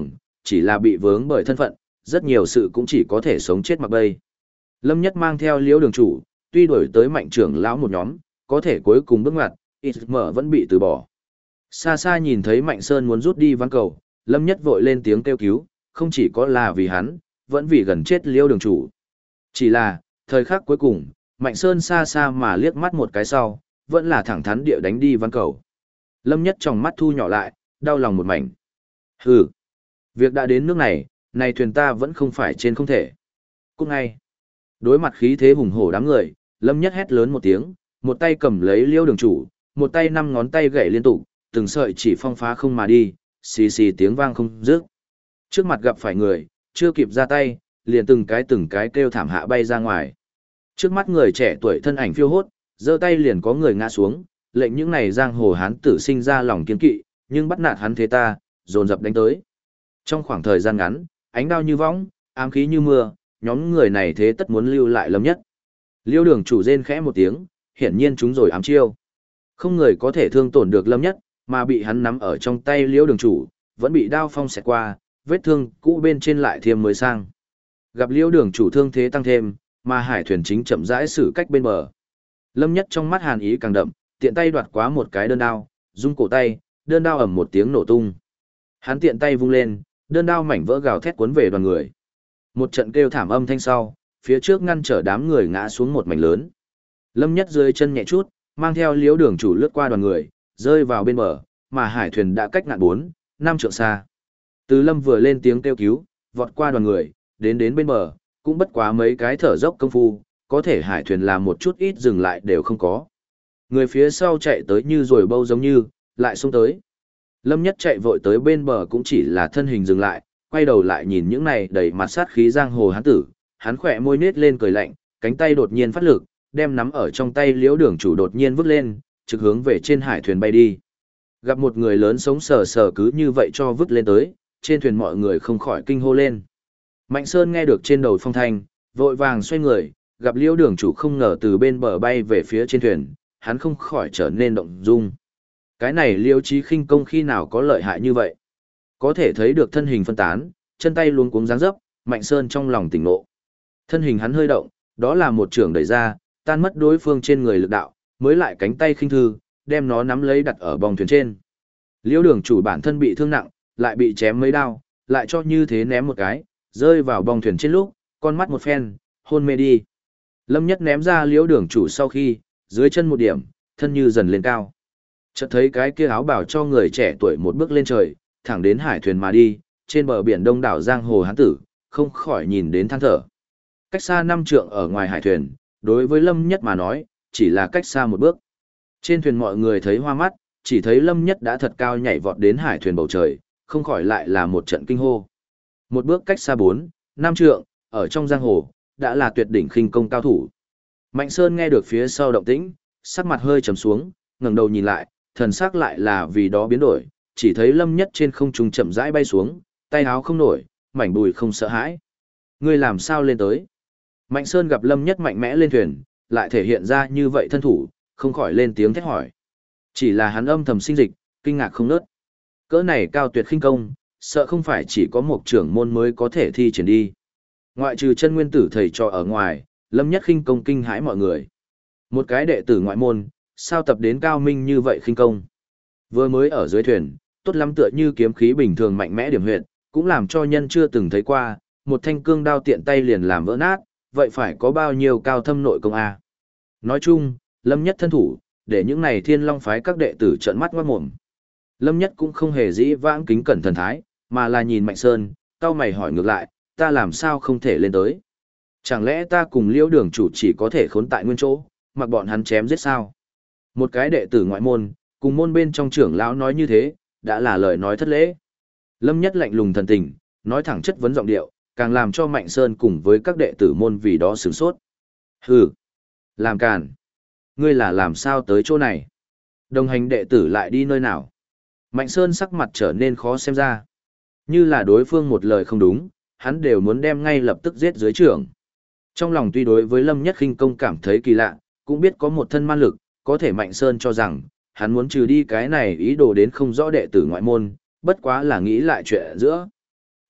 A: chỉ là bị vướng bởi thân phận, rất nhiều sự cũng chỉ có thể sống chết mặc bay. Lâm Nhất mang theo Liễu đường chủ, tuy đổi tới Mạnh trưởng lão một nhóm, có thể cuối cùng bước ngoặt, ít mở vẫn bị từ bỏ. Xa xa nhìn thấy Mạnh Sơn muốn rút đi ván cầu, Lâm Nhất vội lên tiếng kêu cứu, không chỉ có là vì hắn, vẫn vì gần chết Liễu đường chủ. Chỉ là, thời khắc cuối cùng, Mạnh Sơn xa xa mà liếc mắt một cái sau, vẫn là thẳng thắn địa đánh đi ván cầu. Lâm Nhất trong mắt thu nhỏ lại, đau lòng một mảnh. Hừ, việc đã đến nước này, này thuyền ta vẫn không phải trên không thể. Cũng ngay, đối mặt khí thế hùng hổ đám người, Lâm Nhất hét lớn một tiếng, một tay cầm lấy Liễu đường chủ, một tay năm ngón tay gảy liên tục, từng sợi chỉ phong phá không mà đi, xì xì tiếng vang không dứt. Trước mặt gặp phải người, chưa kịp ra tay, liền từng cái kêu thảm hạ bay ra ngoài. Trước mắt người trẻ tuổi thân ảnh phiêu hốt, giơ tay liền có người ngã xuống, lệnh những này giang hồ hán tử sinh ra lòng kiên kỵ, nhưng bắt nạt hắn thế ta, dồn dập đánh tới. Trong khoảng thời gian ngắn, ánh đao như võng, ám khí như mưa, nhóm người này thế tất muốn lưu lại Lâm Nhất. Liêu đường chủ rên khẽ một tiếng, hiển nhiên chúng rồi ám chiêu. Không người có thể thương tổn được Lâm Nhất, mà bị hắn nắm ở trong tay Liêu đường chủ, vẫn bị đao phong xẹt qua, vết thương cũ bên trên lại thêm mới sang. Gặp Liêu đường chủ thương thế tăng thêm, mà hải thuyền chính chậm rãi xử cách bên bờ. Lâm Nhất trong mắt hàn ý càng đậm, tiện tay đoạt quá một cái đơn đao, rung cổ tay, đơn đao ầm một tiếng nổ tung. Hắn tiện tay vung lên, đơn đao mảnh vỡ gào thét cuốn về đoàn người. Một trận kêu thảm âm thanh sau, phía trước ngăn trở đám người ngã xuống một mảnh lớn. Lâm Nhất dưới chân nhẹ chút, mang theo Liễu đường chủ lướt qua đoàn người, rơi vào bên bờ, mà hải thuyền đã cách ngạn 4-5 trượng xa. Từ Lâm vừa lên tiếng kêu cứu, vọt qua đoàn người, đến bên bờ, cũng bất quá mấy cái thở dốc công phu, có thể hải thuyền làm một chút ít dừng lại đều không có. Người phía sau chạy tới như rồi bâu giống như, lại xông tới. Lâm Nhất chạy vội tới bên bờ cũng chỉ là thân hình dừng lại, quay đầu lại nhìn những này đầy mặt sát khí giang hồ hán tử, hắn khỏe môi nết lên cười lạnh, cánh tay đột nhiên phát lực, đem nắm ở trong tay Liễu đường chủ đột nhiên vứt lên, trực hướng về trên hải thuyền bay đi. Gặp một người lớn sống sờ sờ cứ như vậy cho vứt lên tới, trên thuyền mọi người không khỏi kinh hô lên. Mạnh Sơn nghe được trên đầu phong thanh, vội vàng xoay người, gặp Liễu đường chủ không ngờ từ bên bờ bay về phía trên thuyền, hắn không khỏi trở nên động dung. Cái này Liễu Chí khinh công khi nào có lợi hại như vậy? Có thể thấy được thân hình phân tán, chân tay luống cuống dáng dấp, Mạnh Sơn trong lòng tỉnh ngộ. Thân hình hắn hơi động, đó là một trường đẩy ra, tan mất đối phương trên người lực đạo, mới lại cánh tay khinh thư, đem nó nắm lấy đặt ở bong thuyền trên. Liễu đường chủ bản thân bị thương nặng, lại bị chém mấy đao, lại cho như thế ném một cái, rơi vào bong thuyền trên lúc, con mắt một phen, hôn mê đi. Lâm Nhất ném ra Liễu đường chủ sau khi, dưới chân một điểm, thân như dần lên cao. Chợt thấy cái kia áo bảo cho người trẻ tuổi một bước lên trời, thẳng đến hải thuyền mà đi, trên bờ biển đông đảo giang hồ hán tử, không khỏi nhìn đến than thở. Cách xa 5 trượng ở ngoài hải thuyền, đối với Lâm Nhất mà nói, chỉ là cách xa một bước. Trên thuyền mọi người thấy hoa mắt, chỉ thấy Lâm Nhất đã thật cao nhảy vọt đến hải thuyền bầu trời, không khỏi lại là một trận kinh hô. Một bước cách xa 4-5 trượng, ở trong giang hồ, đã là tuyệt đỉnh khinh công cao thủ. Mạnh Sơn nghe được phía sau động tĩnh, sắc mặt hơi trầm xuống, ngẩng đầu nhìn lại, thần sắc lại là vì đó biến đổi, chỉ thấy Lâm Nhất trên không trung chậm rãi bay xuống, tay áo không nổi, mảnh bùi không sợ hãi. Ngươi làm sao lên tới? Mạnh Sơn gặp Lâm Nhất mạnh mẽ lên thuyền, lại thể hiện ra như vậy thân thủ, không khỏi lên tiếng thét hỏi. Chỉ là hắn âm thầm sinh dịch, kinh ngạc không nớt. Cỡ này cao tuyệt khinh công, sợ không phải chỉ có một trưởng môn mới có thể thi triển đi. Ngoại trừ chân nguyên tử thầy trò ở ngoài, Lâm Nhất khinh công kinh hãi mọi người. Một cái đệ tử ngoại môn, sao tập đến cao minh như vậy khinh công? Vừa mới ở dưới thuyền, tốt lắm tựa như kiếm khí bình thường mạnh mẽ điểm huyệt, cũng làm cho nhân chưa từng thấy qua, một thanh cương đao tiện tay liền làm vỡ nát, vậy phải có bao nhiêu cao thâm nội công a? Nói chung, Lâm Nhất thân thủ, để những này Thiên Long phái các đệ tử trợn mắt ngoát mồm. Lâm Nhất cũng không hề dĩ vãng kính cẩn thần thái, mà là nhìn Mạnh Sơn, cau mày hỏi ngược lại, ta làm sao không thể lên tới? Chẳng lẽ ta cùng Liễu đường chủ chỉ có thể khốn tại nguyên chỗ, mặc bọn hắn chém giết sao? Một cái đệ tử ngoại môn, cùng môn bên trong trưởng lão nói như thế, đã là lời nói thất lễ. Lâm Nhất lạnh lùng thần tình, nói thẳng chất vấn giọng điệu, càng làm cho Mạnh Sơn cùng với các đệ tử môn vì đó sửng sốt. Hừ, làm càn. Ngươi là làm sao tới chỗ này? Đồng hành đệ tử lại đi nơi nào? Mạnh Sơn sắc mặt trở nên khó xem ra. Như là đối phương một lời không đúng, hắn đều muốn đem ngay lập tức giết dưới trưởng. Trong lòng tuy đối với Lâm Nhất khinh công cảm thấy kỳ lạ, cũng biết có một thân man lực, có thể Mạnh Sơn cho rằng, hắn muốn trừ đi cái này ý đồ đến không rõ đệ tử ngoại môn, bất quá là nghĩ lại chuyện giữa.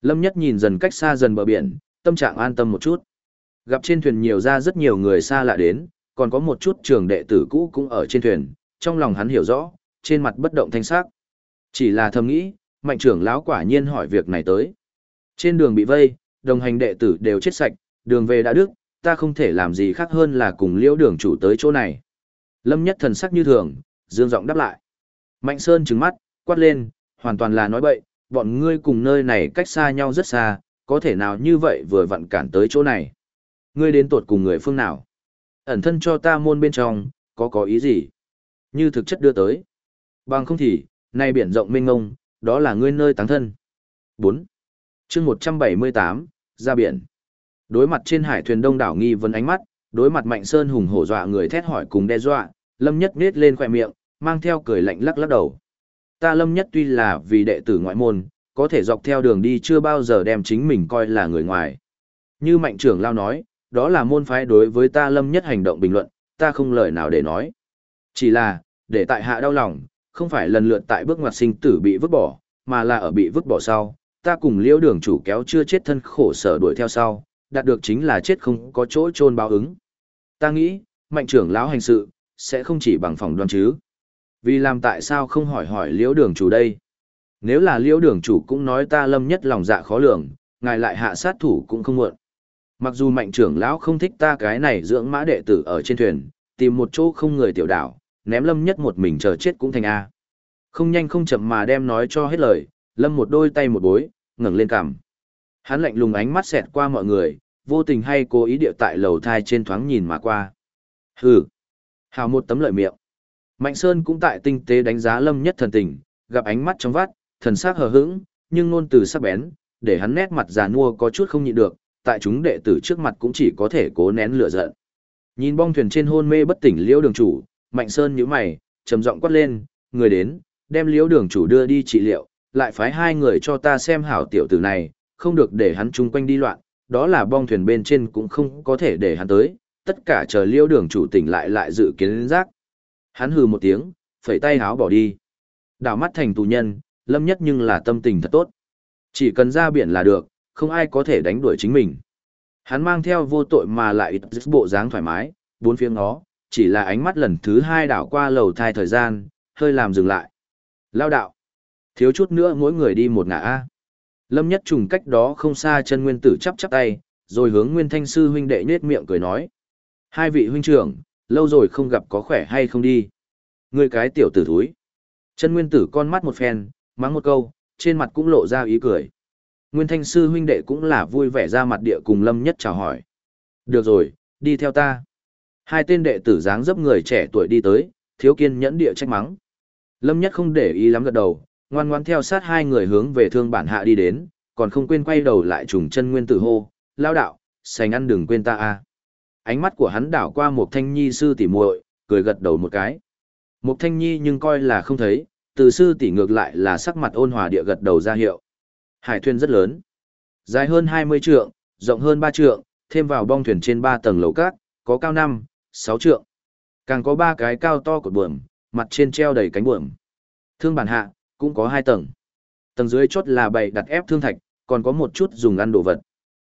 A: Lâm Nhất nhìn dần cách xa dần bờ biển, tâm trạng an tâm một chút. Gặp trên thuyền nhiều ra rất nhiều người xa lạ đến, còn có một chút trường đệ tử cũ cũng ở trên thuyền, trong lòng hắn hiểu rõ, trên mặt bất động thanh sắc. Chỉ là thầm nghĩ, Mạnh trưởng lão quả nhiên hỏi việc này tới. Trên đường bị vây, đồng hành đệ tử đều chết sạch, đường về đã đức, ta không thể làm gì khác hơn là cùng Liễu đường chủ tới chỗ này. Lâm Nhất thần sắc như thường, dương giọng đáp lại. Mạnh Sơn trừng mắt, quát lên, hoàn toàn là nói bậy, bọn ngươi cùng nơi này cách xa nhau rất xa, có thể nào như vậy vừa vặn cản tới chỗ này. Ngươi đến tột cùng người phương nào? Ẩn thân cho ta môn bên trong, có ý gì? Như thực chất đưa tới. Bằng không thì, nay biển rộng mênh mông, đó là ngươi nơi táng thân. 4. chương 178, ra biển. Đối mặt trên hải thuyền đông đảo nghi vấn ánh mắt, đối mặt Mạnh Sơn hùng hổ dọa người thét hỏi cùng đe dọa, Lâm Nhất nết lên khỏe miệng, mang theo cười lạnh lắc lắc đầu. Ta Lâm Nhất tuy là vì đệ tử ngoại môn, có thể dọc theo đường đi chưa bao giờ đem chính mình coi là người ngoài. Như Mạnh trưởng lao nói, đó là môn phái đối với ta Lâm Nhất hành động bình luận, ta không lời nào để nói. Chỉ là, để tại hạ đau lòng, không phải lần lượt tại bước ngoặt sinh tử bị vứt bỏ, mà là ở bị vứt bỏ sau, ta cùng Liễu đường chủ kéo chưa chết thân khổ sở đuổi theo sau, đạt được chính là chết không có chỗ chôn báo ứng. Ta nghĩ, Mạnh trưởng lão hành sự, sẽ không chỉ bằng phỏng đoán chứ. Vì làm tại sao không hỏi hỏi Liễu đường chủ đây? Nếu là Liễu đường chủ cũng nói ta Lâm Nhất lòng dạ khó lường, ngài lại hạ sát thủ cũng không muộn. Mặc dù Mạnh trưởng lão không thích ta cái này dưỡng mã đệ tử ở trên thuyền, tìm một chỗ không người tiểu đảo, ném Lâm Nhất một mình chờ chết cũng thành A. Không nhanh không chậm mà đem nói cho hết lời, Lâm một đôi tay một bối, ngẩng lên cằm. Hắn lạnh lùng ánh mắt xẹt qua mọi người, vô tình hay cố ý địa tại lầu thai trên thoáng nhìn mà qua. Hừ, hào một tấm lợi miệng. Mạnh Sơn cũng tại tinh tế đánh giá Lâm Nhất thần tình, gặp ánh mắt trong vắt, thần sắc hờ hững, nhưng ngôn từ sắc bén, để hắn nét mặt già nua có chút không nhịn được, tại chúng đệ tử trước mặt cũng chỉ có thể cố nén lửa giận. Nhìn bong thuyền trên hôn mê bất tỉnh Liễu đường chủ, Mạnh Sơn nhíu mày, trầm giọng quát lên, người đến, đem Liễu đường chủ đưa đi trị liệu, lại phái hai người cho ta xem hảo tiểu tử này, không được để hắn chung quanh đi loạn, đó là bong thuyền bên trên cũng không có thể để hắn tới, tất cả chờ Liễu đường chủ tỉnh lại dự kiến giác. Hắn hừ một tiếng, phẩy tay háo bỏ đi. Đảo mắt thành tù nhân, Lâm Nhất nhưng là tâm tình thật tốt. Chỉ cần ra biển là được, không ai có thể đánh đuổi chính mình. Hắn mang theo vô tội mà lại ít bộ dáng thoải mái, bốn phía ngó, chỉ là ánh mắt lần thứ hai đảo qua lầu thai thời gian, hơi làm dừng lại. Lao đạo. Thiếu chút nữa mỗi người đi một ngả A. Lâm Nhất trùng cách đó không xa chân nguyên tử chắp tay, rồi hướng Nguyên Thanh sư huynh đệ nhếch miệng cười nói. Hai vị huynh trưởng, lâu rồi không gặp có khỏe hay không đi. Ngươi cái tiểu tử thúi. Chân nguyên tử con mắt một phen, mắng một câu, trên mặt cũng lộ ra ý cười. Nguyên Thanh sư huynh đệ cũng là vui vẻ ra mặt địa cùng Lâm Nhất chào hỏi. Được rồi, đi theo ta. Hai tên đệ tử dáng dấp người trẻ tuổi đi tới, thiếu kiên nhẫn địa trách mắng. Lâm Nhất không để ý lắm gật đầu, ngoan ngoãn theo sát hai người hướng về thương bản hạ đi đến, còn không quên quay đầu lại trùng chân nguyên tử hô, lao đạo, sành ăn đừng quên ta a. Ánh mắt của hắn đảo qua một Thanh Nhi sư tỷ muội, cười gật đầu một cái. Một Thanh Nhi nhưng coi là không thấy, từ sư tỷ ngược lại là sắc mặt ôn hòa địa gật đầu ra hiệu. Hải thuyền rất lớn, dài hơn 20 trượng, rộng hơn 3 trượng, thêm vào bong thuyền trên 3 tầng lầu cát, có cao 5, 6 trượng. Càng có 3 cái cao to cột buồm, mặt trên treo đầy cánh buồm. Thương bản hạ, cũng có 2 tầng. Tầng dưới chốt là bày đặt ép thương thạch, còn có một chút dùng ăn đồ vật.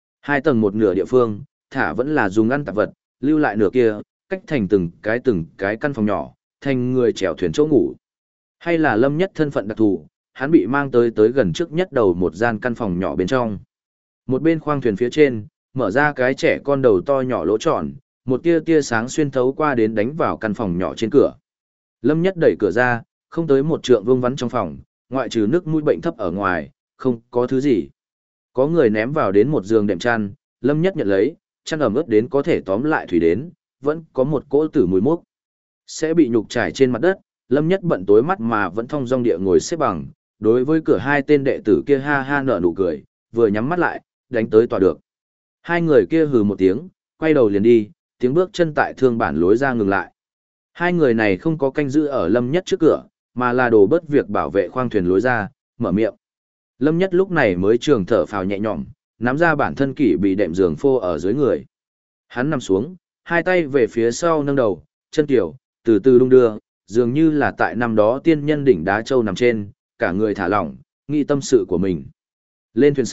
A: 2 tầng một nửa địa phương, thả vẫn là dùng ăn tạp vật, lưu lại nửa kia, cách thành từng cái căn phòng nhỏ, thành người chèo thuyền chỗ ngủ. Hay là Lâm Nhất thân phận đặc thù, hắn bị mang tới gần trước nhất đầu một gian căn phòng nhỏ bên trong. Một bên khoang thuyền phía trên, mở ra cái trẻ con đầu to nhỏ lỗ tròn, một tia sáng xuyên thấu qua đến đánh vào căn phòng nhỏ trên cửa. Lâm Nhất đẩy cửa ra, không tới một trượng vuông vắn trong phòng, ngoại trừ nước mũi bệnh thấp ở ngoài, không có thứ gì. Có người ném vào đến một giường đệm chăn, Lâm Nhất nhận lấy, chăn ẩm ướt đến có thể tóm lại thủy đến, vẫn có một cỗ tử mùi mốc. Sẽ bị nhục trải trên mặt đất, Lâm Nhất bận tối mắt mà vẫn thong dong địa ngồi xếp bằng, đối với cửa hai tên đệ tử kia ha ha nở nụ cười, vừa nhắm mắt lại, đánh tới tòa được. Hai người kia hừ một tiếng, quay đầu liền đi, tiếng bước chân tại thương bản lối ra ngừng lại. Hai người này không có canh giữ ở Lâm Nhất trước cửa, mà là đổ bớt việc bảo vệ khoang thuyền lối ra, mở miệng. Lâm Nhất lúc này mới trường thở phào nhẹ nhõm, nắm ra bản thân kỷ bị đệm giường phô ở dưới người. Hắn nằm xuống, hai tay về phía sau nâng đầu, chân tiểu, từ từ đung đưa, dường như là tại năm đó tiên nhân đỉnh đá châu nằm trên, cả người thả lỏng, nghĩ tâm sự của mình. Lên thuyền sau,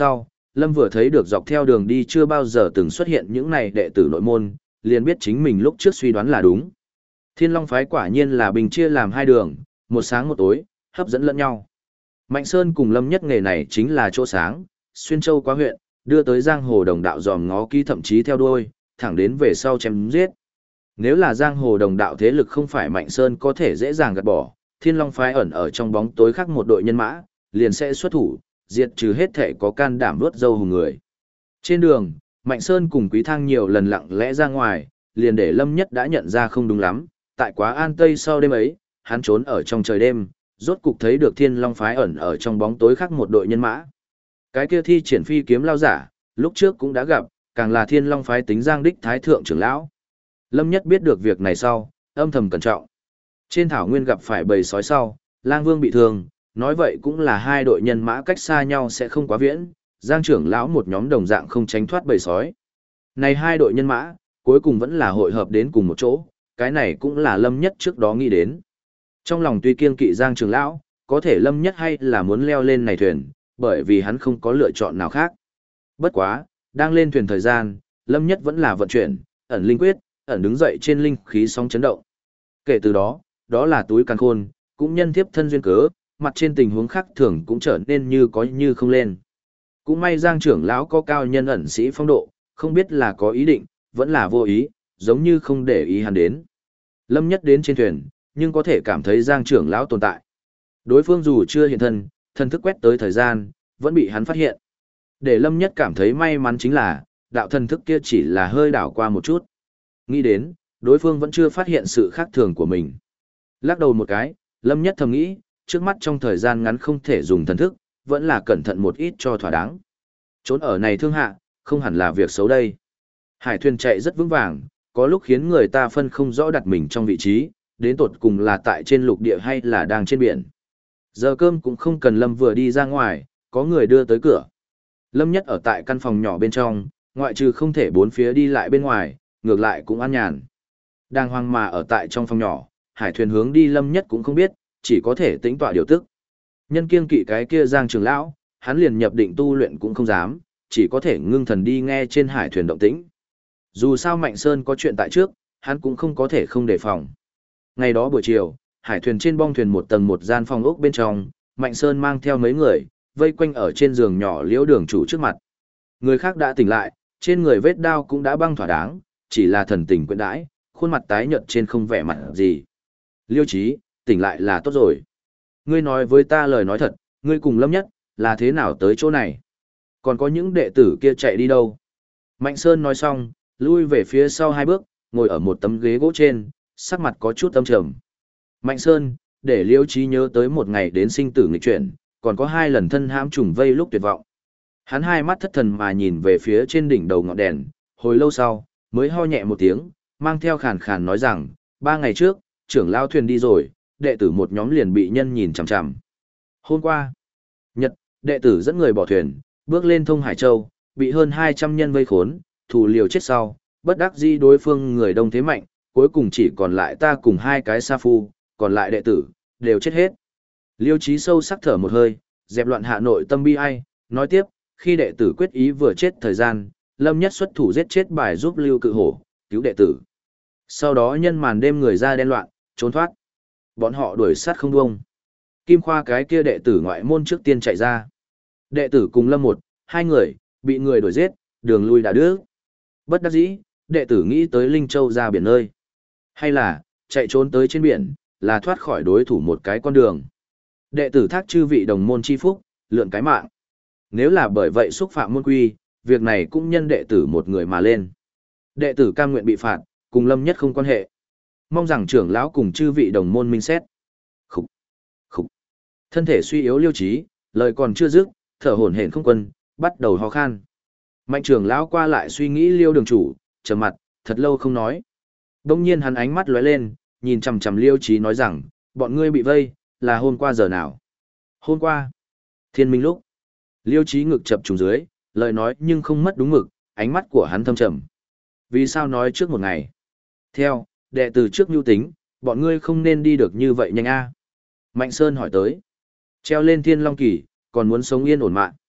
A: Lâm vừa thấy được dọc theo đường đi chưa bao giờ từng xuất hiện những này đệ tử nội môn, liền biết chính mình lúc trước suy đoán là đúng. Thiên Long phái quả nhiên là bình chia làm hai đường, một sáng một tối, hấp dẫn lẫn nhau. Mạnh Sơn cùng Lâm Nhất nghề này chính là chỗ sáng, xuyên châu qua huyện, đưa tới giang hồ đồng đạo dòm ngó kỹ thậm chí theo đuôi, thẳng đến về sau chém giết. Nếu là giang hồ đồng đạo thế lực không phải Mạnh Sơn có thể dễ dàng gạt bỏ, Thiên Long phái ẩn ở trong bóng tối khác một đội nhân mã, liền sẽ xuất thủ, diệt trừ hết thể có can đảm vuốt râu hùng người. Trên đường, Mạnh Sơn cùng Quý Thang nhiều lần lặng lẽ ra ngoài, liền để Lâm Nhất đã nhận ra không đúng lắm, tại Quá An Tây sau đêm ấy, hắn trốn ở trong trời đêm, rốt cục thấy được Thiên Long phái ẩn ở trong bóng tối khác một đội nhân mã. Cái kia thi triển phi kiếm lao giả, lúc trước cũng đã gặp, càng là Thiên Long phái tính Giang đích thái thượng trưởng lão. Lâm Nhất biết được việc này sau, âm thầm cẩn trọng. Trên thảo nguyên gặp phải bầy sói sau, Lang Vương bị thương, nói vậy cũng là hai đội nhân mã cách xa nhau sẽ không quá viễn, Giang trưởng lão một nhóm đồng dạng không tránh thoát bầy sói. Này hai đội nhân mã, cuối cùng vẫn là hội hợp đến cùng một chỗ, cái này cũng là Lâm Nhất trước đó nghĩ đến. Trong lòng tuy kiêng kỵ Giang trưởng lão, có thể Lâm Nhất hay là muốn leo lên này thuyền, bởi vì hắn không có lựa chọn nào khác. Bất quá, đang lên thuyền thời gian, Lâm Nhất vẫn là vận chuyển, ẩn linh quyết, ẩn đứng dậy trên linh khí sóng chấn động. Kể từ đó, đó là túi càn khôn, cũng nhân tiếp thân duyên cớ, mặt trên tình huống khác thường cũng trở nên như có như không lên. Cũng may Giang trưởng lão có cao nhân ẩn sĩ phong độ, không biết là có ý định, vẫn là vô ý, giống như không để ý hắn đến. Lâm Nhất đến trên thuyền, nhưng có thể cảm thấy Giang trưởng lão tồn tại. Đối phương dù chưa hiện thân, thần thức quét tới thời gian, vẫn bị hắn phát hiện. Để Lâm Nhất cảm thấy may mắn chính là, đạo thần thức kia chỉ là hơi đảo qua một chút. Nghĩ đến, đối phương vẫn chưa phát hiện sự khác thường của mình. Lắc đầu một cái, Lâm Nhất thầm nghĩ, trước mắt trong thời gian ngắn không thể dùng thần thức, vẫn là cẩn thận một ít cho thỏa đáng. Trốn ở này thương hạ, không hẳn là việc xấu đây. Hải thuyền chạy rất vững vàng, có lúc khiến người ta phân không rõ đặt mình trong vị trí, đến tột cùng là tại trên lục địa hay là đang trên biển. Giờ cơm cũng không cần Lâm vừa đi ra ngoài, có người đưa tới cửa. Lâm Nhất ở tại căn phòng nhỏ bên trong, ngoại trừ không thể bốn phía đi lại bên ngoài, ngược lại cũng an nhàn. Đang hoang mà ở tại trong phòng nhỏ, hải thuyền hướng đi Lâm Nhất cũng không biết, chỉ có thể tĩnh tọa điều tức. Nhân kiêng kỵ cái kia Giang trưởng lão, hắn liền nhập định tu luyện cũng không dám, chỉ có thể ngưng thần đi nghe trên hải thuyền động tĩnh. Dù sao Mạnh Sơn có chuyện tại trước, hắn cũng không có thể không đề phòng. Ngày đó buổi chiều, hải thuyền trên bong thuyền một tầng một gian phòng ốc bên trong, Mạnh Sơn mang theo mấy người, vây quanh ở trên giường nhỏ liễu đường chủ trước mặt. Người khác đã tỉnh lại, trên người vết đao cũng đã băng thỏa đáng, chỉ là thần tình quyện đãi, khuôn mặt tái nhợt trên không vẻ mặt gì. Liêu Chí, tỉnh lại là tốt rồi. Ngươi nói với ta lời nói thật, ngươi cùng Lâm Nhất, là thế nào tới chỗ này? Còn có những đệ tử kia chạy đi đâu? Mạnh Sơn nói xong, lui về phía sau hai bước, ngồi ở một tấm ghế gỗ trên, sắc mặt có chút âm trầm. Mạnh Sơn, để Liêu Chí nhớ tới một ngày đến sinh tử nghịch chuyển, còn có hai lần thân hãm trùng vây lúc tuyệt vọng. Hắn hai mắt thất thần mà nhìn về phía trên đỉnh đầu ngọn đèn, hồi lâu sau, mới ho nhẹ một tiếng, mang theo khàn khàn nói rằng, 3 ngày trước, trưởng lao thuyền đi rồi, đệ tử một nhóm liền bị nhân nhìn chằm chằm. Hôm qua, Nhật, đệ tử dẫn người bỏ thuyền, bước lên Thông Hải Châu, bị hơn 200 nhân vây khốn, thủ liều chết sau, bất đắc dĩ đối phương người đông thế mạnh, cuối cùng chỉ còn lại ta cùng hai cái sa phu, còn lại đệ tử, đều chết hết. Liêu Chí sâu sắc thở một hơi, dẹp loạn hạ nội tâm bi ai, nói tiếp, khi đệ tử quyết ý vừa chết thời gian, Lâm Nhất xuất thủ giết chết bài giúp Lưu Cự Hổ, cứu đệ tử. Sau đó nhân màn đêm người ra đen loạn, trốn thoát. Bọn họ đuổi sát không buông. Kim Khoa cái kia đệ tử ngoại môn trước tiên chạy ra. Đệ tử cùng Lâm một, hai người, bị người đuổi giết, đường lui đã đứt. Bất đắc dĩ, đệ tử nghĩ tới Linh Châu ra biển nơi. Hay là, chạy trốn tới trên biển, là thoát khỏi đối thủ một cái con đường. Đệ tử thác chư vị đồng môn chi phúc, lượn cái mạng. Nếu là bởi vậy xúc phạm môn quy, việc này cũng nhân đệ tử một người mà lên. Đệ tử cam nguyện bị phạt, cùng Lâm Nhất không quan hệ. Mong rằng trưởng lão cùng chư vị đồng môn minh xét. Khục, khục. Thân thể suy yếu Liêu Chí, lời còn chưa dứt, thở hổn hển không quân, bắt đầu ho khan. Mạnh trưởng lão qua lại suy nghĩ Liêu đường chủ, trầm mặt, thật lâu không nói. Đông nhiên hắn ánh mắt lóe lên, nhìn chằm chằm Liêu Chí nói rằng, bọn ngươi bị vây, là hôm qua giờ nào? Hôm qua. Thiên minh lúc. Liêu Chí ngực chập trùng dưới, lời nói nhưng không mất đúng mực, ánh mắt của hắn thâm trầm. Vì sao nói trước một ngày? Theo, đệ tử trước nhu tính, bọn ngươi không nên đi được như vậy nhanh a. Mạnh Sơn hỏi tới. Treo lên Thiên Long Kỳ, còn muốn sống yên ổn mạng.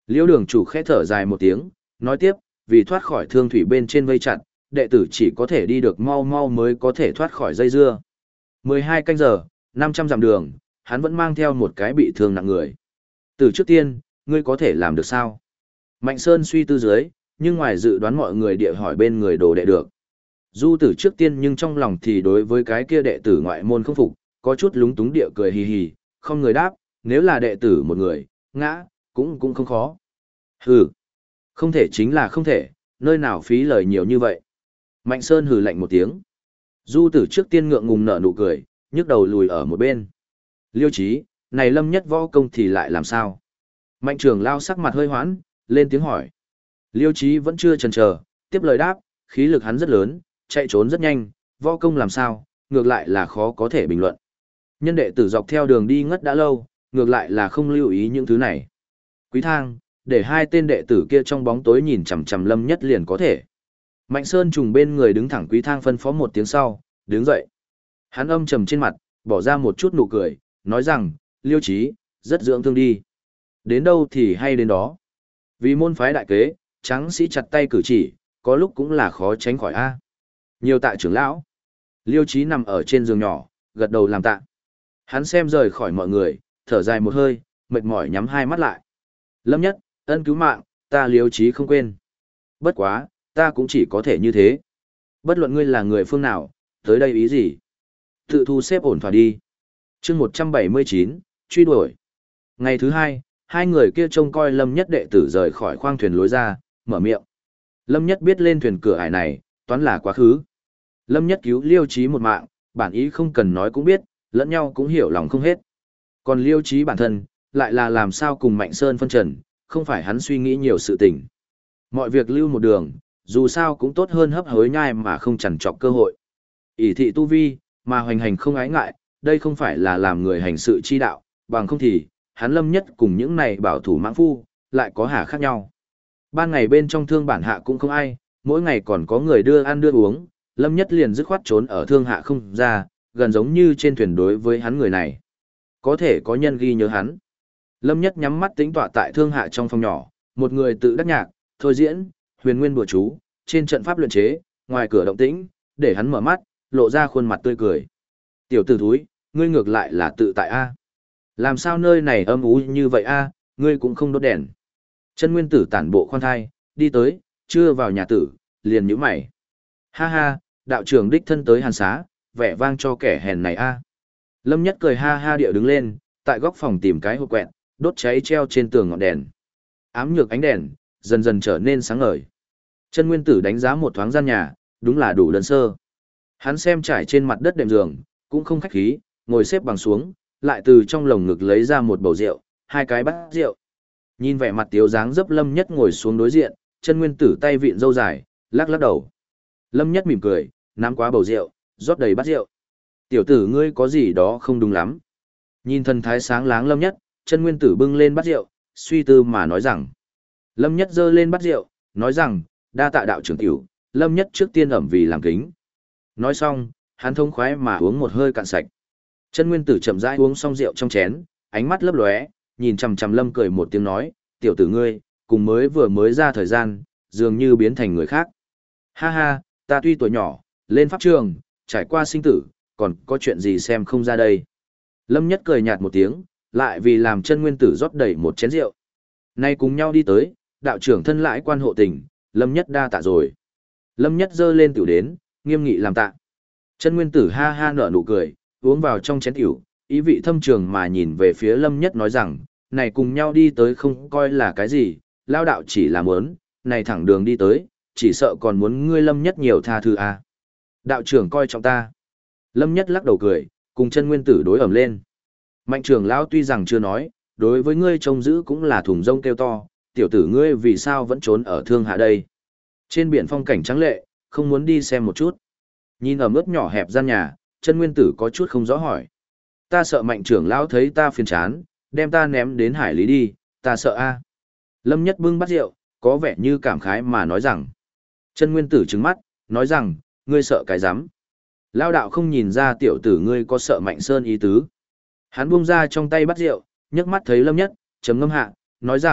A: Liễu đường chủ khẽ thở dài một tiếng, nói tiếp, vì thoát khỏi thương thủy bên trên vây chặt, đệ tử chỉ có thể đi được mau mau mới có thể thoát khỏi dây dưa. 12 canh giờ, 500 dặm đường, hắn vẫn mang theo một cái bị thương nặng người. Từ trước tiên, ngươi có thể làm được sao? Mạnh Sơn suy tư dưới, nhưng ngoài dự đoán mọi người địa hỏi bên người đồ đệ được. Du tử trước tiên nhưng trong lòng thì đối với cái kia đệ tử ngoại môn không phục, có chút lúng túng địa cười hì hì, không người đáp, nếu là đệ tử một người, ngã, cũng không khó. Hừ, không thể chính là không thể, nơi nào phí lời nhiều như vậy. Mạnh Sơn hừ lạnh một tiếng. Du tử trước tiên ngượng ngùng nở nụ cười, nhức đầu lùi ở một bên. Liêu Chí, này lâm nhất võ công thì lại làm sao? Mạnh trưởng lao sắc mặt hơi hoãn, lên tiếng hỏi. Liêu Chí vẫn chưa chần chờ, tiếp lời đáp, khí lực hắn rất lớn, chạy trốn rất nhanh, võ công làm sao, ngược lại là khó có thể bình luận. Nhân đệ tử dọc theo đường đi ngất đã lâu, ngược lại là không lưu ý những thứ này. Quý thang, để hai tên đệ tử kia trong bóng tối nhìn chằm chằm lâm nhất liền có thể. Mạnh Sơn trùng bên người đứng thẳng Quý thang phân phó một tiếng sau, đứng dậy. Hắn âm trầm trên mặt, bỏ ra một chút nụ cười, nói rằng, Liêu Chí, rất dưỡng thương đi. Đến đâu thì hay đến đó. Vì môn phái đại kế, tráng sĩ chặt tay cử chỉ, có lúc cũng là khó tránh khỏi a. Nhiều tạ trưởng lão. Liêu Chí nằm ở trên giường nhỏ, gật đầu làm tạ. Hắn xem rời khỏi mọi người, thở dài một hơi, mệt mỏi nhắm hai mắt lại. Lâm nhất, ân cứu mạng, ta Liêu Chí không quên. Bất quá, ta cũng chỉ có thể như thế. Bất luận ngươi là người phương nào, tới đây ý gì? Tự thu xếp ổn thỏa đi. Chương 179, truy đuổi. Ngày thứ hai, hai người kia trông coi Lâm Nhất đệ tử rời khỏi khoang thuyền lối ra, mở miệng. Lâm Nhất biết lên thuyền cửa ải này, toán là quá khứ. Lâm Nhất cứu Liêu Chí một mạng, bản ý không cần nói cũng biết, lẫn nhau cũng hiểu lòng không hết. Còn Liêu Chí bản thân, lại là làm sao cùng Mạnh Sơn phân trần, không phải hắn suy nghĩ nhiều sự tình. Mọi việc lưu một đường, dù sao cũng tốt hơn hấp hối nhai mà không chằn trọc cơ hội. ỷ thị tu vi, mà hoành hành không ái ngại, đây không phải là làm người hành sự chi đạo, bằng không thì, hắn Lâm Nhất cùng những này bảo thủ mãng phu, lại có hà khác nhau. Ban ngày bên trong thương bản hạ cũng không ai, mỗi ngày còn có người đưa ăn đưa uống, Lâm Nhất liền dứt khoát trốn ở thương hạ không ra, gần giống như trên thuyền đối với hắn người này. Có thể có nhân ghi nhớ hắn. Lâm Nhất nhắm mắt tĩnh tọa tại thương hạ trong phòng nhỏ, một người tự đắc nhạc, thôi diễn, huyền nguyên bùa chú, trên trận pháp luyện chế, ngoài cửa động tĩnh, để hắn mở mắt, lộ ra khuôn mặt tươi cười. Tiểu tử thúi, ngươi ngược lại là tự tại a. Làm sao nơi này âm u như vậy a, ngươi cũng không đốt đèn. Chân nguyên tử tản bộ khoan thai, đi tới, chưa vào nhà tử, liền nhíu mày. Ha ha, đạo trưởng đích thân tới hàn xá, vẻ vang cho kẻ hèn này a. Lâm Nhất cười ha ha điệu đứng lên, tại góc phòng tìm cái hộp quẹt, đốt cháy treo trên tường ngọn đèn. Ám nhược ánh đèn, dần dần trở nên sáng ngời. Chân nguyên tử đánh giá một thoáng gian nhà, đúng là đủ đơn sơ. Hắn xem trải trên mặt đất đệm giường, cũng không khách khí, ngồi xếp bằng xuống, lại từ trong lồng ngực lấy ra một bầu rượu, hai cái bát rượu. Nhìn vẻ mặt tiếu dáng dấp Lâm Nhất ngồi xuống đối diện, chân nguyên tử tay vịn râu dài, lắc lắc đầu. Lâm Nhất mỉm cười, nắm quá bầu rượu, rót đầy bát rượu. Tiểu tử ngươi có gì đó không đúng lắm. Nhìn thần thái sáng láng Lâm Nhất, chân nguyên tử bưng lên bát rượu, suy tư mà nói rằng. Lâm Nhất giơ lên bát rượu, nói rằng, đa tạ đạo trưởng tiểu, Lâm Nhất trước tiên ẩm vì làm kính. Nói xong, hắn thông khoái mà uống một hơi cạn sạch. Chân nguyên tử chậm rãi uống xong rượu trong chén, ánh mắt lấp lóe, nhìn chằm chằm Lâm cười một tiếng nói, tiểu tử ngươi, cùng vừa mới ra thời gian, dường như biến thành người khác. Ha ha, ta tuy tuổi nhỏ, lên pháp trường, trải qua sinh tử, còn có chuyện gì xem không ra đây. Lâm Nhất cười nhạt một tiếng, lại vì làm chân nguyên tử rót đầy một chén rượu. Nay cùng nhau đi tới, đạo trưởng thân lãi quan hộ tình, Lâm Nhất đa tạ rồi. Lâm Nhất giơ lên tiểu đến, nghiêm nghị làm tạ. Chân nguyên tử ha ha nở nụ cười, uống vào trong chén tiểu, ý vị thâm trường mà nhìn về phía Lâm Nhất nói rằng, này cùng nhau đi tới không coi là cái gì, lao đạo chỉ là muốn, này thẳng đường đi tới, chỉ sợ còn muốn ngươi Lâm Nhất nhiều tha thứ à. Đạo trưởng coi trọng ta. Lâm Nhất lắc đầu cười, cùng chân nguyên tử đối ẩm lên. Mạnh trưởng lão tuy rằng chưa nói, đối với ngươi trông giữ cũng là thùng rông kêu to, tiểu tử ngươi vì sao vẫn trốn ở thương hạ đây. Trên biển phong cảnh trắng lệ, không muốn đi xem một chút. Nhìn ở mức nhỏ hẹp gian nhà, chân nguyên tử có chút không rõ hỏi. Ta sợ mạnh trưởng lão thấy ta phiền chán, đem ta ném đến hải lý đi, ta sợ a. Lâm Nhất bưng bát rượu, có vẻ như cảm khái mà nói rằng. Chân nguyên tử trừng mắt, nói rằng, ngươi sợ cái rắm. Lao đạo không nhìn ra tiểu tử ngươi có sợ Mạnh Sơn ý tứ. Hắn buông ra trong tay bát rượu, nhấc mắt thấy Lâm Nhất, chấm ngâm hạ, nói rằng,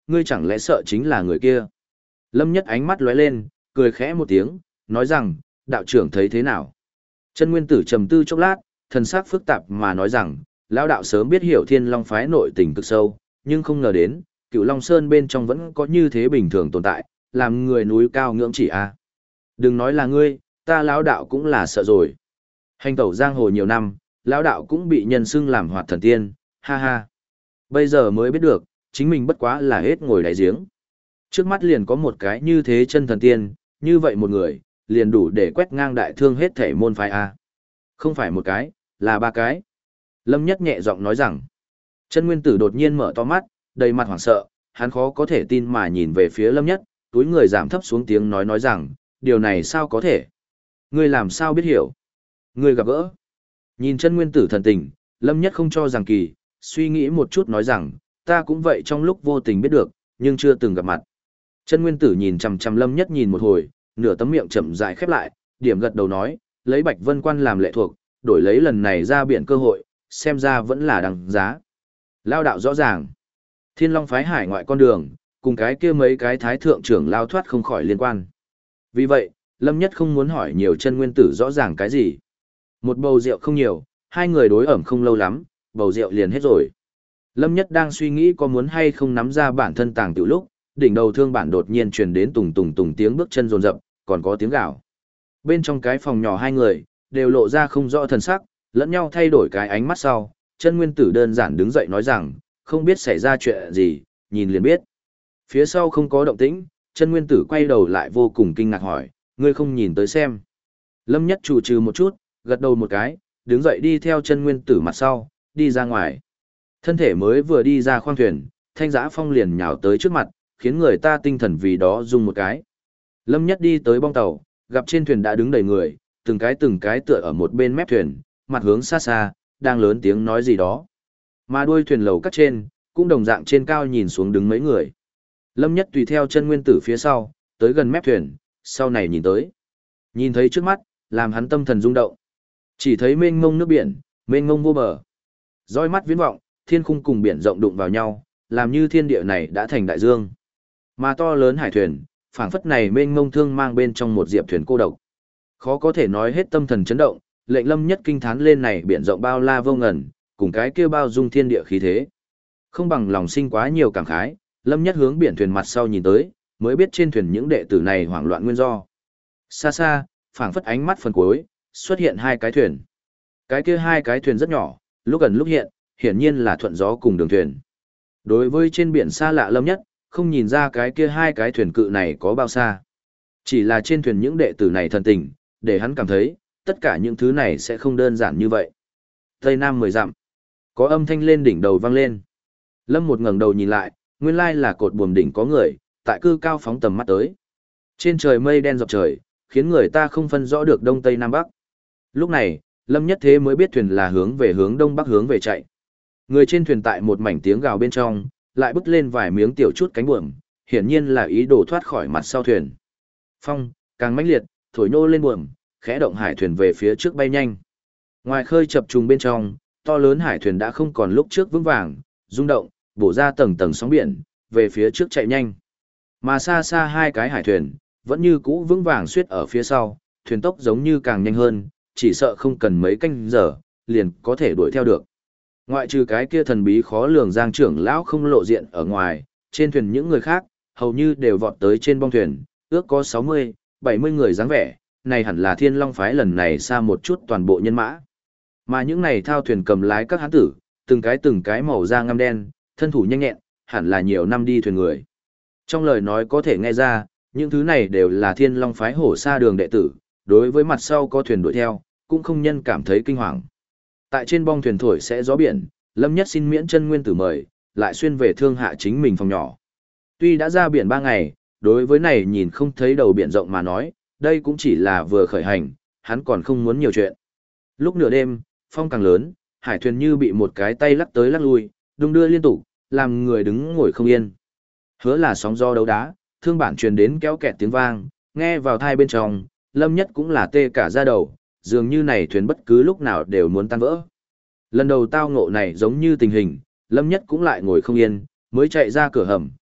A: ngươi chẳng lẽ sợ chính là người kia? Lâm Nhất ánh mắt lóe lên, cười khẽ một tiếng, nói rằng, đạo trưởng thấy thế nào? Chân Nguyên Tử trầm tư chốc lát, thần sắc phức tạp mà nói rằng, lão đạo sớm biết hiểu Thiên Long phái nội tình cực sâu, nhưng không ngờ đến, Cửu Long Sơn bên trong vẫn có như thế bình thường tồn tại, làm người núi cao ngưỡng chỉ a. Đừng nói là ngươi, ta lão đạo cũng là sợ rồi. Hành tẩu giang hồ nhiều năm, lão đạo cũng bị nhân xưng làm hoạt thần tiên, ha ha. Bây giờ mới biết được, chính mình bất quá là hết ngồi đáy giếng. Trước mắt liền có một cái như thế chân thần tiên, như vậy một người, liền đủ để quét ngang đại thương hết thể môn phái a. Không phải một cái, là ba cái. Lâm Nhất nhẹ giọng nói rằng, Chân Nguyên Tử đột nhiên mở to mắt, đầy mặt hoảng sợ, hắn khó có thể tin mà nhìn về phía Lâm Nhất, túi người giảm thấp xuống tiếng nói rằng, điều này sao có thể? Ngươi làm sao biết hiểu? Ngươi gặp gỡ. Nhìn Chân Nguyên Tử thần tình, Lâm Nhất không cho rằng kỳ, suy nghĩ một chút nói rằng, ta cũng vậy trong lúc vô tình biết được, nhưng chưa từng gặp mặt. Chân Nguyên Tử nhìn chằm chằm Lâm Nhất nhìn một hồi, nửa tấm miệng chậm rãi khép lại, điểm gật đầu nói, lấy Bạch Vân Quan làm lệ thuộc, đổi lấy lần này ra biển cơ hội, xem ra vẫn là đằng giá. Lao đạo rõ ràng. Thiên Long phái hải ngoại con đường, cùng cái kia mấy cái thái thượng trưởng lao thoát không khỏi liên quan. Vì vậy, Lâm Nhất không muốn hỏi nhiều Chân Nguyên Tử rõ ràng cái gì. Một bầu rượu không nhiều, hai người đối ẩm không lâu lắm, bầu rượu liền hết rồi. Lâm Nhất đang suy nghĩ có muốn hay không nắm ra bản thân tàng tiểu lúc, đỉnh đầu thương bản đột nhiên truyền đến tùng tùng tùng tiếng bước chân rồn rập, còn có tiếng gào. Bên trong cái phòng nhỏ hai người, đều lộ ra không rõ thần sắc, lẫn nhau thay đổi cái ánh mắt sau, Chân Nguyên Tử đơn giản đứng dậy nói rằng, không biết xảy ra chuyện gì, nhìn liền biết. Phía sau không có động tĩnh, Chân Nguyên Tử quay đầu lại vô cùng kinh ngạc hỏi, ngươi không nhìn tới xem. Lâm Nhất chủ trừ một chút, gật đầu một cái, đứng dậy đi theo Chân Nguyên Tử mặt sau, đi ra ngoài. Thân thể mới vừa đi ra khoang thuyền, Thanh Giã Phong liền nhào tới trước mặt, khiến người ta tinh thần vì đó rung một cái. Lâm Nhất đi tới bong tàu, gặp trên thuyền đã đứng đầy người, từng cái tựa ở một bên mép thuyền, mặt hướng xa xa, đang lớn tiếng nói gì đó. Mà đuôi thuyền lầu cắt trên, cũng đồng dạng trên cao nhìn xuống đứng mấy người. Lâm Nhất tùy theo Chân Nguyên Tử phía sau, tới gần mép thuyền, sau này nhìn tới. Nhìn thấy trước mắt, làm hắn tâm thần rung động. Chỉ thấy mênh mông nước biển, mênh mông vô bờ. Dõi mắt viễn vọng, thiên khung cùng biển rộng đụng vào nhau, làm như thiên địa này đã thành đại dương. Mà to lớn hải thuyền, phảng phất này mênh mông thương mang bên trong một diệp thuyền cô độc. Khó có thể nói hết tâm thần chấn động, lệnh Lâm Nhất kinh thán lên này biển rộng bao la vô ngần, cùng cái kia bao dung thiên địa khí thế. Không bằng lòng sinh quá nhiều cảm khái, Lâm Nhất hướng biển thuyền mặt sau nhìn tới, mới biết trên thuyền những đệ tử này hoảng loạn nguyên do. Xa xa, phảng phất ánh mắt phần cuối, xuất hiện hai cái thuyền. Cái kia hai cái thuyền rất nhỏ, lúc gần lúc hiện, hiển nhiên là thuận gió cùng đường thuyền. Đối với trên biển xa lạ Lâm Nhất, không nhìn ra cái kia hai cái thuyền cự này có bao xa. Chỉ là trên thuyền những đệ tử này thần tình, để hắn cảm thấy, tất cả những thứ này sẽ không đơn giản như vậy. Tây Nam 10 dặm, có âm thanh lên đỉnh đầu vang lên. Lâm một ngẩng đầu nhìn lại, nguyên lai là cột buồm đỉnh có người, tại cư cao phóng tầm mắt tới. Trên trời mây đen dọc trời, khiến người ta không phân rõ được đông tây nam bắc. Lúc này, Lâm Nhất thế mới biết thuyền là hướng về hướng đông bắc hướng về chạy. Người trên thuyền tại một mảnh tiếng gào bên trong, lại bứt lên vài miếng tiểu chút cánh buồm, hiển nhiên là ý đồ thoát khỏi mặt sau thuyền. Phong càng mãnh liệt, thổi nô lên buồm, khẽ động hải thuyền về phía trước bay nhanh. Ngoài khơi chập trùng bên trong, to lớn hải thuyền đã không còn lúc trước vững vàng, rung động, bổ ra tầng tầng sóng biển, về phía trước chạy nhanh. Mà xa xa hai cái hải thuyền, vẫn như cũ vững vàng suýt ở phía sau, thuyền tốc giống như càng nhanh hơn, chỉ sợ không cần mấy canh giờ, liền có thể đuổi theo được. Ngoại trừ cái kia thần bí khó lường Giang trưởng lão không lộ diện ở ngoài, trên thuyền những người khác, hầu như đều vọt tới trên bong thuyền, ước có 60, 70 người dáng vẻ, này hẳn là Thiên Long phái lần này xa một chút toàn bộ nhân mã. Mà những này thao thuyền cầm lái các hán tử, từng cái màu da ngăm đen, thân thủ nhanh nhẹn, hẳn là nhiều năm đi thuyền người. Trong lời nói có thể nghe ra, những thứ này đều là Thiên Long phái hổ sa đường đệ tử, đối với mặt sau có thuyền đuổi theo, cũng không nhân cảm thấy kinh hoàng. Tại trên bong thuyền thổi sẽ gió biển, Lâm Nhất xin miễn Chân Nguyên Tử mời, lại xuyên về thương hạ chính mình phòng nhỏ. Tuy đã ra biển 3 ngày, đối với này nhìn không thấy đầu biển rộng mà nói, đây cũng chỉ là vừa khởi hành, hắn còn không muốn nhiều chuyện. Lúc nửa đêm, phong càng lớn, hải thuyền như bị một cái tay lắc tới lắc lui, đung đưa liên tục, làm người đứng ngồi không yên. Hứa là sóng gió đấu đá, thương bản truyền đến kéo kẹt tiếng vang, nghe vào thai bên trong, Lâm Nhất cũng là tê cả da đầu, dường như này thuyền bất cứ lúc nào đều muốn tan vỡ. Lần đầu tao ngộ này giống như tình hình, Lâm Nhất cũng lại ngồi không yên, mới chạy ra cửa hầm,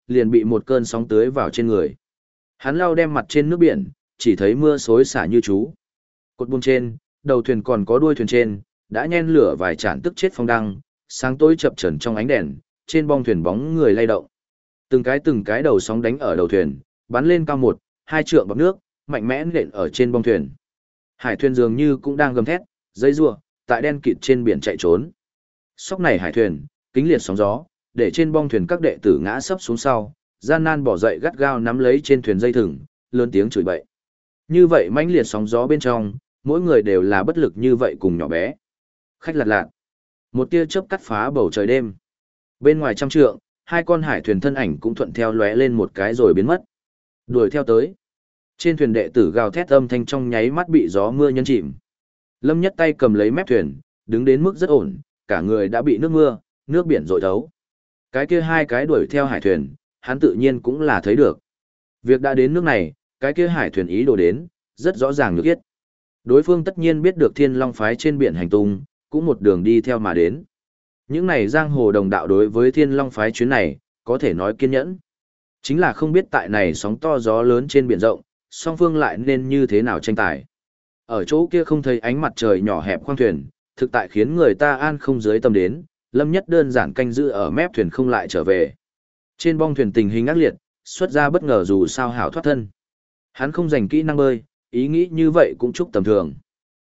A: liền bị một cơn sóng tưới vào trên người. Hắn lau đem mặt trên nước biển, chỉ thấy mưa xối xả như chú. Cột buông trên, đầu thuyền còn có đuôi thuyền trên, đã nhen lửa vài tràn tức chết phong đăng, sáng tối chập chờn trong ánh đèn, trên bong thuyền bóng người lay động. Từng cái đầu sóng đánh ở đầu thuyền, bắn lên cao 1-2 trượng bọt nước, mạnh mẽ nện ở trên bong thuyền. Hải thuyền dường như cũng đang gầm thét, dây rủa, tại đen kịt trên biển chạy trốn. Sóc này hải thuyền, kính liệt sóng gió, để trên bong thuyền các đệ tử ngã sấp xuống sau, gian nan bỏ dậy gắt gao nắm lấy trên thuyền dây thừng, lớn tiếng chửi bậy. Như vậy mãnh liệt sóng gió bên trong, mỗi người đều là bất lực như vậy cùng nhỏ bé. Khách lạt lạt. Một tia chớp cắt phá bầu trời đêm. Bên ngoài trăm trượng, hai con hải thuyền thân ảnh cũng thuận theo lóe lên một cái rồi biến mất. Đuổi theo tới. Trên thuyền đệ tử gào thét âm thanh trong nháy mắt bị gió mưa nhấn chìm. Lâm Nhất tay cầm lấy mép thuyền, đứng đến mức rất ổn, cả người đã bị nước mưa, nước biển dội thấu. Cái kia hai cái đuổi theo hải thuyền, hắn tự nhiên cũng là thấy được. Việc đã đến nước này, cái kia hải thuyền ý đồ đến, rất rõ ràng nhược yết. Đối phương tất nhiên biết được Thiên Long phái trên biển hành tung, cũng một đường đi theo mà đến. Những này giang hồ đồng đạo đối với Thiên Long phái chuyến này, có thể nói kiên nhẫn. Chính là không biết tại này sóng to gió lớn trên biển rộng, song phương lại nên như thế nào tranh tài. Ở chỗ kia không thấy ánh mặt trời nhỏ hẹp khoang thuyền, thực tại khiến người ta an không dưới tâm đến, Lâm Nhất đơn giản canh giữ ở mép thuyền không lại trở về. Trên bong thuyền tình hình ác liệt, xuất ra bất ngờ dù sao hảo thoát thân. Hắn không dành kỹ năng bơi, ý nghĩ như vậy cũng chúc tầm thường.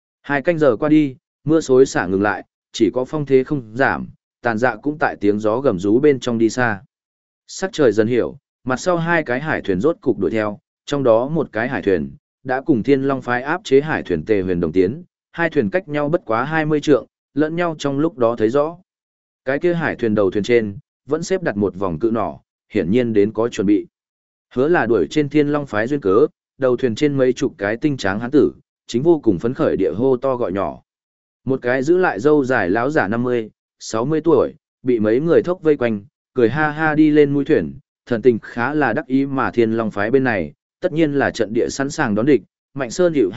A: 2 canh giờ qua đi, mưa xối xả ngừng lại, chỉ có phong thế không giảm, tàn dạ cũng tại tiếng gió gầm rú bên trong đi xa. Sắc trời dần hiểu, mặt sau 2 cái hải thuyền rốt cục đuổi theo, trong đó một cái hải thuyền đã cùng Thiên Long phái áp chế hải thuyền Tề Huyền đồng tiến, hai thuyền cách nhau bất quá 20 trượng, lẫn nhau trong lúc đó thấy rõ. Cái kia hải thuyền đầu thuyền trên vẫn xếp đặt một vòng cự nỏ, hiển nhiên đến có chuẩn bị. Hứa là đuổi trên Thiên Long phái duyên cớ, đầu thuyền trên mấy chục cái tinh tráng hán tử, chính vô cùng phấn khởi địa hô to gọi nhỏ. Một cái giữ lại râu dài lão giả 50-60 tuổi, bị mấy người thốc vây quanh, cười ha ha đi lên mũi thuyền, thần tình khá là đắc ý mà Thiên Long phái bên này, tất nhiên là trận địa sẵn sàng đón địch. Mạnh Sơn hiệu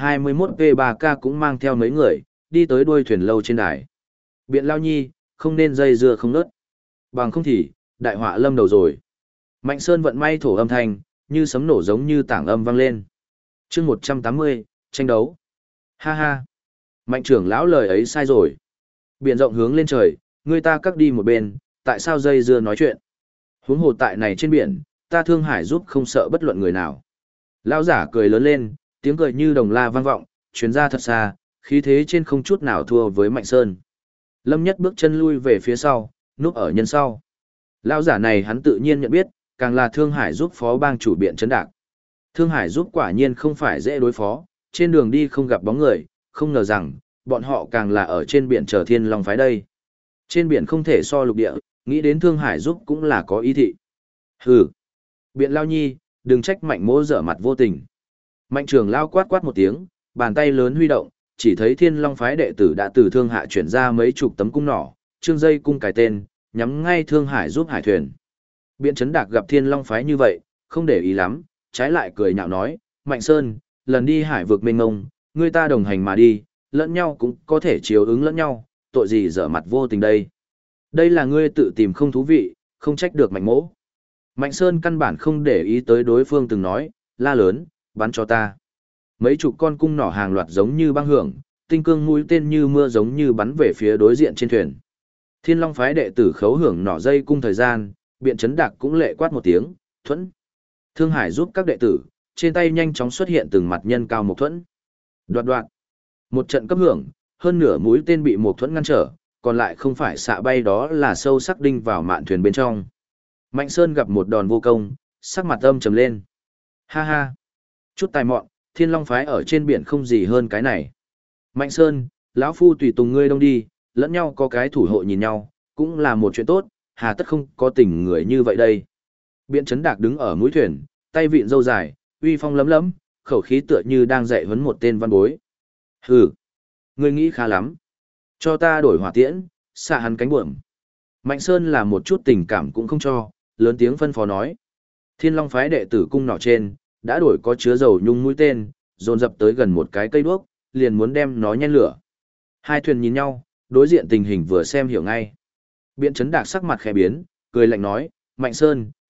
A: 21P3K cũng mang theo mấy người, đi tới đuôi thuyền lâu trên đài. Biện Lao Nhi, không nên dây dưa không nớt. Bằng không thì, đại họa lâm đầu rồi. Mạnh Sơn vận may thổ âm thanh, như sấm nổ giống như tảng âm vang lên. chương 180, tranh đấu. Ha ha. Mạnh trưởng lão lời ấy sai rồi. Biển rộng hướng lên trời, người ta cắt đi một bên, tại sao dây dưa nói chuyện. Huống hồ tại này trên biển, ta Thương Hải giúp không sợ bất luận người nào. Lão giả cười lớn lên, tiếng cười như đồng la vang vọng, chuyến ra thật xa, khí thế trên không chút nào thua với Mạnh Sơn. Lâm Nhất bước chân lui về phía sau, núp ở nhân sau. Lão giả này hắn tự nhiên nhận biết, càng là Thương Hải giúp phó bang chủ Biện Trấn Đạc. Thương Hải giúp quả nhiên không phải dễ đối phó, trên đường đi không gặp bóng người, không ngờ rằng, bọn họ càng là ở trên biển chờ Thiên Long phái đây. Trên biển không thể so lục địa, nghĩ đến Thương Hải giúp cũng là có ý thị. Hừ, Biện Lao Nhi, đừng trách Mạnh Mỗ dở mặt vô tình. Mạnh trưởng lao quát quát một tiếng, bàn tay lớn huy động, chỉ thấy Thiên Long phái đệ tử đã từ Thương Hạ chuyển ra mấy chục tấm cung nỏ, trương dây cung cài tên, nhắm ngay Thương Hải giúp hải thuyền. Biện Trấn Đạc gặp Thiên Long phái như vậy, không để ý lắm, trái lại cười nhạo nói, Mạnh Sơn, lần đi hải vực mênh mông, người ta đồng hành mà đi, lẫn nhau cũng có thể chiếu ứng lẫn nhau, tội gì dở mặt vô tình đây. Đây là ngươi tự tìm không thú vị, không trách được Mạnh Mỗ. Mạnh Sơn căn bản không để ý tới đối phương từng nói, la lớn, bắn cho ta. Mấy chục con cung nỏ hàng loạt giống như băng hưởng, tinh cương mũi tên như mưa giống như bắn về phía đối diện trên thuyền. Thiên Long phái đệ tử khấu hưởng nỏ dây cung thời gian, Biện Trấn Đạc cũng lệ quát một tiếng, thuẫn. Thương Hải giúp các đệ tử, trên tay nhanh chóng xuất hiện từng mặt nhân cao một thuẫn. Đoạt đoạt. Một trận cấp hưởng, hơn nửa mũi tên bị một thuẫn ngăn trở, còn lại không phải xạ bay đó là sâu sắc đinh vào mạn thuyền bên trong. Mạnh Sơn gặp một đòn vô công, sắc mặt âm trầm lên. Ha ha. Chút tài mọn, Thiên Long phái ở trên biển không gì hơn cái này. Mạnh Sơn, lão phu tùy tùng ngươi đông đi, lẫn nhau có cái thủ hộ nhìn nhau, cũng là một chuyện tốt, hà tất không có tình người như vậy đây. Biện Trấn Đạc đứng ở mũi thuyền, tay vịn râu dài, uy phong lấm lấm, khẩu khí tựa như đang dạy huấn một tên văn bối. Hừ, ngươi nghĩ khá lắm. Cho ta đổi hỏa tiễn, xạ hắn cánh buồm. Mạnh Sơn là một chút tình cảm cũng không cho, lớn tiếng phân phó nói. Thiên Long phái đệ tử cung nỏ trên, đã đổi có chứa dầu nhung mũi tên, dồn dập tới gần một cái cây đuốc, liền muốn đem nó nhen lửa. Hai thuyền nhìn nhau, đối diện tình hình vừa xem hiểu ngay. Biện Trấn Đạc sắc mặt khẽ biến, cười lạnh nói, Mạnh Sơn,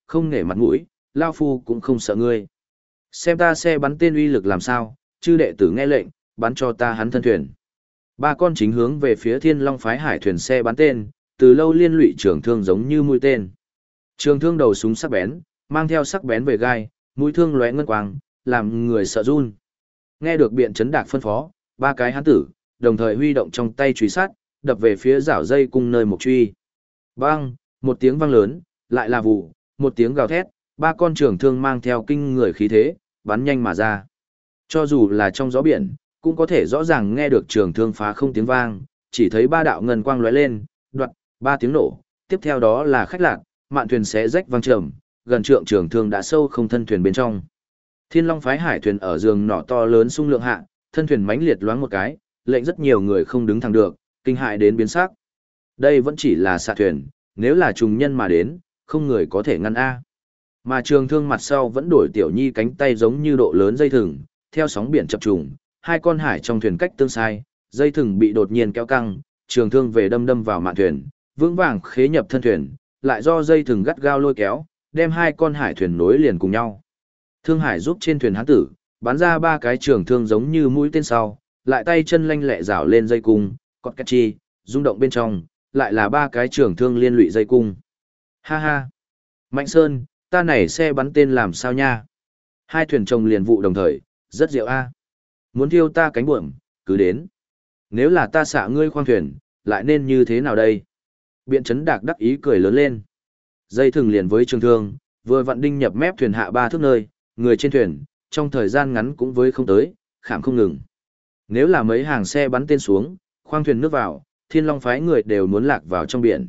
A: không nể mặt mũi, lao phu cũng không sợ ngươi. Xem ta xe bắn tên uy lực làm sao, chư đệ tử nghe lệnh, bắn cho ta hắn thân thuyền. Ba con chính hướng về phía Thiên Long phái hải thuyền xe bắn tên, từ lâu liên lụy trường thương giống như mũi tên. Trường thương đầu súng sắc bén, mang theo sắc bén về gai, mũi thương lóe ngân quang, làm người sợ run. Nghe được Biện Chấn Đạc phân phó, ba cái hán tử, đồng thời huy động trong tay truy sát, đập về phía rảo dây cung nơi mục truy. Bang, một tiếng vang lớn, lại là vụ, một tiếng gào thét, ba con trường thương mang theo kinh người khí thế, bắn nhanh mà ra. Cho dù là trong gió biển, cũng có thể rõ ràng nghe được trường thương phá không tiếng vang, chỉ thấy ba đạo ngân quang lóe lên, đoạt, ba tiếng nổ, tiếp theo đó là khách lạc, mạn thuyền xé rách vang trầm, gần trượng trường thương đã sâu không thân thuyền bên trong. Thiên Long phái hải thuyền ở giường nỏ to lớn xung lượng hạ, thân thuyền mãnh liệt loáng một cái, lệnh rất nhiều người không đứng thẳng được, kinh hại đến biến sắc. Đây vẫn chỉ là xạ thuyền, nếu là trùng nhân mà đến, không người có thể ngăn a. Mà trường thương mặt sau vẫn đổi tiểu nhi cánh tay giống như độ lớn dây thừng, theo sóng biển chập trùng, hai con hải trong thuyền cách tương sai, dây thừng bị đột nhiên kéo căng, trường thương về đâm đâm vào mạn thuyền, vững vàng khế nhập thân thuyền, lại do dây thừng gắt gao lôi kéo, đem hai con hải thuyền nối liền cùng nhau. Thương Hải giúp trên thuyền hán tử, bắn ra ba cái trường thương giống như mũi tên sau, lại tay chân lanh lẹ rảo lên dây cung, cọt cắt chi, rung động bên trong, lại là ba cái trường thương liên lụy dây cung. Ha ha! Mạnh Sơn, ta này xe bắn tên làm sao nha? Hai thuyền chồng liền vụ đồng thời, rất diệu a. Muốn thiêu ta cánh buồm, cứ đến. Nếu là ta xạ ngươi khoang thuyền, lại nên như thế nào đây? Biện Chấn Đạc đắc ý cười lớn lên. Dây thừng liền với trường thương, vừa vặn đinh nhập mép thuyền hạ ba thước nơi, người trên thuyền, trong thời gian ngắn cũng với không tới, khảm không ngừng. Nếu là mấy hàng xe bắn tên xuống, khoang thuyền nước vào, Thiên Long phái người đều muốn lạc vào trong biển.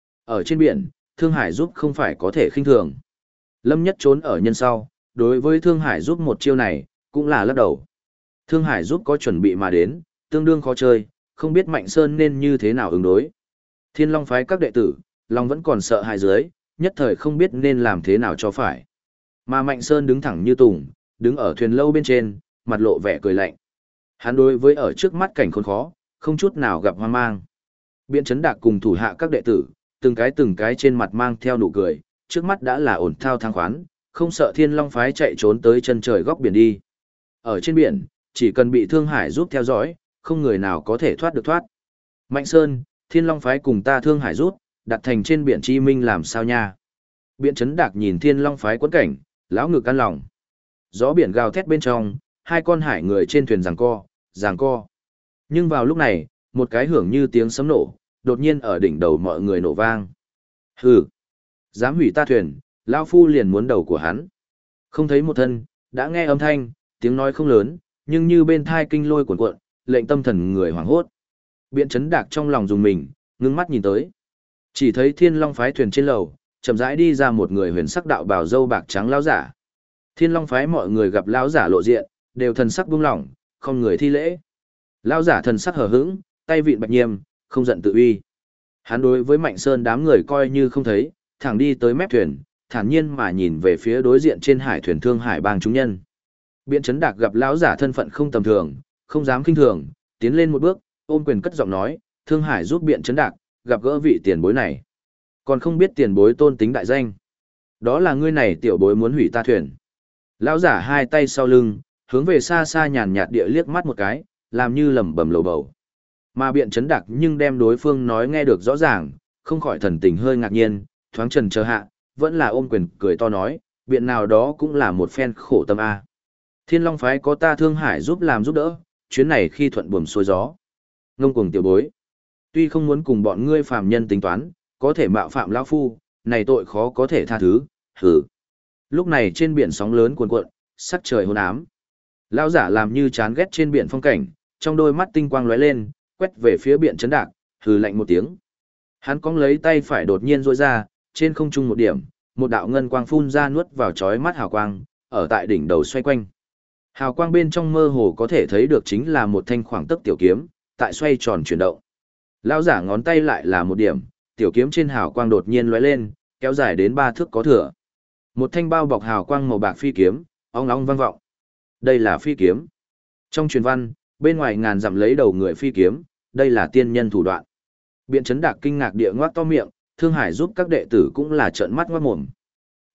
A: Ở trên biển, Thương Hải giúp không phải có thể khinh thường. Lâm Nhất trốn ở nhân sau, đối với Thương Hải giúp một chiêu này, cũng là lắc đầu. Thương Hải giúp có chuẩn bị mà đến, tương đương khó chơi, không biết Mạnh Sơn nên như thế nào ứng đối. Thiên Long phái các đệ tử, lòng vẫn còn sợ hãi dưới, nhất thời không biết nên làm thế nào cho phải. Mà Mạnh Sơn đứng thẳng như tùng, đứng ở thuyền lâu bên trên, mặt lộ vẻ cười lạnh. Hắn đối với ở trước mắt cảnh khốn khó, không chút nào gặp hoang mang. Biện Chấn Đạc cùng thủ hạ các đệ tử, từng cái trên mặt mang theo nụ cười, trước mắt đã là ổn thao thang khoán, không sợ Thiên Long phái chạy trốn tới chân trời góc biển đi. Ở trên biển, chỉ cần bị Thương Hải giúp theo dõi, không người nào có thể thoát được thoát. Mạnh Sơn, Thiên Long phái cùng ta Thương Hải giúp, đặt thành trên biển chi minh làm sao nha? Biện Chấn Đạc nhìn Thiên Long phái quẫn cảnh, lão ngực căn lòng. Gió biển gào thét bên trong, hai con hải người trên thuyền giằng co. Nhưng vào lúc này, một cái hưởng như tiếng sấm nổ, đột nhiên ở đỉnh đầu mọi người nổ vang. Hừ, dám hủy ta thuyền, lão phu liền muốn đầu của hắn. Không thấy một thân, đã nghe âm thanh, tiếng nói không lớn, nhưng như bên thai kinh lôi cuộn cuộn, lệnh tâm thần người hoảng hốt. Biện Chấn Đạc trong lòng dùng mình, ngưng mắt nhìn tới. Chỉ thấy Thiên Long phái thuyền trên lầu, chậm rãi đi ra một người huyền sắc đạo bào râu bạc trắng lão giả. Thiên Long phái mọi người gặp lão giả lộ diện, đều thần sắc buông lỏng, không người thi lễ. Lão giả thần sắc hờ hững, tay vịn bạch nghiêm, không giận tự uy. Hắn đối với Mạnh Sơn đám người coi như không thấy, thẳng đi tới mép thuyền, thản nhiên mà nhìn về phía đối diện trên hải thuyền Thương Hải bang chúng nhân. Biện Chấn Đạc gặp lão giả thân phận không tầm thường, không dám khinh thường, tiến lên một bước, ôm quyền cất giọng nói, Thương Hải giúp Biện Chấn Đạc, gặp gỡ vị tiền bối này. Còn không biết tiền bối tôn tính đại danh. Đó là ngươi này tiểu bối muốn hủy ta thuyền. Lão giả hai tay sau lưng, hướng về xa xa nhàn nhạt địa liếc mắt một cái, làm như lẩm bẩm lầu bầu. Mà Biện Chấn Đạc nhưng đem đối phương nói nghe được rõ ràng, không khỏi thần tình hơi ngạc nhiên, thoáng trần chờ hạ, vẫn là ôm quyền cười to nói, biện nào đó cũng là một phen khổ tâm a. Thiên Long phái có ta Thương Hải giúp làm giúp đỡ, chuyến này khi thuận buồm xuôi gió. Ngông cuồng tiểu bối, tuy không muốn cùng bọn ngươi phàm nhân tính toán, có thể mạo phạm lão phu, này tội khó có thể tha thứ, hừ. Lúc này trên biển sóng lớn cuồn cuộn, sắc trời hôn ám. Lão giả làm như chán ghét trên biển phong cảnh, trong đôi mắt tinh quang lóe lên, quét về phía Biện Chấn Đạc, hừ lạnh một tiếng. Hắn cong lấy tay phải đột nhiên duỗi ra, trên không trung một điểm, một đạo ngân quang phun ra nuốt vào chói mắt hào quang, ở tại đỉnh đầu xoay quanh. Hào quang bên trong mơ hồ có thể thấy được chính là một thanh khoảng tấc tiểu kiếm, tại xoay tròn chuyển động. Lão giả ngón tay lại là một điểm, tiểu kiếm trên hào quang đột nhiên lóe lên, kéo dài đến 3 thước có thừa. Một thanh bao bọc hào quang màu bạc phi kiếm, ong ong vang vọng. Đây là phi kiếm. Trong truyền văn, bên ngoài ngàn dặm lấy đầu người phi kiếm, đây là tiên nhân thủ đoạn. Biện Chấn Đạc kinh ngạc địa ngoác to miệng, Thương Hải giúp các đệ tử cũng là trợn mắt ngoác mồm.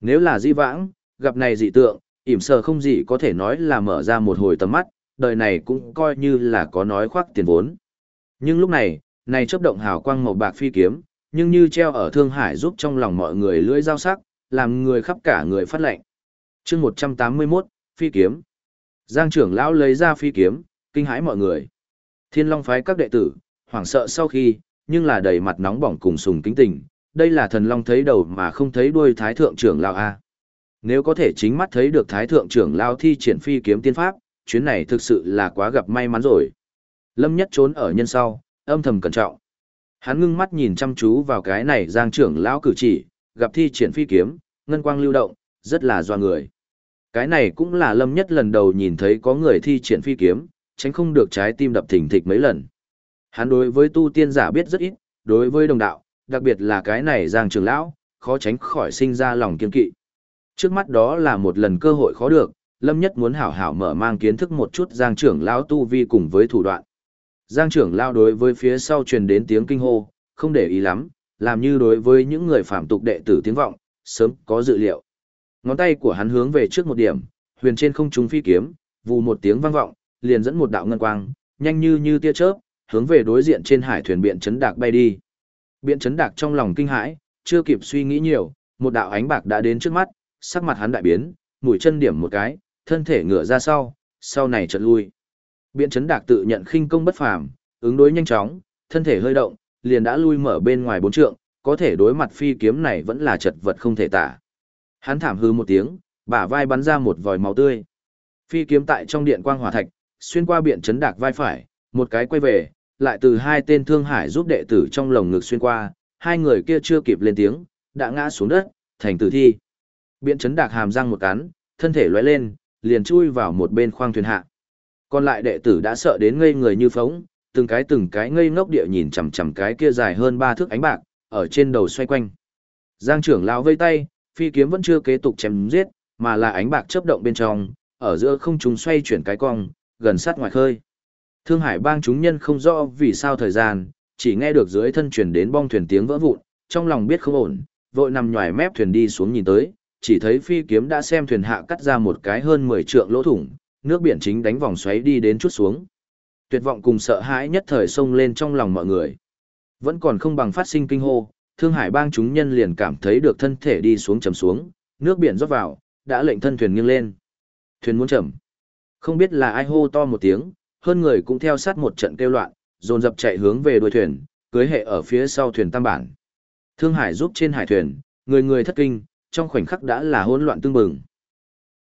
A: Nếu là di vãng, gặp này dị tượng, ỉm sờ không gì có thể nói là mở ra một hồi tầm mắt, đời này cũng coi như là có nói khoác tiền vốn. Nhưng lúc này, này chớp động hào quang màu bạc phi kiếm, nhưng như treo ở Thương Hải giúp trong lòng mọi người lưỡi dao sắc, làm người khắp cả người phát lệnh. Chương 181, phi kiếm. Giang trưởng lão lấy ra phi kiếm, kinh hãi mọi người. Thiên Long phái các đệ tử, hoảng sợ sau khi, nhưng là đầy mặt nóng bỏng cùng sùng kính tình, đây là thần long thấy đầu mà không thấy đuôi thái thượng trưởng lão a. Nếu có thể chính mắt thấy được thái thượng trưởng lão thi triển phi kiếm tiên pháp, chuyến này thực sự là quá gặp may mắn rồi. Lâm Nhất trốn ở nhân sau, âm thầm cẩn trọng. Hắn ngưng mắt nhìn chăm chú vào cái này Giang trưởng lão cử chỉ, gặp thi triển phi kiếm, ngân quang lưu động, rất là doa người. Cái này cũng là Lâm Nhất lần đầu nhìn thấy có người thi triển phi kiếm, tránh không được trái tim đập thình thịch mấy lần. Hắn đối với tu tiên giả biết rất ít, đối với đồng đạo, đặc biệt là cái này Giang trưởng lão, khó tránh khỏi sinh ra lòng kiêng kỵ. Trước mắt đó là một lần cơ hội khó được, Lâm Nhất muốn hảo hảo mở mang kiến thức một chút Giang trưởng lão tu vi cùng với thủ đoạn. Giang trưởng lão đối với phía sau truyền đến tiếng kinh hô, không để ý lắm, làm như đối với những người phạm tục đệ tử tiếng vọng, sớm có dự liệu. Ngón tay của hắn hướng về trước một điểm, huyền trên không trung phi kiếm, vù một tiếng vang vọng, liền dẫn một đạo ngân quang, nhanh như tia chớp, hướng về đối diện trên hải thuyền Biện Chấn Đạc bay đi. Biện Chấn Đạc trong lòng kinh hãi, chưa kịp suy nghĩ nhiều, một đạo ánh bạc đã đến trước mắt, sắc mặt hắn đại biến, mũi chân điểm một cái, thân thể ngửa ra sau này chợt lui. Biện Chấn Đạc tự nhận khinh công bất phàm, ứng đối nhanh chóng, thân thể hơi động, liền đã lui mở bên ngoài 4 trượng, có thể đối mặt phi kiếm này vẫn là chật vật không thể tả. Hắn thảm hư một tiếng, bả vai bắn ra một vòi máu tươi. Phi kiếm tại trong điện quang hỏa thạch, xuyên qua Biện Chấn Đạc vai phải, một cái quay về, lại từ hai tên Thương Hải giúp đệ tử trong lồng ngực xuyên qua, hai người kia chưa kịp lên tiếng, đã ngã xuống đất, thành tử thi. Biện Chấn Đạc hàm răng một cắn, thân thể lóe lên, liền chui vào một bên khoang thuyền hạ. Còn lại đệ tử đã sợ đến ngây người như phóng, từng cái ngây ngốc địa nhìn chằm chằm cái kia dài hơn 3 thước ánh bạc, ở trên đầu xoay quanh. Giang trưởng lão vây tay, phi kiếm vẫn chưa kế tục chém giết, mà là ánh bạc chớp động bên trong, ở giữa không trung xoay chuyển cái cong, gần sát ngoài khơi. Thương Hải bang chúng nhân không rõ vì sao thời gian, chỉ nghe được dưới thân truyền đến bong thuyền tiếng vỡ vụn, trong lòng biết không ổn, vội nằm nhòi mép thuyền đi xuống nhìn tới, chỉ thấy phi kiếm đã xem thuyền hạ cắt ra một cái hơn 10 trượng lỗ thủng, nước biển chính đánh vòng xoáy đi đến chút xuống. Tuyệt vọng cùng sợ hãi nhất thời xông lên trong lòng mọi người. Vẫn còn không bằng phát sinh kinh hô, Thương Hải bang chúng nhân liền cảm thấy được thân thể đi xuống chầm xuống, nước biển rót vào, đã lệnh thân thuyền nghiêng lên. Thuyền muốn chậm. Không biết là ai hô to một tiếng, hơn người cũng theo sát một trận kêu loạn, dồn dập chạy hướng về đuôi thuyền, cưới hệ ở phía sau thuyền tam bản. Thương Hải giúp trên hải thuyền, người người thất kinh, trong khoảnh khắc đã là hỗn loạn tương bừng.